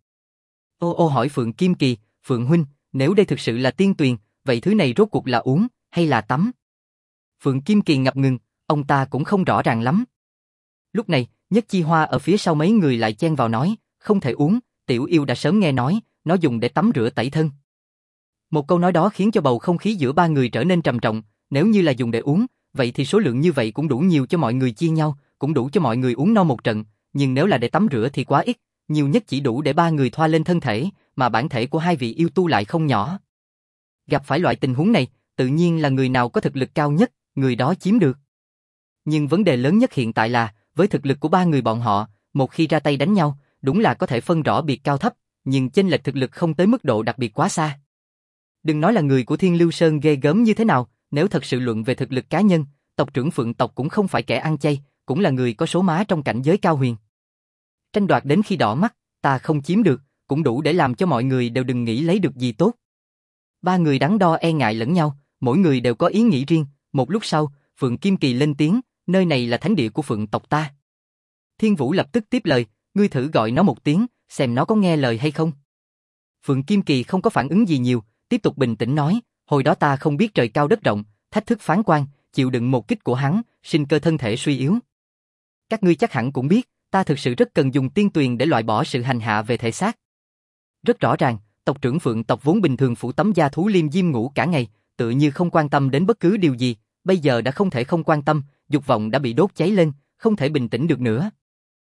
Ô hỏi Phượng Kim Kỳ, Phượng huynh, nếu đây thực sự là tiên tuyền, vậy thứ này rốt cuộc là uống, hay là tắm? Phượng Kim Kỳ ngập ngừng, ông ta cũng không rõ ràng lắm. Lúc này, Nhất Chi Hoa ở phía sau mấy người lại chen vào nói, không thể uống, tiểu yêu đã sớm nghe nói, nó dùng để tắm rửa tẩy thân. Một câu nói đó khiến cho bầu không khí giữa ba người trở nên trầm trọng, nếu như là dùng để uống, vậy thì số lượng như vậy cũng đủ nhiều cho mọi người chia nhau, cũng đủ cho mọi người uống no một trận, nhưng nếu là để tắm rửa thì quá ít, nhiều nhất chỉ đủ để ba người thoa lên thân thể, mà bản thể của hai vị yêu tu lại không nhỏ. Gặp phải loại tình huống này, tự nhiên là người nào có thực lực cao nhất, người đó chiếm được. Nhưng vấn đề lớn nhất hiện tại là, với thực lực của ba người bọn họ, một khi ra tay đánh nhau, đúng là có thể phân rõ biệt cao thấp, nhưng chênh lệch thực lực không tới mức độ đặc biệt quá xa. Đừng nói là người của Thiên Lưu Sơn ghê gớm như thế nào, nếu thật sự luận về thực lực cá nhân, tộc trưởng Phượng tộc cũng không phải kẻ ăn chay, cũng là người có số má trong cảnh giới cao huyền. Tranh đoạt đến khi đỏ mắt, ta không chiếm được, cũng đủ để làm cho mọi người đều đừng nghĩ lấy được gì tốt. Ba người đắn đo e ngại lẫn nhau, mỗi người đều có ý nghĩ riêng, một lúc sau, Phượng Kim Kỳ lên tiếng, nơi này là thánh địa của Phượng tộc ta. Thiên Vũ lập tức tiếp lời, ngươi thử gọi nó một tiếng, xem nó có nghe lời hay không. Phượng Kim Kỳ không có phản ứng gì nhiều, tiếp tục bình tĩnh nói, hồi đó ta không biết trời cao đất rộng, thách thức phán quan, chịu đựng một kích của hắn, sinh cơ thân thể suy yếu. Các ngươi chắc hẳn cũng biết, ta thực sự rất cần dùng tiên tuyền để loại bỏ sự hành hạ về thể xác. Rất rõ ràng, tộc trưởng Phượng tộc vốn bình thường phủ tấm da thú liêm diêm ngủ cả ngày, tự như không quan tâm đến bất cứ điều gì, bây giờ đã không thể không quan tâm, dục vọng đã bị đốt cháy lên, không thể bình tĩnh được nữa.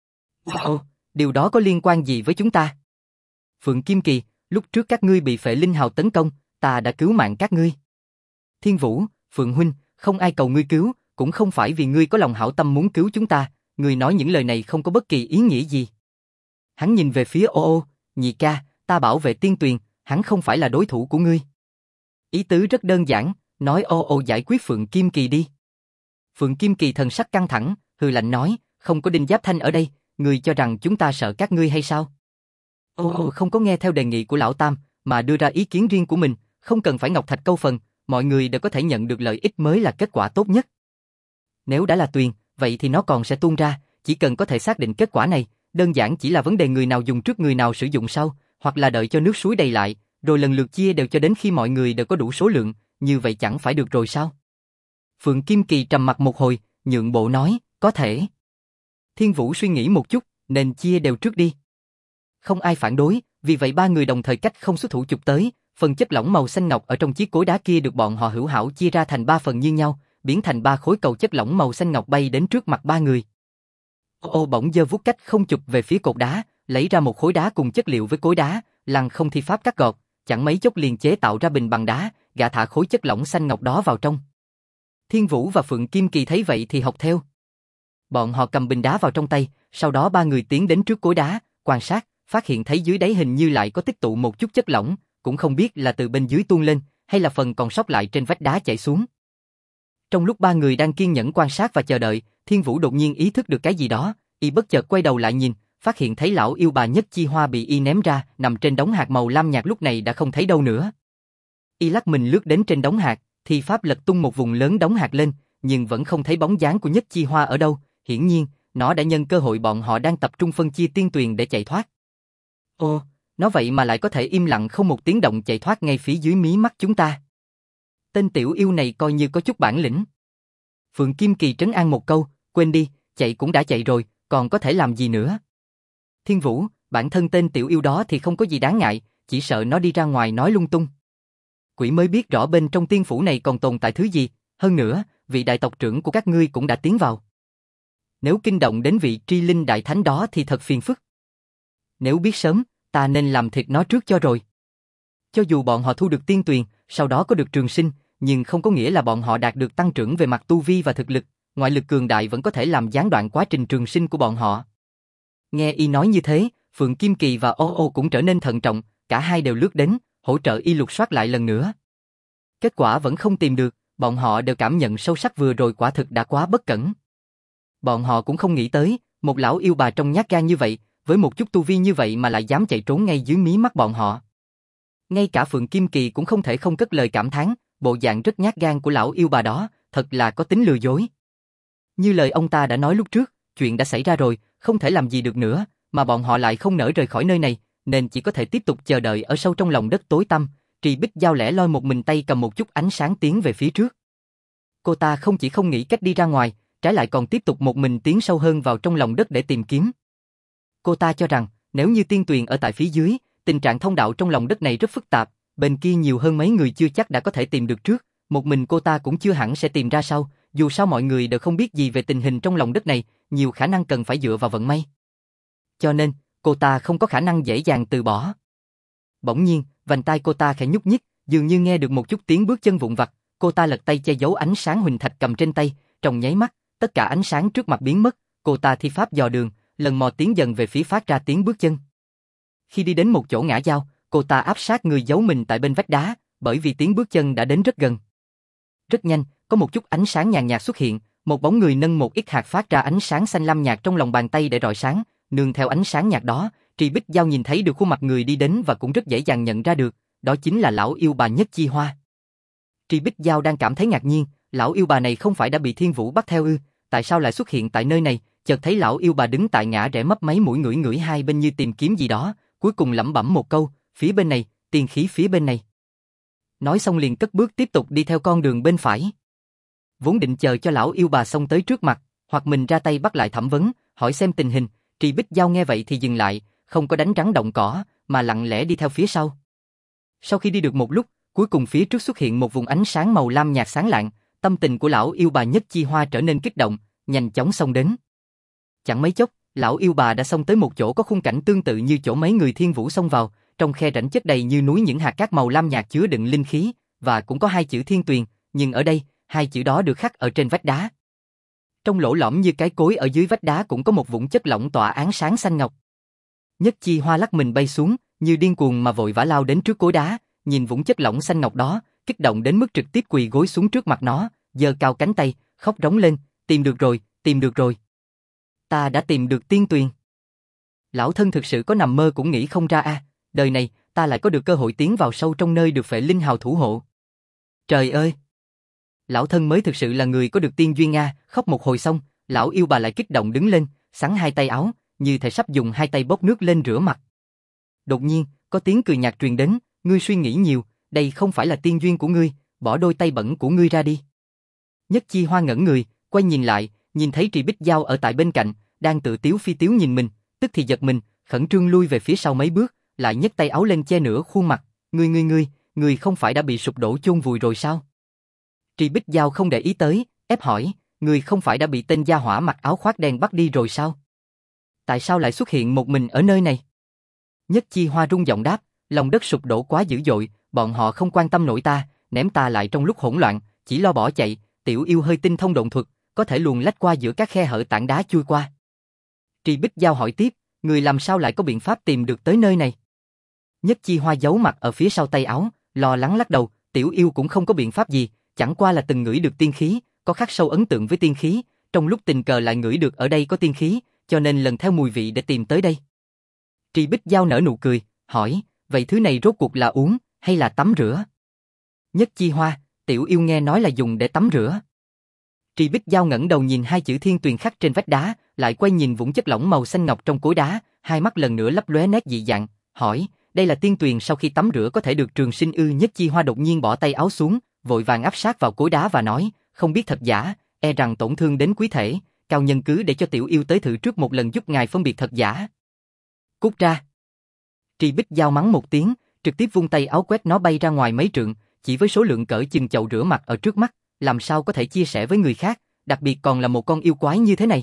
Ồ, điều đó có liên quan gì với chúng ta? Phượng Kim Kỳ, lúc trước các ngươi bị phệ linh hào tấn công, ta đã cứu mạng các ngươi. Thiên Vũ, Phượng huynh, không ai cầu ngươi cứu, cũng không phải vì ngươi có lòng hảo tâm muốn cứu chúng ta, ngươi nói những lời này không có bất kỳ ý nghĩa gì. Hắn nhìn về phía ô, nhị ca, ta bảo vệ tiên tuyền, hắn không phải là đối thủ của ngươi. Ý tứ rất đơn giản, nói ô giải quyết Phượng Kim Kỳ đi. Phượng Kim Kỳ thần sắc căng thẳng, hừ lạnh nói, không có Đinh Giáp Thanh ở đây, ngươi cho rằng chúng ta sợ các ngươi hay sao? Ô không có nghe theo đề nghị của lão tam, mà đưa ra ý kiến riêng của mình, không cần phải ngọc thạch câu phần, mọi người đều có thể nhận được lợi ích mới là kết quả tốt nhất. Nếu đã là tuyền, vậy thì nó còn sẽ tuôn ra, chỉ cần có thể xác định kết quả này, đơn giản chỉ là vấn đề người nào dùng trước người nào sử dụng sau, hoặc là đợi cho nước suối đầy lại, rồi lần lượt chia đều cho đến khi mọi người đều có đủ số lượng, như vậy chẳng phải được rồi sao? Phượng Kim Kỳ trầm mặt một hồi, nhượng bộ nói, có thể. Thiên Vũ suy nghĩ một chút, nên chia đều trước đi. Không ai phản đối, vì vậy ba người đồng thời cách không xuất thủ chụp tới, phần chất lỏng màu xanh ngọc ở trong chiếc cối đá kia được bọn họ hữu hảo chia ra thành 3 phần như nhau, biến thành 3 khối cầu chất lỏng màu xanh ngọc bay đến trước mặt ba người. Ô bỗng giơ vuốt cách không chụp về phía cột đá, lấy ra một khối đá cùng chất liệu với cối đá, lăng không thi pháp cắt gọt, chẳng mấy chốc liền chế tạo ra bình bằng đá, gã thả khối chất lỏng xanh ngọc đó vào trong. Thiên Vũ và Phượng Kim Kỳ thấy vậy thì học theo. Bọn họ cầm bình đá vào trong tay, sau đó ba người tiến đến trước cối đá, quan sát, phát hiện thấy dưới đáy hình như lại có tích tụ một chút chất lỏng, cũng không biết là từ bên dưới tuôn lên, hay là phần còn sót lại trên vách đá chảy xuống. Trong lúc ba người đang kiên nhẫn quan sát và chờ đợi, Thiên Vũ đột nhiên ý thức được cái gì đó, y bất chợt quay đầu lại nhìn, phát hiện thấy lão yêu bà Nhất Chi Hoa bị y ném ra, nằm trên đống hạt màu lam nhạt lúc này đã không thấy đâu nữa. Y lắc mình lướt đến trên đống hạt, thi pháp lật tung một vùng lớn đống hạt lên, nhưng vẫn không thấy bóng dáng của Nhất Chi Hoa ở đâu, hiển nhiên, nó đã nhân cơ hội bọn họ đang tập trung phân chia tiên tuyền để chạy thoát. Ồ, nó vậy mà lại có thể im lặng không một tiếng động chạy thoát ngay phía dưới mí mắt chúng ta. Tên tiểu yêu này coi như có chút bản lĩnh. Phượng Kim Kỳ trấn an một câu, quên đi, chạy cũng đã chạy rồi, còn có thể làm gì nữa? Thiên Vũ, bản thân tên tiểu yêu đó thì không có gì đáng ngại, chỉ sợ nó đi ra ngoài nói lung tung. Quỷ mới biết rõ bên trong tiên phủ này còn tồn tại thứ gì, hơn nữa, vị đại tộc trưởng của các ngươi cũng đã tiến vào. Nếu kinh động đến vị tri linh đại thánh đó thì thật phiền phức. Nếu biết sớm, ta nên làm thịt nó trước cho rồi. Cho dù bọn họ thu được tiên tuyền, sau đó có được trường sinh, nhưng không có nghĩa là bọn họ đạt được tăng trưởng về mặt tu vi và thực lực, ngoại lực cường đại vẫn có thể làm gián đoạn quá trình trường sinh của bọn họ. Nghe y nói như thế, Phượng Kim Kỳ và Ô Ô cũng trở nên thận trọng, cả hai đều lướt đến, hỗ trợ y lục soát lại lần nữa. Kết quả vẫn không tìm được, bọn họ đều cảm nhận sâu sắc vừa rồi quả thực đã quá bất cẩn. Bọn họ cũng không nghĩ tới, một lão yêu bà trông nhát gan như vậy, với một chút tu vi như vậy mà lại dám chạy trốn ngay dưới mí mắt bọn họ. Ngay cả Phượng Kim Kỳ cũng không thể không cất lời cảm thán, bộ dạng rất nhát gan của lão yêu bà đó, thật là có tính lừa dối. Như lời ông ta đã nói lúc trước, chuyện đã xảy ra rồi, không thể làm gì được nữa, mà bọn họ lại không nỡ rời khỏi nơi này, nên chỉ có thể tiếp tục chờ đợi ở sâu trong lòng đất tối tăm. Trì Bích Giao lẻ loi một mình tay cầm một chút ánh sáng tiến về phía trước. Cô ta không chỉ không nghĩ cách đi ra ngoài, trái lại còn tiếp tục một mình tiến sâu hơn vào trong lòng đất để tìm kiếm. Cô ta cho rằng, nếu như tiên tuyền ở tại phía dưới, tình trạng thông đạo trong lòng đất này rất phức tạp, bên kia nhiều hơn mấy người chưa chắc đã có thể tìm được trước, một mình cô ta cũng chưa hẳn sẽ tìm ra sau, dù sao mọi người đều không biết gì về tình hình trong lòng đất này, nhiều khả năng cần phải dựa vào vận may. Cho nên, cô ta không có khả năng dễ dàng từ bỏ. Bỗng nhiên, vành tai cô ta khẽ nhúc nhích, dường như nghe được một chút tiếng bước chân vụn vặt, cô ta lật tay che giấu ánh sáng huỳnh thạch cầm trên tay, trong nháy mắt, tất cả ánh sáng trước mặt biến mất, cô ta thi pháp dò đường, lần mò tiến dần về phía phát ra tiếng bước chân. Khi đi đến một chỗ ngã giao, cô ta áp sát người giấu mình tại bên vách đá, bởi vì tiếng bước chân đã đến rất gần. Rất nhanh, có một chút ánh sáng nhàn nhạt xuất hiện, một bóng người nâng một ít hạt phát ra ánh sáng xanh lam nhạt trong lòng bàn tay để rọi sáng, nương theo ánh sáng nhạt đó, Trì Bích Giao nhìn thấy được khuôn mặt người đi đến và cũng rất dễ dàng nhận ra được, đó chính là lão yêu bà Nhất Chi Hoa. Trì Bích Giao đang cảm thấy ngạc nhiên, lão yêu bà này không phải đã bị Thiên Vũ bắt theo ư, tại sao lại xuất hiện tại nơi này? Chợt thấy lão yêu bà đứng tại ngã rẽ mấp máy mũi ngửi ngửi hai bên như tìm kiếm gì đó, cuối cùng lẩm bẩm một câu, phía bên này, tiên khí phía bên này. Nói xong liền cất bước tiếp tục đi theo con đường bên phải. Vốn định chờ cho lão yêu bà xông tới trước mặt, hoặc mình ra tay bắt lại thẩm vấn, hỏi xem tình hình, Trì Bích Giao nghe vậy thì dừng lại, không có đánh rắn động cỏ, mà lặng lẽ đi theo phía sau. Sau khi đi được một lúc, cuối cùng phía trước xuất hiện một vùng ánh sáng màu lam nhạt sáng lạng, tâm tình của lão yêu bà Nhất Chi Hoa trở nên kích động, nhanh chóng xông đến. Chẳng mấy chốc, lão yêu bà đã xông tới một chỗ có khung cảnh tương tự như chỗ mấy người Thiên Vũ xông vào, trong khe rãnh chất đầy như núi những hạt cát màu lam nhạt chứa đựng linh khí, và cũng có hai chữ Thiên Tuyền, nhưng ở đây, hai chữ đó được khắc ở trên vách đá. Trong lỗ lõm như cái cối ở dưới vách đá cũng có một vũng chất lỏng tỏa ánh sáng xanh ngọc. Nhất Chi Hoa lắc mình bay xuống, như điên cuồng mà vội vã lao đến trước cối đá, nhìn vũng chất lỏng xanh ngọc đó, kích động đến mức trực tiếp quỳ gối xuống trước mặt nó, giơ cao cánh tay, khóc rống lên, tìm được rồi, tìm được rồi. Ta đã tìm được tiên tuyền. Lão thân thực sự có nằm mơ cũng nghĩ không ra a, đời này ta lại có được cơ hội tiến vào sâu trong nơi được Phệ Linh Hào thủ hộ. Trời ơi! Lão thân mới thực sự là người có được tiên duyên a, khóc một hồi xong, lão yêu bà lại kích động đứng lên, xắn hai tay áo, như thể sắp dùng hai tay bốc nước lên rửa mặt. Đột nhiên, có tiếng cười nhạt truyền đến, ngươi suy nghĩ nhiều, đây không phải là tiên duyên của ngươi, bỏ đôi tay bẩn của ngươi ra đi. Nhất Chi Hoa ngẩn người, quay nhìn lại, nhìn thấy Trì Bích Giao ở tại bên cạnh, đang tự tiếu phi tiếu nhìn mình, tức thì giật mình, khẩn trương lui về phía sau mấy bước, lại nhấc tay áo lên che nửa khuôn mặt, ngươi không phải đã bị sụp đổ chôn vùi rồi sao? Trì Bích Giao không để ý tới, ép hỏi, ngươi không phải đã bị tên gia hỏa mặc áo khoác đen bắt đi rồi sao? Tại sao lại xuất hiện một mình ở nơi này? Nhất Chi Hoa rung giọng đáp, lòng đất sụp đổ quá dữ dội, bọn họ không quan tâm nổi ta, ném ta lại trong lúc hỗn loạn, chỉ lo bỏ chạy, tiểu yêu hơi tinh thông độn thuật, có thể luồn lách qua giữa các khe hở tảng đá chui qua. Trì Bích Giao hỏi tiếp, người làm sao lại có biện pháp tìm được tới nơi này? Nhất Chi Hoa giấu mặt ở phía sau tay áo, lo lắng lắc đầu, tiểu yêu cũng không có biện pháp gì, chẳng qua là từng ngửi được tiên khí, có khắc sâu ấn tượng với tiên khí, trong lúc tình cờ lại ngửi được ở đây có tiên khí, cho nên lần theo mùi vị để tìm tới đây. Trì Bích Giao nở nụ cười, hỏi, vậy thứ này rốt cuộc là uống, hay là tắm rửa? Nhất Chi Hoa, tiểu yêu nghe nói là dùng để tắm rửa. Trì Bích Giao ngẩng đầu nhìn hai chữ Thiên Tuyền khắc trên vách đá, lại quay nhìn vũng chất lỏng màu xanh ngọc trong cối đá, hai mắt lần nữa lấp lóe nét dị dạng, hỏi, đây là tiên tuyền sau khi tắm rửa có thể được trường sinh ư? Nhất Chi Hoa đột nhiên bỏ tay áo xuống, vội vàng áp sát vào cối đá và nói, không biết thật giả, e rằng tổn thương đến quý thể, cao nhân cứ để cho tiểu yêu tới thử trước một lần giúp ngài phân biệt thật giả. Cút ra. Tri Bích Giao mắng một tiếng, trực tiếp vung tay áo quét nó bay ra ngoài mấy trượng, chỉ với số lượng cỡ chừng chậu rửa mặt ở trước mắt, làm sao có thể chia sẻ với người khác, đặc biệt còn là một con yêu quái như thế này.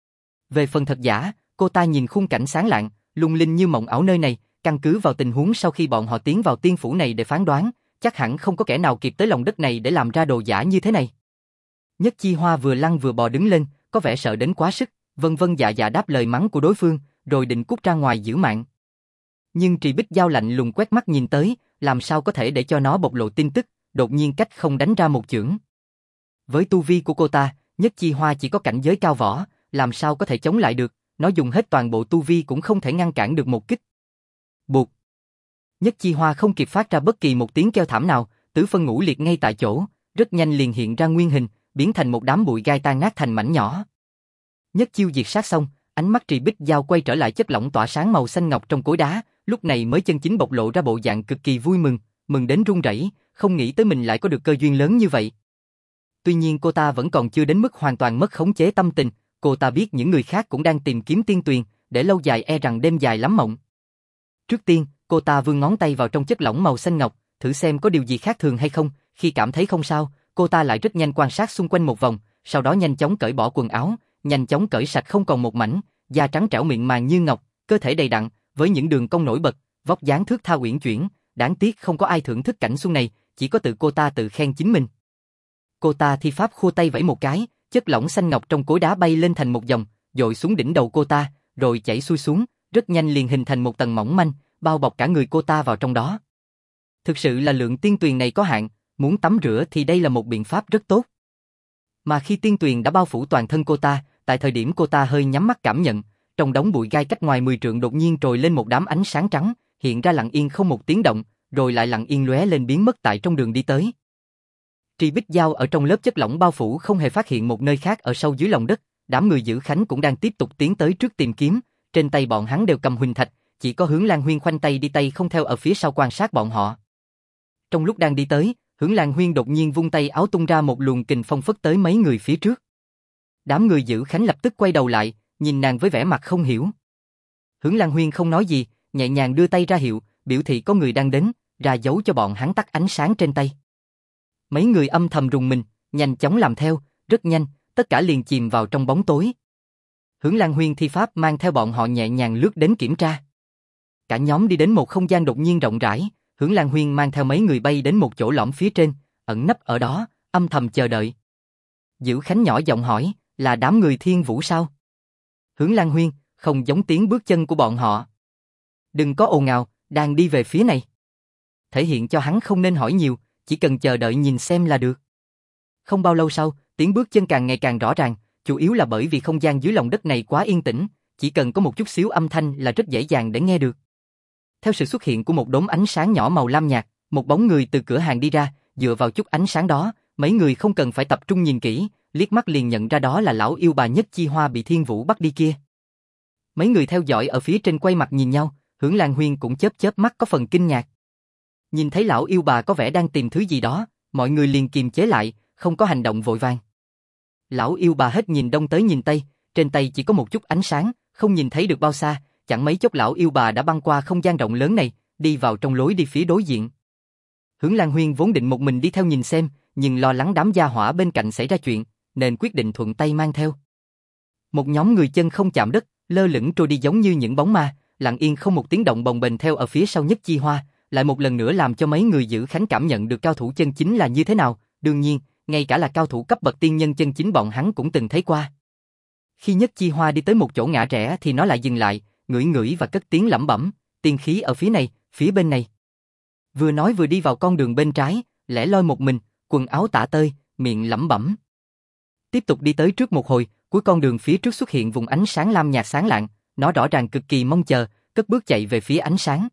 Về phần thật giả, cô ta nhìn khung cảnh sáng lạng, lung linh như mộng ảo nơi này, căn cứ vào tình huống sau khi bọn họ tiến vào tiên phủ này để phán đoán, chắc hẳn không có kẻ nào kịp tới lòng đất này để làm ra đồ giả như thế này. Nhất Chi Hoa vừa lăn vừa bò đứng lên, có vẻ sợ đến quá sức, vân vân dạ dạ đáp lời mắng của đối phương, rồi định cút ra ngoài giữ mạng. Nhưng Trì Bích Giao lạnh lùng quét mắt nhìn tới, làm sao có thể để cho nó bộc lộ tin tức, đột nhiên cách không đánh ra một chưởng. Với tu vi của cô ta, Nhất Chi Hoa chỉ có cảnh giới cao võ, làm sao có thể chống lại được, nó dùng hết toàn bộ tu vi cũng không thể ngăn cản được một kích. Buộc. Nhất Chi Hoa không kịp phát ra bất kỳ một tiếng kêu thảm nào, tứ phân ngũ liệt ngay tại chỗ, rất nhanh liền hiện ra nguyên hình, biến thành một đám bụi gai tan nát thành mảnh nhỏ. Nhất chiêu diệt sát xong, ánh mắt Trì Bích Giao quay trở lại chất lỏng tỏa sáng màu xanh ngọc trong cối đá, lúc này mới chân chính bộc lộ ra bộ dạng cực kỳ vui mừng, mừng đến run rẩy, không nghĩ tới mình lại có được cơ duyên lớn như vậy. Tuy nhiên cô ta vẫn còn chưa đến mức hoàn toàn mất khống chế tâm tình, cô ta biết những người khác cũng đang tìm kiếm tiên tuyền, để lâu dài e rằng đêm dài lắm mộng. Trước tiên, cô ta vươn ngón tay vào trong chất lỏng màu xanh ngọc, thử xem có điều gì khác thường hay không, khi cảm thấy không sao, cô ta lại rất nhanh quan sát xung quanh một vòng, sau đó nhanh chóng cởi bỏ quần áo, nhanh chóng cởi sạch không còn một mảnh, da trắng trẻo miệng màng như ngọc, cơ thể đầy đặn, với những đường cong nổi bật, vóc dáng thướt tha uyển chuyển, đáng tiếc không có ai thưởng thức cảnh xuân này, chỉ có tự cô ta tự khen chính mình. Cô ta thi pháp khua tay vẫy một cái, chất lỏng xanh ngọc trong cối đá bay lên thành một dòng, dội xuống đỉnh đầu cô ta, rồi chảy xuôi xuống, rất nhanh liền hình thành một tầng mỏng manh, bao bọc cả người cô ta vào trong đó. Thực sự là lượng tiên tuyền này có hạn, muốn tắm rửa thì đây là một biện pháp rất tốt. Mà khi tiên tuyền đã bao phủ toàn thân cô ta, tại thời điểm cô ta hơi nhắm mắt cảm nhận, trong đống bụi gai cách ngoài 10 trượng đột nhiên trồi lên một đám ánh sáng trắng, hiện ra lặng yên không một tiếng động, rồi lại lặng yên lóe lên biến mất tại trong đường đi tới. Trì Bích Giao ở trong lớp chất lỏng bao phủ không hề phát hiện một nơi khác ở sâu dưới lòng đất, đám người giữ khánh cũng đang tiếp tục tiến tới trước tìm kiếm, trên tay bọn hắn đều cầm huỳnh thạch, chỉ có Hướng Lan Huyên khoanh tay đi tay không theo ở phía sau quan sát bọn họ. Trong lúc đang đi tới, Hướng Lan Huyên đột nhiên vung tay áo tung ra một luồng kình phong phất tới mấy người phía trước. Đám người giữ khánh lập tức quay đầu lại, nhìn nàng với vẻ mặt không hiểu. Hướng Lan Huyên không nói gì, nhẹ nhàng đưa tay ra hiệu, biểu thị có người đang đến, ra dấu cho bọn hắn tắt ánh sáng trên tay. Mấy người âm thầm rùng mình, nhanh chóng làm theo, rất nhanh, tất cả liền chìm vào trong bóng tối. Hướng Lan Huyên thi pháp mang theo bọn họ nhẹ nhàng lướt đến kiểm tra. Cả nhóm đi đến một không gian đột nhiên rộng rãi, Hướng Lan Huyên mang theo mấy người bay đến một chỗ lõm phía trên, ẩn nấp ở đó, âm thầm chờ đợi. Giữ Khánh nhỏ giọng hỏi, là đám người Thiên Vũ sao? Hướng Lan Huyên, không giống tiếng bước chân của bọn họ. Đừng có ồn ào, đang đi về phía này. Thể hiện cho hắn không nên hỏi nhiều, chỉ cần chờ đợi nhìn xem là được. Không bao lâu sau, tiếng bước chân càng ngày càng rõ ràng, chủ yếu là bởi vì không gian dưới lòng đất này quá yên tĩnh, chỉ cần có một chút xíu âm thanh là rất dễ dàng để nghe được. Theo sự xuất hiện của một đốm ánh sáng nhỏ màu lam nhạt, một bóng người từ cửa hàng đi ra, dựa vào chút ánh sáng đó, mấy người không cần phải tập trung nhìn kỹ, liếc mắt liền nhận ra đó là lão yêu bà Nhất Chi Hoa bị Thiên Vũ bắt đi kia. Mấy người theo dõi ở phía trên quay mặt nhìn nhau, Hướng Lan Huyên cũng chớp chớp mắt có phần kinh ngạc. Nhìn thấy lão yêu bà có vẻ đang tìm thứ gì đó, mọi người liền kiềm chế lại, không có hành động vội vàng. Lão yêu bà hết nhìn đông tới nhìn tây, trên tay chỉ có một chút ánh sáng, không nhìn thấy được bao xa, chẳng mấy chốc lão yêu bà đã băng qua không gian rộng lớn này, đi vào trong lối đi phía đối diện. Hướng Lan Huyên vốn định một mình đi theo nhìn xem, nhưng lo lắng đám gia hỏa bên cạnh xảy ra chuyện, nên quyết định thuận tay mang theo. Một nhóm người chân không chạm đất, lơ lửng trôi đi giống như những bóng ma, lặng yên không một tiếng động bồng bềnh theo ở phía sau Nhất Chi Hoa, lại một lần nữa làm cho mấy người giữ khánh cảm nhận được cao thủ chân chính là như thế nào, đương nhiên, ngay cả là cao thủ cấp bậc tiên nhân chân chính bọn hắn cũng từng thấy qua. Khi Nhất Chi Hoa đi tới một chỗ ngã rẽ thì nó lại dừng lại, ngửi ngửi và cất tiếng lẩm bẩm, tiên khí ở phía này, phía bên này. Vừa nói vừa đi vào con đường bên trái, lẻ loi một mình, quần áo tả tơi, miệng lẩm bẩm. Tiếp tục đi tới trước một hồi, cuối con đường phía trước xuất hiện vùng ánh sáng lam nhạt sáng lạng, nó rõ ràng cực kỳ mong chờ, cất bước chạy về phía ánh sáng.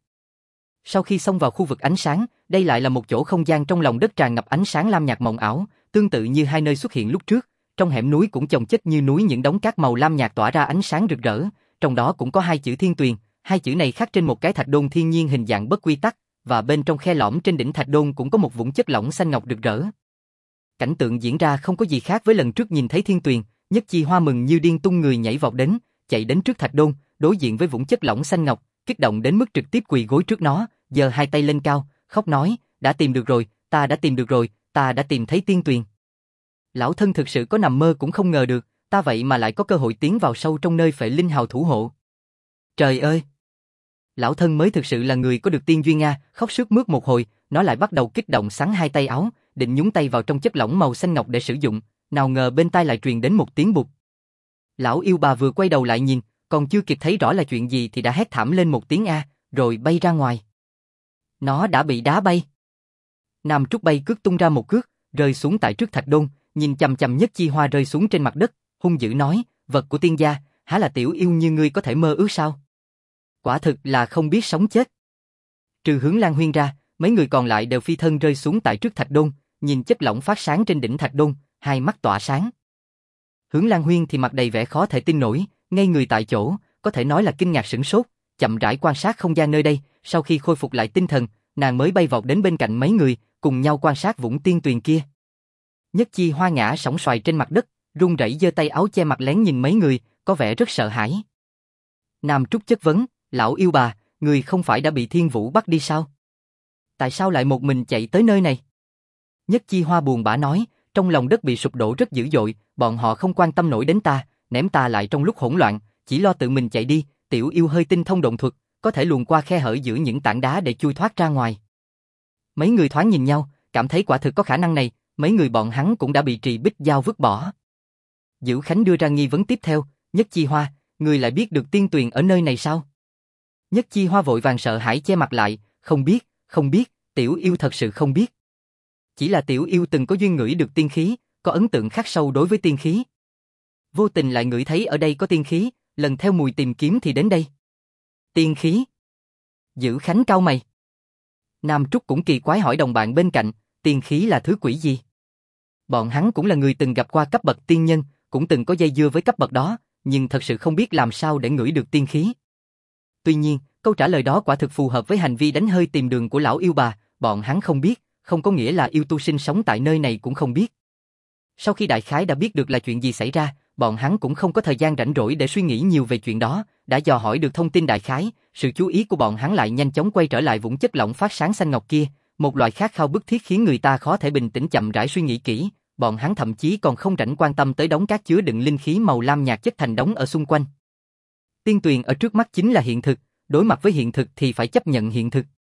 Sau khi xông vào khu vực ánh sáng, đây lại là một chỗ không gian trong lòng đất tràn ngập ánh sáng lam nhạt mộng ảo, tương tự như hai nơi xuất hiện lúc trước, trong hẻm núi cũng chồng chất như núi những đống cát màu lam nhạt tỏa ra ánh sáng rực rỡ, trong đó cũng có hai chữ Thiên Tuyền, hai chữ này khắc trên một cái thạch đôn thiên nhiên hình dạng bất quy tắc, và bên trong khe lõm trên đỉnh thạch đôn cũng có một vũng chất lỏng xanh ngọc rực rỡ. Cảnh tượng diễn ra không có gì khác với lần trước nhìn thấy Thiên Tuyền, Nhất Chi Hoa mừng như điên tung người nhảy vọt đến, chạy đến trước thạch đôn, đối diện với vũng chất lỏng xanh ngọc, kích động đến mức trực tiếp quỳ gối trước nó, giơ hai tay lên cao, khóc nói, đã tìm được rồi, ta đã tìm được rồi, ta đã tìm thấy tiên tuyền. Lão thân thực sự có nằm mơ cũng không ngờ được, ta vậy mà lại có cơ hội tiến vào sâu trong nơi Phệ Linh Hào thủ hộ. Trời ơi! Lão thân mới thực sự là người có được tiên duyên a, khóc sướt mướt một hồi, nó lại bắt đầu kích động xắn hai tay áo, định nhúng tay vào trong chất lỏng màu xanh ngọc để sử dụng, nào ngờ bên tai lại truyền đến một tiếng bụp. Lão yêu bà vừa quay đầu lại nhìn, còn chưa kịp thấy rõ là chuyện gì thì đã hét thảm lên một tiếng a, rồi bay ra ngoài. Nó đã bị đá bay. Nam Trúc bay cước tung ra một cước, rơi xuống tại trước thạch đôn, nhìn chằm chằm Nhất Chi Hoa rơi xuống trên mặt đất, hung dữ nói, vật của tiên gia, há là tiểu yêu như ngươi có thể mơ ước sao? Quả thực là không biết sống chết. Trừ Hướng Lan Huyên ra, mấy người còn lại đều phi thân rơi xuống tại trước thạch đôn, nhìn chất lỏng phát sáng trên đỉnh thạch đôn, hai mắt tỏa sáng. Hướng Lan Huyên thì mặt đầy vẻ khó thể tin nổi, ngây người tại chỗ, có thể nói là kinh ngạc sửng sốt, chậm rãi quan sát không gian nơi đây, sau khi khôi phục lại tinh thần, nàng mới bay vọt đến bên cạnh mấy người, cùng nhau quan sát vũng tiên tuyền kia. Nhất Chi Hoa ngã sóng xoài trên mặt đất, run rẩy giơ tay áo che mặt lén nhìn mấy người, có vẻ rất sợ hãi. Nam Trúc chất vấn, lão yêu bà, người không phải đã bị Thiên Vũ bắt đi sao? Tại sao lại một mình chạy tới nơi này? Nhất Chi Hoa buồn bã nói, trong lòng đất bị sụp đổ rất dữ dội, bọn họ không quan tâm nổi đến ta, ném ta lại trong lúc hỗn loạn, chỉ lo tự mình chạy đi, tiểu yêu hơi tinh thông động thuật, có thể luồn qua khe hở giữa những tảng đá để chui thoát ra ngoài. Mấy người thoáng nhìn nhau, cảm thấy quả thực có khả năng này, mấy người bọn hắn cũng đã bị Trì Bích Giao vứt bỏ. Dữ Khánh đưa ra nghi vấn tiếp theo, Nhất Chi Hoa, người lại biết được tiên tuyền ở nơi này sao? Nhất Chi Hoa vội vàng sợ hãi che mặt lại, không biết, tiểu yêu thật sự không biết. Chỉ là tiểu yêu từng có duyên ngửi được tiên khí, có ấn tượng khắc sâu đối với tiên khí. Vô tình lại ngửi thấy ở đây có tiên khí, lần theo mùi tìm kiếm thì đến đây. Tiên khí? Dữ Khánh cau mày. Nam Trúc cũng kỳ quái hỏi đồng bạn bên cạnh, tiên khí là thứ quỷ gì? Bọn hắn cũng là người từng gặp qua cấp bậc tiên nhân, cũng từng có dây dưa với cấp bậc đó, nhưng thật sự không biết làm sao để ngửi được tiên khí. Tuy nhiên, câu trả lời đó quả thực phù hợp với hành vi đánh hơi tìm đường của lão yêu bà, bọn hắn không biết, không có nghĩa là yêu tu sinh sống tại nơi này cũng không biết. Sau khi đại khái đã biết được là chuyện gì xảy ra, bọn hắn cũng không có thời gian rảnh rỗi để suy nghĩ nhiều về chuyện đó, đã dò hỏi được thông tin đại khái, sự chú ý của bọn hắn lại nhanh chóng quay trở lại vũng chất lỏng phát sáng xanh ngọc kia, một loại khát khao bức thiết khiến người ta khó thể bình tĩnh chậm rãi suy nghĩ kỹ, bọn hắn thậm chí còn không rảnh quan tâm tới đống cát chứa đựng linh khí màu lam nhạt chất thành đống ở xung quanh. Tiên tuyền ở trước mắt chính là hiện thực, đối mặt với hiện thực thì phải chấp nhận hiện thực.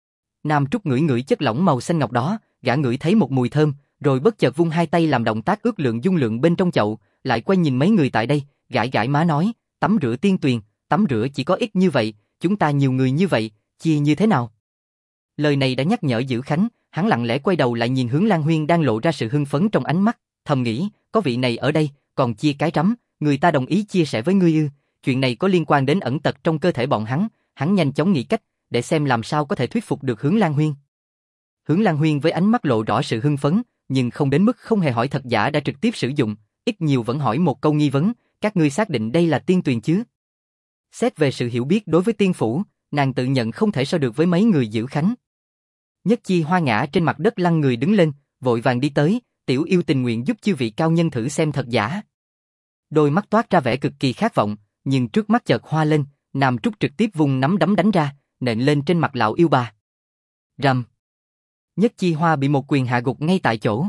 Nam Trúc ngửi ngửi chất lỏng màu xanh ngọc đó, gã ngửi thấy một mùi thơm, rồi bất chợt vung hai tay làm động tác ước lượng dung lượng bên trong chậu, lại quay nhìn mấy người tại đây, gãi gãi má nói, tắm rửa tiên tuyền, tắm rửa chỉ có ít như vậy, chúng ta nhiều người như vậy, chia như thế nào? Lời này đã nhắc nhở Dữ Khánh, hắn lặng lẽ quay đầu lại nhìn Hướng Lan Huyên đang lộ ra sự hưng phấn trong ánh mắt, thầm nghĩ, có vị này ở đây, còn chia cái rắm, người ta đồng ý chia sẻ với ngươi ư? Chuyện này có liên quan đến ẩn tật trong cơ thể bọn hắn nhanh chóng nghĩ cách, để xem làm sao có thể thuyết phục được Hướng Lan Huyên. Hướng Lan Huyên với ánh mắt lộ rõ sự hưng phấn, nhưng không đến mức không hề hỏi thật giả đã trực tiếp sử dụng, ít nhiều vẫn hỏi một câu nghi vấn, các ngươi xác định đây là tiên tuyền chứ? Xét về sự hiểu biết đối với tiên phủ, nàng tự nhận không thể so được với mấy người Dữ Khánh. Nhất Chi Hoa ngã trên mặt đất lăn người đứng lên, vội vàng đi tới, tiểu yêu tình nguyện giúp chư vị cao nhân thử xem thật giả. Đôi mắt toát ra vẻ cực kỳ khát vọng, nhưng trước mắt chợt hoa lên, Nam Trúc trực tiếp vung nắm đấm đánh ra, nện lên trên mặt lão yêu bà. Rầm. Nhất Chi Hoa bị một quyền hạ gục ngay tại chỗ.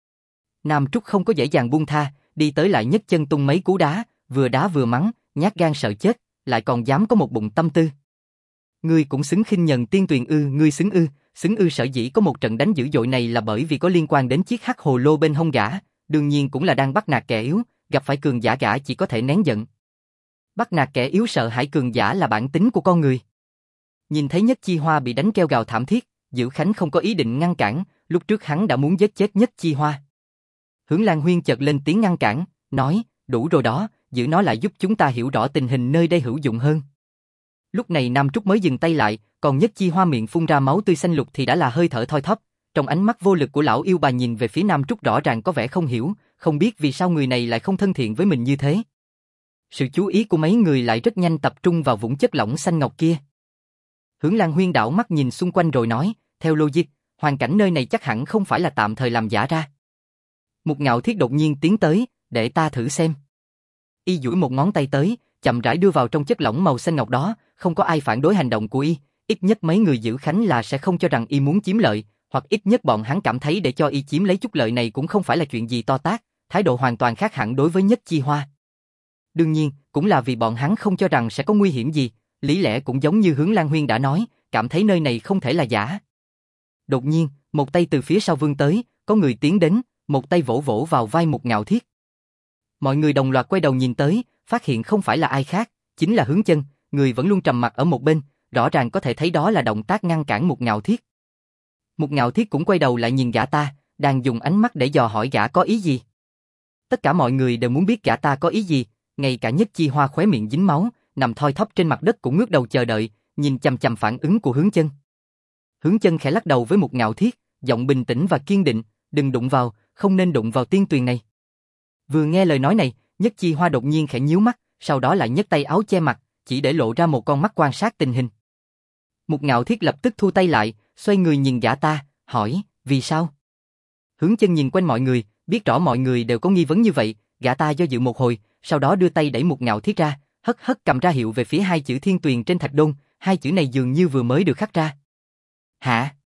Nam Trúc không có dễ dàng buông tha, đi tới lại nhấc chân tung mấy cú đá vừa mắng, nhát gan sợ chết, lại còn dám có một bụng tâm tư. Ngươi cũng xứng khinh nhẫn tiên tuyền ư? Ngươi xứng ư? Sở dĩ có một trận đánh dữ dội này là bởi vì có liên quan đến chiếc hắc hồ lô bên hông gã, đương nhiên cũng là đang bắt nạt kẻ yếu, gặp phải cường giả gã chỉ có thể nén giận. Bắt nạt kẻ yếu sợ hãi cường giả là bản tính của con người. Nhìn thấy Nhất Chi Hoa bị đánh kêu gào thảm thiết, Dữ Khánh không có ý định ngăn cản, lúc trước hắn đã muốn giết chết Nhất Chi Hoa. Hướng Lan Huyên chợt lên tiếng ngăn cản, nói, đủ rồi đó, giữ nó lại giúp chúng ta hiểu rõ tình hình nơi đây hữu dụng hơn. Lúc này Nam Trúc mới dừng tay lại, còn Nhất Chi Hoa miệng phun ra máu tươi xanh lục thì đã là hơi thở thoi thóp. Trong ánh mắt vô lực của lão yêu bà nhìn về phía Nam Trúc rõ ràng có vẻ không hiểu, không biết vì sao người này lại không thân thiện với mình như thế. Sự chú ý của mấy người lại rất nhanh tập trung vào vũng chất lỏng xanh ngọc kia. Hướng Lan Huyên đảo mắt nhìn xung quanh rồi nói, theo logic, hoàn cảnh nơi này chắc hẳn không phải là tạm thời làm giả ra. Một Ngạo Thiết đột nhiên tiến tới, để ta thử xem. Y duỗi một ngón tay tới, chậm rãi đưa vào trong chất lỏng màu xanh ngọc đó, không có ai phản đối hành động của Y, ít nhất mấy người giữ Khánh là sẽ không cho rằng Y muốn chiếm lợi, hoặc ít nhất bọn hắn cảm thấy để cho Y chiếm lấy chút lợi này cũng không phải là chuyện gì to tát, thái độ hoàn toàn khác hẳn đối với Nhất Chi Hoa. Đương nhiên, cũng là vì bọn hắn không cho rằng sẽ có nguy hiểm gì, lý lẽ cũng giống như Hướng Lan Huyên đã nói, cảm thấy nơi này không thể là giả. Đột nhiên, một tay từ phía sau vươn tới, có người tiến đến, một tay vỗ vỗ vào vai Mục Ngạo Thiết. Mọi người đồng loạt quay đầu nhìn tới, phát hiện không phải là ai khác, chính là Hướng Chân, người vẫn luôn trầm mặc ở một bên, rõ ràng có thể thấy đó là động tác ngăn cản Mục Ngạo Thiết. Mục Ngạo Thiết cũng quay đầu lại nhìn gã ta, đang dùng ánh mắt để dò hỏi gã có ý gì. Tất cả mọi người đều muốn biết gã ta có ý gì, ngay cả Nhất Chi Hoa khóe miệng dính máu, nằm thoi thóp trên mặt đất cũng ngước đầu chờ đợi, nhìn chằm chằm phản ứng của Hướng Chân. Hướng Chân khẽ lắc đầu với Mục Ngạo Thiết, giọng bình tĩnh và kiên định, đừng đụng vào, không nên đụng vào tiên tuyền này. Vừa nghe lời nói này, Nhất Chi Hoa đột nhiên khẽ nhíu mắt, sau đó lại nhấc tay áo che mặt, chỉ để lộ ra một con mắt quan sát tình hình. Mục Ngạo Thiết lập tức thu tay lại, xoay người nhìn gã ta, hỏi, vì sao? Hướng Chân nhìn quanh mọi người, biết rõ mọi người đều có nghi vấn như vậy, gã ta do dự một hồi, sau đó đưa tay đẩy Mục Ngạo Thiết ra, hất hất cầm ra hiệu về phía hai chữ Thiên Tuyền trên thạch đôn, hai chữ này dường như vừa mới được khắc ra. Hả?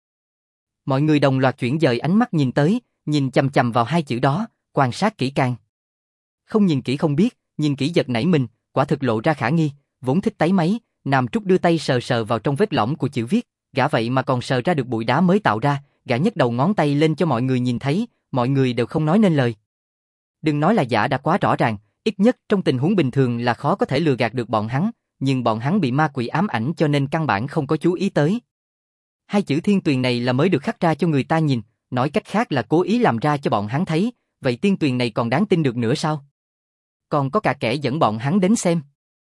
Mọi người đồng loạt chuyển dời ánh mắt nhìn tới, nhìn chằm chằm vào hai chữ đó, quan sát kỹ càng. Không nhìn kỹ không biết, nhìn kỹ giật nảy mình, quả thực lộ ra khả nghi, vốn thích tái máy, Nam Trúc đưa tay sờ sờ vào trong vết lõm của chữ viết, gã vậy mà còn sờ ra được bụi đá mới tạo ra, gã nhấc đầu ngón tay lên cho mọi người nhìn thấy, mọi người đều không nói nên lời. Đừng nói là giả đã quá rõ ràng, ít nhất trong tình huống bình thường là khó có thể lừa gạt được bọn hắn, nhưng bọn hắn bị ma quỷ ám ảnh cho nên căn bản không có chú ý tới. Hai chữ Thiên Tuyền này là mới được khắc ra cho người ta nhìn, nói cách khác là cố ý làm ra cho bọn hắn thấy, vậy Tiên Tuyền này còn đáng tin được nữa sao? Còn có cả kẻ dẫn bọn hắn đến xem.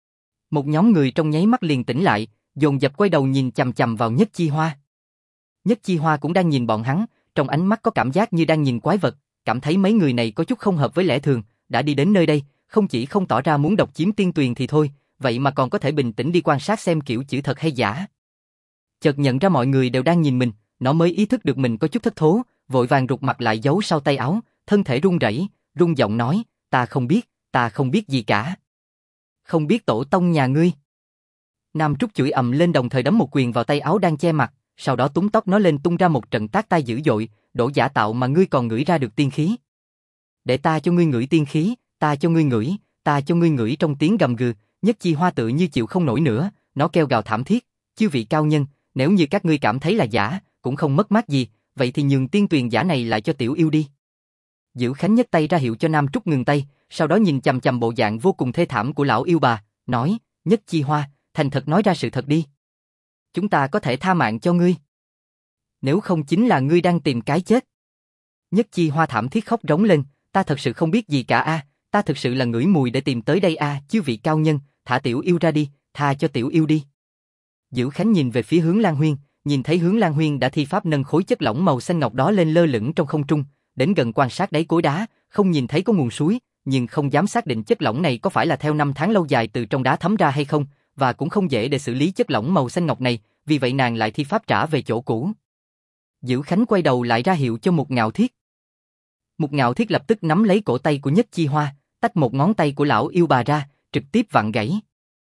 Một nhóm người trong nháy mắt liền tỉnh lại, dồn dập quay đầu nhìn chằm chằm vào Nhất Chi Hoa. Nhất Chi Hoa cũng đang nhìn bọn hắn, trong ánh mắt có cảm giác như đang nhìn quái vật, cảm thấy mấy người này có chút không hợp với lẽ thường, đã đi đến nơi đây, không chỉ không tỏ ra muốn độc chiếm Tiên Tuyền thì thôi, vậy mà còn có thể bình tĩnh đi quan sát xem kiểu chữ thật hay giả. Chợt nhận ra mọi người đều đang nhìn mình, nó mới ý thức được mình có chút thất thố, vội vàng rụt mặt lại giấu sau tay áo, thân thể run rẩy, run giọng nói, ta không biết gì cả. Không biết tổ tông nhà ngươi. Nam Trúc chửi ầm lên đồng thời đấm một quyền vào tay áo đang che mặt, sau đó túm tóc nó lên tung ra một trận tát tai dữ dội, đổ giả tạo mà ngươi còn ngửi ra được tiên khí. Để ta cho ngươi ngửi tiên khí, ta cho ngươi ngửi trong tiếng gầm gừ, Nhất Chi Hoa tự như chịu không nổi nữa, nó kêu gào thảm thiết, chư vị cao nhân, nếu như các ngươi cảm thấy là giả, cũng không mất mát gì, vậy thì nhường tiên tuyền giả này lại cho tiểu yêu đi. Dữ Khánh nhấc tay ra hiệu cho Nam Trúc ngừng tay, sau đó nhìn chằm chằm bộ dạng vô cùng thê thảm của lão yêu bà, nói, Nhất Chi Hoa, thành thật nói ra sự thật đi. Chúng ta có thể tha mạng cho ngươi. Nếu không chính là ngươi đang tìm cái chết. Nhất Chi Hoa thảm thiết khóc rống lên, ta thật sự không biết gì cả ta thực sự là ngửi mùi để tìm tới đây chư vị cao nhân, thả tiểu yêu ra đi, tha cho tiểu yêu đi. Dữ Khánh nhìn về phía Hướng Lan Huyên, nhìn thấy Hướng Lan Huyên đã thi pháp nâng khối chất lỏng màu xanh ngọc đó lên lơ lửng trong không trung, đến gần quan sát đáy cối đá, không nhìn thấy có nguồn suối, nhưng không dám xác định chất lỏng này có phải là theo năm tháng lâu dài từ trong đá thấm ra hay không, và cũng không dễ để xử lý chất lỏng màu xanh ngọc này, vì vậy nàng lại thi pháp trả về chỗ cũ. Dữ Khánh quay đầu lại ra hiệu cho Mục Ngạo Thiết. Mục Ngạo Thiết lập tức nắm lấy cổ tay của Nhất Chi Hoa, tách một ngón tay của lão yêu bà ra, trực tiếp vặn gãy.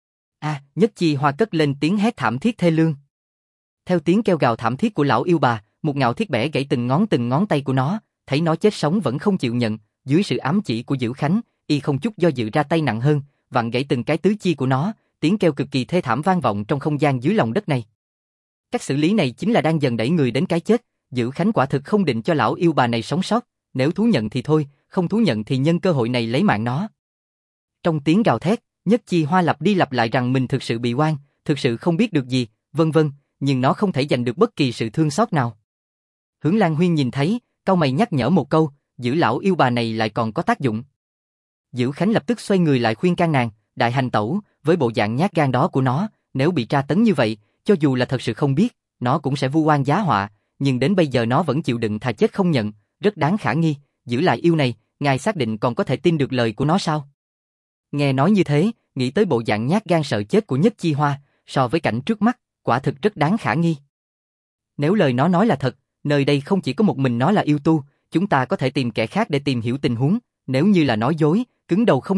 Nhất Chi Hoa cất lên tiếng hét thảm thiết thê lương. Theo tiếng kêu gào thảm thiết của lão yêu bà, Mục Ngạo Thiết bẻ gãy từng ngón tay của nó, thấy nó chết sống vẫn không chịu nhận, dưới sự ám chỉ của Dữ Khánh, y không chút do dự ra tay nặng hơn, vặn gãy từng cái tứ chi của nó, tiếng kêu cực kỳ thê thảm vang vọng trong không gian dưới lòng đất này. Cách xử lý này chính là đang dần đẩy người đến cái chết, Dữ Khánh quả thực không định cho lão yêu bà này sống sót, nếu thú nhận thì thôi, không thú nhận thì nhân cơ hội này lấy mạng nó. Trong tiếng gào thét, Nhất Chi Hoa lặp đi lặp lại rằng mình thực sự bị oan, thực sự không biết được gì, vân vân, nhưng nó không thể giành được bất kỳ sự thương xót nào. Hướng Lan Huyên nhìn thấy, cau mày nhắc nhở một câu, giữ lão yêu bà này lại còn có tác dụng. Dữ Khánh lập tức xoay người lại khuyên can nàng, đại hành tẩu, với bộ dạng nhát gan đó của nó, nếu bị tra tấn như vậy, cho dù là thật sự không biết, nó cũng sẽ vu oan giá họa, nhưng đến bây giờ nó vẫn chịu đựng thà chết không nhận, rất đáng khả nghi, giữ lại yêu này, ngài xác định còn có thể tin được lời của nó sao? Nghe nói như thế, nghĩ tới bộ dạng nhát gan sợ chết của Nhất Chi Hoa, so với cảnh trước mắt, quả thực rất đáng khả nghi. Nếu lời nó nói là thật, nơi đây không chỉ có một mình nó là yêu tu, chúng ta có thể tìm kẻ khác để tìm hiểu tình huống, nếu như là nói dối, cứng đầu không nhận,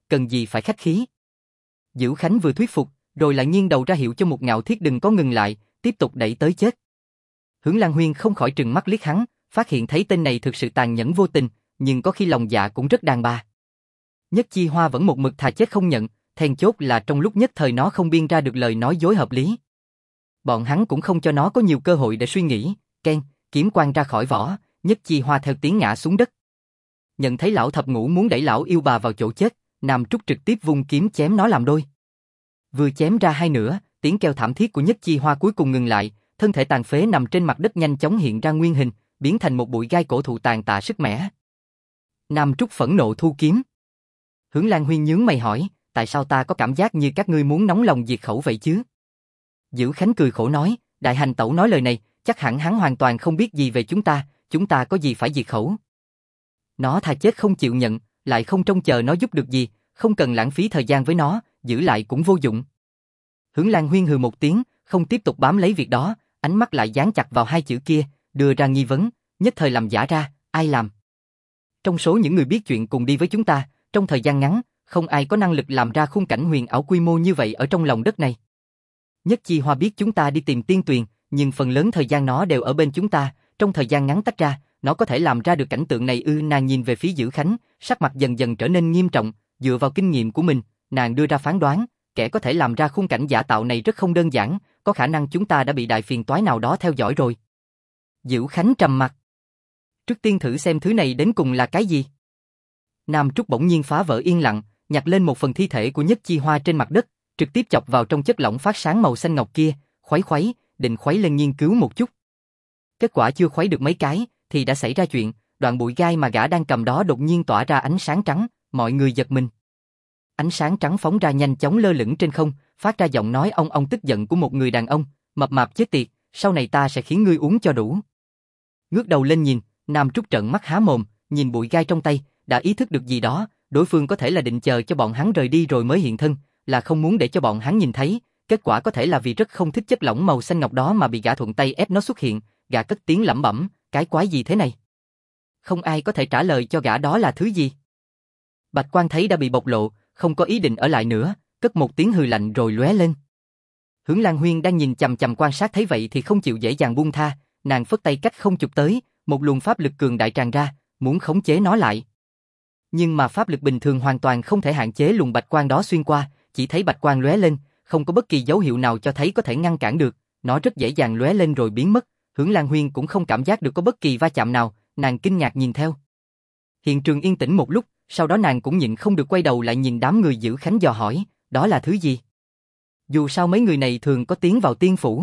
cần gì phải khách khí. Dữ Khánh vừa thuyết phục, rồi lại nghiêng đầu ra hiệu cho Mục Ngạo Thiết đừng có ngừng lại, tiếp tục đẩy tới chết. Hướng Lan Huyên không khỏi trừng mắt liếc hắn, phát hiện thấy tên này thực sự tàn nhẫn vô tình, nhưng có khi lòng dạ cũng rất đàn bà. Nhất Chi Hoa vẫn một mực thà chết không nhận, then chốt là trong lúc nhất thời nó không biên ra được lời nói dối hợp lý. Bọn hắn cũng không cho nó có nhiều cơ hội để suy nghĩ, keng, kiếm quang ra khỏi vỏ, Nhất Chi Hoa theo tiếng ngã xuống đất. Nhận thấy lão thập ngũ muốn đẩy lão yêu bà vào chỗ chết, Nam Trúc trực tiếp vung kiếm chém nó làm đôi. Vừa chém ra hai nửa, tiếng kêu thảm thiết của Nhất Chi Hoa cuối cùng ngừng lại, thân thể tàn phế nằm trên mặt đất nhanh chóng hiện ra nguyên hình, biến thành một bụi gai cổ thụ tàn tạ sức mẻ. Nam Trúc phẫn nộ thu kiếm. Hướng Lan Huyên nhướng mày hỏi, tại sao ta có cảm giác như các ngươi muốn nóng lòng diệt khẩu vậy chứ? Dữ Khánh cười khổ nói, Đại Hành Tẩu nói lời này, chắc hẳn hắn hoàn toàn không biết gì về chúng ta có gì phải diệt khẩu. Nó thà chết không chịu nhận, lại không trông chờ nó giúp được gì, không cần lãng phí thời gian với nó, giữ lại cũng vô dụng. Hướng Lan Huyên hừ một tiếng, không tiếp tục bám lấy việc đó, ánh mắt lại dán chặt vào hai chữ kia, đưa ra nghi vấn, nhất thời làm giả ra, ai làm? Trong số những người biết chuyện cùng đi với chúng ta, trong thời gian ngắn, không ai có năng lực làm ra khung cảnh huyền ảo quy mô như vậy ở trong lòng đất này. Nhất Chi Hoa biết chúng ta đi tìm tiên tuyền, nhưng phần lớn thời gian nó đều ở bên chúng ta, trong thời gian ngắn tách ra, nó có thể làm ra được cảnh tượng này ư? Nàng nhìn về phía Dữ Khánh, sắc mặt dần dần trở nên nghiêm trọng, dựa vào kinh nghiệm của mình, nàng đưa ra phán đoán, kẻ có thể làm ra khung cảnh giả tạo này rất không đơn giản, có khả năng chúng ta đã bị đại phiền toái nào đó theo dõi rồi. Dữ Khánh trầm mặt. Trước tiên thử xem thứ này đến cùng là cái gì. Nam Trúc bỗng nhiên phá vỡ yên lặng, nhặt lên một phần thi thể của Nhất Chi Hoa trên mặt đất, trực tiếp chọc vào trong chất lỏng phát sáng màu xanh ngọc kia, khuấy, định khuấy lên nghiên cứu một chút. Kết quả chưa khuấy được mấy cái, thì đã xảy ra chuyện, đoạn bụi gai mà gã đang cầm đó đột nhiên tỏa ra ánh sáng trắng, mọi người giật mình. Ánh sáng trắng phóng ra nhanh chóng lơ lửng trên không, phát ra giọng nói ong ong tức giận của một người đàn ông, mập mạp chết tiệt, sau này ta sẽ khiến ngươi uống cho đủ. Ngước đầu lên nhìn, Nam Trúc trợn mắt há mồm, nhìn bụi gai trong tay, đã ý thức được gì đó, đối phương có thể là định chờ cho bọn hắn rời đi rồi mới hiện thân, là không muốn để cho bọn hắn nhìn thấy, kết quả có thể là vì rất không thích chất lỏng màu xanh ngọc đó mà bị gã thuận tay ép nó xuất hiện, gã cất tiếng lẩm bẩm, cái quái gì thế này? Không ai có thể trả lời cho gã đó là thứ gì. Bạch Quang thấy đã bị bộc lộ, không có ý định ở lại nữa, cất một tiếng hừ lạnh rồi lóe lên. Hướng Lan Huyên đang nhìn chằm chằm quan sát thấy vậy thì không chịu dễ dàng buông tha, nàng phất tay cách không chụp tới, một luồng pháp lực cường đại tràn ra, muốn khống chế nó lại. Nhưng mà pháp lực bình thường hoàn toàn không thể hạn chế luồng bạch quang đó xuyên qua, chỉ thấy bạch quang lóe lên, không có bất kỳ dấu hiệu nào cho thấy có thể ngăn cản được, nó rất dễ dàng lóe lên rồi biến mất. Hướng Lan Huyên cũng không cảm giác được có bất kỳ va chạm nào, nàng kinh ngạc nhìn theo. Hiện trường yên tĩnh một lúc, sau đó nàng cũng nhịn không được quay đầu lại nhìn đám người Dữ Khánh dò hỏi, đó là thứ gì? Dù sao mấy người này thường có tiến vào tiên phủ.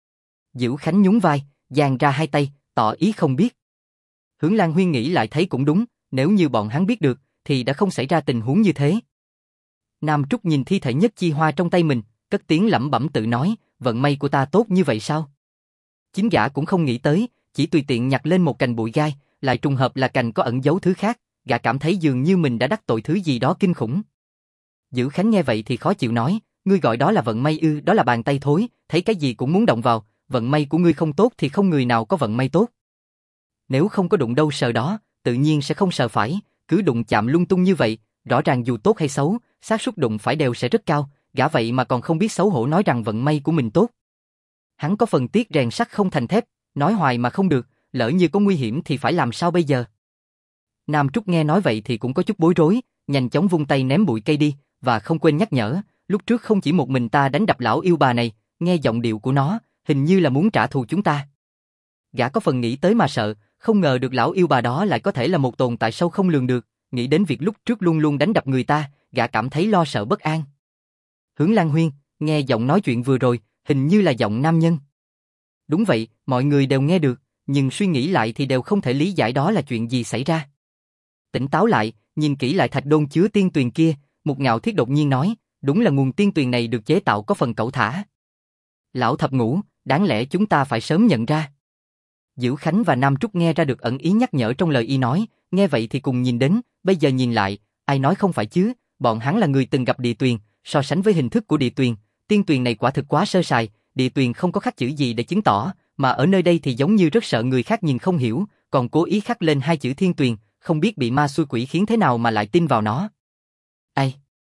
Dữ Khánh nhún vai, dang ra hai tay, tỏ ý không biết. Hướng Lan Huyên nghĩ lại thấy cũng đúng, nếu như bọn hắn biết được, thì đã không xảy ra tình huống như thế. Nam Trúc nhìn thi thể Nhất Chi Hoa trong tay mình, cất tiếng lẩm bẩm tự nói, vận may của ta tốt như vậy sao? Chính gã cũng không nghĩ tới, chỉ tùy tiện nhặt lên một cành bụi gai, lại trùng hợp là cành có ẩn giấu thứ khác, gã cảm thấy dường như mình đã đắc tội thứ gì đó kinh khủng. Dữ Khánh nghe vậy thì khó chịu nói, ngươi gọi đó là vận may ư? Đó là bàn tay thối, thấy cái gì cũng muốn động vào, vận may của ngươi không tốt thì không người nào có vận may tốt. Nếu không có đụng đâu sờ đó, tự nhiên sẽ không sờ phải, cứ đụng chạm lung tung như vậy, rõ ràng dù tốt hay xấu, xác suất đụng phải đều sẽ rất cao, gã vậy mà còn không biết xấu hổ nói rằng vận may của mình tốt. Hắn có phần tiếc rèn sắt không thành thép, nói hoài mà không được, lỡ như có nguy hiểm thì phải làm sao bây giờ? Nam Trúc nghe nói vậy thì cũng có chút bối rối, nhanh chóng vung tay ném bụi cây đi, và không quên nhắc nhở, lúc trước không chỉ một mình ta đánh đập lão yêu bà này, nghe giọng điệu của nó, hình như là muốn trả thù chúng ta. Gã có phần nghĩ tới mà sợ, không ngờ được lão yêu bà đó lại có thể là một tồn tại sâu không lường được, nghĩ đến việc lúc trước luôn luôn đánh đập người ta, gã cảm thấy lo sợ bất an. Hướng Lan Huyên, nghe giọng nói chuyện vừa rồi, hình như là giọng nam nhân. Đúng vậy, mọi người đều nghe được, nhưng suy nghĩ lại thì đều không thể lý giải đó là chuyện gì xảy ra. Tỉnh táo lại, nhìn kỹ lại thạch đôn chứa tiên tuyền kia, Mục Ngạo Thiết đột nhiên nói, đúng là nguồn tiên tuyền này được chế tạo có phần cẩu thả. Lão thập ngũ, đáng lẽ chúng ta phải sớm nhận ra. Dữ Khánh và Nam Trúc nghe ra được ẩn ý nhắc nhở trong lời y nói, nghe vậy thì cùng nhìn đến, bây giờ nhìn lại, ai nói không phải chứ, bọn hắn là người từng gặp địa tuyền, so sánh với hình thức của địa tuyền, tiên tuyền này quả thực quá sơ sài, địa tuyền không có khắc chữ gì để chứng tỏ, mà ở nơi đây thì giống như rất sợ người khác nhìn không hiểu, còn cố ý khắc lên hai chữ thiên tuyền, không biết bị ma xui quỷ khiến thế nào mà lại tin vào nó. Ai?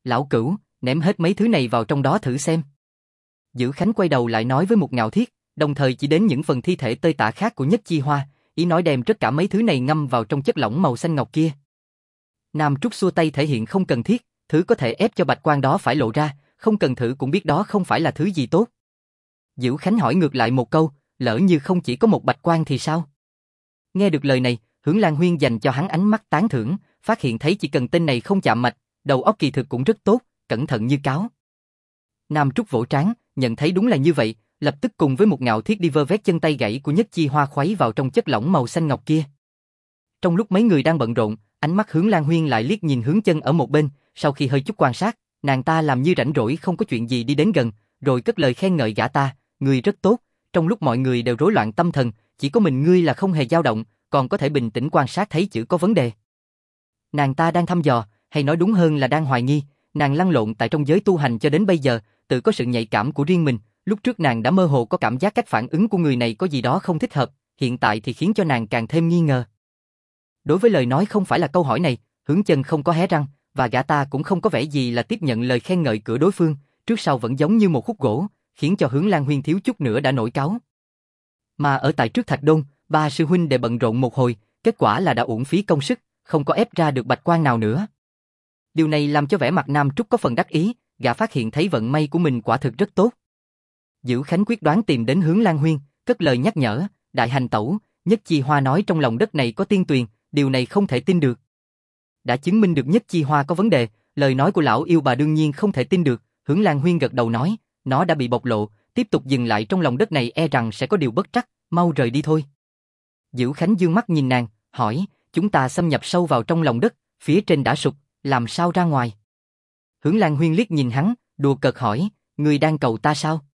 Lão Cửu, ném hết mấy thứ này vào trong đó thử xem. Dữ Khánh quay đầu lại nói với một Ngạo Thiết, đồng thời chỉ đến những phần thi thể tơi tả khác của Nhất Chi Hoa, ý nói đem tất cả mấy thứ này ngâm vào trong chất lỏng màu xanh ngọc kia. Nam Trúc xua tay thể hiện không cần thiết, thứ có thể ép cho bạch quang đó phải lộ ra, không cần thử cũng biết đó không phải là thứ gì tốt. Dữ Khánh hỏi ngược lại một câu, lỡ như không chỉ có một bạch quang thì sao? Nghe được lời này, Hướng Lan Huyên dành cho hắn ánh mắt tán thưởng, phát hiện thấy chỉ cần tên này không chạm mạch, đầu óc kỳ thực cũng rất tốt, cẩn thận như cáo. Nam Trúc vỗ trán, nhận thấy đúng là như vậy, lập tức cùng với một Ngạo Thiết đi vơ vét chân tay gãy của Nhất Chi Hoa khuấy vào trong chất lỏng màu xanh ngọc kia. Trong lúc mấy người đang bận rộn, ánh mắt Hướng Lan Huyên lại liếc nhìn Hướng Chân ở một bên, sau khi hơi chút quan sát, nàng ta làm như rảnh rỗi không có chuyện gì đi đến gần, rồi cất lời khen ngợi gã ta, ngươi rất tốt, trong lúc mọi người đều rối loạn tâm thần, chỉ có mình ngươi là không hề dao động, còn có thể bình tĩnh quan sát thấy chữ có vấn đề. Nàng ta đang thăm dò, hay nói đúng hơn là đang hoài nghi, nàng lăn lộn tại trong giới tu hành cho đến bây giờ, tự có sự nhạy cảm của riêng mình, lúc trước nàng đã mơ hồ có cảm giác cách phản ứng của người này có gì đó không thích hợp, hiện tại thì khiến cho nàng càng thêm nghi ngờ. Đối với lời nói không phải là câu hỏi này, Hướng Chân không có hé răng, và gã ta cũng không có vẻ gì là tiếp nhận lời khen ngợi của đối phương, trước sau vẫn giống như một khúc gỗ, khiến cho Hướng Lan Huyên thiếu chút nữa đã nổi cáu. Mà ở tại trước Thạch Đôn, ba sư huynh đều bận rộn một hồi, kết quả là đã uổng phí công sức, không có ép ra được bạch quang nào nữa. Điều này làm cho vẻ mặt Nam Trúc có phần đắc ý, gã phát hiện thấy vận may của mình quả thực rất tốt. Dữ Khánh quyết đoán tìm đến Hướng Lan Huyên, cất lời nhắc nhở, đại hành tẩu, Nhất Chi Hoa nói trong lòng đất này có tiên tuyền, điều này không thể tin được. Đã chứng minh được Nhất Chi Hoa có vấn đề, lời nói của lão yêu bà đương nhiên không thể tin được, Hướng Lan Huyên gật đầu nói, nó đã bị bộc lộ, tiếp tục dừng lại trong lòng đất này e rằng sẽ có điều bất trắc, mau rời đi thôi. Dữ Khánh dương mắt nhìn nàng, hỏi, chúng ta xâm nhập sâu vào trong lòng đất, phía trên đã sụp, làm sao ra ngoài? Hướng Lan Huyên liếc nhìn hắn, đùa cợt hỏi, ngươi đang cầu ta sao?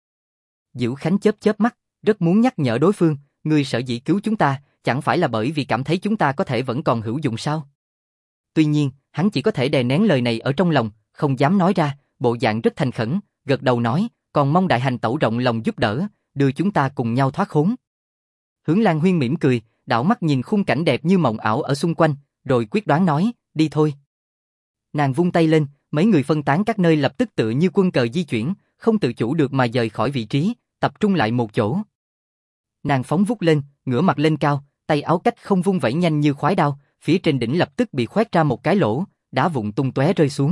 Dữ Khánh chớp chớp mắt, rất muốn nhắc nhở đối phương, ngươi sở dĩ cứu chúng ta, chẳng phải là bởi vì cảm thấy chúng ta có thể vẫn còn hữu dụng sao? Tuy nhiên, hắn chỉ có thể đè nén lời này ở trong lòng, không dám nói ra, bộ dạng rất thành khẩn, gật đầu nói, còn mong đại hành tẩu rộng lòng giúp đỡ, đưa chúng ta cùng nhau thoát khốn. Hướng Lan Huyên mỉm cười, đảo mắt nhìn khung cảnh đẹp như mộng ảo ở xung quanh, rồi quyết đoán nói, đi thôi. Nàng vung tay lên, mấy người phân tán các nơi lập tức tựa như quân cờ di chuyển, không tự chủ được mà dời khỏi vị trí, tập trung lại một chỗ. Nàng phóng vút lên, ngửa mặt lên cao, tay áo cách không vung vẩy nhanh như khoái đao, phía trên đỉnh lập tức bị khoét ra một cái lỗ, đá vụn tung tóe rơi xuống.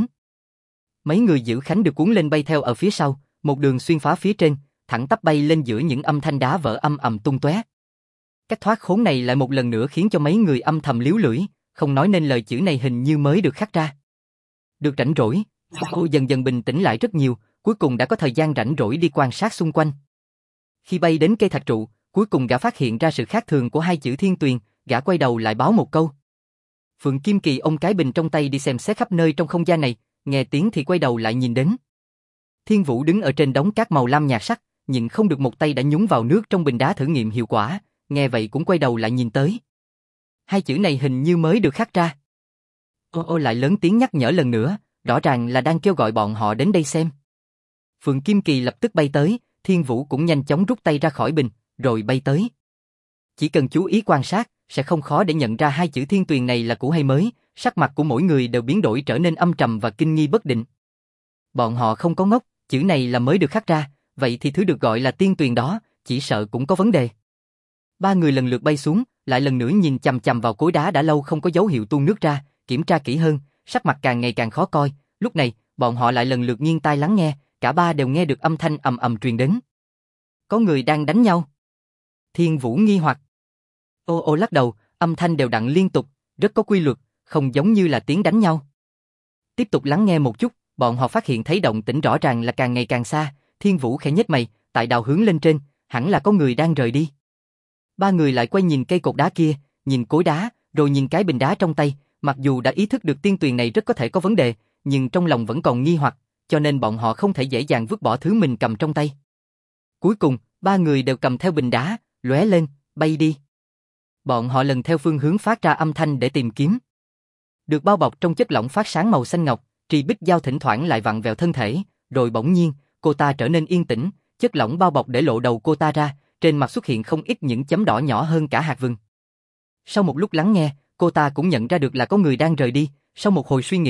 Mấy người Dữ Khánh được cuốn lên bay theo ở phía sau, một đường xuyên phá phía trên, thẳng tắp bay lên giữa những âm thanh đá vỡ âm ầm tung tóe. Cách thoát khốn này lại một lần nữa khiến cho mấy người âm thầm líu lưỡi, không nói nên lời, chữ này hình như mới được khắc ra. Được rảnh rỗi, cô dần dần bình tĩnh lại rất nhiều, cuối cùng đã có thời gian rảnh rỗi đi quan sát xung quanh. Khi bay đến cây thạch trụ, cuối cùng gã phát hiện ra sự khác thường của hai chữ Thiên Tuyền, gã quay đầu lại báo một câu. Phượng Kim Kỳ ôm cái bình trong tay đi xem xét khắp nơi trong không gian này, nghe tiếng thì quay đầu lại nhìn đến. Thiên Vũ đứng ở trên đống cát màu lam nhạt sắc, nhìn không được một tay đã nhúng vào nước trong bình đá thử nghiệm hiệu quả, nghe vậy cũng quay đầu lại nhìn tới. Hai chữ này hình như mới được khắc ra. Ô lại lớn tiếng nhắc nhở lần nữa, rõ ràng là đang kêu gọi bọn họ đến đây xem. Phượng Kim Kỳ lập tức bay tới, Thiên Vũ cũng nhanh chóng rút tay ra khỏi bình, rồi bay tới. Chỉ cần chú ý quan sát, sẽ không khó để nhận ra hai chữ Thiên Tuyền này là cũ hay mới, sắc mặt của mỗi người đều biến đổi trở nên âm trầm và kinh nghi bất định. Bọn họ không có ngốc, chữ này là mới được khắc ra, vậy thì thứ được gọi là tiên tuyền đó, chỉ sợ cũng có vấn đề. Ba người lần lượt bay xuống, lại lần nữa nhìn chằm chằm vào khối đá đã lâu không có dấu hiệu tuôn nước ra, kiểm tra kỹ hơn, sắc mặt càng ngày càng khó coi, lúc này, bọn họ lại lần lượt nghiêng tai lắng nghe, cả ba đều nghe được âm thanh ầm ầm truyền đến. Có người đang đánh nhau. Thiên Vũ nghi hoặc. Ô lắc đầu, âm thanh đều đặn liên tục, rất có quy luật, không giống như là tiếng đánh nhau. Tiếp tục lắng nghe một chút, bọn họ phát hiện thấy động tĩnh rõ ràng là càng ngày càng xa, Thiên Vũ khẽ nhếch mày, tại đào hướng lên trên, hẳn là có người đang rời đi. Ba người lại quay nhìn cây cột đá kia, nhìn cối đá, rồi nhìn cái bình đá trong tay, mặc dù đã ý thức được tiên tuyền này rất có thể có vấn đề, nhưng trong lòng vẫn còn nghi hoặc, cho nên bọn họ không thể dễ dàng vứt bỏ thứ mình cầm trong tay. Cuối cùng, ba người đều cầm theo bình đá, lóe lên, bay đi. Bọn họ lần theo phương hướng phát ra âm thanh để tìm kiếm. Được bao bọc trong chất lỏng phát sáng màu xanh ngọc, Trì Bích Giao thỉnh thoảng lại vặn vẹo thân thể, rồi bỗng nhiên, cô ta trở nên yên tĩnh, chất lỏng bao bọc để lộ đầu cô ta ra, trên mặt xuất hiện không ít những chấm đỏ nhỏ hơn cả hạt vừng. Sau một lúc lắng nghe, cô ta cũng nhận ra được là có người đang rời đi, sau một hồi suy nghĩ,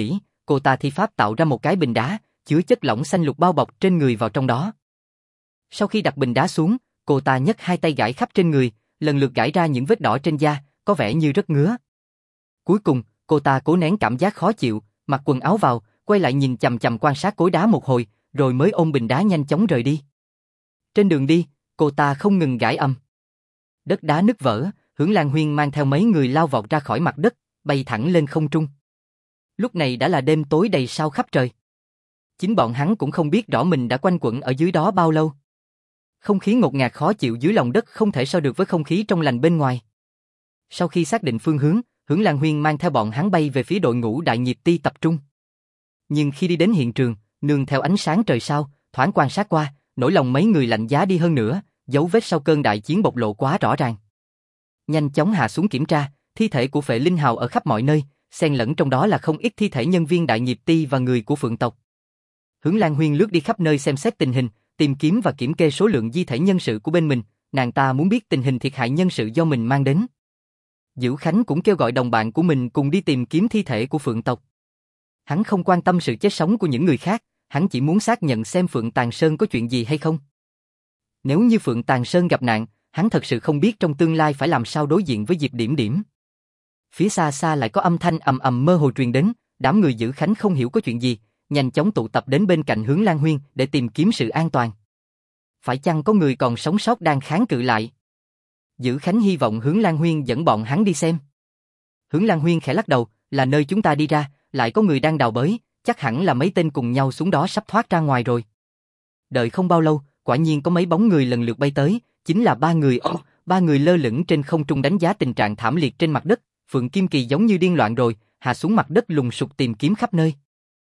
cô ta thi pháp tạo ra một cái bình đá, chứa chất lỏng xanh lục bao bọc trên người vào trong đó. Sau khi đặt bình đá xuống, cô ta nhấc hai tay gãi khắp trên người, lần lượt gãi ra những vết đỏ trên da, có vẻ như rất ngứa. Cuối cùng, cô ta cố nén cảm giác khó chịu, mặc quần áo vào, quay lại nhìn chằm chằm quan sát khối đá một hồi, rồi mới ôm bình đá nhanh chóng rời đi. Trên đường đi, cô ta không ngừng gãi âm. Đất đá nứt vỡ, Hưởng Lan Huyên mang theo mấy người lao vọt ra khỏi mặt đất, bay thẳng lên không trung. Lúc này đã là đêm tối đầy sao khắp trời. Chính bọn hắn cũng không biết rõ mình đã quanh quẩn ở dưới đó bao lâu. Không khí ngột ngạt khó chịu dưới lòng đất không thể so được với không khí trong lành bên ngoài. Sau khi xác định phương hướng, Hưởng Lan Huyên mang theo bọn hắn bay về phía đội ngũ Đại Nghiệp Ti tập trung. Nhưng khi đi đến hiện trường, nương theo ánh sáng trời sao, thoáng quan sát qua, nỗi lòng mấy người lạnh giá đi hơn nữa, dấu vết sau cơn đại chiến bộc lộ quá rõ ràng. Nhanh chóng hạ xuống kiểm tra, thi thể của Phệ Linh Hào ở khắp mọi nơi, xen lẫn trong đó là không ít thi thể nhân viên Đại Nghiệp Ti và người của Phượng tộc. Hưởng Lan Huyên lướt đi khắp nơi xem xét tình hình, tìm kiếm và kiểm kê số lượng di thể nhân sự của bên mình, nàng ta muốn biết tình hình thiệt hại nhân sự do mình mang đến. Dữ Khánh cũng kêu gọi đồng bạn của mình cùng đi tìm kiếm thi thể của Phượng tộc. Hắn không quan tâm sự chết sống của những người khác, hắn chỉ muốn xác nhận xem Phượng Tàng Sơn có chuyện gì hay không. Nếu như Phượng Tàng Sơn gặp nạn, hắn thật sự không biết trong tương lai phải làm sao đối diện với Diệp Điểm Điểm. Phía xa xa lại có âm thanh ầm ầm mơ hồ truyền đến, đám người Dữ Khánh không hiểu có chuyện gì, nhanh chóng tụ tập đến bên cạnh Hưởng Lan Huyên để tìm kiếm sự an toàn. Phải chăng có người còn sống sót đang kháng cự lại? Dữ Khánh hy vọng Hưởng Lan Huyên dẫn bọn hắn đi xem. Hưởng Lan Huyên khẽ lắc đầu, là nơi chúng ta đi ra, lại có người đang đào bới, chắc hẳn là mấy tên cùng nhau xuống đó sắp thoát ra ngoài rồi. Đợi không bao lâu, quả nhiên có mấy bóng người lần lượt bay tới, chính là ba người lơ lửng trên không trung đánh giá tình trạng thảm liệt trên mặt đất. Phượng Kim Kỳ giống như điên loạn rồi, hạ xuống mặt đất lùng sục tìm kiếm khắp nơi.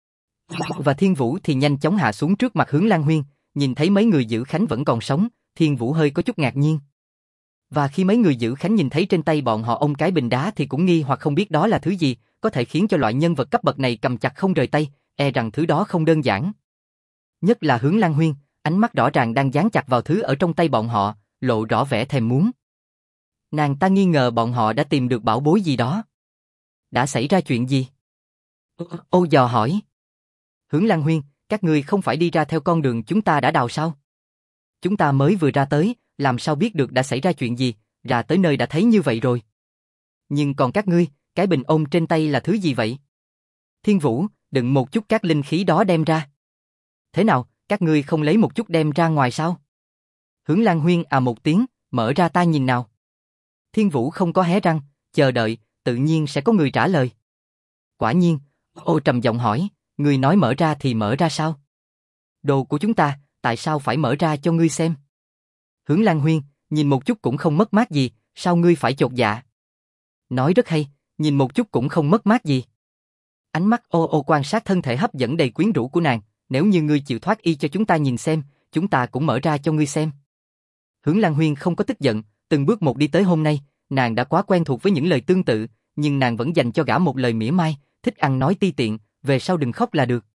Và Thiên Vũ thì nhanh chóng hạ xuống trước mặt Hưởng Lan Huyên, nhìn thấy mấy người Dữ Khánh vẫn còn sống, Thiên Vũ hơi có chút ngạc nhiên. Và khi mấy người Dữ Khánh nhìn thấy trên tay bọn họ ôm cái bình đá thì cũng nghi hoặc không biết đó là thứ gì, có thể khiến cho loại nhân vật cấp bậc này cầm chặt không rời tay, e rằng thứ đó không đơn giản. Nhất là Hưởng Lan Huyên, ánh mắt rõ ràng đang dán chặt vào thứ ở trong tay bọn họ, lộ rõ vẻ thèm muốn. Nàng ta nghi ngờ bọn họ đã tìm được bảo bối gì đó. Đã xảy ra chuyện gì? Ô dò hỏi. Hưởng Lan Huyên, các ngươi không phải đi ra theo con đường chúng ta đã đào sao? Chúng ta mới vừa ra tới, làm sao biết được đã xảy ra chuyện gì, ra tới nơi đã thấy như vậy rồi. Nhưng còn các ngươi, cái bình ôm trên tay là thứ gì vậy? Thiên Vũ, đừng một chút các linh khí đó đem ra. Thế nào, các ngươi không lấy một chút đem ra ngoài sao? Hưởng Lan Huyên à một tiếng, mở ra ta nhìn nào. Thiên Vũ không có hé răng, chờ đợi, tự nhiên sẽ có người trả lời. Quả nhiên, ô trầm giọng hỏi, ngươi nói mở ra thì mở ra sao? Đồ của chúng ta, tại sao phải mở ra cho ngươi xem? Hưởng Lan Huyên, nhìn một chút cũng không mất mát gì, sao ngươi phải chột dạ? Nói rất hay, nhìn một chút cũng không mất mát gì. Ánh mắt ô quan sát thân thể hấp dẫn đầy quyến rũ của nàng, nếu như ngươi chịu thoát y cho chúng ta nhìn xem, chúng ta cũng mở ra cho ngươi xem. Hưởng Lan Huyên không có tức giận, từng bước một đi tới hôm nay, nàng đã quá quen thuộc với những lời tương tự, nhưng nàng vẫn dành cho gã một lời mỉa mai, thích ăn nói ti tiện, về sau đừng khóc là được.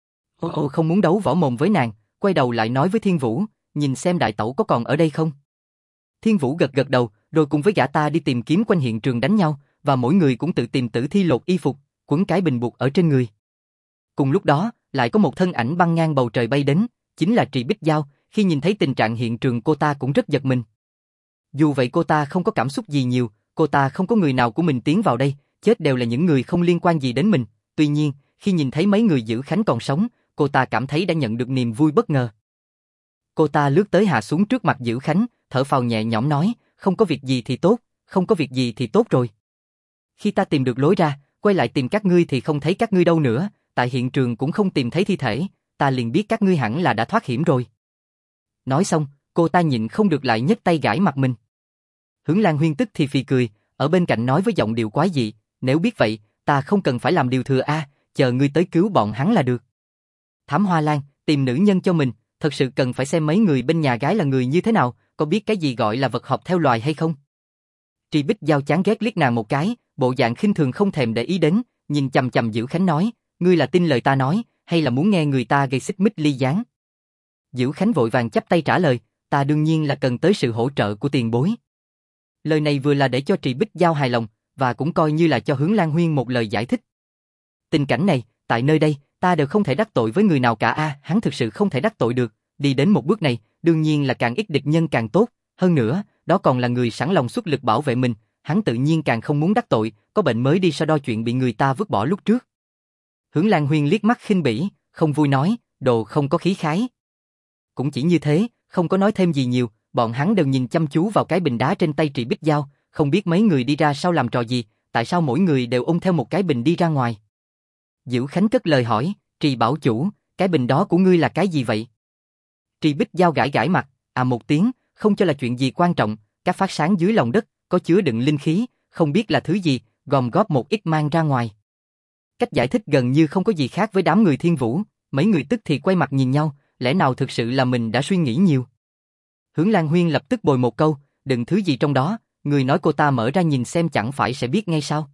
Ô không muốn đấu võ mồm với nàng, quay đầu lại nói với Thiên Vũ, nhìn xem đại tẩu có còn ở đây không. Thiên Vũ gật gật đầu, rồi cùng với gã ta đi tìm kiếm quanh hiện trường đánh nhau, và mỗi người cũng tự tìm tử thi lột y phục, quấn cái bình buộc ở trên người. Cùng lúc đó, lại có một thân ảnh băng ngang bầu trời bay đến, chính là Trì Bích Giao, khi nhìn thấy tình trạng hiện trường cô ta cũng rất giật mình. Dù vậy cô ta không có cảm xúc gì nhiều, cô ta không có người nào của mình tiến vào đây, chết đều là những người không liên quan gì đến mình, tuy nhiên, khi nhìn thấy mấy người Dữ Khánh còn sống, cô ta cảm thấy đã nhận được niềm vui bất ngờ. Cô ta lướt tới hạ xuống trước mặt Dữ Khánh, thở phào nhẹ nhõm nói, không có việc gì thì tốt, không có việc gì thì tốt rồi. Khi ta tìm được lối ra, quay lại tìm các ngươi thì không thấy các ngươi đâu nữa, tại hiện trường cũng không tìm thấy thi thể, ta liền biết các ngươi hẳn là đã thoát hiểm rồi. Nói xong, cô ta nhịn không được lại nhấc tay gãi mặt mình. Hưởng Lan Huyên tức thì phì cười, ở bên cạnh nói với giọng điệu quái dị, nếu biết vậy, ta không cần phải làm điều thừa a, chờ ngươi tới cứu bọn hắn là được. Thám Hoa Lan, tìm nữ nhân cho mình, thật sự cần phải xem mấy người bên nhà gái là người như thế nào, có biết cái gì gọi là vật hợp theo loài hay không? Trì Bích Giao chán ghét liếc nàng một cái, bộ dạng khinh thường không thèm để ý đến, nhìn chằm chằm Dữ Khánh nói, ngươi là tin lời ta nói, hay là muốn nghe người ta gây xích mích ly gián? Dữ Khánh vội vàng chắp tay trả lời, ta đương nhiên là cần tới sự hỗ trợ của tiền bối. Lời này vừa là để cho Trì Bích Giao hài lòng, và cũng coi như là cho Hưởng Lan Huyên một lời giải thích. Tình cảnh này, tại nơi đây, ta đều không thể đắc tội với người nào cả hắn thực sự không thể đắc tội được, đi đến một bước này, đương nhiên là càng ít địch nhân càng tốt, hơn nữa, đó còn là người sẵn lòng xuất lực bảo vệ mình, hắn tự nhiên càng không muốn đắc tội, có bệnh mới đi so đo chuyện bị người ta vứt bỏ lúc trước. Hướng Lan Huyên liếc mắt khinh bỉ, không vui nói, đồ không có khí khái. Cũng chỉ như thế, không có nói thêm gì nhiều, bọn hắn đều nhìn chăm chú vào cái bình đá trên tay Trì Bích Giao, không biết mấy người đi ra sau làm trò gì, tại sao mỗi người đều ôm theo một cái bình đi ra ngoài. Dữ Khánh cất lời hỏi, Trì bảo chủ, cái bình đó của ngươi là cái gì vậy? Trì Bích Giao gãi gãi mặt, một tiếng, không cho là chuyện gì quan trọng, các phát sáng dưới lòng đất, có chứa đựng linh khí, không biết là thứ gì, gom góp một ít mang ra ngoài. Cách giải thích gần như không có gì khác với đám người Thiên Vũ, mấy người tức thì quay mặt nhìn nhau, lẽ nào thực sự là mình đã suy nghĩ nhiều. Hướng Lan Huyên lập tức bồi một câu, đừng thứ gì trong đó, người nói cô ta mở ra nhìn xem chẳng phải sẽ biết ngay sao.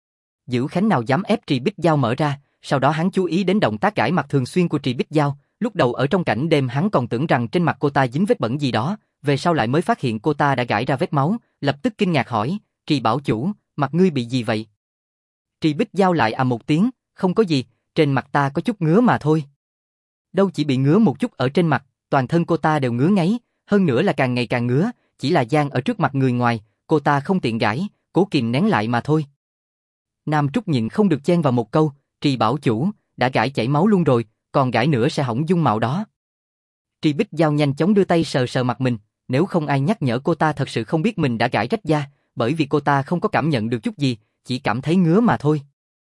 Dữ Khánh nào dám ép Trì Bích Giao mở ra, sau đó hắn chú ý đến động tác gãi mặt thường xuyên của Trì Bích Giao, lúc đầu ở trong cảnh đêm hắn còn tưởng rằng trên mặt cô ta dính vết bẩn gì đó, về sau lại mới phát hiện cô ta đã gãi ra vết máu, lập tức kinh ngạc hỏi, Trì bảo chủ, mặt ngươi bị gì vậy? Trì Bích Giao lại một tiếng, không có gì, trên mặt ta có chút ngứa mà thôi. Đâu chỉ bị ngứa một chút ở trên mặt, toàn thân cô ta đều ngứa ngáy, hơn nữa là càng ngày càng ngứa, chỉ là gian ở trước mặt người ngoài, cô ta không tiện gãi, cố kìm nén lại mà thôi. Nam Trúc nhịn không được chen vào một câu, Trì bảo chủ, đã gãi chảy máu luôn rồi, còn gãi nữa sẽ hỏng dung mạo đó. Trì Bích Giao nhanh chóng đưa tay sờ sờ mặt mình, nếu không ai nhắc nhở cô ta thật sự không biết mình đã gãi rách da, bởi vì cô ta không có cảm nhận được chút gì, chỉ cảm thấy ngứa mà thôi.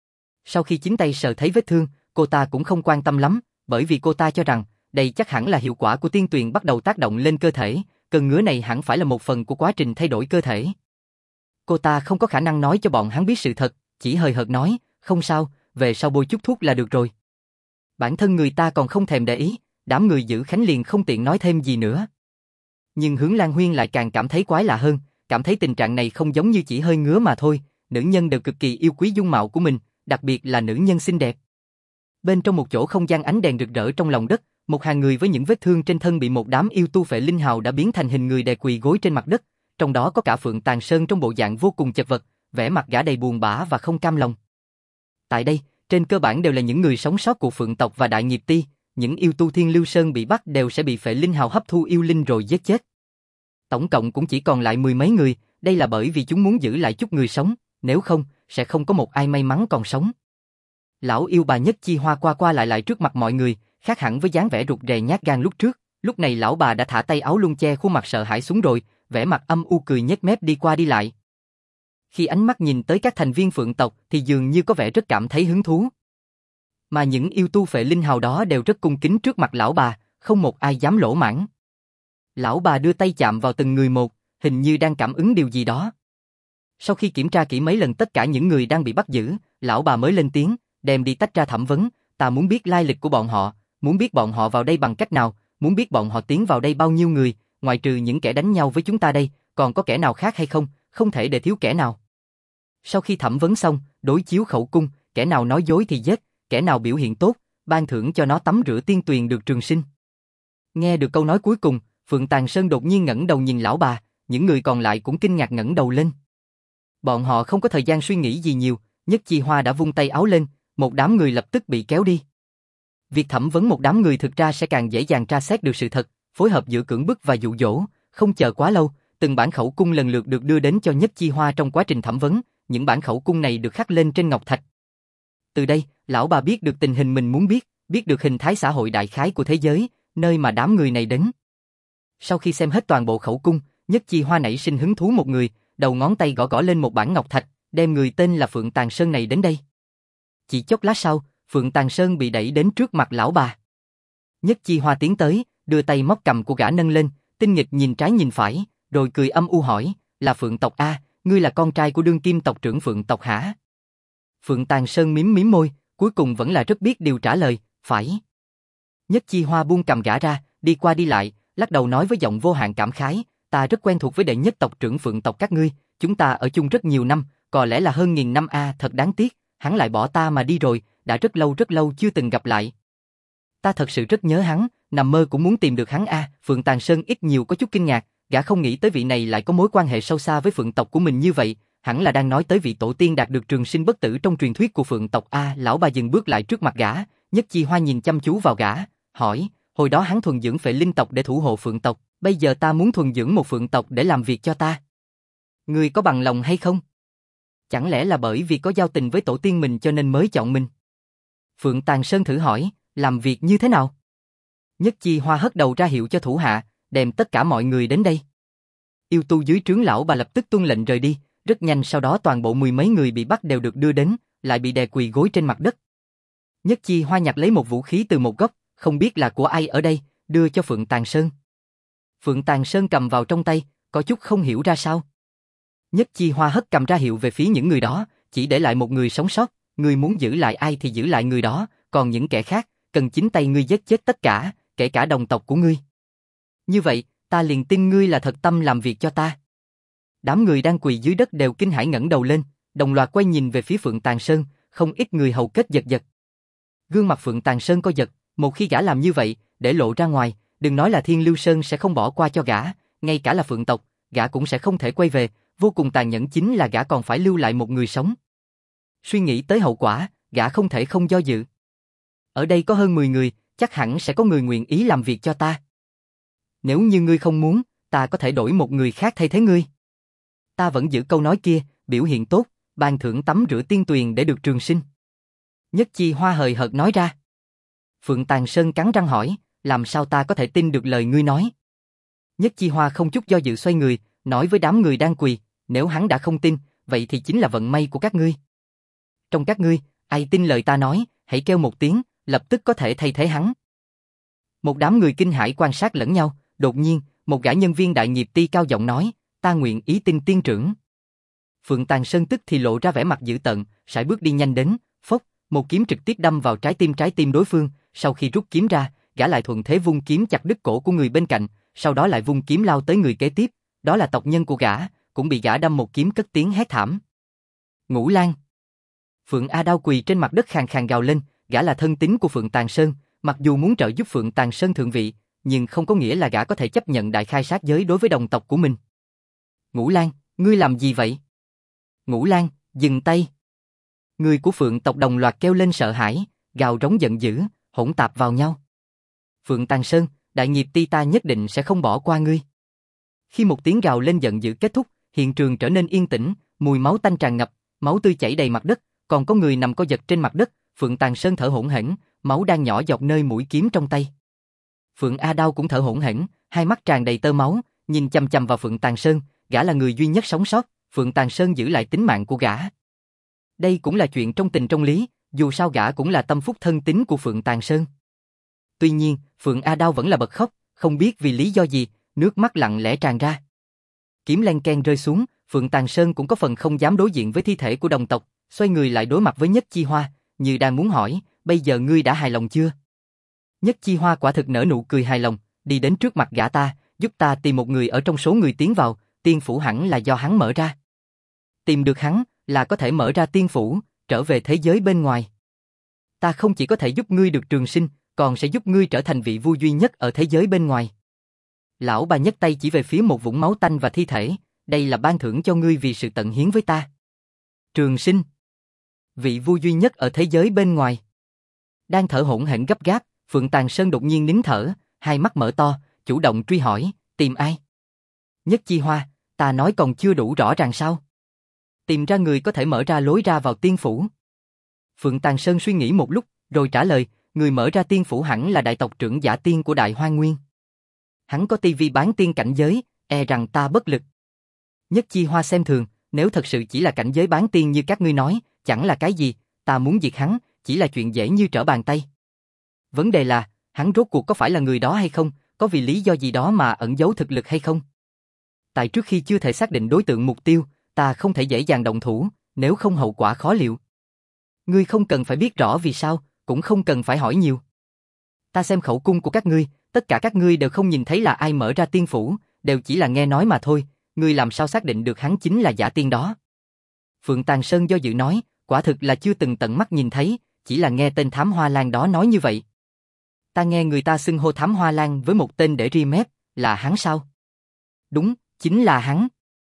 Sau khi chính tay sờ thấy vết thương, cô ta cũng không quan tâm lắm, bởi vì cô ta cho rằng, đây chắc hẳn là hiệu quả của tiên tuyền bắt đầu tác động lên cơ thể, cơn ngứa này hẳn phải là một phần của quá trình thay đổi cơ thể. Cô ta không có khả năng nói cho bọn hắn biết sự thật, chỉ hời hợt nói, không sao, về sau bôi chút thuốc là được rồi. Bản thân người ta còn không thèm để ý, đám người Dữ Khánh liền không tiện nói thêm gì nữa. Nhưng Hướng Lan Huyên lại càng cảm thấy quái lạ hơn, cảm thấy tình trạng này không giống như chỉ hơi ngứa mà thôi, nữ nhân đều cực kỳ yêu quý dung mạo của mình, đặc biệt là nữ nhân xinh đẹp. Bên trong một chỗ không gian ánh đèn rực rỡ trong lòng đất, một hàng người với những vết thương trên thân bị một đám yêu tu phệ linh hào đã biến thành hình người đè quỳ gối trên mặt đất, trong đó có cả Phượng Tàn Sơn trong bộ dạng vô cùng chật vật, vẻ mặt gã đầy buồn bã và không cam lòng. Tại đây, trên cơ bản đều là những người sống sót của Phượng tộc và Đại Nghiệp Ti, những yêu tu Thiên Lưu Sơn bị bắt đều sẽ bị phệ linh hào hấp thu yêu linh rồi giết chết. Tổng cộng cũng chỉ còn lại mười mấy người, đây là bởi vì chúng muốn giữ lại chút người sống, nếu không, sẽ không có một ai may mắn còn sống. Lão yêu bà Nhất Chi Hoa qua qua lại trước mặt mọi người, khác hẳn với dáng vẻ rụt rè nhát gan lúc trước, lúc này lão bà đã thả tay áo lung che khuôn mặt sợ hãi xuống rồi, vẻ mặt âm u cười nhếch mép đi qua đi lại. Khi ánh mắt nhìn tới các thành viên Phượng tộc thì dường như có vẻ rất cảm thấy hứng thú. Mà những yêu tu phệ linh hào đó đều rất cung kính trước mặt lão bà, không một ai dám lỗ mãng. Lão bà đưa tay chạm vào từng người một, hình như đang cảm ứng điều gì đó. Sau khi kiểm tra kỹ mấy lần tất cả những người đang bị bắt giữ, lão bà mới lên tiếng, đem đi tách ra thẩm vấn, ta muốn biết lai lịch của bọn họ, muốn biết bọn họ vào đây bằng cách nào, muốn biết bọn họ tiến vào đây bao nhiêu người, ngoài trừ những kẻ đánh nhau với chúng ta đây, còn có kẻ nào khác hay không, không thể để thiếu kẻ nào. Sau khi thẩm vấn xong, đối chiếu khẩu cung, kẻ nào nói dối thì giết, kẻ nào biểu hiện tốt, ban thưởng cho nó tắm rửa tiên tuyền được trường sinh. Nghe được câu nói cuối cùng, Phượng Tàn Sơn đột nhiên ngẩng đầu nhìn lão bà, những người còn lại cũng kinh ngạc ngẩng đầu lên. Bọn họ không có thời gian suy nghĩ gì nhiều, Nhất Chi Hoa đã vung tay áo lên, một đám người lập tức bị kéo đi. Việc thẩm vấn một đám người thực ra sẽ càng dễ dàng tra xét được sự thật, phối hợp giữa cưỡng bức và dụ dỗ, không chờ quá lâu, từng bản khẩu cung lần lượt được đưa đến cho Nhất Chi Hoa trong quá trình thẩm vấn, những bản khẩu cung này được khắc lên trên ngọc thạch. Từ đây, lão bà biết được tình hình mình muốn biết, biết được hình thái xã hội đại khái của thế giới, nơi mà đám người này đến. Sau khi xem hết toàn bộ khẩu cung, Nhất Chi Hoa nảy sinh hứng thú một người, đầu ngón tay gõ gõ lên một bản ngọc thạch, đem người tên là Phượng Tàn Sơn này đến đây. Chỉ chốc lát sau, Phượng Tàn Sơn bị đẩy đến trước mặt lão bà. Nhất Chi Hoa tiến tới, đưa tay móc cầm của gã nâng lên, tinh nghịch nhìn trái nhìn phải, rồi cười âm u hỏi, là Phượng tộc a, ngươi là con trai của đương kim tộc trưởng Phượng tộc hả? Phượng Tàn Sơn mím mím môi, cuối cùng vẫn là rất biết điều trả lời, phải. Nhất Chi Hoa buông cầm gã ra, đi qua đi lại, lắc đầu nói với giọng vô hạn cảm khái, ta rất quen thuộc với đệ nhất tộc trưởng Phượng tộc các ngươi, chúng ta ở chung rất nhiều năm, có lẽ là hơn 1000 năm a, thật đáng tiếc, hắn lại bỏ ta mà đi rồi, đã rất lâu chưa từng gặp lại. Ta thật sự rất nhớ hắn, nằm mơ cũng muốn tìm được hắn a. Phượng Tàn Sơn ít nhiều có chút kinh ngạc, gã không nghĩ tới vị này lại có mối quan hệ sâu xa với Phượng tộc của mình như vậy, hẳn là đang nói tới vị tổ tiên đạt được trường sinh bất tử trong truyền thuyết của Phượng tộc a. Lão bà dừng bước lại trước mặt gã, Nhất Chi Hoa nhìn chăm chú vào gã, hỏi, hồi đó hắn thuần dưỡng Phệ Linh tộc để thủ hộ Phượng tộc, bây giờ ta muốn thuần dưỡng một Phượng tộc để làm việc cho ta. Ngươi có bằng lòng hay không? Chẳng lẽ là bởi vì có giao tình với tổ tiên mình cho nên mới chọn mình? Phượng Tàn Sơn thử hỏi, làm việc như thế nào? Nhất Chi Hoa hất đầu ra hiệu cho thủ hạ, đem tất cả mọi người đến đây. Yêu tu dưới trướng lão bà lập tức tuân lệnh rời đi, rất nhanh sau đó toàn bộ mười mấy người bị bắt đều được đưa đến, lại bị đè quỳ gối trên mặt đất. Nhất Chi Hoa nhặt lấy một vũ khí từ một góc, không biết là của ai ở đây, đưa cho Phượng Tàn Sơn. Phượng Tàn Sơn cầm vào trong tay, có chút không hiểu ra sao. Nhất Chi Hoa hất cầm ra hiệu về phía những người đó, chỉ để lại một người sống sót, ngươi muốn giữ lại ai thì giữ lại người đó, còn những kẻ khác, cần chính tay ngươi giết chết tất cả, kể cả đồng tộc của ngươi. Như vậy, ta liền tin ngươi là thật tâm làm việc cho ta. Đám người đang quỳ dưới đất đều kinh hãi ngẩng đầu lên, đồng loạt quay nhìn về phía Phượng Tàn Sơn, không ít người hầu kết giật giật. Gương mặt Phượng Tàn Sơn co giật, một khi gã làm như vậy, để lộ ra ngoài, đừng nói là Thiên Lưu Sơn sẽ không bỏ qua cho gã, ngay cả là Phượng tộc, gã cũng sẽ không thể quay về, vô cùng tàn nhẫn chính là gã còn phải lưu lại một người sống. Suy nghĩ tới hậu quả, gã không thể không do dự. Ở đây có hơn 10 người, chắc hẳn sẽ có người nguyện ý làm việc cho ta. Nếu như ngươi không muốn, ta có thể đổi một người khác thay thế ngươi. Ta vẫn giữ câu nói kia, biểu hiện tốt, ban thưởng tắm rửa tiên tuyền để được trường sinh. Nhất Chi Hoa hời hợt nói ra. Phượng Tàn Sơn cắn răng hỏi, làm sao ta có thể tin được lời ngươi nói? Nhất Chi Hoa không chút do dự xoay người, nói với đám người đang quỳ, nếu hắn đã không tin, vậy thì chính là vận may của các ngươi. Trong các ngươi, ai tin lời ta nói, hãy kêu một tiếng, lập tức có thể thay thế hắn. Một đám người kinh hãi quan sát lẫn nhau, đột nhiên, một gã nhân viên đại nghiệp ti cao giọng nói, ta nguyện ý tin tiên trưởng. Phượng Tàn Sơn tức thì lộ ra vẻ mặt dữ tợn, sải bước đi nhanh đến, phốc, một kiếm trực tiếp đâm vào trái tim đối phương, sau khi rút kiếm ra, gã lại thuận thế vung kiếm chặt đứt cổ của người bên cạnh, sau đó lại vung kiếm lao tới người kế tiếp, đó là tộc nhân của gã, cũng bị gã đâm một kiếm cất tiếng hét thảm. Ngũ Lang. Phượng A Đao quỳ trên mặt đất khàn khàn gào lên, gã là thân tín của Phượng Tàn Sơn, mặc dù muốn trợ giúp Phượng Tàn Sơn thượng vị, nhưng không có nghĩa là gã có thể chấp nhận đại khai sát giới đối với đồng tộc của mình. Ngũ Lang, ngươi làm gì vậy? Ngũ Lang, dừng tay. Người của Phượng tộc đồng loạt kêu lên sợ hãi, gào rống giận dữ, hỗn tạp vào nhau. Phượng Tàn Sơn, đại nghiệp ti ta nhất định sẽ không bỏ qua ngươi. Khi một tiếng gào lên giận dữ kết thúc, hiện trường trở nên yên tĩnh, mùi máu tanh tràn ngập, máu tươi chảy đầy mặt đất, còn có người nằm co giật trên mặt đất, Phượng Tàn Sơn thở hổn hển, máu đang nhỏ giọt nơi mũi kiếm trong tay. Phượng A Đao cũng thở hổn hển, hai mắt tràn đầy tơ máu, nhìn chằm chằm vào Phượng Tàn Sơn, gã là người duy nhất sống sót, Phượng Tàn Sơn giữ lại tính mạng của gã. Đây cũng là chuyện trong tình trong lý, dù sao gã cũng là tâm phúc thân tín của Phượng Tàn Sơn. Tuy nhiên, Phượng A Đao vẫn là bật khóc, không biết vì lý do gì, nước mắt lặng lẽ tràn ra. Kiếm len ken rơi xuống, Phượng Tàn Sơn cũng có phần không dám đối diện với thi thể của đồng tộc, xoay người lại đối mặt với Nhất Chi Hoa, như đang muốn hỏi, bây giờ ngươi đã hài lòng chưa? Nhất Chi Hoa quả thực nở nụ cười hài lòng, đi đến trước mặt gã ta, giúp ta tìm một người ở trong số người tiến vào, tiên phủ hẳn là do hắn mở ra. Tìm được hắn, là có thể mở ra tiên phủ, trở về thế giới bên ngoài. Ta không chỉ có thể giúp ngươi được trường sinh, còn sẽ giúp ngươi trở thành vị vua duy nhất ở thế giới bên ngoài. Lão bà nhấc tay chỉ về phía một vũng máu tanh và thi thể, đây là ban thưởng cho ngươi vì sự tận hiến với ta. Trường sinh. Vị vua duy nhất ở thế giới bên ngoài. Đang thở hổn hển gấp gáp, Phượng Tàn Sơn đột nhiên nín thở, hai mắt mở to, chủ động truy hỏi, tìm ai? Nhất Chi Hoa, ta nói còn chưa đủ rõ ràng sao? Tìm ra người có thể mở ra lối ra vào tiên phủ. Phượng Tàn Sơn suy nghĩ một lúc, rồi trả lời, người mở ra tiên phủ hẳn là đại tộc trưởng Giả Tiên của Đại Hoang Nguyên. Hắn có tivi bán tiên cảnh giới, e rằng ta bất lực. Nhất Chi Hoa xem thường, nếu thật sự chỉ là cảnh giới bán tiên như các ngươi nói, chẳng là cái gì, ta muốn diệt hắn, chỉ là chuyện dễ như trở bàn tay. Vấn đề là, hắn rốt cuộc có phải là người đó hay không, có vì lý do gì đó mà ẩn giấu thực lực hay không? Tại trước khi chưa thể xác định đối tượng mục tiêu, ta không thể dễ dàng động thủ, nếu không hậu quả khó liệu. Ngươi không cần phải biết rõ vì sao, cũng không cần phải hỏi nhiều. Ta xem khẩu cung của các ngươi, tất cả các ngươi đều không nhìn thấy là ai mở ra tiên phủ, đều chỉ là nghe nói mà thôi, ngươi làm sao xác định được hắn chính là Giả Tiên đó? Phượng Tàn Sơn do dự nói, quả thực là chưa từng tận mắt nhìn thấy, chỉ là nghe tên Thám Hoa Lan đó nói như vậy. Ta nghe người ta xưng hô Thám Hoa Lan với một tên để ri mép, là hắn sao? Đúng, chính là hắn.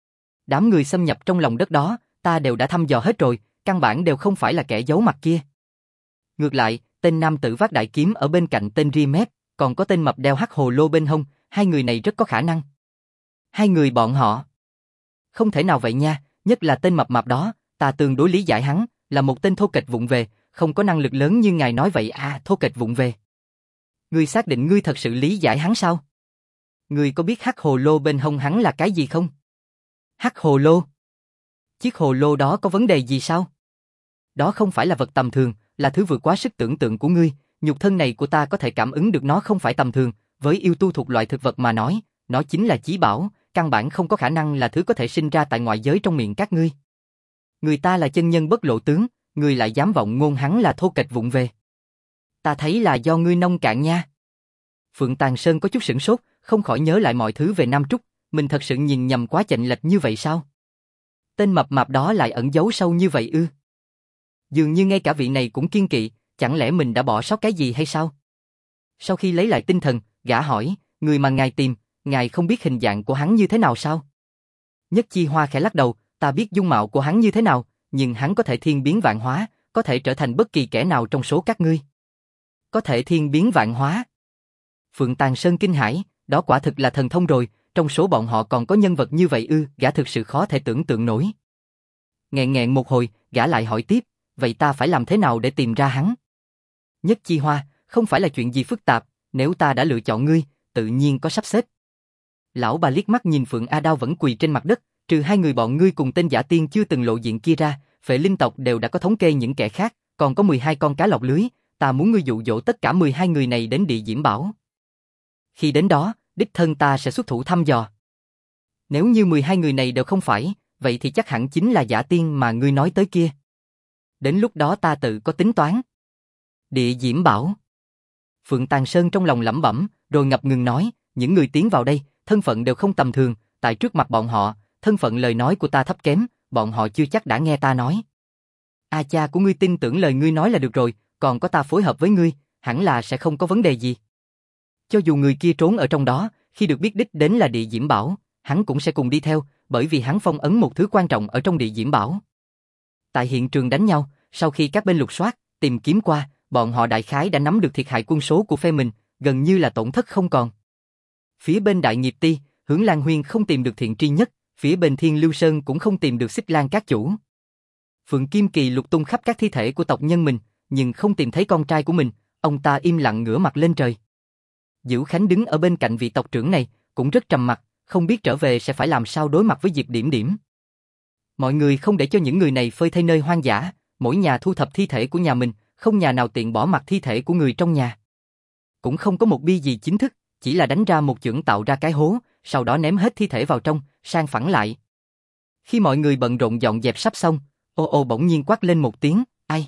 Đám người xâm nhập trong lòng đất đó, ta đều đã thăm dò hết rồi, căn bản đều không phải là kẻ giấu mặt kia. Ngược lại, tên nam tử vác đại kiếm ở bên cạnh tên Rimet, còn có tên mập đeo hắc hồ lô bên hông, hai người này rất có khả năng. Hai người bọn họ. Không thể nào vậy nha, nhất là tên mập mạp đó, ta tương đối lý giải hắn, là một tên thô kệch vụng về, không có năng lực lớn như ngài nói vậy à, thô kệch vụng về. Ngươi xác định ngươi thật sự lý giải hắn sao? Ngươi có biết hắc hồ lô bên hông hắn là cái gì không? Hắc hồ lô? Chiếc hồ lô đó có vấn đề gì sao? Đó không phải là vật tầm thường, là thứ vượt quá sức tưởng tượng của ngươi, nhục thân này của ta có thể cảm ứng được nó không phải tầm thường, với yêu tu thuộc loại thực vật mà nói, nó chính là chí bảo, căn bản không có khả năng là thứ có thể sinh ra tại ngoại giới trong miệng các ngươi. Người ta là chân nhân bất lộ tướng, ngươi lại dám vọng ngôn hắn là thô kệch vụng về. Ta thấy là do ngươi nông cạn nha. Phượng Tàng Sơn có chút sửng sốt, không khỏi nhớ lại mọi thứ về Nam Trúc, mình thật sự nhìn nhầm quá chệch lệch như vậy sao? Tên mập mạp đó lại ẩn giấu sâu như vậy ư? Dường như ngay cả vị này cũng kiêng kỵ, chẳng lẽ mình đã bỏ sót cái gì hay sao? Sau khi lấy lại tinh thần, gã hỏi, người mà ngài tìm, ngài không biết hình dạng của hắn như thế nào sao? Nhất Chi Hoa khẽ lắc đầu, ta biết dung mạo của hắn như thế nào, nhưng hắn có thể thiên biến vạn hóa, có thể trở thành bất kỳ kẻ nào trong số các ngươi. Có thể thiên biến vạn hóa. Phượng Tàng Sơn kinh hãi, đó quả thực là thần thông rồi, trong số bọn họ còn có nhân vật như vậy ư, gã thực sự khó thể tưởng tượng nổi. Nghẹn nghẹn một hồi, gã lại hỏi tiếp, vậy ta phải làm thế nào để tìm ra hắn? Nhất Chi Hoa, không phải là chuyện gì phức tạp, nếu ta đã lựa chọn ngươi, tự nhiên có sắp xếp. Lão bà liếc mắt nhìn Phượng A Đao vẫn quỳ trên mặt đất, trừ hai người bọn ngươi cùng tên giả tiên chưa từng lộ diện kia ra, phệ linh tộc đều đã có thống kê những kẻ khác, còn có 12 con cá lọc lưới, ta muốn ngươi dụ dỗ tất cả 12 người này đến Địa Diễm Bảo. Khi đến đó, đích thân ta sẽ xuất thủ thăm dò. Nếu như 12 người này đều không phải, vậy thì chắc hẳn chính là giả tiên mà ngươi nói tới kia. Đến lúc đó ta tự có tính toán. Địa Diễm Bảo. Phượng Tàng Sơn trong lòng lẩm bẩm, rồi ngập ngừng nói, những người tiến vào đây, thân phận đều không tầm thường, tại trước mặt bọn họ, thân phận lời nói của ta thấp kém, bọn họ chưa chắc đã nghe ta nói. A cha của ngươi tin tưởng lời ngươi nói là được rồi, còn có ta phối hợp với ngươi, hẳn là sẽ không có vấn đề gì. Cho dù người kia trốn ở trong đó, khi được biết đích đến là Địa Diễm Bảo, hắn cũng sẽ cùng đi theo, bởi vì hắn phong ấn một thứ quan trọng ở trong Địa Diễm Bảo. Tại hiện trường đánh nhau, sau khi các bên lục soát, tìm kiếm qua, bọn họ đại khái đã nắm được thiệt hại quân số của phe mình, gần như là tổn thất không còn. Phía bên Đại Nghiệp Ti, Hướng Lan Huyên không tìm được Thiện Tri Nhất, phía bên Thiên Lưu Sơn cũng không tìm được Xích Lan Các Chủ. Phượng Kim Kỳ lục tung khắp các thi thể của tộc nhân mình, nhưng không tìm thấy con trai của mình, ông ta im lặng ngửa mặt lên trời. Dữu Khánh đứng ở bên cạnh vị tộc trưởng này, cũng rất trầm mặc, không biết trở về sẽ phải làm sao đối mặt với Diệp Điểm Điểm. Mọi người không để cho những người này phơi thây nơi hoang dã, mỗi nhà thu thập thi thể của nhà mình, không nhà nào tiện bỏ mặc thi thể của người trong nhà. Cũng không có một bi gì chính thức, chỉ là đánh ra một chưởng tạo ra cái hố, sau đó ném hết thi thể vào trong, sang phẳng lại. Khi mọi người bận rộn dọn dẹp sắp xong, ô ô bỗng nhiên quát lên một tiếng, ai?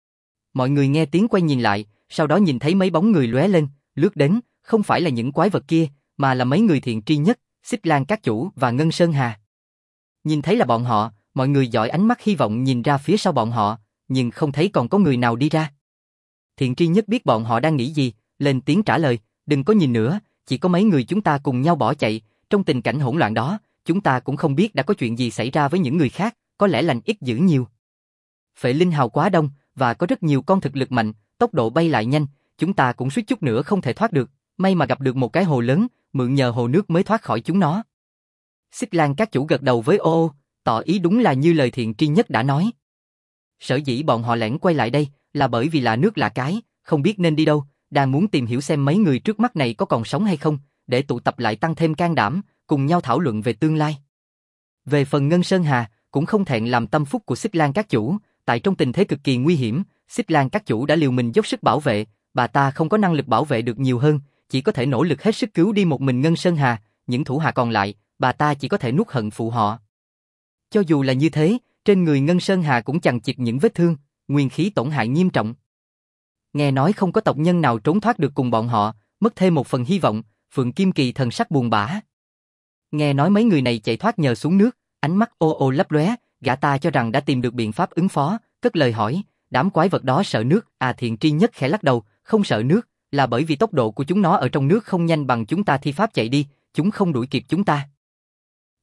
Mọi người nghe tiếng quay nhìn lại, sau đó nhìn thấy mấy bóng người lóe lên, lướt đến, không phải là những quái vật kia, mà là mấy người Thiện Tri Nhất, Xích Lan Các Chủ và Ngân Sơn Hà. Nhìn thấy là bọn họ, mọi người dõi ánh mắt hy vọng nhìn ra phía sau bọn họ, nhưng không thấy còn có người nào đi ra. Thiện Tri Nhất biết bọn họ đang nghĩ gì, lên tiếng trả lời, đừng có nhìn nữa, chỉ có mấy người chúng ta cùng nhau bỏ chạy, trong tình cảnh hỗn loạn đó, chúng ta cũng không biết đã có chuyện gì xảy ra với những người khác, có lẽ lành ít dữ nhiều. Phệ linh hào quá đông, và có rất nhiều con thực lực mạnh, tốc độ bay lại nhanh, chúng ta cũng suýt chút nữa không thể thoát được, may mà gặp được một cái hồ lớn, mượn nhờ hồ nước mới thoát khỏi chúng nó. Xích Lan Các Chủ gật đầu với ô ô, tỏ ý đúng là như lời Thiện Tri Nhất đã nói. Sở dĩ bọn họ lẻn quay lại đây, là bởi vì lạ nước lạ cái, không biết nên đi đâu, đang muốn tìm hiểu xem mấy người trước mắt này có còn sống hay không, để tụ tập lại tăng thêm can đảm, cùng nhau thảo luận về tương lai. Về phần Ngân Sơn Hà, cũng không thẹn làm tâm phúc của Xích Lan Các Chủ, tại trong tình thế cực kỳ nguy hiểm, Xích Lan Các Chủ đã liều mình dốc sức bảo vệ, bà ta không có năng lực bảo vệ được nhiều hơn, chỉ có thể nỗ lực hết sức cứu đi một mình Ngân Sơn Hà, những thủ hạ còn lại, bà ta chỉ có thể nuốt hận phụ họ. Cho dù là như thế, trên người Ngân Sơn Hà cũng chằng chịt những vết thương, nguyên khí tổn hại nghiêm trọng. Nghe nói không có tộc nhân nào trốn thoát được cùng bọn họ, mất thêm một phần hy vọng, Phượng Kim Kỳ thần sắc buồn bã. Nghe nói mấy người này chạy thoát nhờ xuống nước, ánh mắt ô ô lấp lóe, gã ta cho rằng đã tìm được biện pháp ứng phó, cất lời hỏi, đám quái vật đó sợ nước, à Thiện Tri Nhất khẽ lắc đầu, không sợ nước, là bởi vì tốc độ của chúng nó ở trong nước không nhanh bằng chúng ta thi pháp chạy đi, chúng không đuổi kịp chúng ta.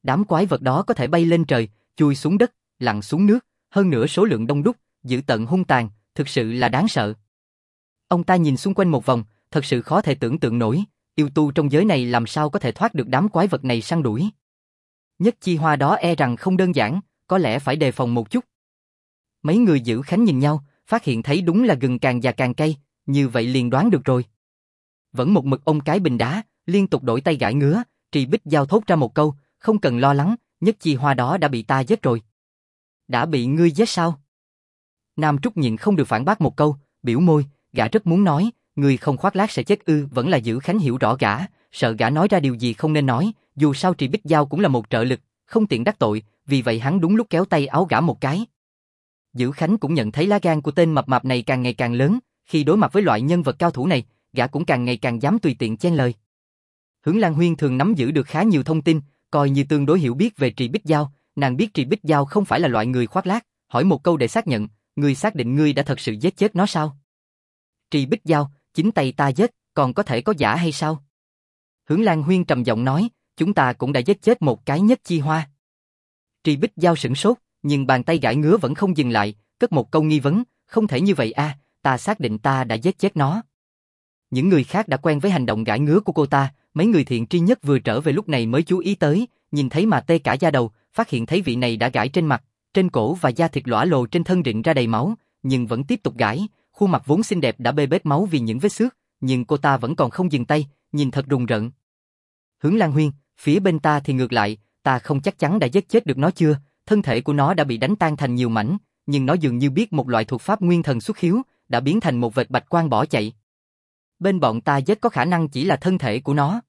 Đám quái vật đó có thể bay lên trời, chui xuống đất, lặn xuống nước, hơn nữa số lượng đông đúc, dữ tợn hung tàn, thực sự là đáng sợ. Ông ta nhìn xung quanh một vòng, thật sự khó thể tưởng tượng nổi, yêu tu trong giới này làm sao có thể thoát được đám quái vật này săn đuổi. Nhất chi hoa đó e rằng không đơn giản, có lẽ phải đề phòng một chút. Mấy người giữ khánh nhìn nhau, phát hiện thấy đúng là gừng càng già càng cay, như vậy liền đoán được rồi. Vẫn một mực ôm cái bình đá, liên tục đổi tay gãi ngứa, Trì Bích Giao thốt ra một câu, không cần lo lắng, nhất chi hoa đó đã bị ta giết rồi. Đã bị ngươi giết sao? Nam Trúc nhịn không được phản bác một câu, biểu môi, gã rất muốn nói, ngươi không khoác lác sẽ chết ư, vẫn là giữ khánh hiểu rõ gã, sợ gã nói ra điều gì không nên nói, dù sao Trì Bích Giao cũng là một trợ lực, không tiện đắc tội, vì vậy hắn đúng lúc kéo tay áo gã một cái. Giữ Khánh cũng nhận thấy lá gan của tên mập mạp này càng ngày càng lớn, khi đối mặt với loại nhân vật cao thủ này, gã cũng càng ngày càng dám tùy tiện chen lời. Hướng Lan Huyên thường nắm giữ được khá nhiều thông tin, coi như tương đối hiểu biết về Trì Bích Giao, nàng biết Trì Bích Giao không phải là loại người khoác lác, hỏi một câu để xác nhận, ngươi xác định ngươi đã thật sự giết chết nó sao? Trì Bích Giao, chính tay ta giết, còn có thể có giả hay sao? Hướng Lan Huyên trầm giọng nói, chúng ta cũng đã giết chết một cái nhất chi hoa. Trì Bích Giao sửng sốt, nhưng bàn tay gãi ngứa vẫn không dừng lại, cất một câu nghi vấn, không thể như vậy a, ta xác định ta đã giết chết nó. Những người khác đã quen với hành động gãi ngứa của cô ta, mấy người thiện tri nhất vừa trở về lúc này mới chú ý tới, nhìn thấy mà tê cả da đầu, phát hiện thấy vị này đã gãi trên mặt, trên cổ và da thịt lõa lồ trên thân rịn ra đầy máu, nhưng vẫn tiếp tục gãi, khuôn mặt vốn xinh đẹp đã bê bết máu vì những vết xước, nhưng cô ta vẫn còn không dừng tay, nhìn thật rùng rợn. Hướng Lan Huyên, phía bên ta thì ngược lại, ta không chắc chắn đã giết chết được nó chưa, thân thể của nó đã bị đánh tan thành nhiều mảnh, nhưng nó dường như biết một loại thuật pháp nguyên thần xuất hiếu, đã biến thành một vệt bạch quang bỏ chạy. Bên bọn ta giết có khả năng chỉ là thân thể của nó.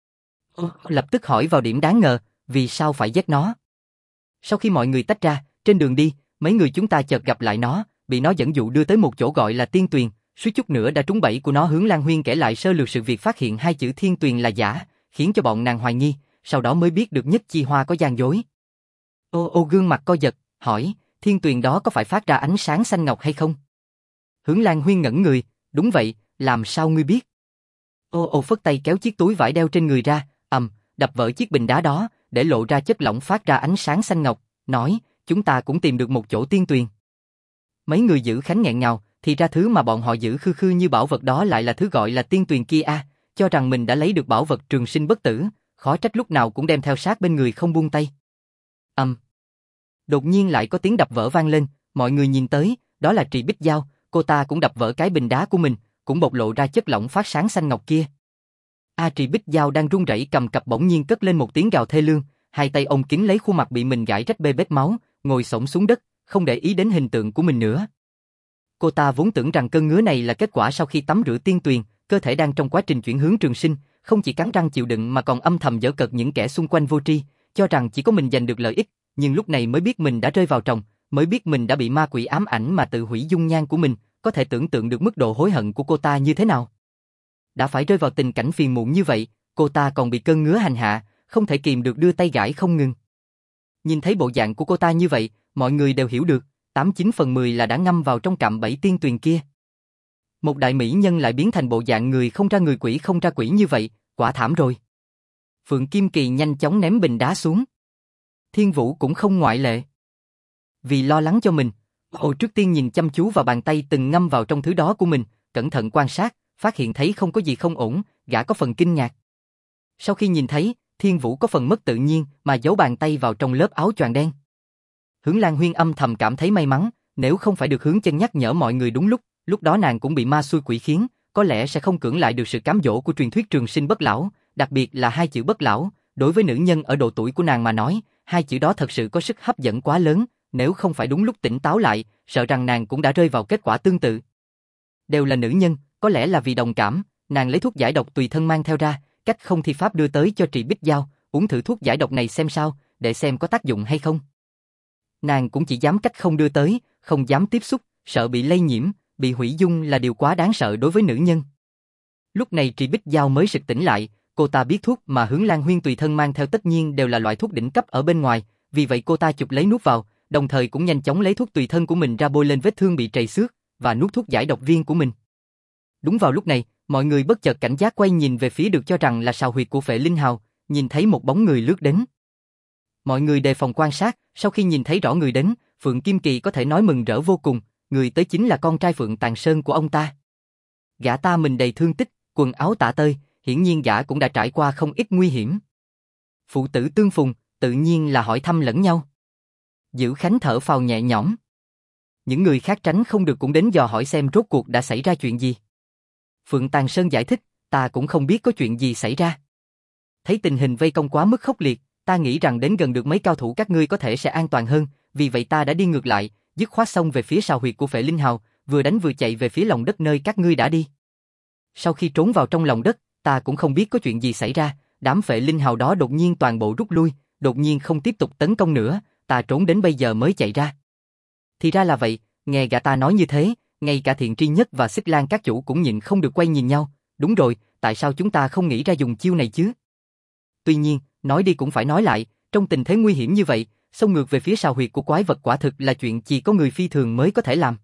Lập tức hỏi vào điểm đáng ngờ, vì sao phải giết nó? Sau khi mọi người tách ra, trên đường đi, mấy người chúng ta chợt gặp lại nó, bị nó dẫn dụ đưa tới một chỗ gọi là Tiên Tuyền, suýt chút nữa đã trúng bẫy của nó. Hướng Lan Huyên kể lại sơ lược sự việc, phát hiện hai chữ Thiên Tuyền là giả, khiến cho bọn nàng hoài nghi, sau đó mới biết được nhất chi hoa có gian dối. Ô gương mặt co giật, hỏi, Thiên Tuyền đó có phải phát ra ánh sáng xanh ngọc hay không? Hướng Lan Huyên ngẩn người, đúng vậy, làm sao ngươi biết? Ô phất tay kéo chiếc túi vải đeo trên người ra, đập vỡ chiếc bình đá đó, để lộ ra chất lỏng phát ra ánh sáng xanh ngọc, nói, chúng ta cũng tìm được một chỗ tiên tuyền. Mấy người giữ khánh nghẹn ngào, thì ra thứ mà bọn họ giữ khư khư như bảo vật đó lại là thứ gọi là tiên tuyền kia a, cho rằng mình đã lấy được bảo vật trường sinh bất tử, khó trách lúc nào cũng đem theo sát bên người không buông tay. Đột nhiên lại có tiếng đập vỡ vang lên, mọi người nhìn tới, đó là Trì Bích Giao, cô ta cũng đập vỡ cái bình đá của mình, cũng bộc lộ ra chất lỏng phát sáng xanh ngọc kia. Trì Bích Giao đang run rẩy cầm cặp bỗng nhiên cất lên một tiếng gào thê lương, hai tay ôm kín lấy khuôn mặt bị mình gãi rách bê bết máu, ngồi xổm xuống đất, không để ý đến hình tượng của mình nữa. Cô ta vốn tưởng rằng cơn ngứa này là kết quả sau khi tắm rửa tiên tuyền, cơ thể đang trong quá trình chuyển hướng trường sinh, không chỉ cắn răng chịu đựng mà còn âm thầm giở cợt những kẻ xung quanh vô tri, cho rằng chỉ có mình giành được lợi ích, nhưng lúc này mới biết mình đã rơi vào tròng, mới biết mình đã bị ma quỷ ám ảnh mà tự hủy dung nhan của mình, có thể tưởng tượng được mức độ hối hận của cô ta như thế nào. Đã phải rơi vào tình cảnh phiền muộn như vậy, cô ta còn bị cơn ngứa hành hạ, không thể kìm được đưa tay gãi không ngừng. Nhìn thấy bộ dạng của cô ta như vậy, mọi người đều hiểu được, 89/10 là đã ngâm vào trong cạm bẫy tiên tuyền kia. Một đại mỹ nhân lại biến thành bộ dạng người không ra người quỷ không ra quỷ như vậy, quả thảm rồi. Phượng Kim Kỳ nhanh chóng ném bình đá xuống. Thiên Vũ cũng không ngoại lệ. Vì lo lắng cho mình, trước tiên nhìn chăm chú vào bàn tay từng ngâm vào trong thứ đó của mình, cẩn thận quan sát, phát hiện thấy không có gì không ổn, gã có phần kinh ngạc. Sau khi nhìn thấy, Thiên Vũ có phần mất tự nhiên mà giấu bàn tay vào trong lớp áo choàng đen. Hướng Lan Huyên âm thầm cảm thấy may mắn, nếu không phải được Hướng Chân nhắc nhở mọi người đúng lúc đó nàng cũng bị ma xui quỷ khiến, có lẽ sẽ không cưỡng lại được sự cám dỗ của truyền thuyết trường sinh bất lão, đặc biệt là hai chữ bất lão, đối với nữ nhân ở độ tuổi của nàng mà nói, hai chữ đó thật sự có sức hấp dẫn quá lớn, nếu không phải đúng lúc tỉnh táo lại, sợ rằng nàng cũng đã rơi vào kết quả tương tự. Đều là nữ nhân, có lẽ là vì đồng cảm, nàng lấy thuốc giải độc tùy thân mang theo ra, cách không thi pháp đưa tới cho Trì Bích Giao, uống thử thuốc giải độc này xem sao, để xem có tác dụng hay không. Nàng cũng chỉ dám cách không đưa tới, không dám tiếp xúc, sợ bị lây nhiễm, bị hủy dung là điều quá đáng sợ đối với nữ nhân. Lúc này Trì Bích Giao mới sực tỉnh lại, cô ta biết thuốc mà Hướng Lan Huyên tùy thân mang theo tất nhiên đều là loại thuốc đỉnh cấp ở bên ngoài, vì vậy cô ta chụp lấy nuốt vào, đồng thời cũng nhanh chóng lấy thuốc tùy thân của mình ra bôi lên vết thương bị trầy xước, và nuốt thuốc giải độc viên của mình. Đúng vào lúc này, mọi người bất chợt cảnh giác quay nhìn về phía được cho rằng là sào huyệt của Phệ Linh Hào, nhìn thấy một bóng người lướt đến. Mọi người đề phòng quan sát, sau khi nhìn thấy rõ người đến, Phượng Kim Kỳ có thể nói mừng rỡ vô cùng, người tới chính là con trai Phượng Tàng Sơn của ông ta. Gã ta mình đầy thương tích, quần áo tả tơi, hiển nhiên gã cũng đã trải qua không ít nguy hiểm. Phụ tử tương phùng, tự nhiên là hỏi thăm lẫn nhau. Dữ Khánh thở phào nhẹ nhõm. Những người khác tránh không được cũng đến dò hỏi xem rốt cuộc đã xảy ra chuyện gì. Phượng Tàng Sơn giải thích, ta cũng không biết có chuyện gì xảy ra. Thấy tình hình vây công quá mức khốc liệt, ta nghĩ rằng đến gần được mấy cao thủ các ngươi có thể sẽ an toàn hơn, vì vậy ta đã đi ngược lại, dứt khoát xông về phía sào huyệt của Phệ Linh Hào, vừa đánh vừa chạy về phía lòng đất nơi các ngươi đã đi. Sau khi trốn vào trong lòng đất, ta cũng không biết có chuyện gì xảy ra, đám Phệ Linh Hào đó đột nhiên toàn bộ rút lui, đột nhiên không tiếp tục tấn công nữa, ta trốn đến bây giờ mới chạy ra. Thì ra là vậy, nghe gã ta nói như thế, ngay cả Thiện Tri Nhất và Xích Lan các chủ cũng nhịn không được quay nhìn nhau, đúng rồi, tại sao chúng ta không nghĩ ra dùng chiêu này chứ? Tuy nhiên, nói đi cũng phải nói lại, trong tình thế nguy hiểm như vậy, xông ngược về phía sào huyệt của quái vật quả thực là chuyện chỉ có người phi thường mới có thể làm.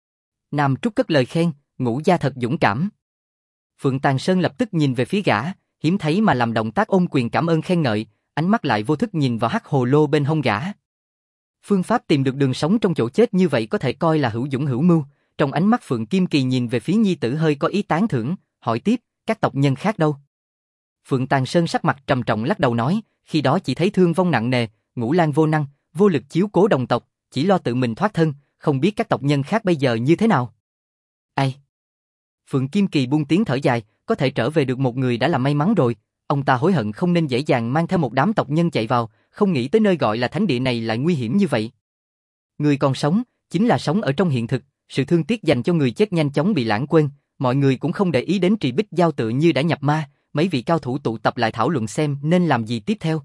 Nam Trúc cất lời khen, Ngũ gia thật dũng cảm. Phượng Tàng Sơn lập tức nhìn về phía gã, hiếm thấy mà làm động tác ôm quyền cảm ơn khen ngợi, ánh mắt lại vô thức nhìn vào hắc hồ lô bên hông gã. Phương pháp tìm được đường sống trong chỗ chết như vậy có thể coi là hữu dũng hữu mưu. Trong ánh mắt Phượng Kim Kỳ nhìn về phía nhi tử hơi có ý tán thưởng, hỏi tiếp, các tộc nhân khác đâu? Phượng Tàng Sơn sắc mặt trầm trọng lắc đầu nói, khi đó chỉ thấy thương vong nặng nề, Ngũ Lang vô năng, vô lực chiếu cố đồng tộc, chỉ lo tự mình thoát thân, không biết các tộc nhân khác bây giờ như thế nào. Ai? Phượng Kim Kỳ buông tiếng thở dài, có thể trở về được một người đã là may mắn rồi, ông ta hối hận không nên dễ dàng mang theo một đám tộc nhân chạy vào, không nghĩ tới nơi gọi là thánh địa này lại nguy hiểm như vậy. Người còn sống, chính là sống ở trong hiện thực, sự thương tiếc dành cho người chết nhanh chóng bị lãng quên, mọi người cũng không để ý đến Trì Bích Giao tự như đã nhập ma, mấy vị cao thủ tụ tập lại thảo luận xem nên làm gì tiếp theo.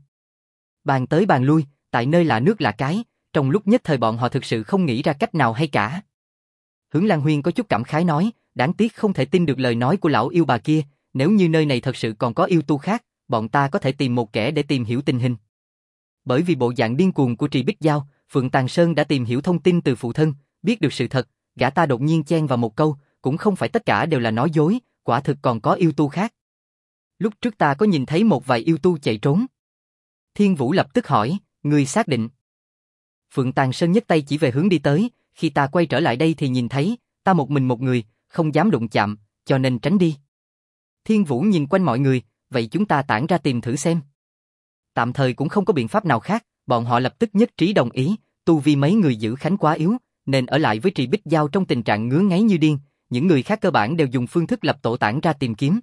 Bàn tới bàn lui, tại nơi lạ nước lạ cái, trong lúc nhất thời bọn họ thực sự không nghĩ ra cách nào hay cả. Hướng Lan Huyên có chút cảm khái nói, đáng tiếc không thể tin được lời nói của lão yêu bà kia, nếu như nơi này thật sự còn có yêu tu khác, bọn ta có thể tìm một kẻ để tìm hiểu tình hình. Bởi vì bộ dạng điên cuồng của Trì Bích Giao, Phượng Tàng Sơn đã tìm hiểu thông tin từ phụ thân, biết được sự thật, gã ta đột nhiên chen vào một câu, cũng không phải tất cả đều là nói dối, quả thực còn có yêu tu khác. Lúc trước ta có nhìn thấy một vài yêu tu chạy trốn. Thiên Vũ lập tức hỏi, ngươi xác định? Phượng Tàng Sơn nhấc tay chỉ về hướng đi tới, khi ta quay trở lại đây thì nhìn thấy, ta một mình một người, không dám đụng chạm, cho nên tránh đi. Thiên Vũ nhìn quanh mọi người, vậy chúng ta tản ra tìm thử xem. Tạm thời cũng không có biện pháp nào khác, bọn họ lập tức nhất trí đồng ý, tu vi mấy người Dữ Khánh quá yếu, nên ở lại với Trì Bích Giao trong tình trạng ngứa ngáy như điên, những người khác cơ bản đều dùng phương thức lập tổ tản ra tìm kiếm.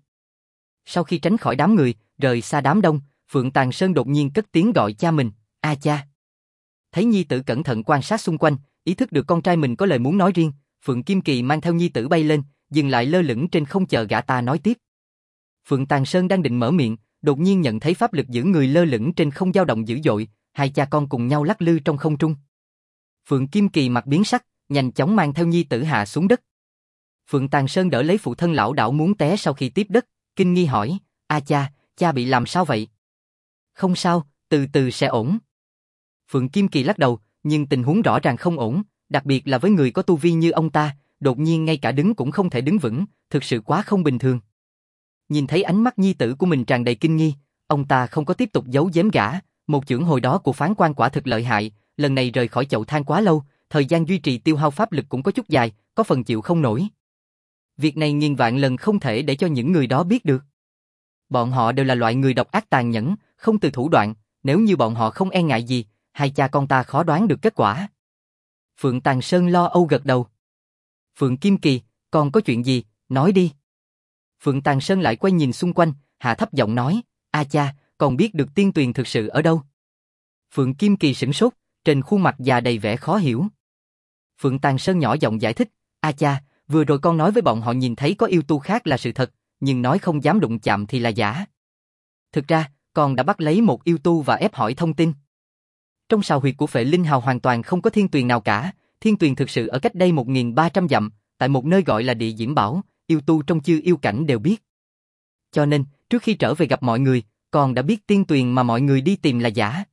Sau khi tránh khỏi đám người, rời xa đám đông, Phượng Tàng Sơn đột nhiên cất tiếng gọi cha mình, a cha. Thấy nhi tử cẩn thận quan sát xung quanh, ý thức được con trai mình có lời muốn nói riêng, Phượng Kim Kỳ mang theo nhi tử bay lên, dừng lại lơ lửng trên không chờ gã ta nói tiếp. Phượng Tàng Sơn đang định mở miệng, đột nhiên nhận thấy pháp lực giữ người lơ lửng trên không dao động dữ dội, hai cha con cùng nhau lắc lư trong không trung. Phượng Kim Kỳ mặt biến sắc, nhanh chóng mang theo nhi tử hạ xuống đất. Phượng Tàng Sơn đỡ lấy phụ thân lão đảo muốn té sau khi tiếp đất, kinh nghi hỏi, a cha, cha bị làm sao vậy? Không sao, từ từ sẽ ổn. Phượng Kim Kỳ lắc đầu, nhưng tình huống rõ ràng không ổn, đặc biệt là với người có tu vi như ông ta, đột nhiên ngay cả đứng cũng không thể đứng vững, thực sự quá không bình thường. Nhìn thấy ánh mắt nhi tử của mình tràn đầy kinh nghi, ông ta không có tiếp tục giấu giếm gã, một chưởng hồi đó của phán quan quả thực lợi hại, lần này rời khỏi chậu than quá lâu, thời gian duy trì tiêu hao pháp lực cũng có chút dài, có phần chịu không nổi. Việc này nghìn vạn lần không thể để cho những người đó biết được. Bọn họ đều là loại người độc ác tàn nhẫn, không từ thủ đoạn, nếu như bọn họ không e ngại gì, hai cha con ta khó đoán được kết quả. Phượng Tàng Sơn lo âu gật đầu. Phượng Kim Kỳ, còn có chuyện gì, nói đi. Phượng Tàng Sơn lại quay nhìn xung quanh, hạ thấp giọng nói, a cha, còn biết được Tiên Tuyền thực sự ở đâu? Phượng Kim Kỳ sửng sốt, trên khuôn mặt già đầy vẻ khó hiểu. Phượng Tàng Sơn nhỏ giọng giải thích, a cha, vừa rồi con nói với bọn họ nhìn thấy có yêu tu khác là sự thật, nhưng nói không dám đụng chạm thì là giả. Thực ra, con đã bắt lấy một yêu tu và ép hỏi thông tin. Trong sào huyệt của Phệ Linh Hào hoàn toàn không có thiên tuyền nào cả, thiên tuyền thực sự ở cách đây 1.300 dặm, tại một nơi gọi là Địa Diễm Bảo, yêu tu trong chư yêu cảnh đều biết. Cho nên, trước khi trở về gặp mọi người, con đã biết tiên tuyền mà mọi người đi tìm là giả.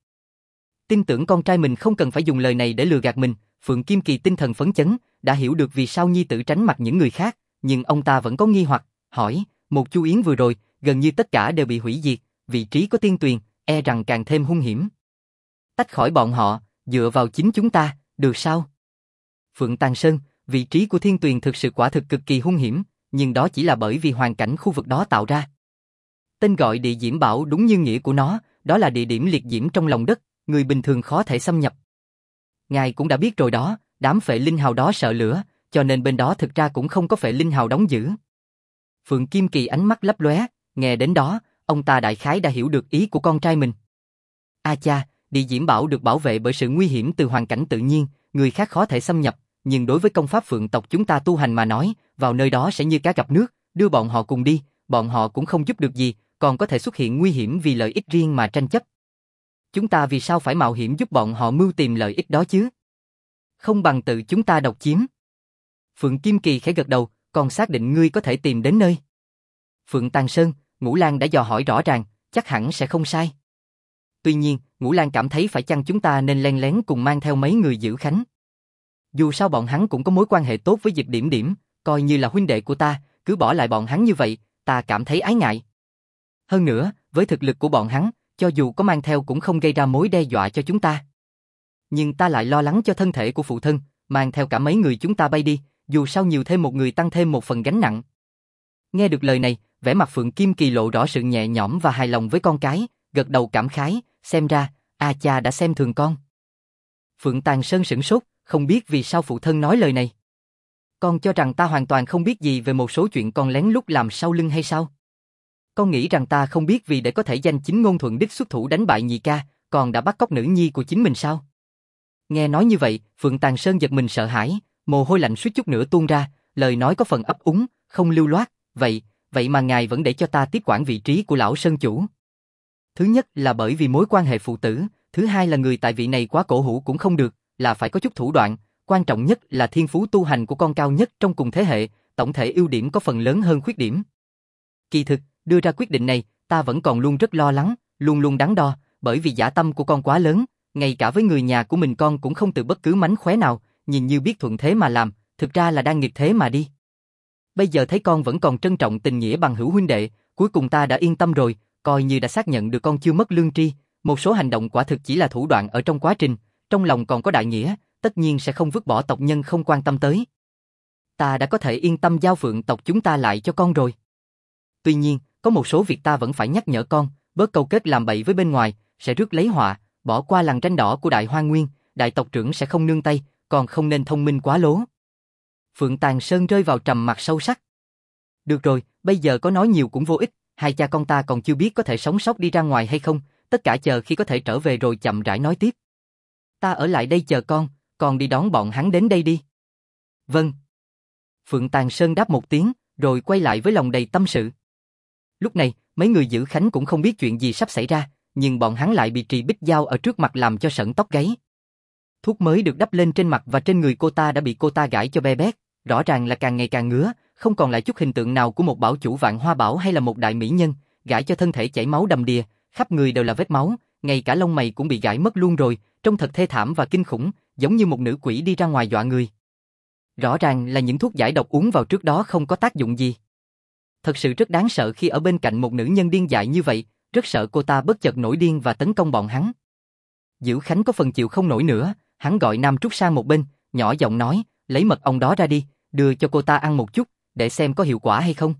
Tin tưởng con trai mình không cần phải dùng lời này để lừa gạt mình, Phượng Kim Kỳ tinh thần phấn chấn, đã hiểu được vì sao nhi tử tránh mặt những người khác, nhưng ông ta vẫn có nghi hoặc, hỏi, một chu yến vừa rồi, gần như tất cả đều bị hủy diệt, vị trí có tiên tuyền, e rằng càng thêm hung hiểm. Tách khỏi bọn họ, dựa vào chính chúng ta, được sao? Phượng Tàng Sơn, vị trí của Thiên Tuyền thực sự quả thực cực kỳ hung hiểm, nhưng đó chỉ là bởi vì hoàn cảnh khu vực đó tạo ra. Tên gọi địa diễm bảo đúng như nghĩa của nó, đó là địa điểm liệt diễm trong lòng đất, người bình thường khó thể xâm nhập. Ngài cũng đã biết rồi đó, đám phệ linh hào đó sợ lửa, cho nên bên đó thực ra cũng không có phệ linh hào đóng giữ. Phượng Kim Kỳ ánh mắt lấp lóe, nghe đến đó, ông ta đại khái đã hiểu được ý của con trai mình. A cha, địa diễm bảo được bảo vệ bởi sự nguy hiểm từ hoàn cảnh tự nhiên, người khác khó thể xâm nhập, nhưng đối với công pháp Phượng tộc chúng ta tu hành mà nói, vào nơi đó sẽ như cá gặp nước, đưa bọn họ cùng đi, bọn họ cũng không giúp được gì, còn có thể xuất hiện nguy hiểm vì lợi ích riêng mà tranh chấp. Chúng ta vì sao phải mạo hiểm giúp bọn họ mưu tìm lợi ích đó chứ? Không bằng tự chúng ta độc chiếm. Phượng Kim Kỳ khẽ gật đầu, còn xác định ngươi có thể tìm đến nơi. Phượng Tàng Sơn, Ngũ Lang đã dò hỏi rõ ràng, chắc hẳn sẽ không sai. Tuy nhiên, Ngũ Lang cảm thấy phải chăng chúng ta nên len lén cùng mang theo mấy người giữ Khánh. Dù sao bọn hắn cũng có mối quan hệ tốt với Diệp Điểm Điểm, coi như là huynh đệ của ta, cứ bỏ lại bọn hắn như vậy, ta cảm thấy ái ngại. Hơn nữa, với thực lực của bọn hắn, cho dù có mang theo cũng không gây ra mối đe dọa cho chúng ta. Nhưng ta lại lo lắng cho thân thể của phụ thân, mang theo cả mấy người chúng ta bay đi, dù sao nhiều thêm một người tăng thêm một phần gánh nặng. Nghe được lời này, vẻ mặt Phượng Kim Kỳ lộ rõ sự nhẹ nhõm và hài lòng với con cái, gật đầu cảm khái, xem ra, A cha đã xem thường con. Phượng Tàng Sơn sửng sốt, không biết vì sao phụ thân nói lời này. Con cho rằng ta hoàn toàn không biết gì về một số chuyện con lén lút làm sau lưng hay sao? Con nghĩ rằng ta không biết vì để có thể danh chính ngôn thuận đích xuất thủ đánh bại nhị ca, còn đã bắt cóc nữ nhi của chính mình sao? Nghe nói như vậy, Phượng Tàng Sơn giật mình sợ hãi, mồ hôi lạnh suýt chút nữa tuôn ra, lời nói có phần ấp úng, không lưu loát, vậy mà ngài vẫn để cho ta tiếp quản vị trí của lão Sơn chủ. Thứ nhất là bởi vì mối quan hệ phụ tử, thứ hai là người tại vị này quá cổ hủ cũng không được, là phải có chút thủ đoạn, quan trọng nhất là thiên phú tu hành của con cao nhất trong cùng thế hệ, tổng thể ưu điểm có phần lớn hơn khuyết điểm. Kỳ thực, đưa ra quyết định này, ta vẫn còn luôn rất lo lắng, luôn luôn đắn đo, bởi vì dã tâm của con quá lớn, ngay cả với người nhà của mình con cũng không từ bất cứ mánh khóe nào, nhìn như biết thuận thế mà làm, thực ra là đang nghịch thế mà đi. Bây giờ thấy con vẫn còn trân trọng tình nghĩa bằng hữu huynh đệ, cuối cùng ta đã yên tâm rồi, coi như đã xác nhận được con chưa mất lương tri, một số hành động quả thực chỉ là thủ đoạn ở trong quá trình, trong lòng còn có đại nghĩa, tất nhiên sẽ không vứt bỏ tộc nhân không quan tâm tới. Ta đã có thể yên tâm giao Phượng tộc chúng ta lại cho con rồi. Tuy nhiên, có một số việc ta vẫn phải nhắc nhở con, bớt câu kết làm bậy với bên ngoài, sẽ rước lấy họa, bỏ qua lằn ranh đỏ của Đại Hoa Nguyên, đại tộc trưởng sẽ không nương tay, còn không nên thông minh quá lố. Phượng Tàng Sơn rơi vào trầm mặc sâu sắc. Được rồi, bây giờ có nói nhiều cũng vô ích, hai cha con ta còn chưa biết có thể sống sót đi ra ngoài hay không, tất cả chờ khi có thể trở về rồi chậm rãi nói tiếp. Ta ở lại đây chờ con đi đón bọn hắn đến đây đi. Vâng. Phượng Tàng Sơn đáp một tiếng, rồi quay lại với lòng đầy tâm sự. Lúc này, mấy người giữ Khánh cũng không biết chuyện gì sắp xảy ra, nhưng bọn hắn lại bị Trì Bích Giao ở trước mặt làm cho sởn tóc gáy. Thuốc mới được đắp lên trên mặt và trên người cô ta đã bị cô ta gãi cho be bét, rõ ràng là càng ngày càng ngứa, không còn lại chút hình tượng nào của một bảo chủ Vạn Hoa Bảo hay là một đại mỹ nhân, gãi cho thân thể chảy máu đầm đìa, khắp người đều là vết máu, ngay cả lông mày cũng bị gãi mất luôn rồi, trông thật thê thảm và kinh khủng, giống như một nữ quỷ đi ra ngoài dọa người. Rõ ràng là những thuốc giải độc uống vào trước đó không có tác dụng gì. Thật sự rất đáng sợ khi ở bên cạnh một nữ nhân điên dại như vậy, rất sợ cô ta bất chợt nổi điên và tấn công bọn hắn. Dữ Khánh có phần chịu không nổi nữa, hắn gọi Nam Trúc sang một bên, nhỏ giọng nói, lấy mật ong đó ra đi, đưa cho cô ta ăn một chút, để xem có hiệu quả hay không.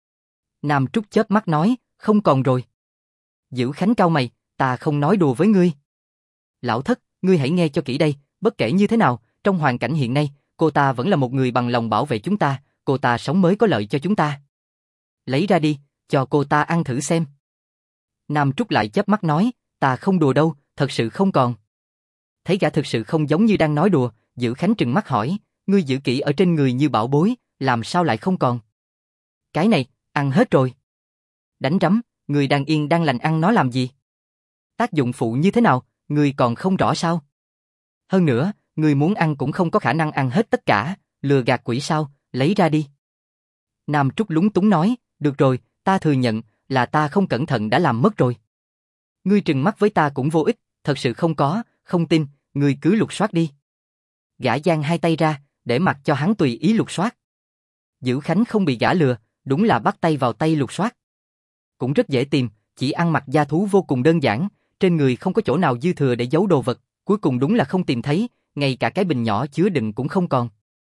Nam Trúc chớp mắt nói, không còn rồi. Dữ Khánh cau mày, ta không nói đùa với ngươi. Lão thất, ngươi hãy nghe cho kỹ đây, bất kể như thế nào, trong hoàn cảnh hiện nay, cô ta vẫn là một người bằng lòng bảo vệ chúng ta, cô ta sống mới có lợi cho chúng ta. Lấy ra đi, cho cô ta ăn thử xem. Nam Trúc lại chớp mắt nói, ta không đùa đâu, thật sự không còn. Thấy gã thực sự không giống như đang nói đùa, Dữ Khánh trừng mắt hỏi, ngươi giữ kỹ ở trên người như bảo bối, làm sao lại không còn? Cái này, ăn hết rồi. Đánh rắm, người đang yên đang lành ăn nó làm gì? Tác dụng phụ như thế nào, người còn không rõ sao? Hơn nữa, người muốn ăn cũng không có khả năng ăn hết tất cả, lừa gạt quỷ sao, lấy ra đi. Nam Trúc lúng túng nói, được rồi, ta thừa nhận, là ta không cẩn thận đã làm mất rồi. Ngươi trừng mắt với ta cũng vô ích, thật sự không có, không tin, ngươi cứ lục soát đi. Gã giang hai tay ra, để mặc cho hắn tùy ý lục soát. Dữ Khánh không bị gã lừa, đúng là bắt tay vào tay lục soát. Cũng rất dễ tìm, chỉ ăn mặc da thú vô cùng đơn giản, trên người không có chỗ nào dư thừa để giấu đồ vật, cuối cùng đúng là không tìm thấy, ngay cả cái bình nhỏ chứa đựng cũng không còn.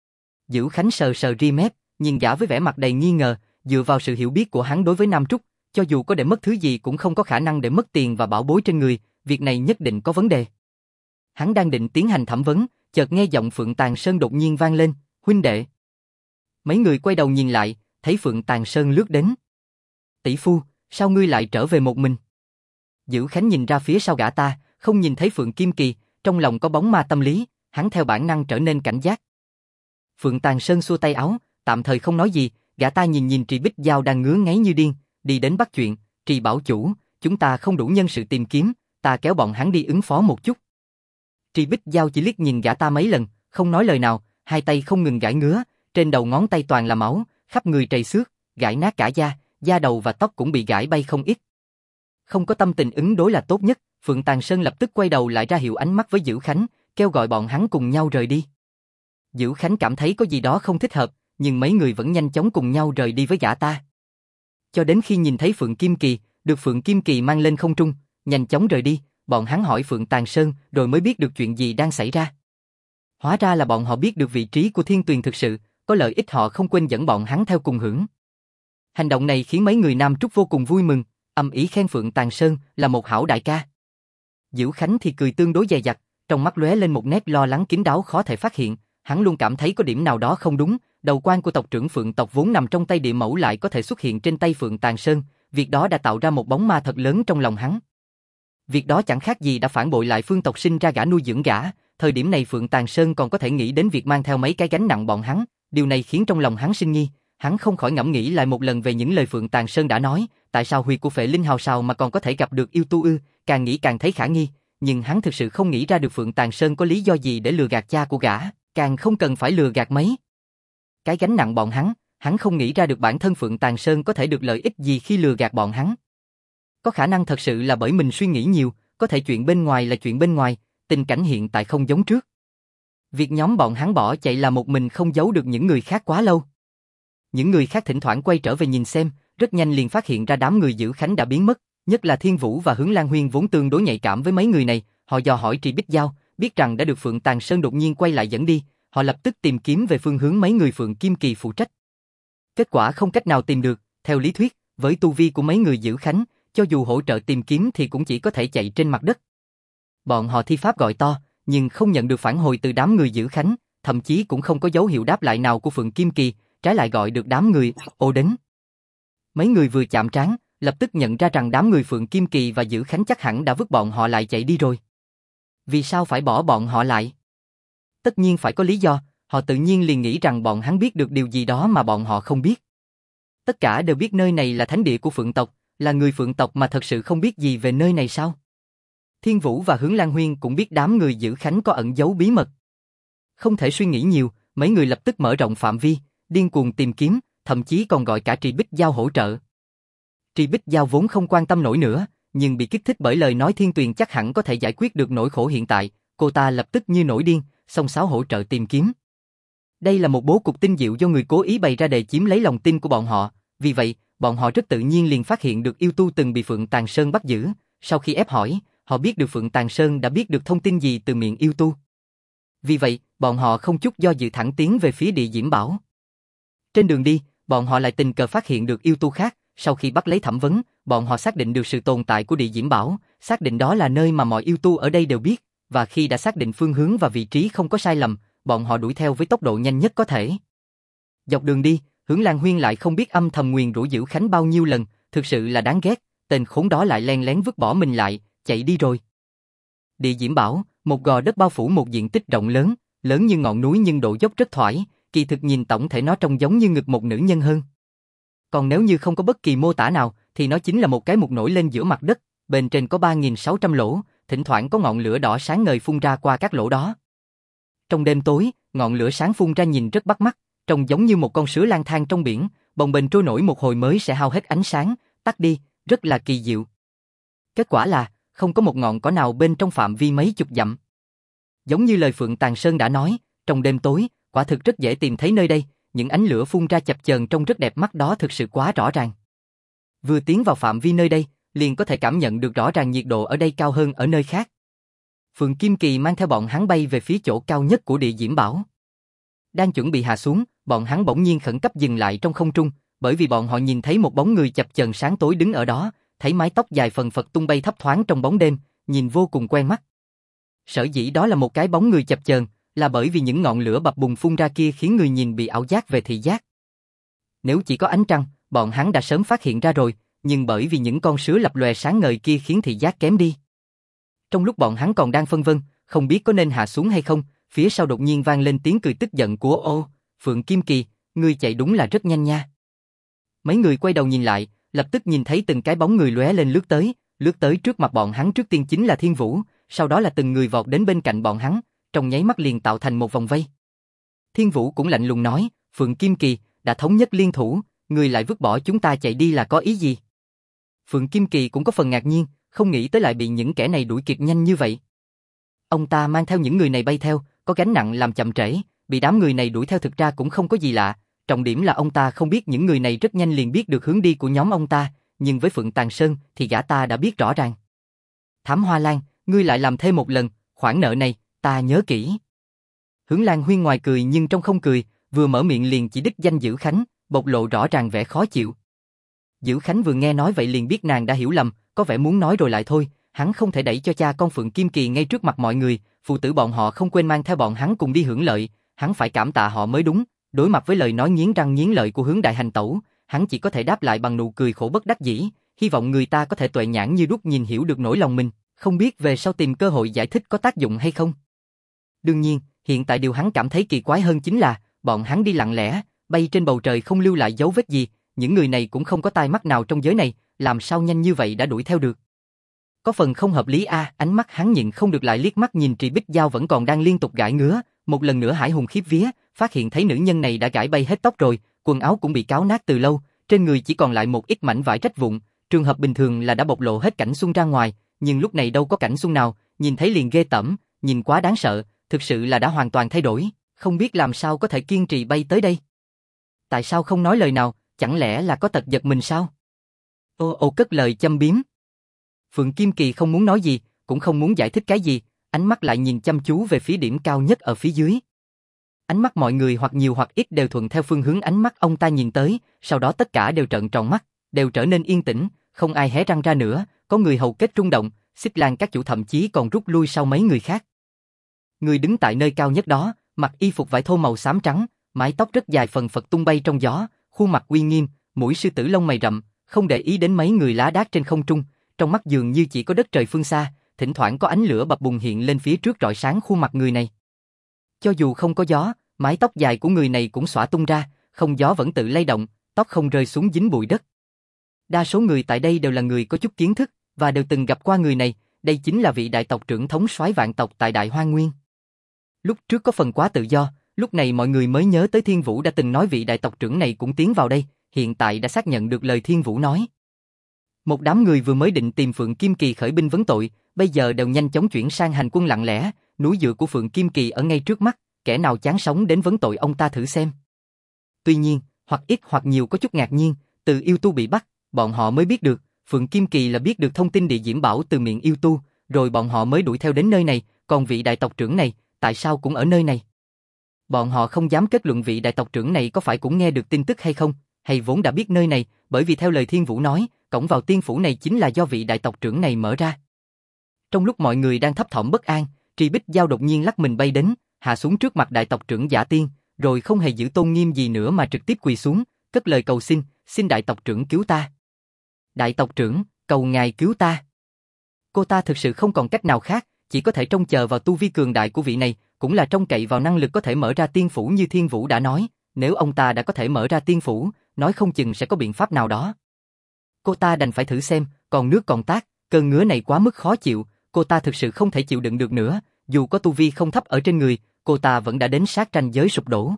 Dữ Khánh sờ sờ ri mép, nhìn gã với vẻ mặt đầy nghi ngờ, dựa vào sự hiểu biết của hắn đối với Nam Trúc, cho dù có để mất thứ gì cũng không có khả năng để mất tiền và bảo bối trên người, việc này nhất định có vấn đề. Hắn đang định tiến hành thẩm vấn, chợt nghe giọng Phượng Tàng Sơn đột nhiên vang lên, huynh đệ. Mấy người quay đầu nhìn lại, thấy Phượng Tàng Sơn lướt đến. Tỷ phu, sao ngươi lại trở về một mình? Dữ Khánh nhìn ra phía sau gã ta, không nhìn thấy Phượng Kim Kỳ, trong lòng có bóng ma tâm lý, hắn theo bản năng trở nên cảnh giác. Phượng Tàng Sơn xua tay áo, tạm thời không nói gì, gã ta nhìn Trì Bích Giao đang ngứa ngáy như điên, đi đến bắt chuyện, Trì bảo chủ, chúng ta không đủ nhân sự tìm kiếm, ta kéo bọn hắn đi ứng phó một chút. Trì Bích Giao chỉ liếc nhìn gã ta mấy lần, không nói lời nào, hai tay không ngừng gãi ngứa, trên đầu ngón tay toàn là máu, khắp người trầy xước, gãi nát cả da đầu và tóc cũng bị gãi bay không ít. Không có tâm tình ứng đối là tốt nhất, Phượng Tàng Sơn lập tức quay đầu lại ra hiệu ánh mắt với Dữ Khánh, kêu gọi bọn hắn cùng nhau rời đi. Dữ Khánh cảm thấy có gì đó không thích hợp, nhưng mấy người vẫn nhanh chóng cùng nhau rời đi với gã ta. Cho đến khi nhìn thấy Phượng Kim Kỳ, được Phượng Kim Kỳ mang lên không trung, nhanh chóng rời đi, bọn hắn hỏi Phượng Tàng Sơn rồi mới biết được chuyện gì đang xảy ra. Hóa ra là bọn họ biết được vị trí của Thiên Tuyền thực sự, có lợi ích họ không quên dẫn bọn hắn theo cùng hưởng. Hành động này khiến mấy người Nam Trúc vô cùng vui mừng, âm ý khen Phượng Tàng Sơn là một hảo đại ca. Dữ Khánh thì cười tương đối dè dặt, trong mắt lóe lên một nét lo lắng kín đáo khó thể phát hiện, hắn luôn cảm thấy có điểm nào đó không đúng, đầu quan của tộc trưởng Phượng tộc vốn nằm trong tay địa mẫu lại có thể xuất hiện trên tay Phượng Tàng Sơn, việc đó đã tạo ra một bóng ma thật lớn trong lòng hắn. Việc đó chẳng khác gì đã phản bội lại Phương tộc sinh ra gã nuôi dưỡng gã, thời điểm này Phượng Tàng Sơn còn có thể nghĩ đến việc mang theo mấy cái gánh nặng bọn hắn, điều này khiến trong lòng hắn sinh nghi, hắn không khỏi ngẫm nghĩ lại một lần về những lời Phượng Tàng Sơn đã nói, tại sao huyệt của Phệ Linh Hào Sào mà còn có thể gặp được yêu tu ư, càng nghĩ càng thấy khả nghi, nhưng hắn thực sự không nghĩ ra được Phượng Tàng Sơn có lý do gì để lừa gạt cha của gã, càng không cần phải lừa gạt mấy cái gánh nặng bọn hắn không nghĩ ra được bản thân Phượng Tàng Sơn có thể được lợi ích gì khi lừa gạt bọn hắn. Có khả năng thật sự là bởi mình suy nghĩ nhiều, có thể chuyện bên ngoài là chuyện bên ngoài, tình cảnh hiện tại không giống trước. Việc nhóm bọn hắn bỏ chạy là một mình không giấu được những người khác quá lâu. Những người khác thỉnh thoảng quay trở về nhìn xem, rất nhanh liền phát hiện ra đám người Dữ Khánh đã biến mất, nhất là Thiên Vũ và Hướng Lan Huyên vốn tương đối nhạy cảm với mấy người này, họ dò hỏi Trì Bích Giao, biết rằng đã được Phượng Tàng Sơn đột nhiên quay lại dẫn đi, họ lập tức tìm kiếm về phương hướng mấy người Phượng Kim Kỳ phụ trách. Kết quả không cách nào tìm được, theo lý thuyết, với tu vi của mấy người Dữ Khánh, cho dù hỗ trợ tìm kiếm thì cũng chỉ có thể chạy trên mặt đất. Bọn họ thi pháp gọi to, nhưng không nhận được phản hồi từ đám người Dữ Khánh, thậm chí cũng không có dấu hiệu đáp lại nào của Phượng Kim Kỳ, trái lại gọi được đám người ô đến. Mấy người vừa chạm trán, lập tức nhận ra rằng đám người Phượng Kim Kỳ và Dữ Khánh chắc hẳn đã vứt bọn họ lại chạy đi rồi. Vì sao phải bỏ bọn họ lại? Tất nhiên phải có lý do, họ tự nhiên liền nghĩ rằng bọn hắn biết được điều gì đó mà bọn họ không biết. Tất cả đều biết nơi này là thánh địa của Phượng tộc, là người Phượng tộc mà thật sự không biết gì về nơi này sao? Thiên Vũ và Hướng Lan Huyên cũng biết đám người Dữ Khánh có ẩn giấu bí mật. Không thể suy nghĩ nhiều, mấy người lập tức mở rộng phạm vi, điên cuồng tìm kiếm, thậm chí còn gọi cả Trì Bích Giao hỗ trợ. Trì Bích Giao vốn không quan tâm nổi nữa, nhưng bị kích thích bởi lời nói Thiên Tuyền chắc hẳn có thể giải quyết được nỗi khổ hiện tại, cô ta lập tức như nổi điên, xông xáo hỗ trợ tìm kiếm. Đây là một bố cục tinh diệu do người cố ý bày ra để chiếm lấy lòng tin của bọn họ, vì vậy, bọn họ rất tự nhiên liền phát hiện được yêu tu từng bị Phượng Tàng Sơn bắt giữ, sau khi ép hỏi, họ biết được Phượng Tàng Sơn đã biết được thông tin gì từ miệng yêu tu. Vì vậy, bọn họ không chút do dự thẳng tiến về phía Địa Diễm Bảo. Trên đường đi, bọn họ lại tình cờ phát hiện được yêu tu khác, sau khi bắt lấy thẩm vấn, bọn họ xác định được sự tồn tại của Địa Diễm Bảo, xác định đó là nơi mà mọi yêu tu ở đây đều biết, và khi đã xác định phương hướng và vị trí không có sai lầm, bọn họ đuổi theo với tốc độ nhanh nhất có thể. Dọc đường đi, Hướng Lan Huyên lại không biết âm thầm nguyền rủa Dữ Khánh bao nhiêu lần, thực sự là đáng ghét, tên khốn đó lại len lén vứt bỏ mình lại, chạy đi rồi. Địa Diễm Bảo, một gò đất bao phủ một diện tích rộng lớn, lớn như ngọn núi nhưng độ dốc rất thoải, kỳ thực nhìn tổng thể nó trông giống như ngực một nữ nhân hơn. Còn nếu như không có bất kỳ mô tả nào, thì nó chính là một cái mục nổi lên giữa mặt đất, bên trên có 3.600 lỗ, thỉnh thoảng có ngọn lửa đỏ sáng ngời phun ra qua các lỗ đó. Trong đêm tối, ngọn lửa sáng phun ra nhìn rất bắt mắt, trông giống như một con sứa lang thang trong biển, bồng bềnh trôi nổi một hồi mới sẽ hao hết ánh sáng, tắt đi, rất là kỳ diệu. Kết quả là, không có một ngọn cỏ nào bên trong phạm vi mấy chục dặm. Giống như lời Phượng Tàng Sơn đã nói, trong đêm tối, quả thực rất dễ tìm thấy nơi đây, những ánh lửa phun ra chập chờn trông rất đẹp mắt đó thực sự quá rõ ràng. Vừa tiến vào phạm vi nơi đây, liền có thể cảm nhận được rõ ràng nhiệt độ ở đây cao hơn ở nơi khác. Phượng Kim Kỳ mang theo bọn hắn bay về phía chỗ cao nhất của địa diễm bảo. Đang chuẩn bị hạ xuống, bọn hắn bỗng nhiên khẩn cấp dừng lại trong không trung, bởi vì bọn họ nhìn thấy một bóng người chập chờn sáng tối đứng ở đó, thấy mái tóc dài phần phật tung bay thấp thoáng trong bóng đêm, nhìn vô cùng quen mắt. Sở dĩ đó là một cái bóng người chập chờn, là bởi vì những ngọn lửa bập bùng phun ra kia khiến người nhìn bị ảo giác về thị giác. Nếu chỉ có ánh trăng, bọn hắn đã sớm phát hiện ra rồi, nhưng bởi vì những con sứa lập lòe sáng ngời kia khiến thị giác kém đi. Trong lúc bọn hắn còn đang phân vân, không biết có nên hạ xuống hay không, phía sau đột nhiên vang lên tiếng cười tức giận của Ô, Phượng Kim Kỳ, ngươi chạy đúng là rất nhanh nha. Mấy người quay đầu nhìn lại, lập tức nhìn thấy từng cái bóng người lóe lên lướt tới trước mặt bọn hắn, trước tiên chính là Thiên Vũ, sau đó là từng người vọt đến bên cạnh bọn hắn, trong nháy mắt liền tạo thành một vòng vây. Thiên Vũ cũng lạnh lùng nói, Phượng Kim Kỳ, đã thống nhất liên thủ, ngươi lại vứt bỏ chúng ta chạy đi là có ý gì? Phượng Kim Kỳ cũng có phần ngạc nhiên, không nghĩ tới lại bị những kẻ này đuổi kịp nhanh như vậy. Ông ta mang theo những người này bay theo, có gánh nặng làm chậm trễ, bị đám người này đuổi theo thực ra cũng không có gì lạ, trọng điểm là ông ta không biết những người này rất nhanh liền biết được hướng đi của nhóm ông ta, nhưng với Phượng Tàng Sơn thì gã ta đã biết rõ ràng. Thám Hoa Lan, ngươi lại làm thêm một lần, khoản nợ này, ta nhớ kỹ. Hướng Lan Huyên ngoài cười nhưng trong không cười, vừa mở miệng liền chỉ đích danh Dữ Khánh, bộc lộ rõ ràng vẻ khó chịu. Dữ Khánh vừa nghe nói vậy liền biết nàng đã hiểu lầm, có vẻ muốn nói rồi lại thôi, hắn không thể đẩy cho cha con Phượng Kim Kỳ ngay trước mặt mọi người, phụ tử bọn họ không quên mang theo bọn hắn cùng đi hưởng lợi, hắn phải cảm tạ họ mới đúng. Đối mặt với lời nói nghiến răng nghiến lợi của Hướng Đại Hành Tẩu, hắn chỉ có thể đáp lại bằng nụ cười khổ bất đắc dĩ, hy vọng người ta có thể tuệ nhãn như đuốc nhìn hiểu được nỗi lòng mình, không biết về sau tìm cơ hội giải thích có tác dụng hay không. Đương nhiên, hiện tại điều hắn cảm thấy kỳ quái hơn chính là, bọn hắn đi lặng lẽ, bay trên bầu trời không lưu lại dấu vết gì, những người này cũng không có tai mắt nào trong giới này, làm sao nhanh như vậy đã đuổi theo được. Có phần không hợp lý a, ánh mắt hắn nhịn không được lại liếc mắt nhìn Trì Bích Giao vẫn còn đang liên tục gãi ngứa, một lần nữa Hải Hùng khiếp vía, phát hiện thấy nữ nhân này đã gãi bay hết tóc rồi, quần áo cũng bị cáo nát từ lâu, trên người chỉ còn lại một ít mảnh vải rách vụn, trường hợp bình thường là đã bộc lộ hết cảnh xuân ra ngoài, nhưng lúc này đâu có cảnh xuân nào, nhìn thấy liền ghê tởm, nhìn quá đáng sợ, thực sự là đã hoàn toàn thay đổi, không biết làm sao có thể kiên trì bay tới đây. Tại sao không nói lời nào, chẳng lẽ là có tật giật mình sao? Ô cất lời châm biếm. Phượng Kim Kỳ không muốn nói gì, cũng không muốn giải thích cái gì, ánh mắt lại nhìn chăm chú về phía điểm cao nhất ở phía dưới. Ánh mắt mọi người hoặc nhiều hoặc ít đều thuận theo phương hướng ánh mắt ông ta nhìn tới, sau đó tất cả đều trợn tròn mắt, đều trở nên yên tĩnh, không ai hé răng ra nữa, có người hầu kết rung động, Xích Lan các chủ thậm chí còn rút lui sau mấy người khác. Người đứng tại nơi cao nhất đó, mặc y phục vải thô màu xám trắng, mái tóc rất dài phần phật tung bay trong gió, khuôn mặt uy nghiêm, mũi sư tử lông mày rậm, không để ý đến mấy người lá đác trên không trung, trong mắt dường như chỉ có đất trời phương xa, thỉnh thoảng có ánh lửa bập bùng hiện lên phía trước rọi sáng khuôn mặt người này. Cho dù không có gió, mái tóc dài của người này cũng xõa tung ra, không gió vẫn tự lay động, tóc không rơi xuống dính bụi đất. Đa số người tại đây đều là người có chút kiến thức, và đều từng gặp qua người này, đây chính là vị đại tộc trưởng thống soái vạn tộc tại Đại Hoang Nguyên. Lúc trước có phần quá tự do, lúc này mọi người mới nhớ tới Thiên Vũ đã từng nói vị đại tộc trưởng này cũng tiến vào đây, hiện tại đã xác nhận được lời Thiên Vũ nói. Một đám người vừa mới định tìm Phượng Kim Kỳ khởi binh vấn tội, bây giờ đều nhanh chóng chuyển sang hành quân lặng lẽ, núi dựa của Phượng Kim Kỳ ở ngay trước mắt, kẻ nào chán sống đến vấn tội ông ta thử xem. Tuy nhiên, hoặc ít hoặc nhiều có chút ngạc nhiên, từ yêu tu bị bắt, bọn họ mới biết được, Phượng Kim Kỳ là biết được thông tin địa diễm bảo từ miệng yêu tu, rồi bọn họ mới đuổi theo đến nơi này, còn vị đại tộc trưởng này, tại sao cũng ở nơi này? Bọn họ không dám kết luận vị đại tộc trưởng này có phải cũng nghe được tin tức hay không, hay vốn đã biết nơi này, bởi vì theo lời Thiên Vũ nói, cổng vào tiên phủ này chính là do vị đại tộc trưởng này mở ra. Trong lúc mọi người đang thấp thỏm bất an, Trì Bích Giao đột nhiên lắc mình bay đến, hạ xuống trước mặt đại tộc trưởng Giả Tiên, rồi không hề giữ tôn nghiêm gì nữa mà trực tiếp quỳ xuống, cất lời cầu xin, xin đại tộc trưởng cứu ta. Đại tộc trưởng, cầu ngài cứu ta. Cô ta thực sự không còn cách nào khác, chỉ có thể trông chờ vào tu vi cường đại của vị này, cũng là trông cậy vào năng lực có thể mở ra tiên phủ như Thiên Vũ đã nói, nếu ông ta đã có thể mở ra tiên phủ, nói không chừng sẽ có biện pháp nào đó. Cô ta đành phải thử xem, còn nước còn tát, cơn ngứa này quá mức khó chịu, cô ta thực sự không thể chịu đựng được nữa, dù có tu vi không thấp ở trên người, cô ta vẫn đã đến sát ranh giới sụp đổ.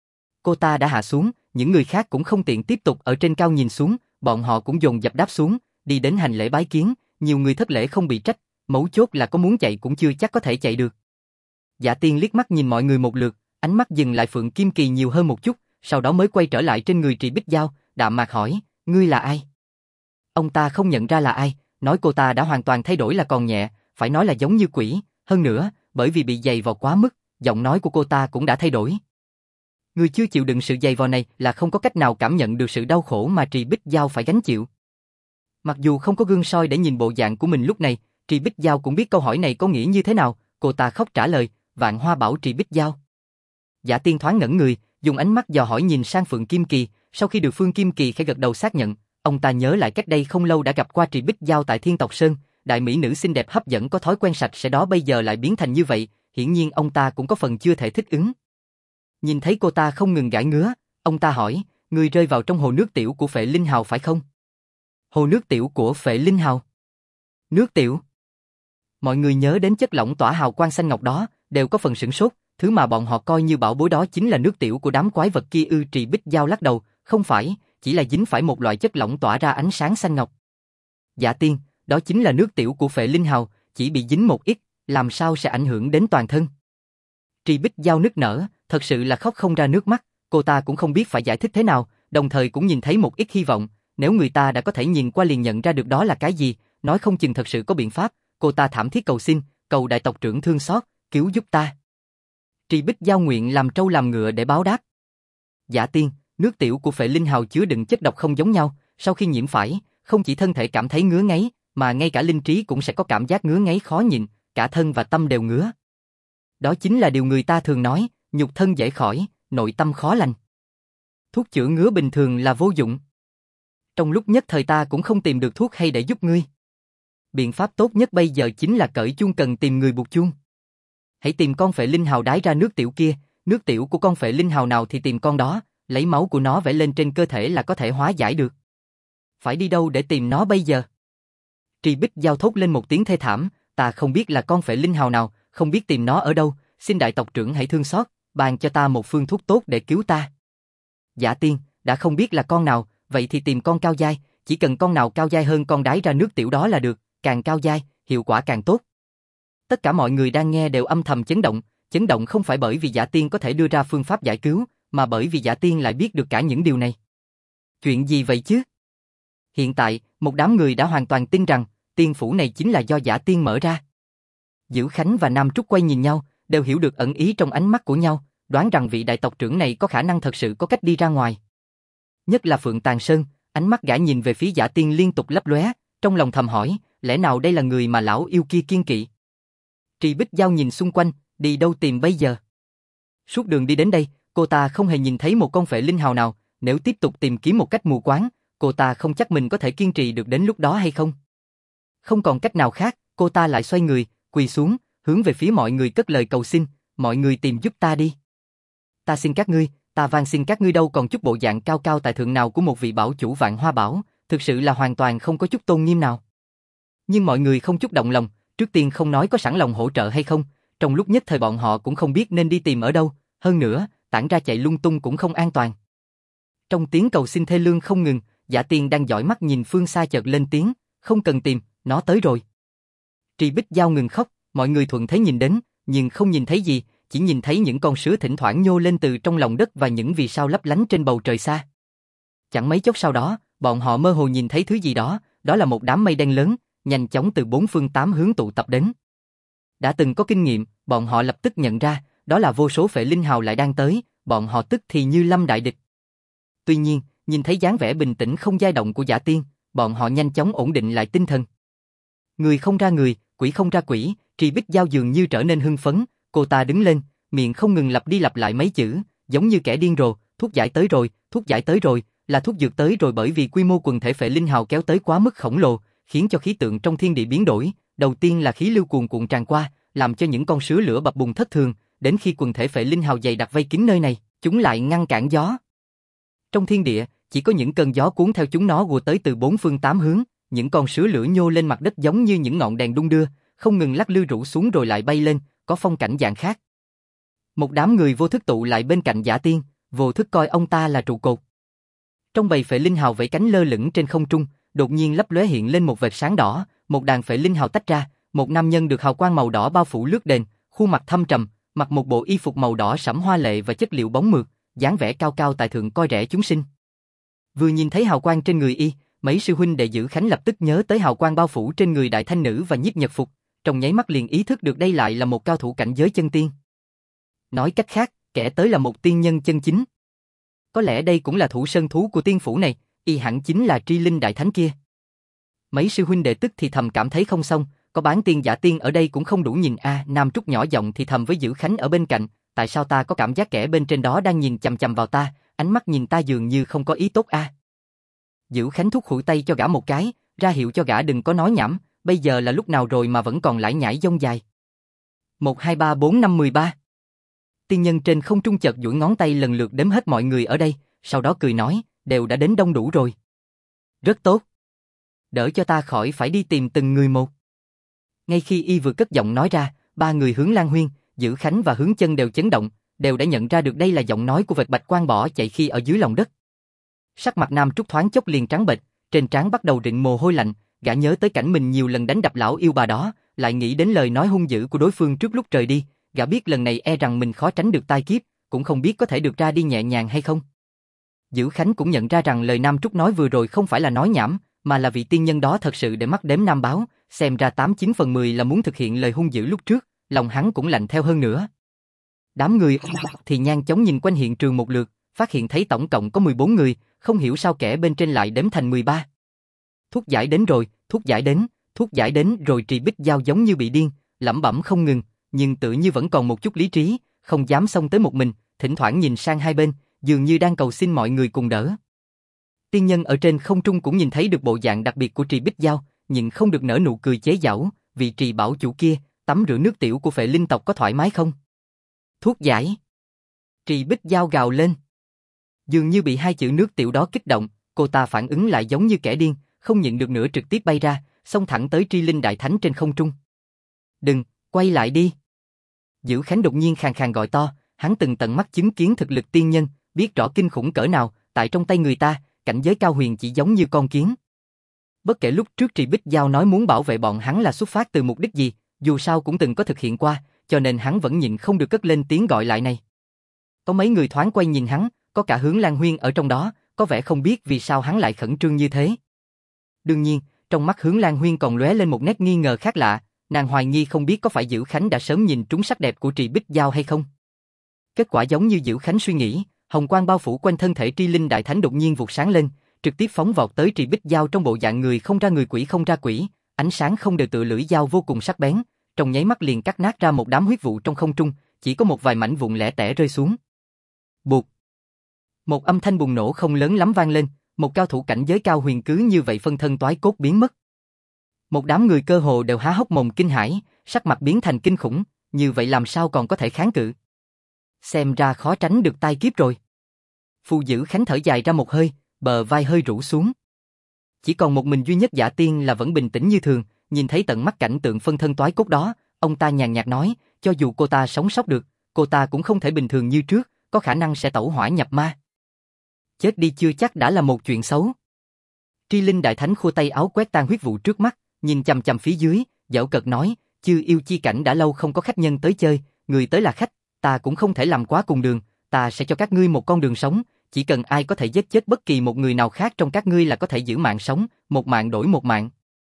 Cô ta đã hạ xuống, những người khác cũng không tiện tiếp tục ở trên cao nhìn xuống, bọn họ cũng dồn dập đáp xuống, đi đến hành lễ bái kiến, nhiều người thất lễ không bị trách, mấu chốt là có muốn chạy cũng chưa chắc có thể chạy được. Giả Tiên liếc mắt nhìn mọi người một lượt, ánh mắt dừng lại Phượng Kim Kỳ nhiều hơn một chút, sau đó mới quay trở lại trên người Trì Bích Giao, đạm mạc hỏi, ngươi là ai? Ông ta không nhận ra là ai, nói cô ta đã hoàn toàn thay đổi là còn nhẹ, phải nói là giống như quỷ, hơn nữa, bởi vì bị dày vò quá mức, giọng nói của cô ta cũng đã thay đổi. Người chưa chịu đựng sự dày vò này là không có cách nào cảm nhận được sự đau khổ mà Trì Bích Giao phải gánh chịu. Mặc dù không có gương soi để nhìn bộ dạng của mình lúc này, Trì Bích Giao cũng biết câu hỏi này có nghĩa như thế nào, cô ta khóc trả lời, Vạn Hoa bảo Trì Bích Giao. Giả Tiên thoáng ngẩn người, dùng ánh mắt dò hỏi nhìn sang Phượng Kim Kỳ, sau khi được Phương Kim Kỳ khẽ gật đầu xác nhận, ông ta nhớ lại cách đây không lâu đã gặp qua Trì Bích Giao tại Thiên Tộc Sơn, đại mỹ nữ xinh đẹp hấp dẫn có thói quen sạch sẽ đó bây giờ lại biến thành như vậy, hiển nhiên ông ta cũng có phần chưa thể thích ứng. Nhìn thấy cô ta không ngừng gãi ngứa, ông ta hỏi, người rơi vào trong hồ nước tiểu của Phệ Linh Hào phải không? Hồ nước tiểu của Phệ Linh Hào? Nước tiểu? Mọi người nhớ đến chất lỏng tỏa hào quang xanh ngọc đó, đều có phần sửng sốt, thứ mà bọn họ coi như bảo bối đó chính là nước tiểu của đám quái vật kia ư? Trì Bích Giao lắc đầu, không phải, chỉ là dính phải một loại chất lỏng tỏa ra ánh sáng xanh ngọc. Dạ Tiên, đó chính là nước tiểu của Phệ Linh Hào, chỉ bị dính một ít, làm sao sẽ ảnh hưởng đến toàn thân? Trì Bích Giao nức nở, thật sự là khóc không ra nước mắt, cô ta cũng không biết phải giải thích thế nào, đồng thời cũng nhìn thấy một ít hy vọng, nếu người ta đã có thể nhìn qua liền nhận ra được đó là cái gì, nói không chừng thật sự có biện pháp, cô ta thảm thiết cầu xin, cầu đại tộc trưởng thương xót, cứu giúp ta. Trì Bích Giao nguyện làm trâu làm ngựa để báo đáp. Dạ Tiên, nước tiểu của Phệ Linh Hào chứa đựng chất độc không giống nhau, sau khi nhiễm phải, không chỉ thân thể cảm thấy ngứa ngáy, mà ngay cả linh trí cũng sẽ có cảm giác ngứa ngáy khó nhịn, cả thân và tâm đều ngứa. Đó chính là điều người ta thường nói, nhục thân dễ khỏi, nội tâm khó lành. Thuốc chữa ngứa bình thường là vô dụng. Trong lúc nhất thời ta cũng không tìm được thuốc hay để giúp ngươi. Biện pháp tốt nhất bây giờ chính là cởi chuông cần tìm người buộc chuông. Hãy tìm con Phệ Linh Hào đái ra nước tiểu kia, nước tiểu của con Phệ Linh Hào nào thì tìm con đó, lấy máu của nó vẽ lên trên cơ thể là có thể hóa giải được. Phải đi đâu để tìm nó bây giờ? Trì Bích Giao thốt lên một tiếng thê thảm, ta không biết là con Phệ Linh Hào nào, không biết tìm nó ở đâu, xin đại tộc trưởng hãy thương xót, ban cho ta một phương thuốc tốt để cứu ta. Dạ Tiên, đã không biết là con nào, vậy thì tìm con cao giai, chỉ cần con nào cao giai hơn con đái ra nước tiểu đó là được, càng cao giai, hiệu quả càng tốt. Tất cả mọi người đang nghe đều âm thầm chấn động không phải bởi vì Dạ Tiên có thể đưa ra phương pháp giải cứu, mà bởi vì Dạ Tiên lại biết được cả những điều này. Chuyện gì vậy chứ? Hiện tại, một đám người đã hoàn toàn tin rằng, tiên phủ này chính là do Dạ Tiên mở ra. Dữ Khánh và Nam Trúc quay nhìn nhau, đều hiểu được ẩn ý trong ánh mắt của nhau, đoán rằng vị đại tộc trưởng này có khả năng thật sự có cách đi ra ngoài. Nhất là Phượng Tàn Sơn, ánh mắt gã nhìn về phía Dạ Tiên liên tục lấp lóe, trong lòng thầm hỏi, lẽ nào đây là người mà lão yêu kia kiêng kỵ? Trì Bích Giao nhìn xung quanh, đi đâu tìm bây giờ? Suốt đường đi đến đây, cô ta không hề nhìn thấy một con Phệ Linh Hào nào, nếu tiếp tục tìm kiếm một cách mù quáng, cô ta không chắc mình có thể kiên trì được đến lúc đó hay không. Không còn cách nào khác, cô ta lại xoay người, quỳ xuống, hướng về phía mọi người cất lời cầu xin, mọi người tìm giúp ta đi. Ta xin các ngươi, ta van xin các ngươi đâu còn chút bộ dạng cao cao tại thượng nào của một vị bảo chủ Vạn Hoa Bảo, thực sự là hoàn toàn không có chút tôn nghiêm nào. Nhưng mọi người không chút động lòng, trước tiên không nói có sẵn lòng hỗ trợ hay không, trong lúc nhất thời bọn họ cũng không biết nên đi tìm ở đâu, hơn nữa, tản ra chạy lung tung cũng không an toàn. Trong tiếng cầu xin thê lương không ngừng, Dạ Tiên đang dõi mắt nhìn phương xa chợt lên tiếng, không cần tìm, nó tới rồi. Trì Bích Giao ngừng khóc, mọi người thuận thế nhìn đến, nhưng không nhìn thấy gì, chỉ nhìn thấy những con sứa thỉnh thoảng nhô lên từ trong lòng đất và những vì sao lấp lánh trên bầu trời xa. Chẳng mấy chốc sau đó, bọn họ mơ hồ nhìn thấy thứ gì đó, đó là một đám mây đen lớn, nhanh chóng từ bốn phương tám hướng tụ tập đến. Đã từng có kinh nghiệm, bọn họ lập tức nhận ra, đó là vô số Phệ Linh Hào lại đang tới, bọn họ tức thì như lâm đại địch. Tuy nhiên, nhìn thấy dáng vẻ bình tĩnh không dao động của Dạ Tiên, bọn họ nhanh chóng ổn định lại tinh thần. Người không ra người, quỷ không ra quỷ, Trì Bích Giao dường như trở nên hưng phấn, cô ta đứng lên, miệng không ngừng lặp đi lặp lại mấy chữ, giống như kẻ điên rồ, thuốc giải tới rồi, thuốc giải tới rồi, là thuốc dược tới rồi bởi vì quy mô quần thể Phệ Linh Hào kéo tới quá mức khổng lồ, khiến cho khí tượng trong thiên địa biến đổi, đầu tiên là khí lưu cuồn cuộn tràn qua, làm cho những con sứa lửa bập bùng thất thường, đến khi quần thể Phệ Linh Hào dày đặc vây kín nơi này, chúng lại ngăn cản gió. Trong thiên địa, chỉ có những cơn gió cuốn theo chúng nó ùa tới từ bốn phương tám hướng, những con sứa lửa nhô lên mặt đất giống như những ngọn đèn đung đưa, không ngừng lắc lư rủ xuống rồi lại bay lên, có phong cảnh dạng khác. Một đám người vô thức tụ lại bên cạnh Dạ Tiên, vô thức coi ông ta là trụ cột. Trong bầy Phệ Linh Hào vẫy cánh lơ lửng trên không trung, đột nhiên lấp lóe hiện lên một vệt sáng đỏ, một đàn Phệ Linh Hào tách ra, một nam nhân được hào quang màu đỏ bao phủ lướt đền, khuôn mặt thâm trầm, mặc một bộ y phục màu đỏ sẫm hoa lệ và chất liệu bóng mượt, dáng vẻ cao cao tại thượng coi rẻ chúng sinh. Vừa nhìn thấy hào quang trên người y, mấy sư huynh đệ Giữ Khánh lập tức nhớ tới hào quang bao phủ trên người đại thanh nữ và nhiếp nhật phục, trong nháy mắt liền ý thức được đây lại là một cao thủ cảnh giới chân tiên. Nói cách khác, kẻ tới là một tiên nhân chân chính. Có lẽ đây cũng là thủ sơn thú của tiên phủ này, y hẳn chính là Tri Linh đại thánh kia. Mấy sư huynh đệ tức thì thầm cảm thấy không xong, có bán tiên giả tiên ở đây cũng không đủ nhìn a. Nam Trúc nhỏ giọng thì thầm với Giữ Khánh ở bên cạnh, tại sao ta có cảm giác kẻ bên trên đó đang nhìn chằm chằm vào ta, ánh mắt nhìn ta dường như không có ý tốt a. Giữ Khánh thúc khuỷu tay cho gã một cái, ra hiệu cho gã đừng có nói nhảm, bây giờ là lúc nào rồi mà vẫn còn lải nhải dông dài. 1, 2, 3, 4, 5, 13. Tiên nhân trên không trung chợt duỗi ngón tay lần lượt đếm hết mọi người ở đây, sau đó cười nói, đều đã đến đông đủ rồi. Rất tốt. Đỡ cho ta khỏi phải đi tìm từng người một. Ngay khi y vừa cất giọng nói ra, ba người Hướng Lan Huyên, Giữ Khánh và Hướng Chân đều chấn động, đều đã nhận ra được đây là giọng nói của vệt bạch quang bỏ chạy khi ở dưới lòng đất. Sắc mặt Nam Trúc thoáng chốc liền trắng bệch, trên trán bắt đầu rịn mồ hôi lạnh, gã nhớ tới cảnh mình nhiều lần đánh đập lão yêu bà đó, lại nghĩ đến lời nói hung dữ của đối phương trước lúc rời đi, gã biết lần này e rằng mình khó tránh được tai kiếp, cũng không biết có thể được ra đi nhẹ nhàng hay không. Giữ Khánh cũng nhận ra rằng lời Nam Trúc nói vừa rồi không phải là nói nhảm, mà là vị tiên nhân đó thật sự để mắt đếm Nam Báo, xem ra 89 phần 10 là muốn thực hiện lời hung dữ lúc trước, lòng hắn cũng lạnh theo hơn nữa. Đám người thì nhanh chóng nhìn quanh hiện trường một lượt, phát hiện thấy tổng cộng có 14 người, không hiểu sao kẻ bên trên lại đếm thành 13. Thuốc giải đến rồi, thuốc giải đến, thuốc giải đến rồi. Trì Bích Giao giống như bị điên, lẩm bẩm không ngừng, nhưng tự như vẫn còn một chút lý trí, không dám xông tới một mình, thỉnh thoảng nhìn sang hai bên, dường như đang cầu xin mọi người cùng đỡ. Tiên nhân ở trên không trung cũng nhìn thấy được bộ dạng đặc biệt của Trì Bích Giao, nhưng không được nở nụ cười chế giễu, vị Trì bảo chủ kia, tắm rửa nước tiểu của phệ linh tộc có thoải mái không? Thuốc giải. Trì Bích Giao gào lên. Dường như bị hai chữ nước tiểu đó kích động, cô ta phản ứng lại giống như kẻ điên, không nhịn được nữa trực tiếp bay ra, xông thẳng tới Tri Linh đại thánh trên không trung. Đừng, quay lại đi. Giữ Khánh đột nhiên khàn khàn gọi to, hắn từng tận mắt chứng kiến thực lực tiên nhân, biết rõ kinh khủng cỡ nào, tại trong tay người ta, cảnh giới cao huyền chỉ giống như con kiến. Bất kể lúc trước Trì Bích Giao nói muốn bảo vệ bọn hắn là xuất phát từ mục đích gì, dù sao cũng từng có thực hiện qua, cho nên hắn vẫn nhịn không được cất lên tiếng gọi lại này. Có mấy người thoáng quay nhìn hắn, có cả Hướng Lan Huyên ở trong đó, có vẻ không biết vì sao hắn lại khẩn trương như thế. Đương nhiên, trong mắt Hướng Lan Huyên còn lóe lên một nét nghi ngờ khác lạ, nàng hoài nghi không biết có phải Giữ Khánh đã sớm nhìn trúng sắc đẹp của Trì Bích Giao hay không. Kết quả giống như Giữ Khánh suy nghĩ, hồng quang bao phủ quanh thân thể Tri Linh đại thánh đột nhiên vụt sáng lên, trực tiếp phóng vọt tới Trì Bích Giao trong bộ dạng người không ra người quỷ không ra quỷ, ánh sáng không đều tựa lưỡi dao vô cùng sắc bén, trong nháy mắt liền cắt nát ra một đám huyết vụ trong không trung, chỉ có một vài mảnh vụn lẻ tẻ rơi xuống. Bụt. Một âm thanh bùng nổ không lớn lắm vang lên, một cao thủ cảnh giới cao huyền cứ như vậy phân thân toái cốt biến mất. Một đám người cơ hồ đều há hốc mồm kinh hãi, sắc mặt biến thành kinh khủng, như vậy làm sao còn có thể kháng cự? Xem ra khó tránh được tai kiếp rồi. Phù Giữ Khánh thở dài ra một hơi, bờ vai hơi rũ xuống. Chỉ còn một mình duy nhất Giả Tiên là vẫn bình tĩnh như thường, nhìn thấy tận mắt cảnh tượng phân thân toái cốt đó, ông ta nhàn nhạt nói, cho dù cô ta sống sót được, cô ta cũng không thể bình thường như trước, có khả năng sẽ tẩu hỏa nhập ma. Chết đi chưa chắc đã là một chuyện xấu. Tri Linh đại thánh khua tay áo quét tan huyết vụ trước mắt, nhìn chằm chằm phía dưới, giễu cợt nói, chư yêu chi cảnh đã lâu không có khách nhân tới chơi, người tới là khách, ta cũng không thể làm quá cùng đường, ta sẽ cho các ngươi một con đường sống, chỉ cần ai có thể giết chết bất kỳ một người nào khác trong các ngươi là có thể giữ mạng sống, một mạng đổi một mạng.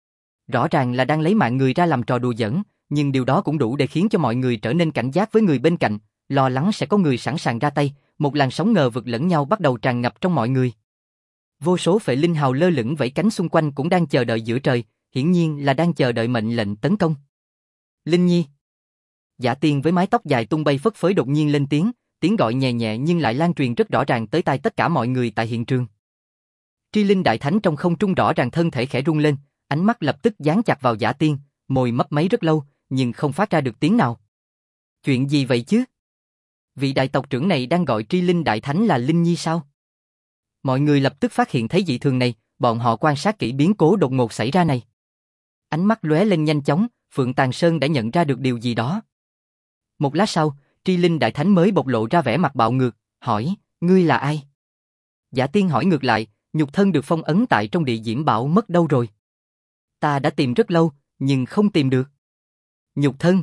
Rõ ràng là đang lấy mạng người ra làm trò đùa giỡn, nhưng điều đó cũng đủ để khiến cho mọi người trở nên cảnh giác với người bên cạnh, lo lắng sẽ có người sẵn sàng ra tay, một làn sóng ngờ vực lẫn nhau bắt đầu tràn ngập trong mọi người. Vô số phệ linh hào lơ lửng vẫy cánh xung quanh cũng đang chờ đợi giữa trời, hiển nhiên là đang chờ đợi mệnh lệnh tấn công. Linh Nhi. Giả Tiên với mái tóc dài tung bay phất phới đột nhiên lên tiếng, tiếng gọi nhẹ nhẹ nhưng lại lan truyền rất rõ ràng tới tai tất cả mọi người tại hiện trường. Tri Linh đại thánh trong không trung rõ ràng thân thể khẽ rung lên, ánh mắt lập tức dán chặt vào Giả Tiên, môi mấp máy rất lâu, nhưng không phát ra được tiếng nào. Chuyện gì vậy chứ? Vị đại tộc trưởng này đang gọi Tri Linh đại thánh là Linh Nhi sao? Mọi người lập tức phát hiện thấy dị thường này, bọn họ quan sát kỹ biến cố đột ngột xảy ra này. Ánh mắt lóe lên nhanh chóng, Phượng Tàn Sơn đã nhận ra được điều gì đó. Một lát sau, Tri Linh đại thánh mới bộc lộ ra vẻ mặt bạo ngược, hỏi, ngươi là ai? Giả Tiên hỏi ngược lại, nhục thân được phong ấn tại trong địa diễm bảo mất đâu rồi? Ta đã tìm rất lâu, nhưng không tìm được. Nhục thân.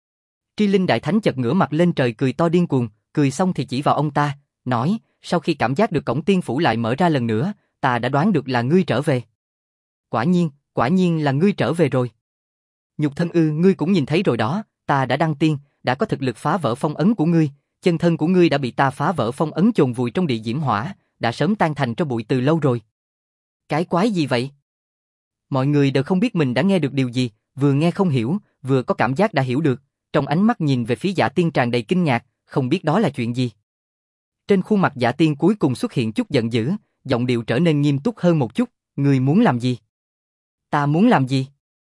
Tri Linh đại thánh chợt ngửa mặt lên trời cười to điên cuồng, cười xong thì chỉ vào ông ta, nói, sau khi cảm giác được cổng tiên phủ lại mở ra lần nữa, ta đã đoán được là ngươi trở về. Quả nhiên là ngươi trở về rồi. Nhục thân ư, ngươi cũng nhìn thấy rồi đó, ta đã đăng tiên, đã có thực lực phá vỡ phong ấn của ngươi, chân thân của ngươi đã bị ta phá vỡ phong ấn chôn vùi trong địa diễm hỏa, đã sớm tan thành tro bụi từ lâu rồi. Cái quái gì vậy? Mọi người đều không biết mình đã nghe được điều gì, vừa nghe không hiểu, vừa có cảm giác đã hiểu được, trong ánh mắt nhìn về phía Giả Tiên tràn đầy kinh ngạc, không biết đó là chuyện gì. Trên khuôn mặt Giả Tiên cuối cùng xuất hiện chút giận dữ, giọng điệu trở nên nghiêm túc hơn một chút, ngươi muốn làm gì? Ta muốn làm gì?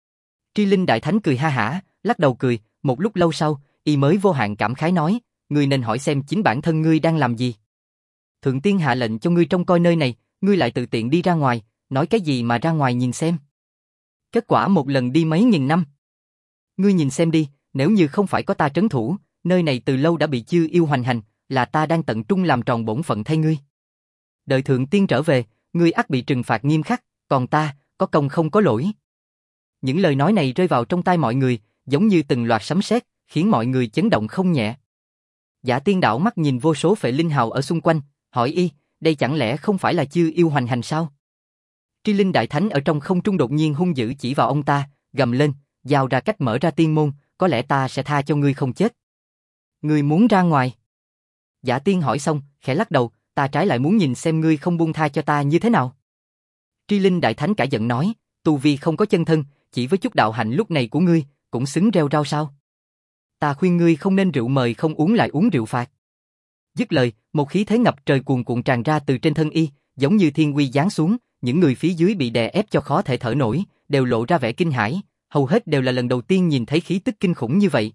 Tri Linh Đại Thánh cười ha hả, lắc đầu cười, một lúc lâu sau, y mới vô hạn cảm khái nói, ngươi nên hỏi xem chính bản thân ngươi đang làm gì. Thượng Tiên hạ lệnh cho ngươi trông coi nơi này, ngươi lại tự tiện đi ra ngoài, nói cái gì mà ra ngoài nhìn xem. Kết quả một lần đi mấy nghìn năm. Ngươi nhìn xem đi, nếu như không phải có ta trấn thủ, nơi này từ lâu đã bị chư yêu hoành hành, là ta đang tận trung làm tròn bổn phận thay ngươi. Đợi Thượng Tiên trở về, ngươi ắt bị trừng phạt nghiêm khắc, còn ta, có công không có lỗi. Những lời nói này rơi vào trong tai mọi người, giống như từng loạt sấm sét, khiến mọi người chấn động không nhẹ. Giả Tiên đảo mắt nhìn vô số phệ linh hào ở xung quanh, hỏi y, đây chẳng lẽ không phải là chư yêu hoành hành sao? Tri Linh Đại Thánh ở trong không trung đột nhiên hung dữ chỉ vào ông ta, gầm lên, giao ra cách mở ra tiên môn, có lẽ ta sẽ tha cho ngươi không chết. Ngươi muốn ra ngoài? Giả Tiên hỏi xong, khẽ lắc đầu, ta trái lại muốn nhìn xem ngươi không buông tha cho ta như thế nào. Tri Linh Đại Thánh cả giận nói, tu vi không có chân thân, chỉ với chút đạo hạnh lúc này của ngươi, cũng xứng rêu rao sao? Ta khuyên ngươi không nên rượu mời không uống lại uống rượu phạt. Dứt lời, một khí thế ngập trời cuồn cuộn tràn ra từ trên thân y, giống như thiên uy giáng xuống, những người phía dưới bị đè ép cho khó thể thở nổi, đều lộ ra vẻ kinh hãi, hầu hết đều là lần đầu tiên nhìn thấy khí tức kinh khủng như vậy.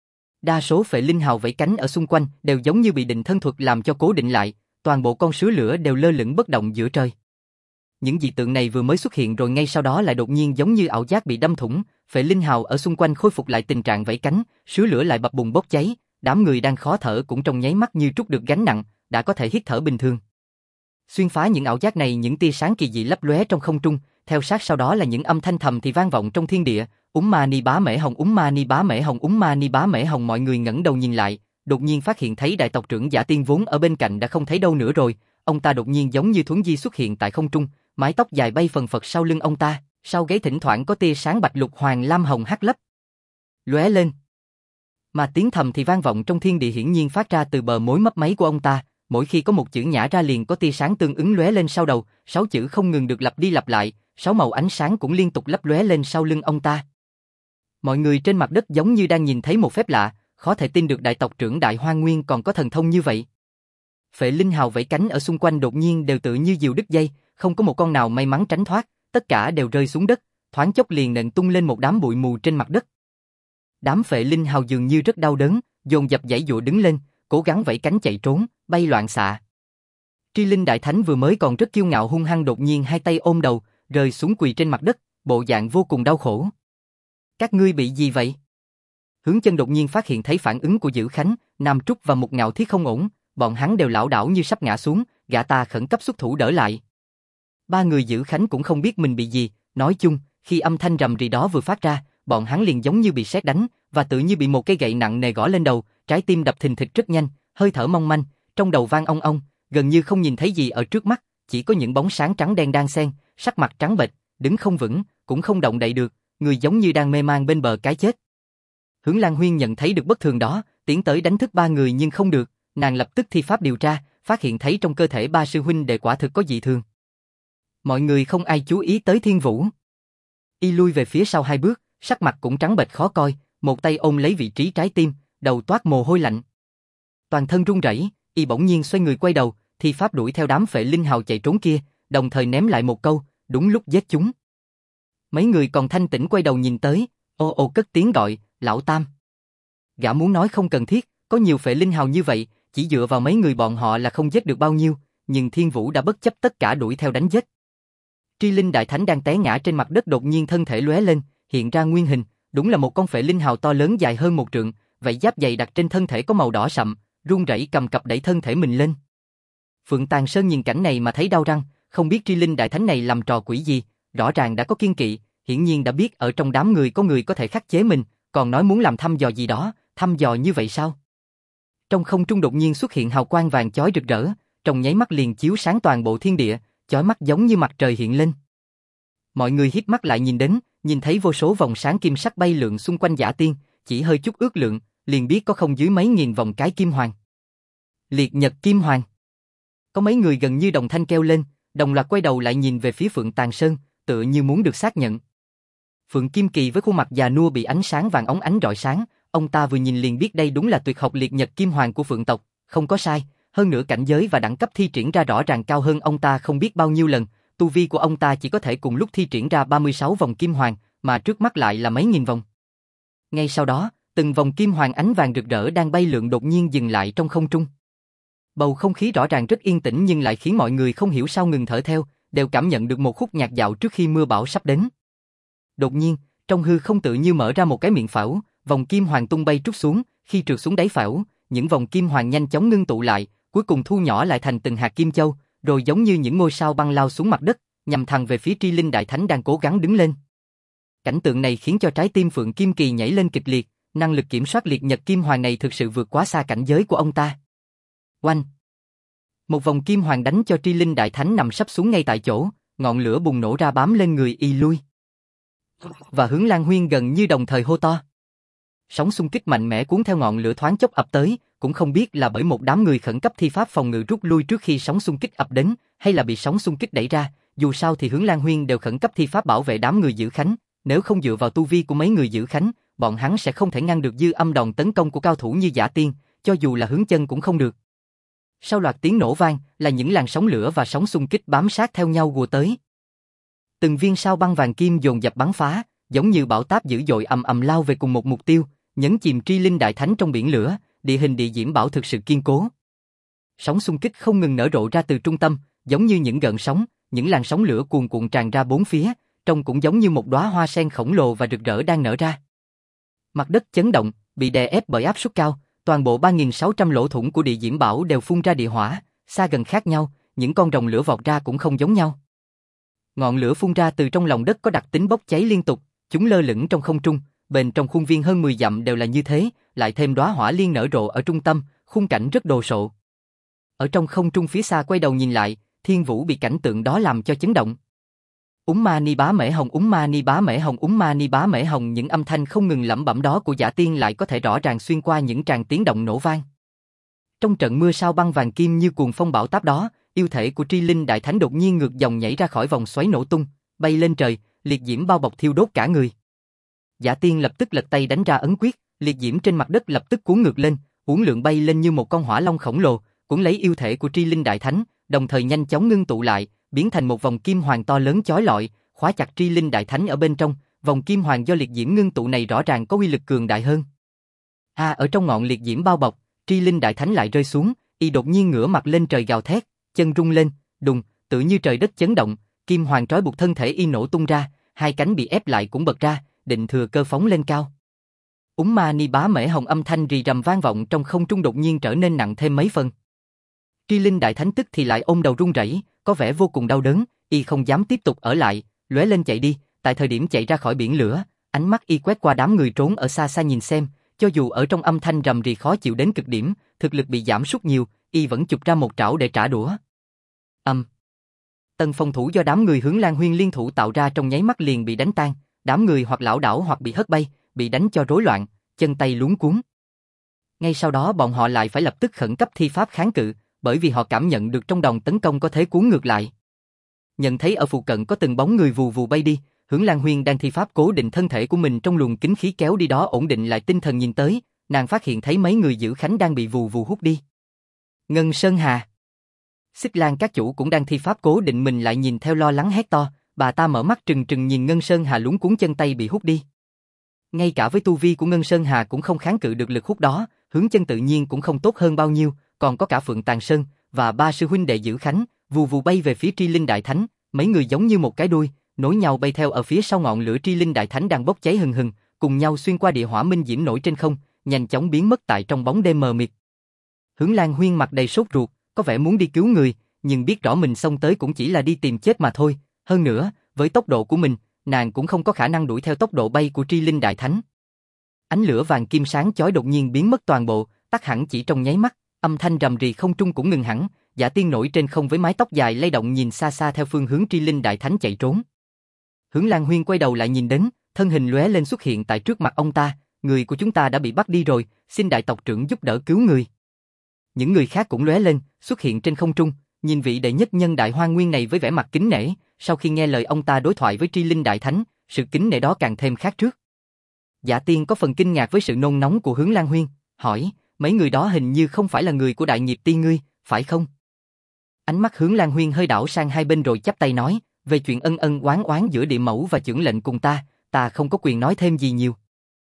Đa số phệ linh hào vẫy cánh ở xung quanh đều giống như bị định thân thuật làm cho cố định lại, toàn bộ con sứa lửa đều lơ lửng bất động giữa trời. Những dị tượng này vừa mới xuất hiện rồi ngay sau đó lại đột nhiên giống như ảo giác bị đâm thủng, phệ linh hào ở xung quanh khôi phục lại tình trạng vẫy cánh, sứa lửa lại bập bùng bốc cháy, đám người đang khó thở cũng trong nháy mắt như trút được gánh nặng, đã có thể hít thở bình thường. Xuyên phá những ảo giác này, những tia sáng kỳ dị lấp lóe trong không trung, theo sát sau đó là những âm thanh thầm thì vang vọng trong thiên địa, Mani bá mễ hồng, Mani bá mễ hồng, Mani bá mễ hồng. Mọi người ngẩng đầu nhìn lại, đột nhiên phát hiện thấy đại tộc trưởng Giả Tiên vốn ở bên cạnh đã không thấy đâu nữa rồi, ông ta đột nhiên giống như thuấn di xuất hiện tại không trung, mái tóc dài bay phần phật sau lưng ông ta, sau gáy thỉnh thoảng có tia sáng bạch lục hoàng lam hồng hắt lấp lóe lên. Mà tiếng thầm thì vang vọng trong thiên địa hiển nhiên phát ra từ bờ môi mấp máy của ông ta, mỗi khi có một chữ nhả ra liền có tia sáng tương ứng lóe lên sau đầu, 6 chữ không ngừng được lặp đi lặp lại, 6 màu ánh sáng cũng liên tục lấp lóe lên sau lưng ông ta. Mọi người trên mặt đất giống như đang nhìn thấy một phép lạ, khó thể tin được đại tộc trưởng Đại Hoang Nguyên còn có thần thông như vậy. Phệ linh hào vẫy cánh ở xung quanh đột nhiên đều tự như diều đứt dây, không có một con nào may mắn tránh thoát, tất cả đều rơi xuống đất, thoáng chốc liền nện tung lên một đám bụi mù trên mặt đất. Đám phệ linh hào dường như rất đau đớn, dồn dập giãy giụa đứng lên, cố gắng vẫy cánh chạy trốn, bay loạn xạ. Tri Linh Đại Thánh vừa mới còn rất kiêu ngạo hung hăng đột nhiên hai tay ôm đầu, rơi xuống quỳ trên mặt đất, bộ dạng vô cùng đau khổ. Các ngươi bị gì vậy? Hướng Chân đột nhiên phát hiện thấy phản ứng của Dữ Khánh, Nam Trúc và Mục Ngạo Thiết không ổn, bọn hắn đều lảo đảo như sắp ngã xuống, gã ta khẩn cấp xuất thủ đỡ lại. Ba người Dữ Khánh cũng không biết mình bị gì, nói chung, khi âm thanh rầm rì đó vừa phát ra, bọn hắn liền giống như bị sét đánh, và tự như bị một cây gậy nặng nề gõ lên đầu, trái tim đập thình thịch rất nhanh, hơi thở mong manh, trong đầu vang ong ong, gần như không nhìn thấy gì ở trước mắt, chỉ có những bóng sáng trắng đen đan xen, sắc mặt trắng bệch, đứng không vững, cũng không động đậy được, người giống như đang mê man bên bờ cái chết. Hướng Lan Huyên nhận thấy được bất thường đó, tiến tới đánh thức ba người nhưng không được, nàng lập tức thi pháp điều tra, phát hiện thấy trong cơ thể ba sư huynh đệ quả thực có dị thường. Mọi người không ai chú ý tới Thiên Vũ. Y lui về phía sau 2 bước, sắc mặt cũng trắng bệch khó coi, một tay ôm lấy vị trí trái tim, đầu toát mồ hôi lạnh. Toàn thân run rẩy, Y bỗng nhiên xoay người quay đầu, thi pháp đuổi theo đám phệ linh hào chạy trốn kia, đồng thời ném lại một câu, đúng lúc giết chúng. Mấy người còn thanh tĩnh quay đầu nhìn tới, ô ô cất tiếng gọi, lão Tam. Gã muốn nói không cần thiết, có nhiều phệ linh hào như vậy, chỉ dựa vào mấy người bọn họ là không giết được bao nhiêu, nhưng Thiên Vũ đã bất chấp tất cả đuổi theo đánh giết. Tri Linh Đại Thánh đang té ngã trên mặt đất đột nhiên thân thể lóe lên, hiện ra nguyên hình, đúng là một con phệ linh hào to lớn dài hơn 1 trượng, vảy giáp dày đặc trên thân thể có màu đỏ sậm, run rẩy cầm cặp đẩy thân thể mình lên. Phượng Tàn Sơn nhìn cảnh này mà thấy đau răng, không biết Tri Linh Đại Thánh này làm trò quỷ gì, rõ ràng đã có kiên kỵ, hiển nhiên đã biết ở trong đám người có người có thể khắc chế mình, còn nói muốn làm thăm dò gì đó, thăm dò như vậy sao? Trong không trung đột nhiên xuất hiện hào quang vàng chói rực rỡ, trong nháy mắt liền chiếu sáng toàn bộ thiên địa, chói mắt giống như mặt trời hiện lên. Mọi người híp mắt lại nhìn đến, nhìn thấy vô số vòng sáng kim sắc bay lượn xung quanh Giả Tiên, chỉ hơi chút ước lượng, liền biết có không dưới mấy nghìn vòng cái kim hoàng. Liệt nhật kim hoàng. Có mấy người gần như đồng thanh kêu lên, đồng loạt quay đầu lại nhìn về phía Phượng Tàng Sơn, tựa như muốn được xác nhận. Phượng Kim Kỳ với khuôn mặt già nua bị ánh sáng vàng óng ánh rọi sáng, ông ta vừa nhìn liền biết đây đúng là tuyệt học liệt nhật kim hoàng của Phượng tộc, không có sai, hơn nữa cảnh giới và đẳng cấp thi triển ra rõ ràng cao hơn ông ta không biết bao nhiêu lần, tu vi của ông ta chỉ có thể cùng lúc thi triển ra 36 vòng kim hoàng, mà trước mắt lại là mấy nghìn vòng. Ngay sau đó, từng vòng kim hoàng ánh vàng rực rỡ đang bay lượn đột nhiên dừng lại trong không trung. Bầu không khí rõ ràng rất yên tĩnh nhưng lại khiến mọi người không hiểu sao ngừng thở theo, đều cảm nhận được một khúc nhạc dạo trước khi mưa bão sắp đến. Đột nhiên, trong hư không tự như mở ra một cái miệng phễu, vòng kim hoàng tung bay trút xuống, khi trượt xuống đáy phễu, những vòng kim hoàng nhanh chóng ngưng tụ lại, cuối cùng thu nhỏ lại thành từng hạt kim châu, rồi giống như những ngôi sao băng lao xuống mặt đất, nhằm thẳng về phía Tri Linh Đại Thánh đang cố gắng đứng lên. Cảnh tượng này khiến cho trái tim Phượng Kim Kỳ nhảy lên kịch liệt, năng lực kiểm soát liệt nhật kim hoàng này thực sự vượt quá xa cảnh giới của ông ta. Oanh! Một vòng kim hoàng đánh cho Tri Linh Đại Thánh nằm sấp xuống ngay tại chỗ, ngọn lửa bùng nổ ra bám lên người y lui. Và Hướng Lan Huyên gần như đồng thời hô to. Sóng xung kích mạnh mẽ cuốn theo ngọn lửa thoáng chốc ập tới, cũng không biết là bởi một đám người khẩn cấp thi pháp phòng ngự rút lui trước khi sóng xung kích ập đến, hay là bị sóng xung kích đẩy ra, dù sao thì Hướng Lan Huyên đều khẩn cấp thi pháp bảo vệ đám người giữ khánh, nếu không dựa vào tu vi của mấy người giữ khánh, bọn hắn sẽ không thể ngăn được dư âm đòn tấn công của cao thủ như Giả Tiên, cho dù là Hướng Chân cũng không được. Sau loạt tiếng nổ vang, là những làn sóng lửa và sóng xung kích bám sát theo nhau ùa tới. Từng viên sao băng vàng kim dồn dập bắn phá, giống như bão táp dữ dội ầm ầm lao về cùng một mục tiêu, nhấn chìm Tri Linh Đại Thánh trong biển lửa, địa hình địa diễm bảo thực sự kiên cố. Sóng xung kích không ngừng nở rộ ra từ trung tâm, giống như những gợn sóng, những làn sóng lửa cuồn cuộn tràn ra bốn phía, trông cũng giống như một đóa hoa sen khổng lồ và rực rỡ đang nở ra. Mặt đất chấn động, bị đè ép bởi áp suất cao, toàn bộ 3.600 lỗ thủng của địa diễm bảo đều phun ra địa hỏa, xa gần khác nhau, những con rồng lửa vọt ra cũng không giống nhau. Ngọn lửa phun ra từ trong lòng đất có đặc tính bốc cháy liên tục, chúng lơ lửng trong không trung, bên trong khuôn viên hơn 10 dặm đều là như thế, lại thêm đóa hỏa liên nở rộ ở trung tâm, khung cảnh rất đồ sộ. Ở trong không trung phía xa quay đầu nhìn lại, Thiên Vũ bị cảnh tượng đó làm cho chấn động. Ma ni bá mễ hồng, ma ni bá mễ hồng, ma ni bá mễ hồng, những âm thanh không ngừng lẩm bẩm đó của Giả Tiên lại có thể rõ ràng xuyên qua những tràng tiếng động nổ vang. Trong trận mưa sao băng vàng kim như cuồng phong bão táp đó, yêu thể của Tri Linh Đại Thánh đột nhiên ngược dòng nhảy ra khỏi vòng xoáy nổ tung, bay lên trời, liệt diễm bao bọc thiêu đốt cả người. Giả Tiên lập tức lật tay đánh ra ấn quyết, liệt diễm trên mặt đất lập tức cuốn ngược lên, uốn lượn bay lên như một con hỏa long khổng lồ, cuốn lấy yêu thể của Tri Linh Đại Thánh, đồng thời nhanh chóng ngưng tụ lại, biến thành một vòng kim hoàng to lớn chói lọi, khóa chặt Tri Linh Đại Thánh ở bên trong. Vòng kim hoàng do liệt diễm ngưng tụ này rõ ràng có uy lực cường đại hơn. Ở trong ngọn liệt diễm bao bọc, Tri Linh Đại Thánh lại rơi xuống, y đột nhiên ngửa mặt lên trời gào thét, chân rung lên, đùng, tự như trời đất chấn động, kim hoàng trói buộc thân thể y nổ tung ra, hai cánh bị ép lại cũng bật ra, định thừa cơ phóng lên cao. Ma ni bá mễ hồng, âm thanh rì rầm vang vọng trong không trung đột nhiên trở nên nặng thêm mấy phần. Tri Linh Đại Thánh tức thì lại ôm đầu run rẩy, có vẻ vô cùng đau đớn, y không dám tiếp tục ở lại, lóe lên chạy đi. Tại thời điểm chạy ra khỏi biển lửa, ánh mắt y quét qua đám người trốn ở xa xa nhìn xem, cho dù ở trong âm thanh rầm rì khó chịu đến cực điểm, thực lực bị giảm sút nhiều, y vẫn chụp ra một trảo để trả đũa. Tầng phòng thủ do đám người Hướng Lan Huyên liên thủ tạo ra trong nháy mắt liền bị đánh tan, đám người hoặc lảo đảo hoặc bị hất bay, bị đánh cho rối loạn, chân tay luống cuống. Ngay sau đó bọn họ lại phải lập tức khẩn cấp thi pháp kháng cự, bởi vì họ cảm nhận được trong đòn tấn công có thế cuốn ngược lại. Nhận thấy ở phụ cận có từng bóng người vù vù bay đi, Hướng Lan Huyên đang thi pháp cố định thân thể của mình trong luồng kính khí kéo đi đó, ổn định lại tinh thần nhìn tới, nàng phát hiện thấy mấy người giữ khánh đang bị vù vù hút đi. Ngân Sơn Hà, Xích Lan các chủ cũng đang thi pháp cố định mình lại nhìn theo lo lắng hét to, bà ta mở mắt trừng trừng nhìn Ngân Sơn Hà luống cuống chân tay bị hút đi. Ngay cả với tu vi của Ngân Sơn Hà cũng không kháng cự được lực hút đó, Hướng Chân tự nhiên cũng không tốt hơn bao nhiêu, còn có cả Phượng Tàng Sơn và ba sư huynh đệ giữ khánh, vù vù bay về phía Tri Linh Đại Thánh, mấy người giống như một cái đuôi, nối nhau bay theo ở phía sau ngọn lửa Tri Linh Đại Thánh đang bốc cháy hừng hừng, cùng nhau xuyên qua địa hỏa minh diễm nổi trên không, nhanh chóng biến mất tại trong bóng đêm mờ mịt. Hướng Lan Huyên mặt đầy sốt ruột, có vẻ muốn đi cứu người, nhưng biết rõ mình xông tới cũng chỉ là đi tìm chết mà thôi, hơn nữa, với tốc độ của mình, nàng cũng không có khả năng đuổi theo tốc độ bay của Tri Linh Đại Thánh. Ánh lửa vàng kim sáng chói đột nhiên biến mất toàn bộ, tắt hẳn chỉ trong nháy mắt, âm thanh rầm rì không trung cũng ngừng hẳn, Giả Tiên nổi trên không với mái tóc dài lay động nhìn xa xa theo phương hướng Tri Linh Đại Thánh chạy trốn. Hướng Lan Huyên quay đầu lại nhìn đến, thân hình lóe lên xuất hiện tại trước mặt ông ta, người của chúng ta đã bị bắt đi rồi, xin đại tộc trưởng giúp đỡ cứu người. Những người khác cũng lóe lên, xuất hiện trên không trung, nhìn vị đệ nhất nhân đại hoang nguyên này với vẻ mặt kính nể, sau khi nghe lời ông ta đối thoại với Tri Linh Đại Thánh, sự kính nể đó càng thêm khác trước. Dạ Tiên có phần kinh ngạc với sự nôn nóng của Hướng Lan Huyên, hỏi, mấy người đó hình như không phải là người của Đại Nghiệp Ti ngươi, phải không? Ánh mắt Hướng Lan Huyên hơi đảo sang hai bên rồi chắp tay nói, về chuyện ân ân oán oán giữa địa mẫu và chưởng lệnh cùng ta không có quyền nói thêm gì nhiều.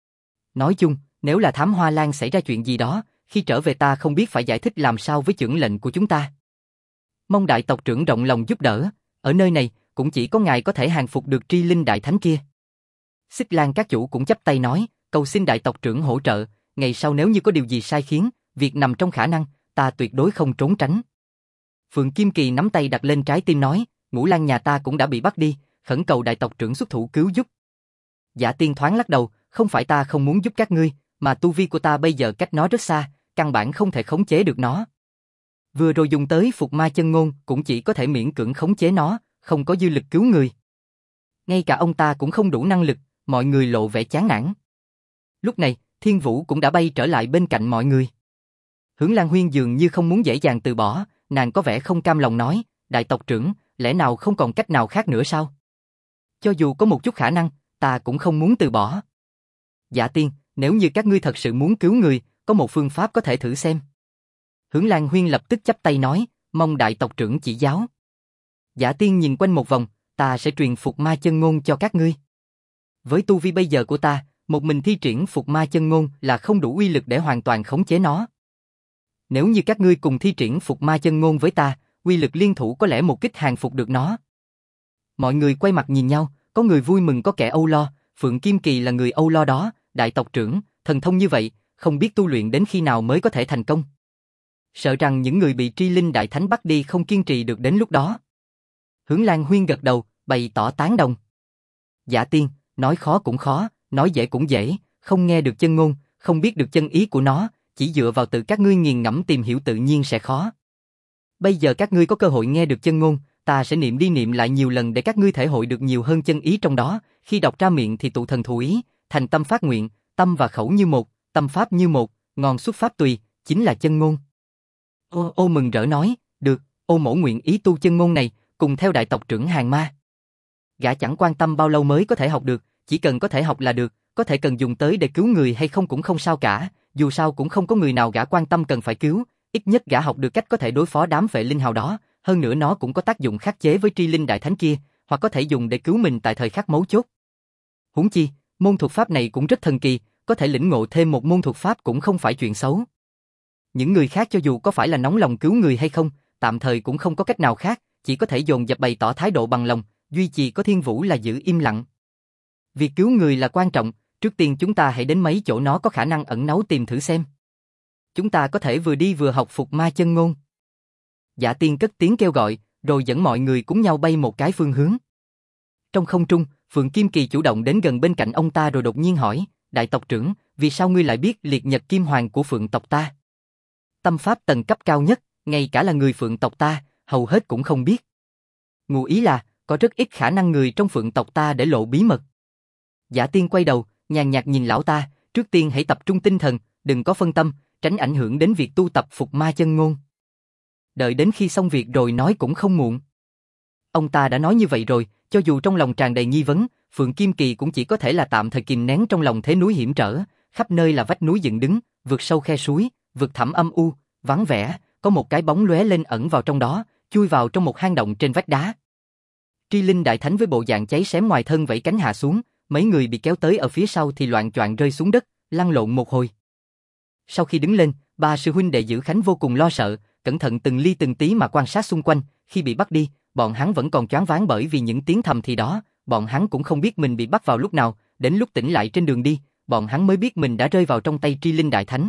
Nói chung, nếu là Thám Hoa Lan xảy ra chuyện gì đó, khi trở về ta không biết phải giải thích làm sao với chưởng lệnh của chúng ta. Mong đại tộc trưởng rộng lòng giúp đỡ, ở nơi này, cũng chỉ có ngài có thể hàng phục được Tri Linh Đại Thánh kia. Xích Lan các chủ cũng chắp tay nói, cầu xin đại tộc trưởng hỗ trợ, ngày sau nếu như có điều gì sai khiến, việc nằm trong khả năng, ta tuyệt đối không trốn tránh. Phượng Kim Kỳ nắm tay đặt lên trái tim nói, Ngũ Lan nhà ta cũng đã bị bắt đi, khẩn cầu đại tộc trưởng xuất thủ cứu giúp. Dạ Tiên thoáng lắc đầu, không phải ta không muốn giúp các ngươi, mà tu vi của ta bây giờ cách nó rất xa, căn bản không thể khống chế được nó. Vừa rồi dùng tới Phục Ma Chân Ngôn cũng chỉ có thể miễn cưỡng khống chế nó, không có dư lực cứu người. Ngay cả ông ta cũng không đủ năng lực, mọi người lộ vẻ chán nản. Lúc này, Thiên Vũ cũng đã bay trở lại bên cạnh mọi người. Hướng Lan Huyên dường như không muốn dễ dàng từ bỏ, nàng có vẻ không cam lòng nói, đại tộc trưởng, lẽ nào không còn cách nào khác nữa sao? Cho dù có một chút khả năng, ta cũng không muốn từ bỏ. Dạ Tiên, nếu như các ngươi thật sự muốn cứu người, có một phương pháp có thể thử xem. Hướng Lan Huyên lập tức chắp tay nói, mong đại tộc trưởng chỉ giáo. Dạ Tiên nhìn quanh một vòng, ta sẽ truyền Phục Ma Chân Ngôn cho các ngươi. Với tu vi bây giờ của ta, một mình thi triển Phục Ma Chân Ngôn là không đủ uy lực để hoàn toàn khống chế nó. Nếu như các ngươi cùng thi triển Phục Ma Chân Ngôn với ta, uy lực liên thủ có lẽ một kích hàng phục được nó. Mọi người quay mặt nhìn nhau, có người vui mừng có kẻ âu lo, Phượng Kim Kỳ là người âu lo đó, đại tộc trưởng, thần thông như vậy, không biết tu luyện đến khi nào mới có thể thành công. Sợ rằng những người bị Tri Linh Đại Thánh bắt đi không kiên trì được đến lúc đó. Hướng Lan Huyên gật đầu, bày tỏ tán đồng. Dạ Tiên, nói khó cũng khó, nói dễ cũng dễ, không nghe được chân ngôn, không biết được chân ý của nó, chỉ dựa vào tự các ngươi nghiền ngẫm tìm hiểu tự nhiên sẽ khó. Bây giờ các ngươi có cơ hội nghe được chân ngôn, ta sẽ niệm đi niệm lại nhiều lần để các ngươi thể hội được nhiều hơn chân ý trong đó, khi đọc ra miệng thì tụ thần thụ ý, thành tâm phát nguyện, tâm và khẩu như một, tâm pháp như một, ngọn xuất pháp tùy, chính là chân ngôn. Ô mừng rỡ nói, được, ô mổ nguyện ý tu chân ngôn này, cùng theo đại tộc trưởng Hàng Ma. Gã chẳng quan tâm bao lâu mới có thể học được, chỉ cần có thể học là được, có thể cần dùng tới để cứu người hay không cũng không sao cả, dù sao cũng không có người nào gã quan tâm cần phải cứu, ít nhất gã học được cách có thể đối phó đám vệ linh hào đó, hơn nữa nó cũng có tác dụng khắc chế với Tri Linh Đại Thánh kia, hoặc có thể dùng để cứu mình tại thời khắc mấu chốt. Huống chi, môn thuật pháp này cũng rất thần kỳ, có thể lĩnh ngộ thêm một môn thuật pháp cũng không phải chuyện xấu. Những người khác cho dù có phải là nóng lòng cứu người hay không, tạm thời cũng không có cách nào khác, chỉ có thể dồn dập bày tỏ thái độ bằng lòng, duy trì có Thiên Vũ là giữ im lặng. Việc cứu người là quan trọng, trước tiên chúng ta hãy đến mấy chỗ nó có khả năng ẩn náu tìm thử xem. Chúng ta có thể vừa đi vừa học Phục Ma Chân Ngôn. Dạ Tiên cất tiếng kêu gọi, rồi dẫn mọi người cùng nhau bay một cái phương hướng. Trong không trung, Phượng Kim Kỳ chủ động đến gần bên cạnh ông ta rồi đột nhiên hỏi, đại tộc trưởng, vì sao ngươi lại biết liệt nhật kim hoàng của Phượng tộc ta? Tâm pháp tầng cấp cao nhất, ngay cả là người Phượng tộc ta, hầu hết cũng không biết. Ngụ ý là, có rất ít khả năng người trong Phượng tộc ta để lộ bí mật. Dạ Tiên quay đầu, nhàn nhạt nhìn lão ta, trước tiên hãy tập trung tinh thần, đừng có phân tâm, tránh ảnh hưởng đến việc tu tập Phục Ma Chân Ngôn. Đợi đến khi xong việc rồi nói cũng không muộn. Ông ta đã nói như vậy rồi, cho dù trong lòng tràn đầy nghi vấn, Phượng Kim Kỳ cũng chỉ có thể là tạm thời kìm nén trong lòng thế núi hiểm trở, khắp nơi là vách núi dựng đứng, vượt sâu khe suối, vực thẳm âm u, vắng vẻ, có một cái bóng lóe lên ẩn vào trong đó, chui vào trong một hang động trên vách đá. Tri Linh Đại Thánh với bộ dạng cháy xém ngoài thân vẫy cánh hạ xuống, mấy người bị kéo tới ở phía sau thì loạng choạng rơi xuống đất, lăn lộn một hồi. Sau khi đứng lên, ba sư huynh đệ Giữ Khánh vô cùng lo sợ, cẩn thận từng ly từng tí mà quan sát xung quanh, khi bị bắt đi, bọn hắn vẫn còn choáng váng bởi vì những tiếng thầm thì đó, bọn hắn cũng không biết mình bị bắt vào lúc nào, đến lúc tỉnh lại trên đường đi, bọn hắn mới biết mình đã rơi vào trong tay Tri Linh Đại Thánh.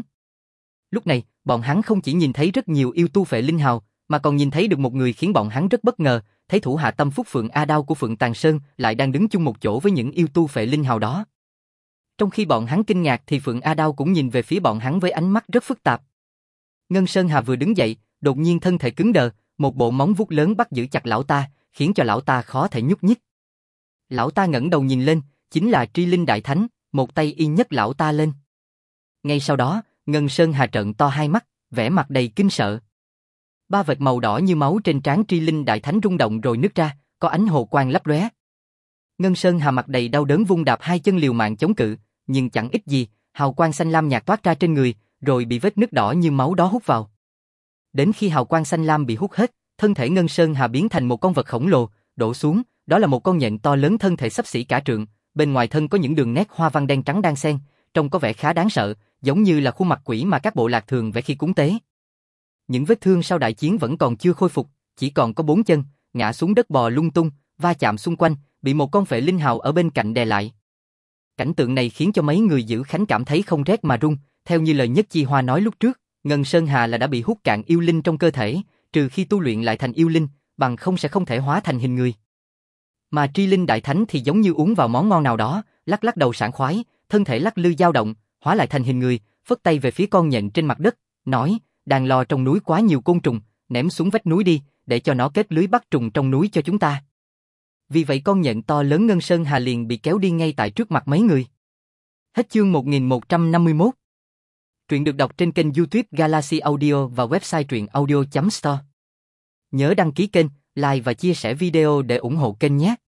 Lúc này, bọn hắn không chỉ nhìn thấy rất nhiều yêu tu phệ linh hào, mà còn nhìn thấy được một người khiến bọn hắn rất bất ngờ, thấy thủ hạ Tâm Phúc Phượng A Đao của Phượng Tàng Sơn lại đang đứng chung một chỗ với những yêu tu phệ linh hào đó. Trong khi bọn hắn kinh ngạc thì Phượng A Đao cũng nhìn về phía bọn hắn với ánh mắt rất phức tạp. Ngân Sơn Hà vừa đứng dậy, đột nhiên thân thể cứng đờ, một bộ móng vuốt lớn bắt giữ chặt lão ta, khiến cho lão ta khó thể nhúc nhích. Lão ta ngẩng đầu nhìn lên, chính là Tri Linh Đại Thánh, một tay y nhấc lão ta lên. Ngay sau đó, Ngân Sơn Hà trợn to hai mắt, vẻ mặt đầy kinh sợ. Ba vệt màu đỏ như máu trên trán Tri Linh Đại Thánh rung động rồi nứt ra, có ánh hồ quang lấp lóe. Ngân Sơn Hà mặt đầy đau đớn vung đạp hai chân liều mạng chống cự, nhưng chẳng ích gì, hào quang xanh lam nhạt toát ra trên người, rồi bị vết nứt đỏ như máu đó hút vào. Đến khi hào quang xanh lam bị hút hết, thân thể Ngân Sơn Hà biến thành một con vật khổng lồ, đổ xuống, đó là một con nhện to lớn thân thể xấp xỉ cả trượng, bên ngoài thân có những đường nét hoa văn đen trắng đan xen, trông có vẻ khá đáng sợ, giống như là khuôn mặt quỷ mà các bộ lạc thường vẽ khi cúng tế. Những vết thương sau đại chiến vẫn còn chưa khôi phục, chỉ còn có 4 chân, ngã xuống đất bò lung tung, va chạm xung quanh, bị một con phệ linh hào ở bên cạnh đè lại. Cảnh tượng này khiến cho mấy người giữ khánh cảm thấy không rét mà run, theo như lời Nhất Chi Hoa nói lúc trước, Ngân Sơn Hà là đã bị hút cạn yêu linh trong cơ thể, trừ khi tu luyện lại thành yêu linh, bằng không sẽ không thể hóa thành hình người. Mà Tri Linh Đại Thánh thì giống như uống vào món ngon nào đó, lắc lắc đầu sảng khoái, thân thể lắc lư dao động, hóa lại thành hình người, phất tay về phía con nhện trên mặt đất, nói, đàn lò trong núi quá nhiều côn trùng, ném xuống vách núi đi, để cho nó kết lưới bắt trùng trong núi cho chúng ta. Vì vậy con nhện to lớn Ngân Sơn Hà liền bị kéo đi ngay tại trước mặt mấy người. Hết chương 1151. Truyện được đọc trên kênh YouTube Galaxy Audio và website truyện audio.store. Nhớ đăng ký kênh, like và chia sẻ video để ủng hộ kênh nhé.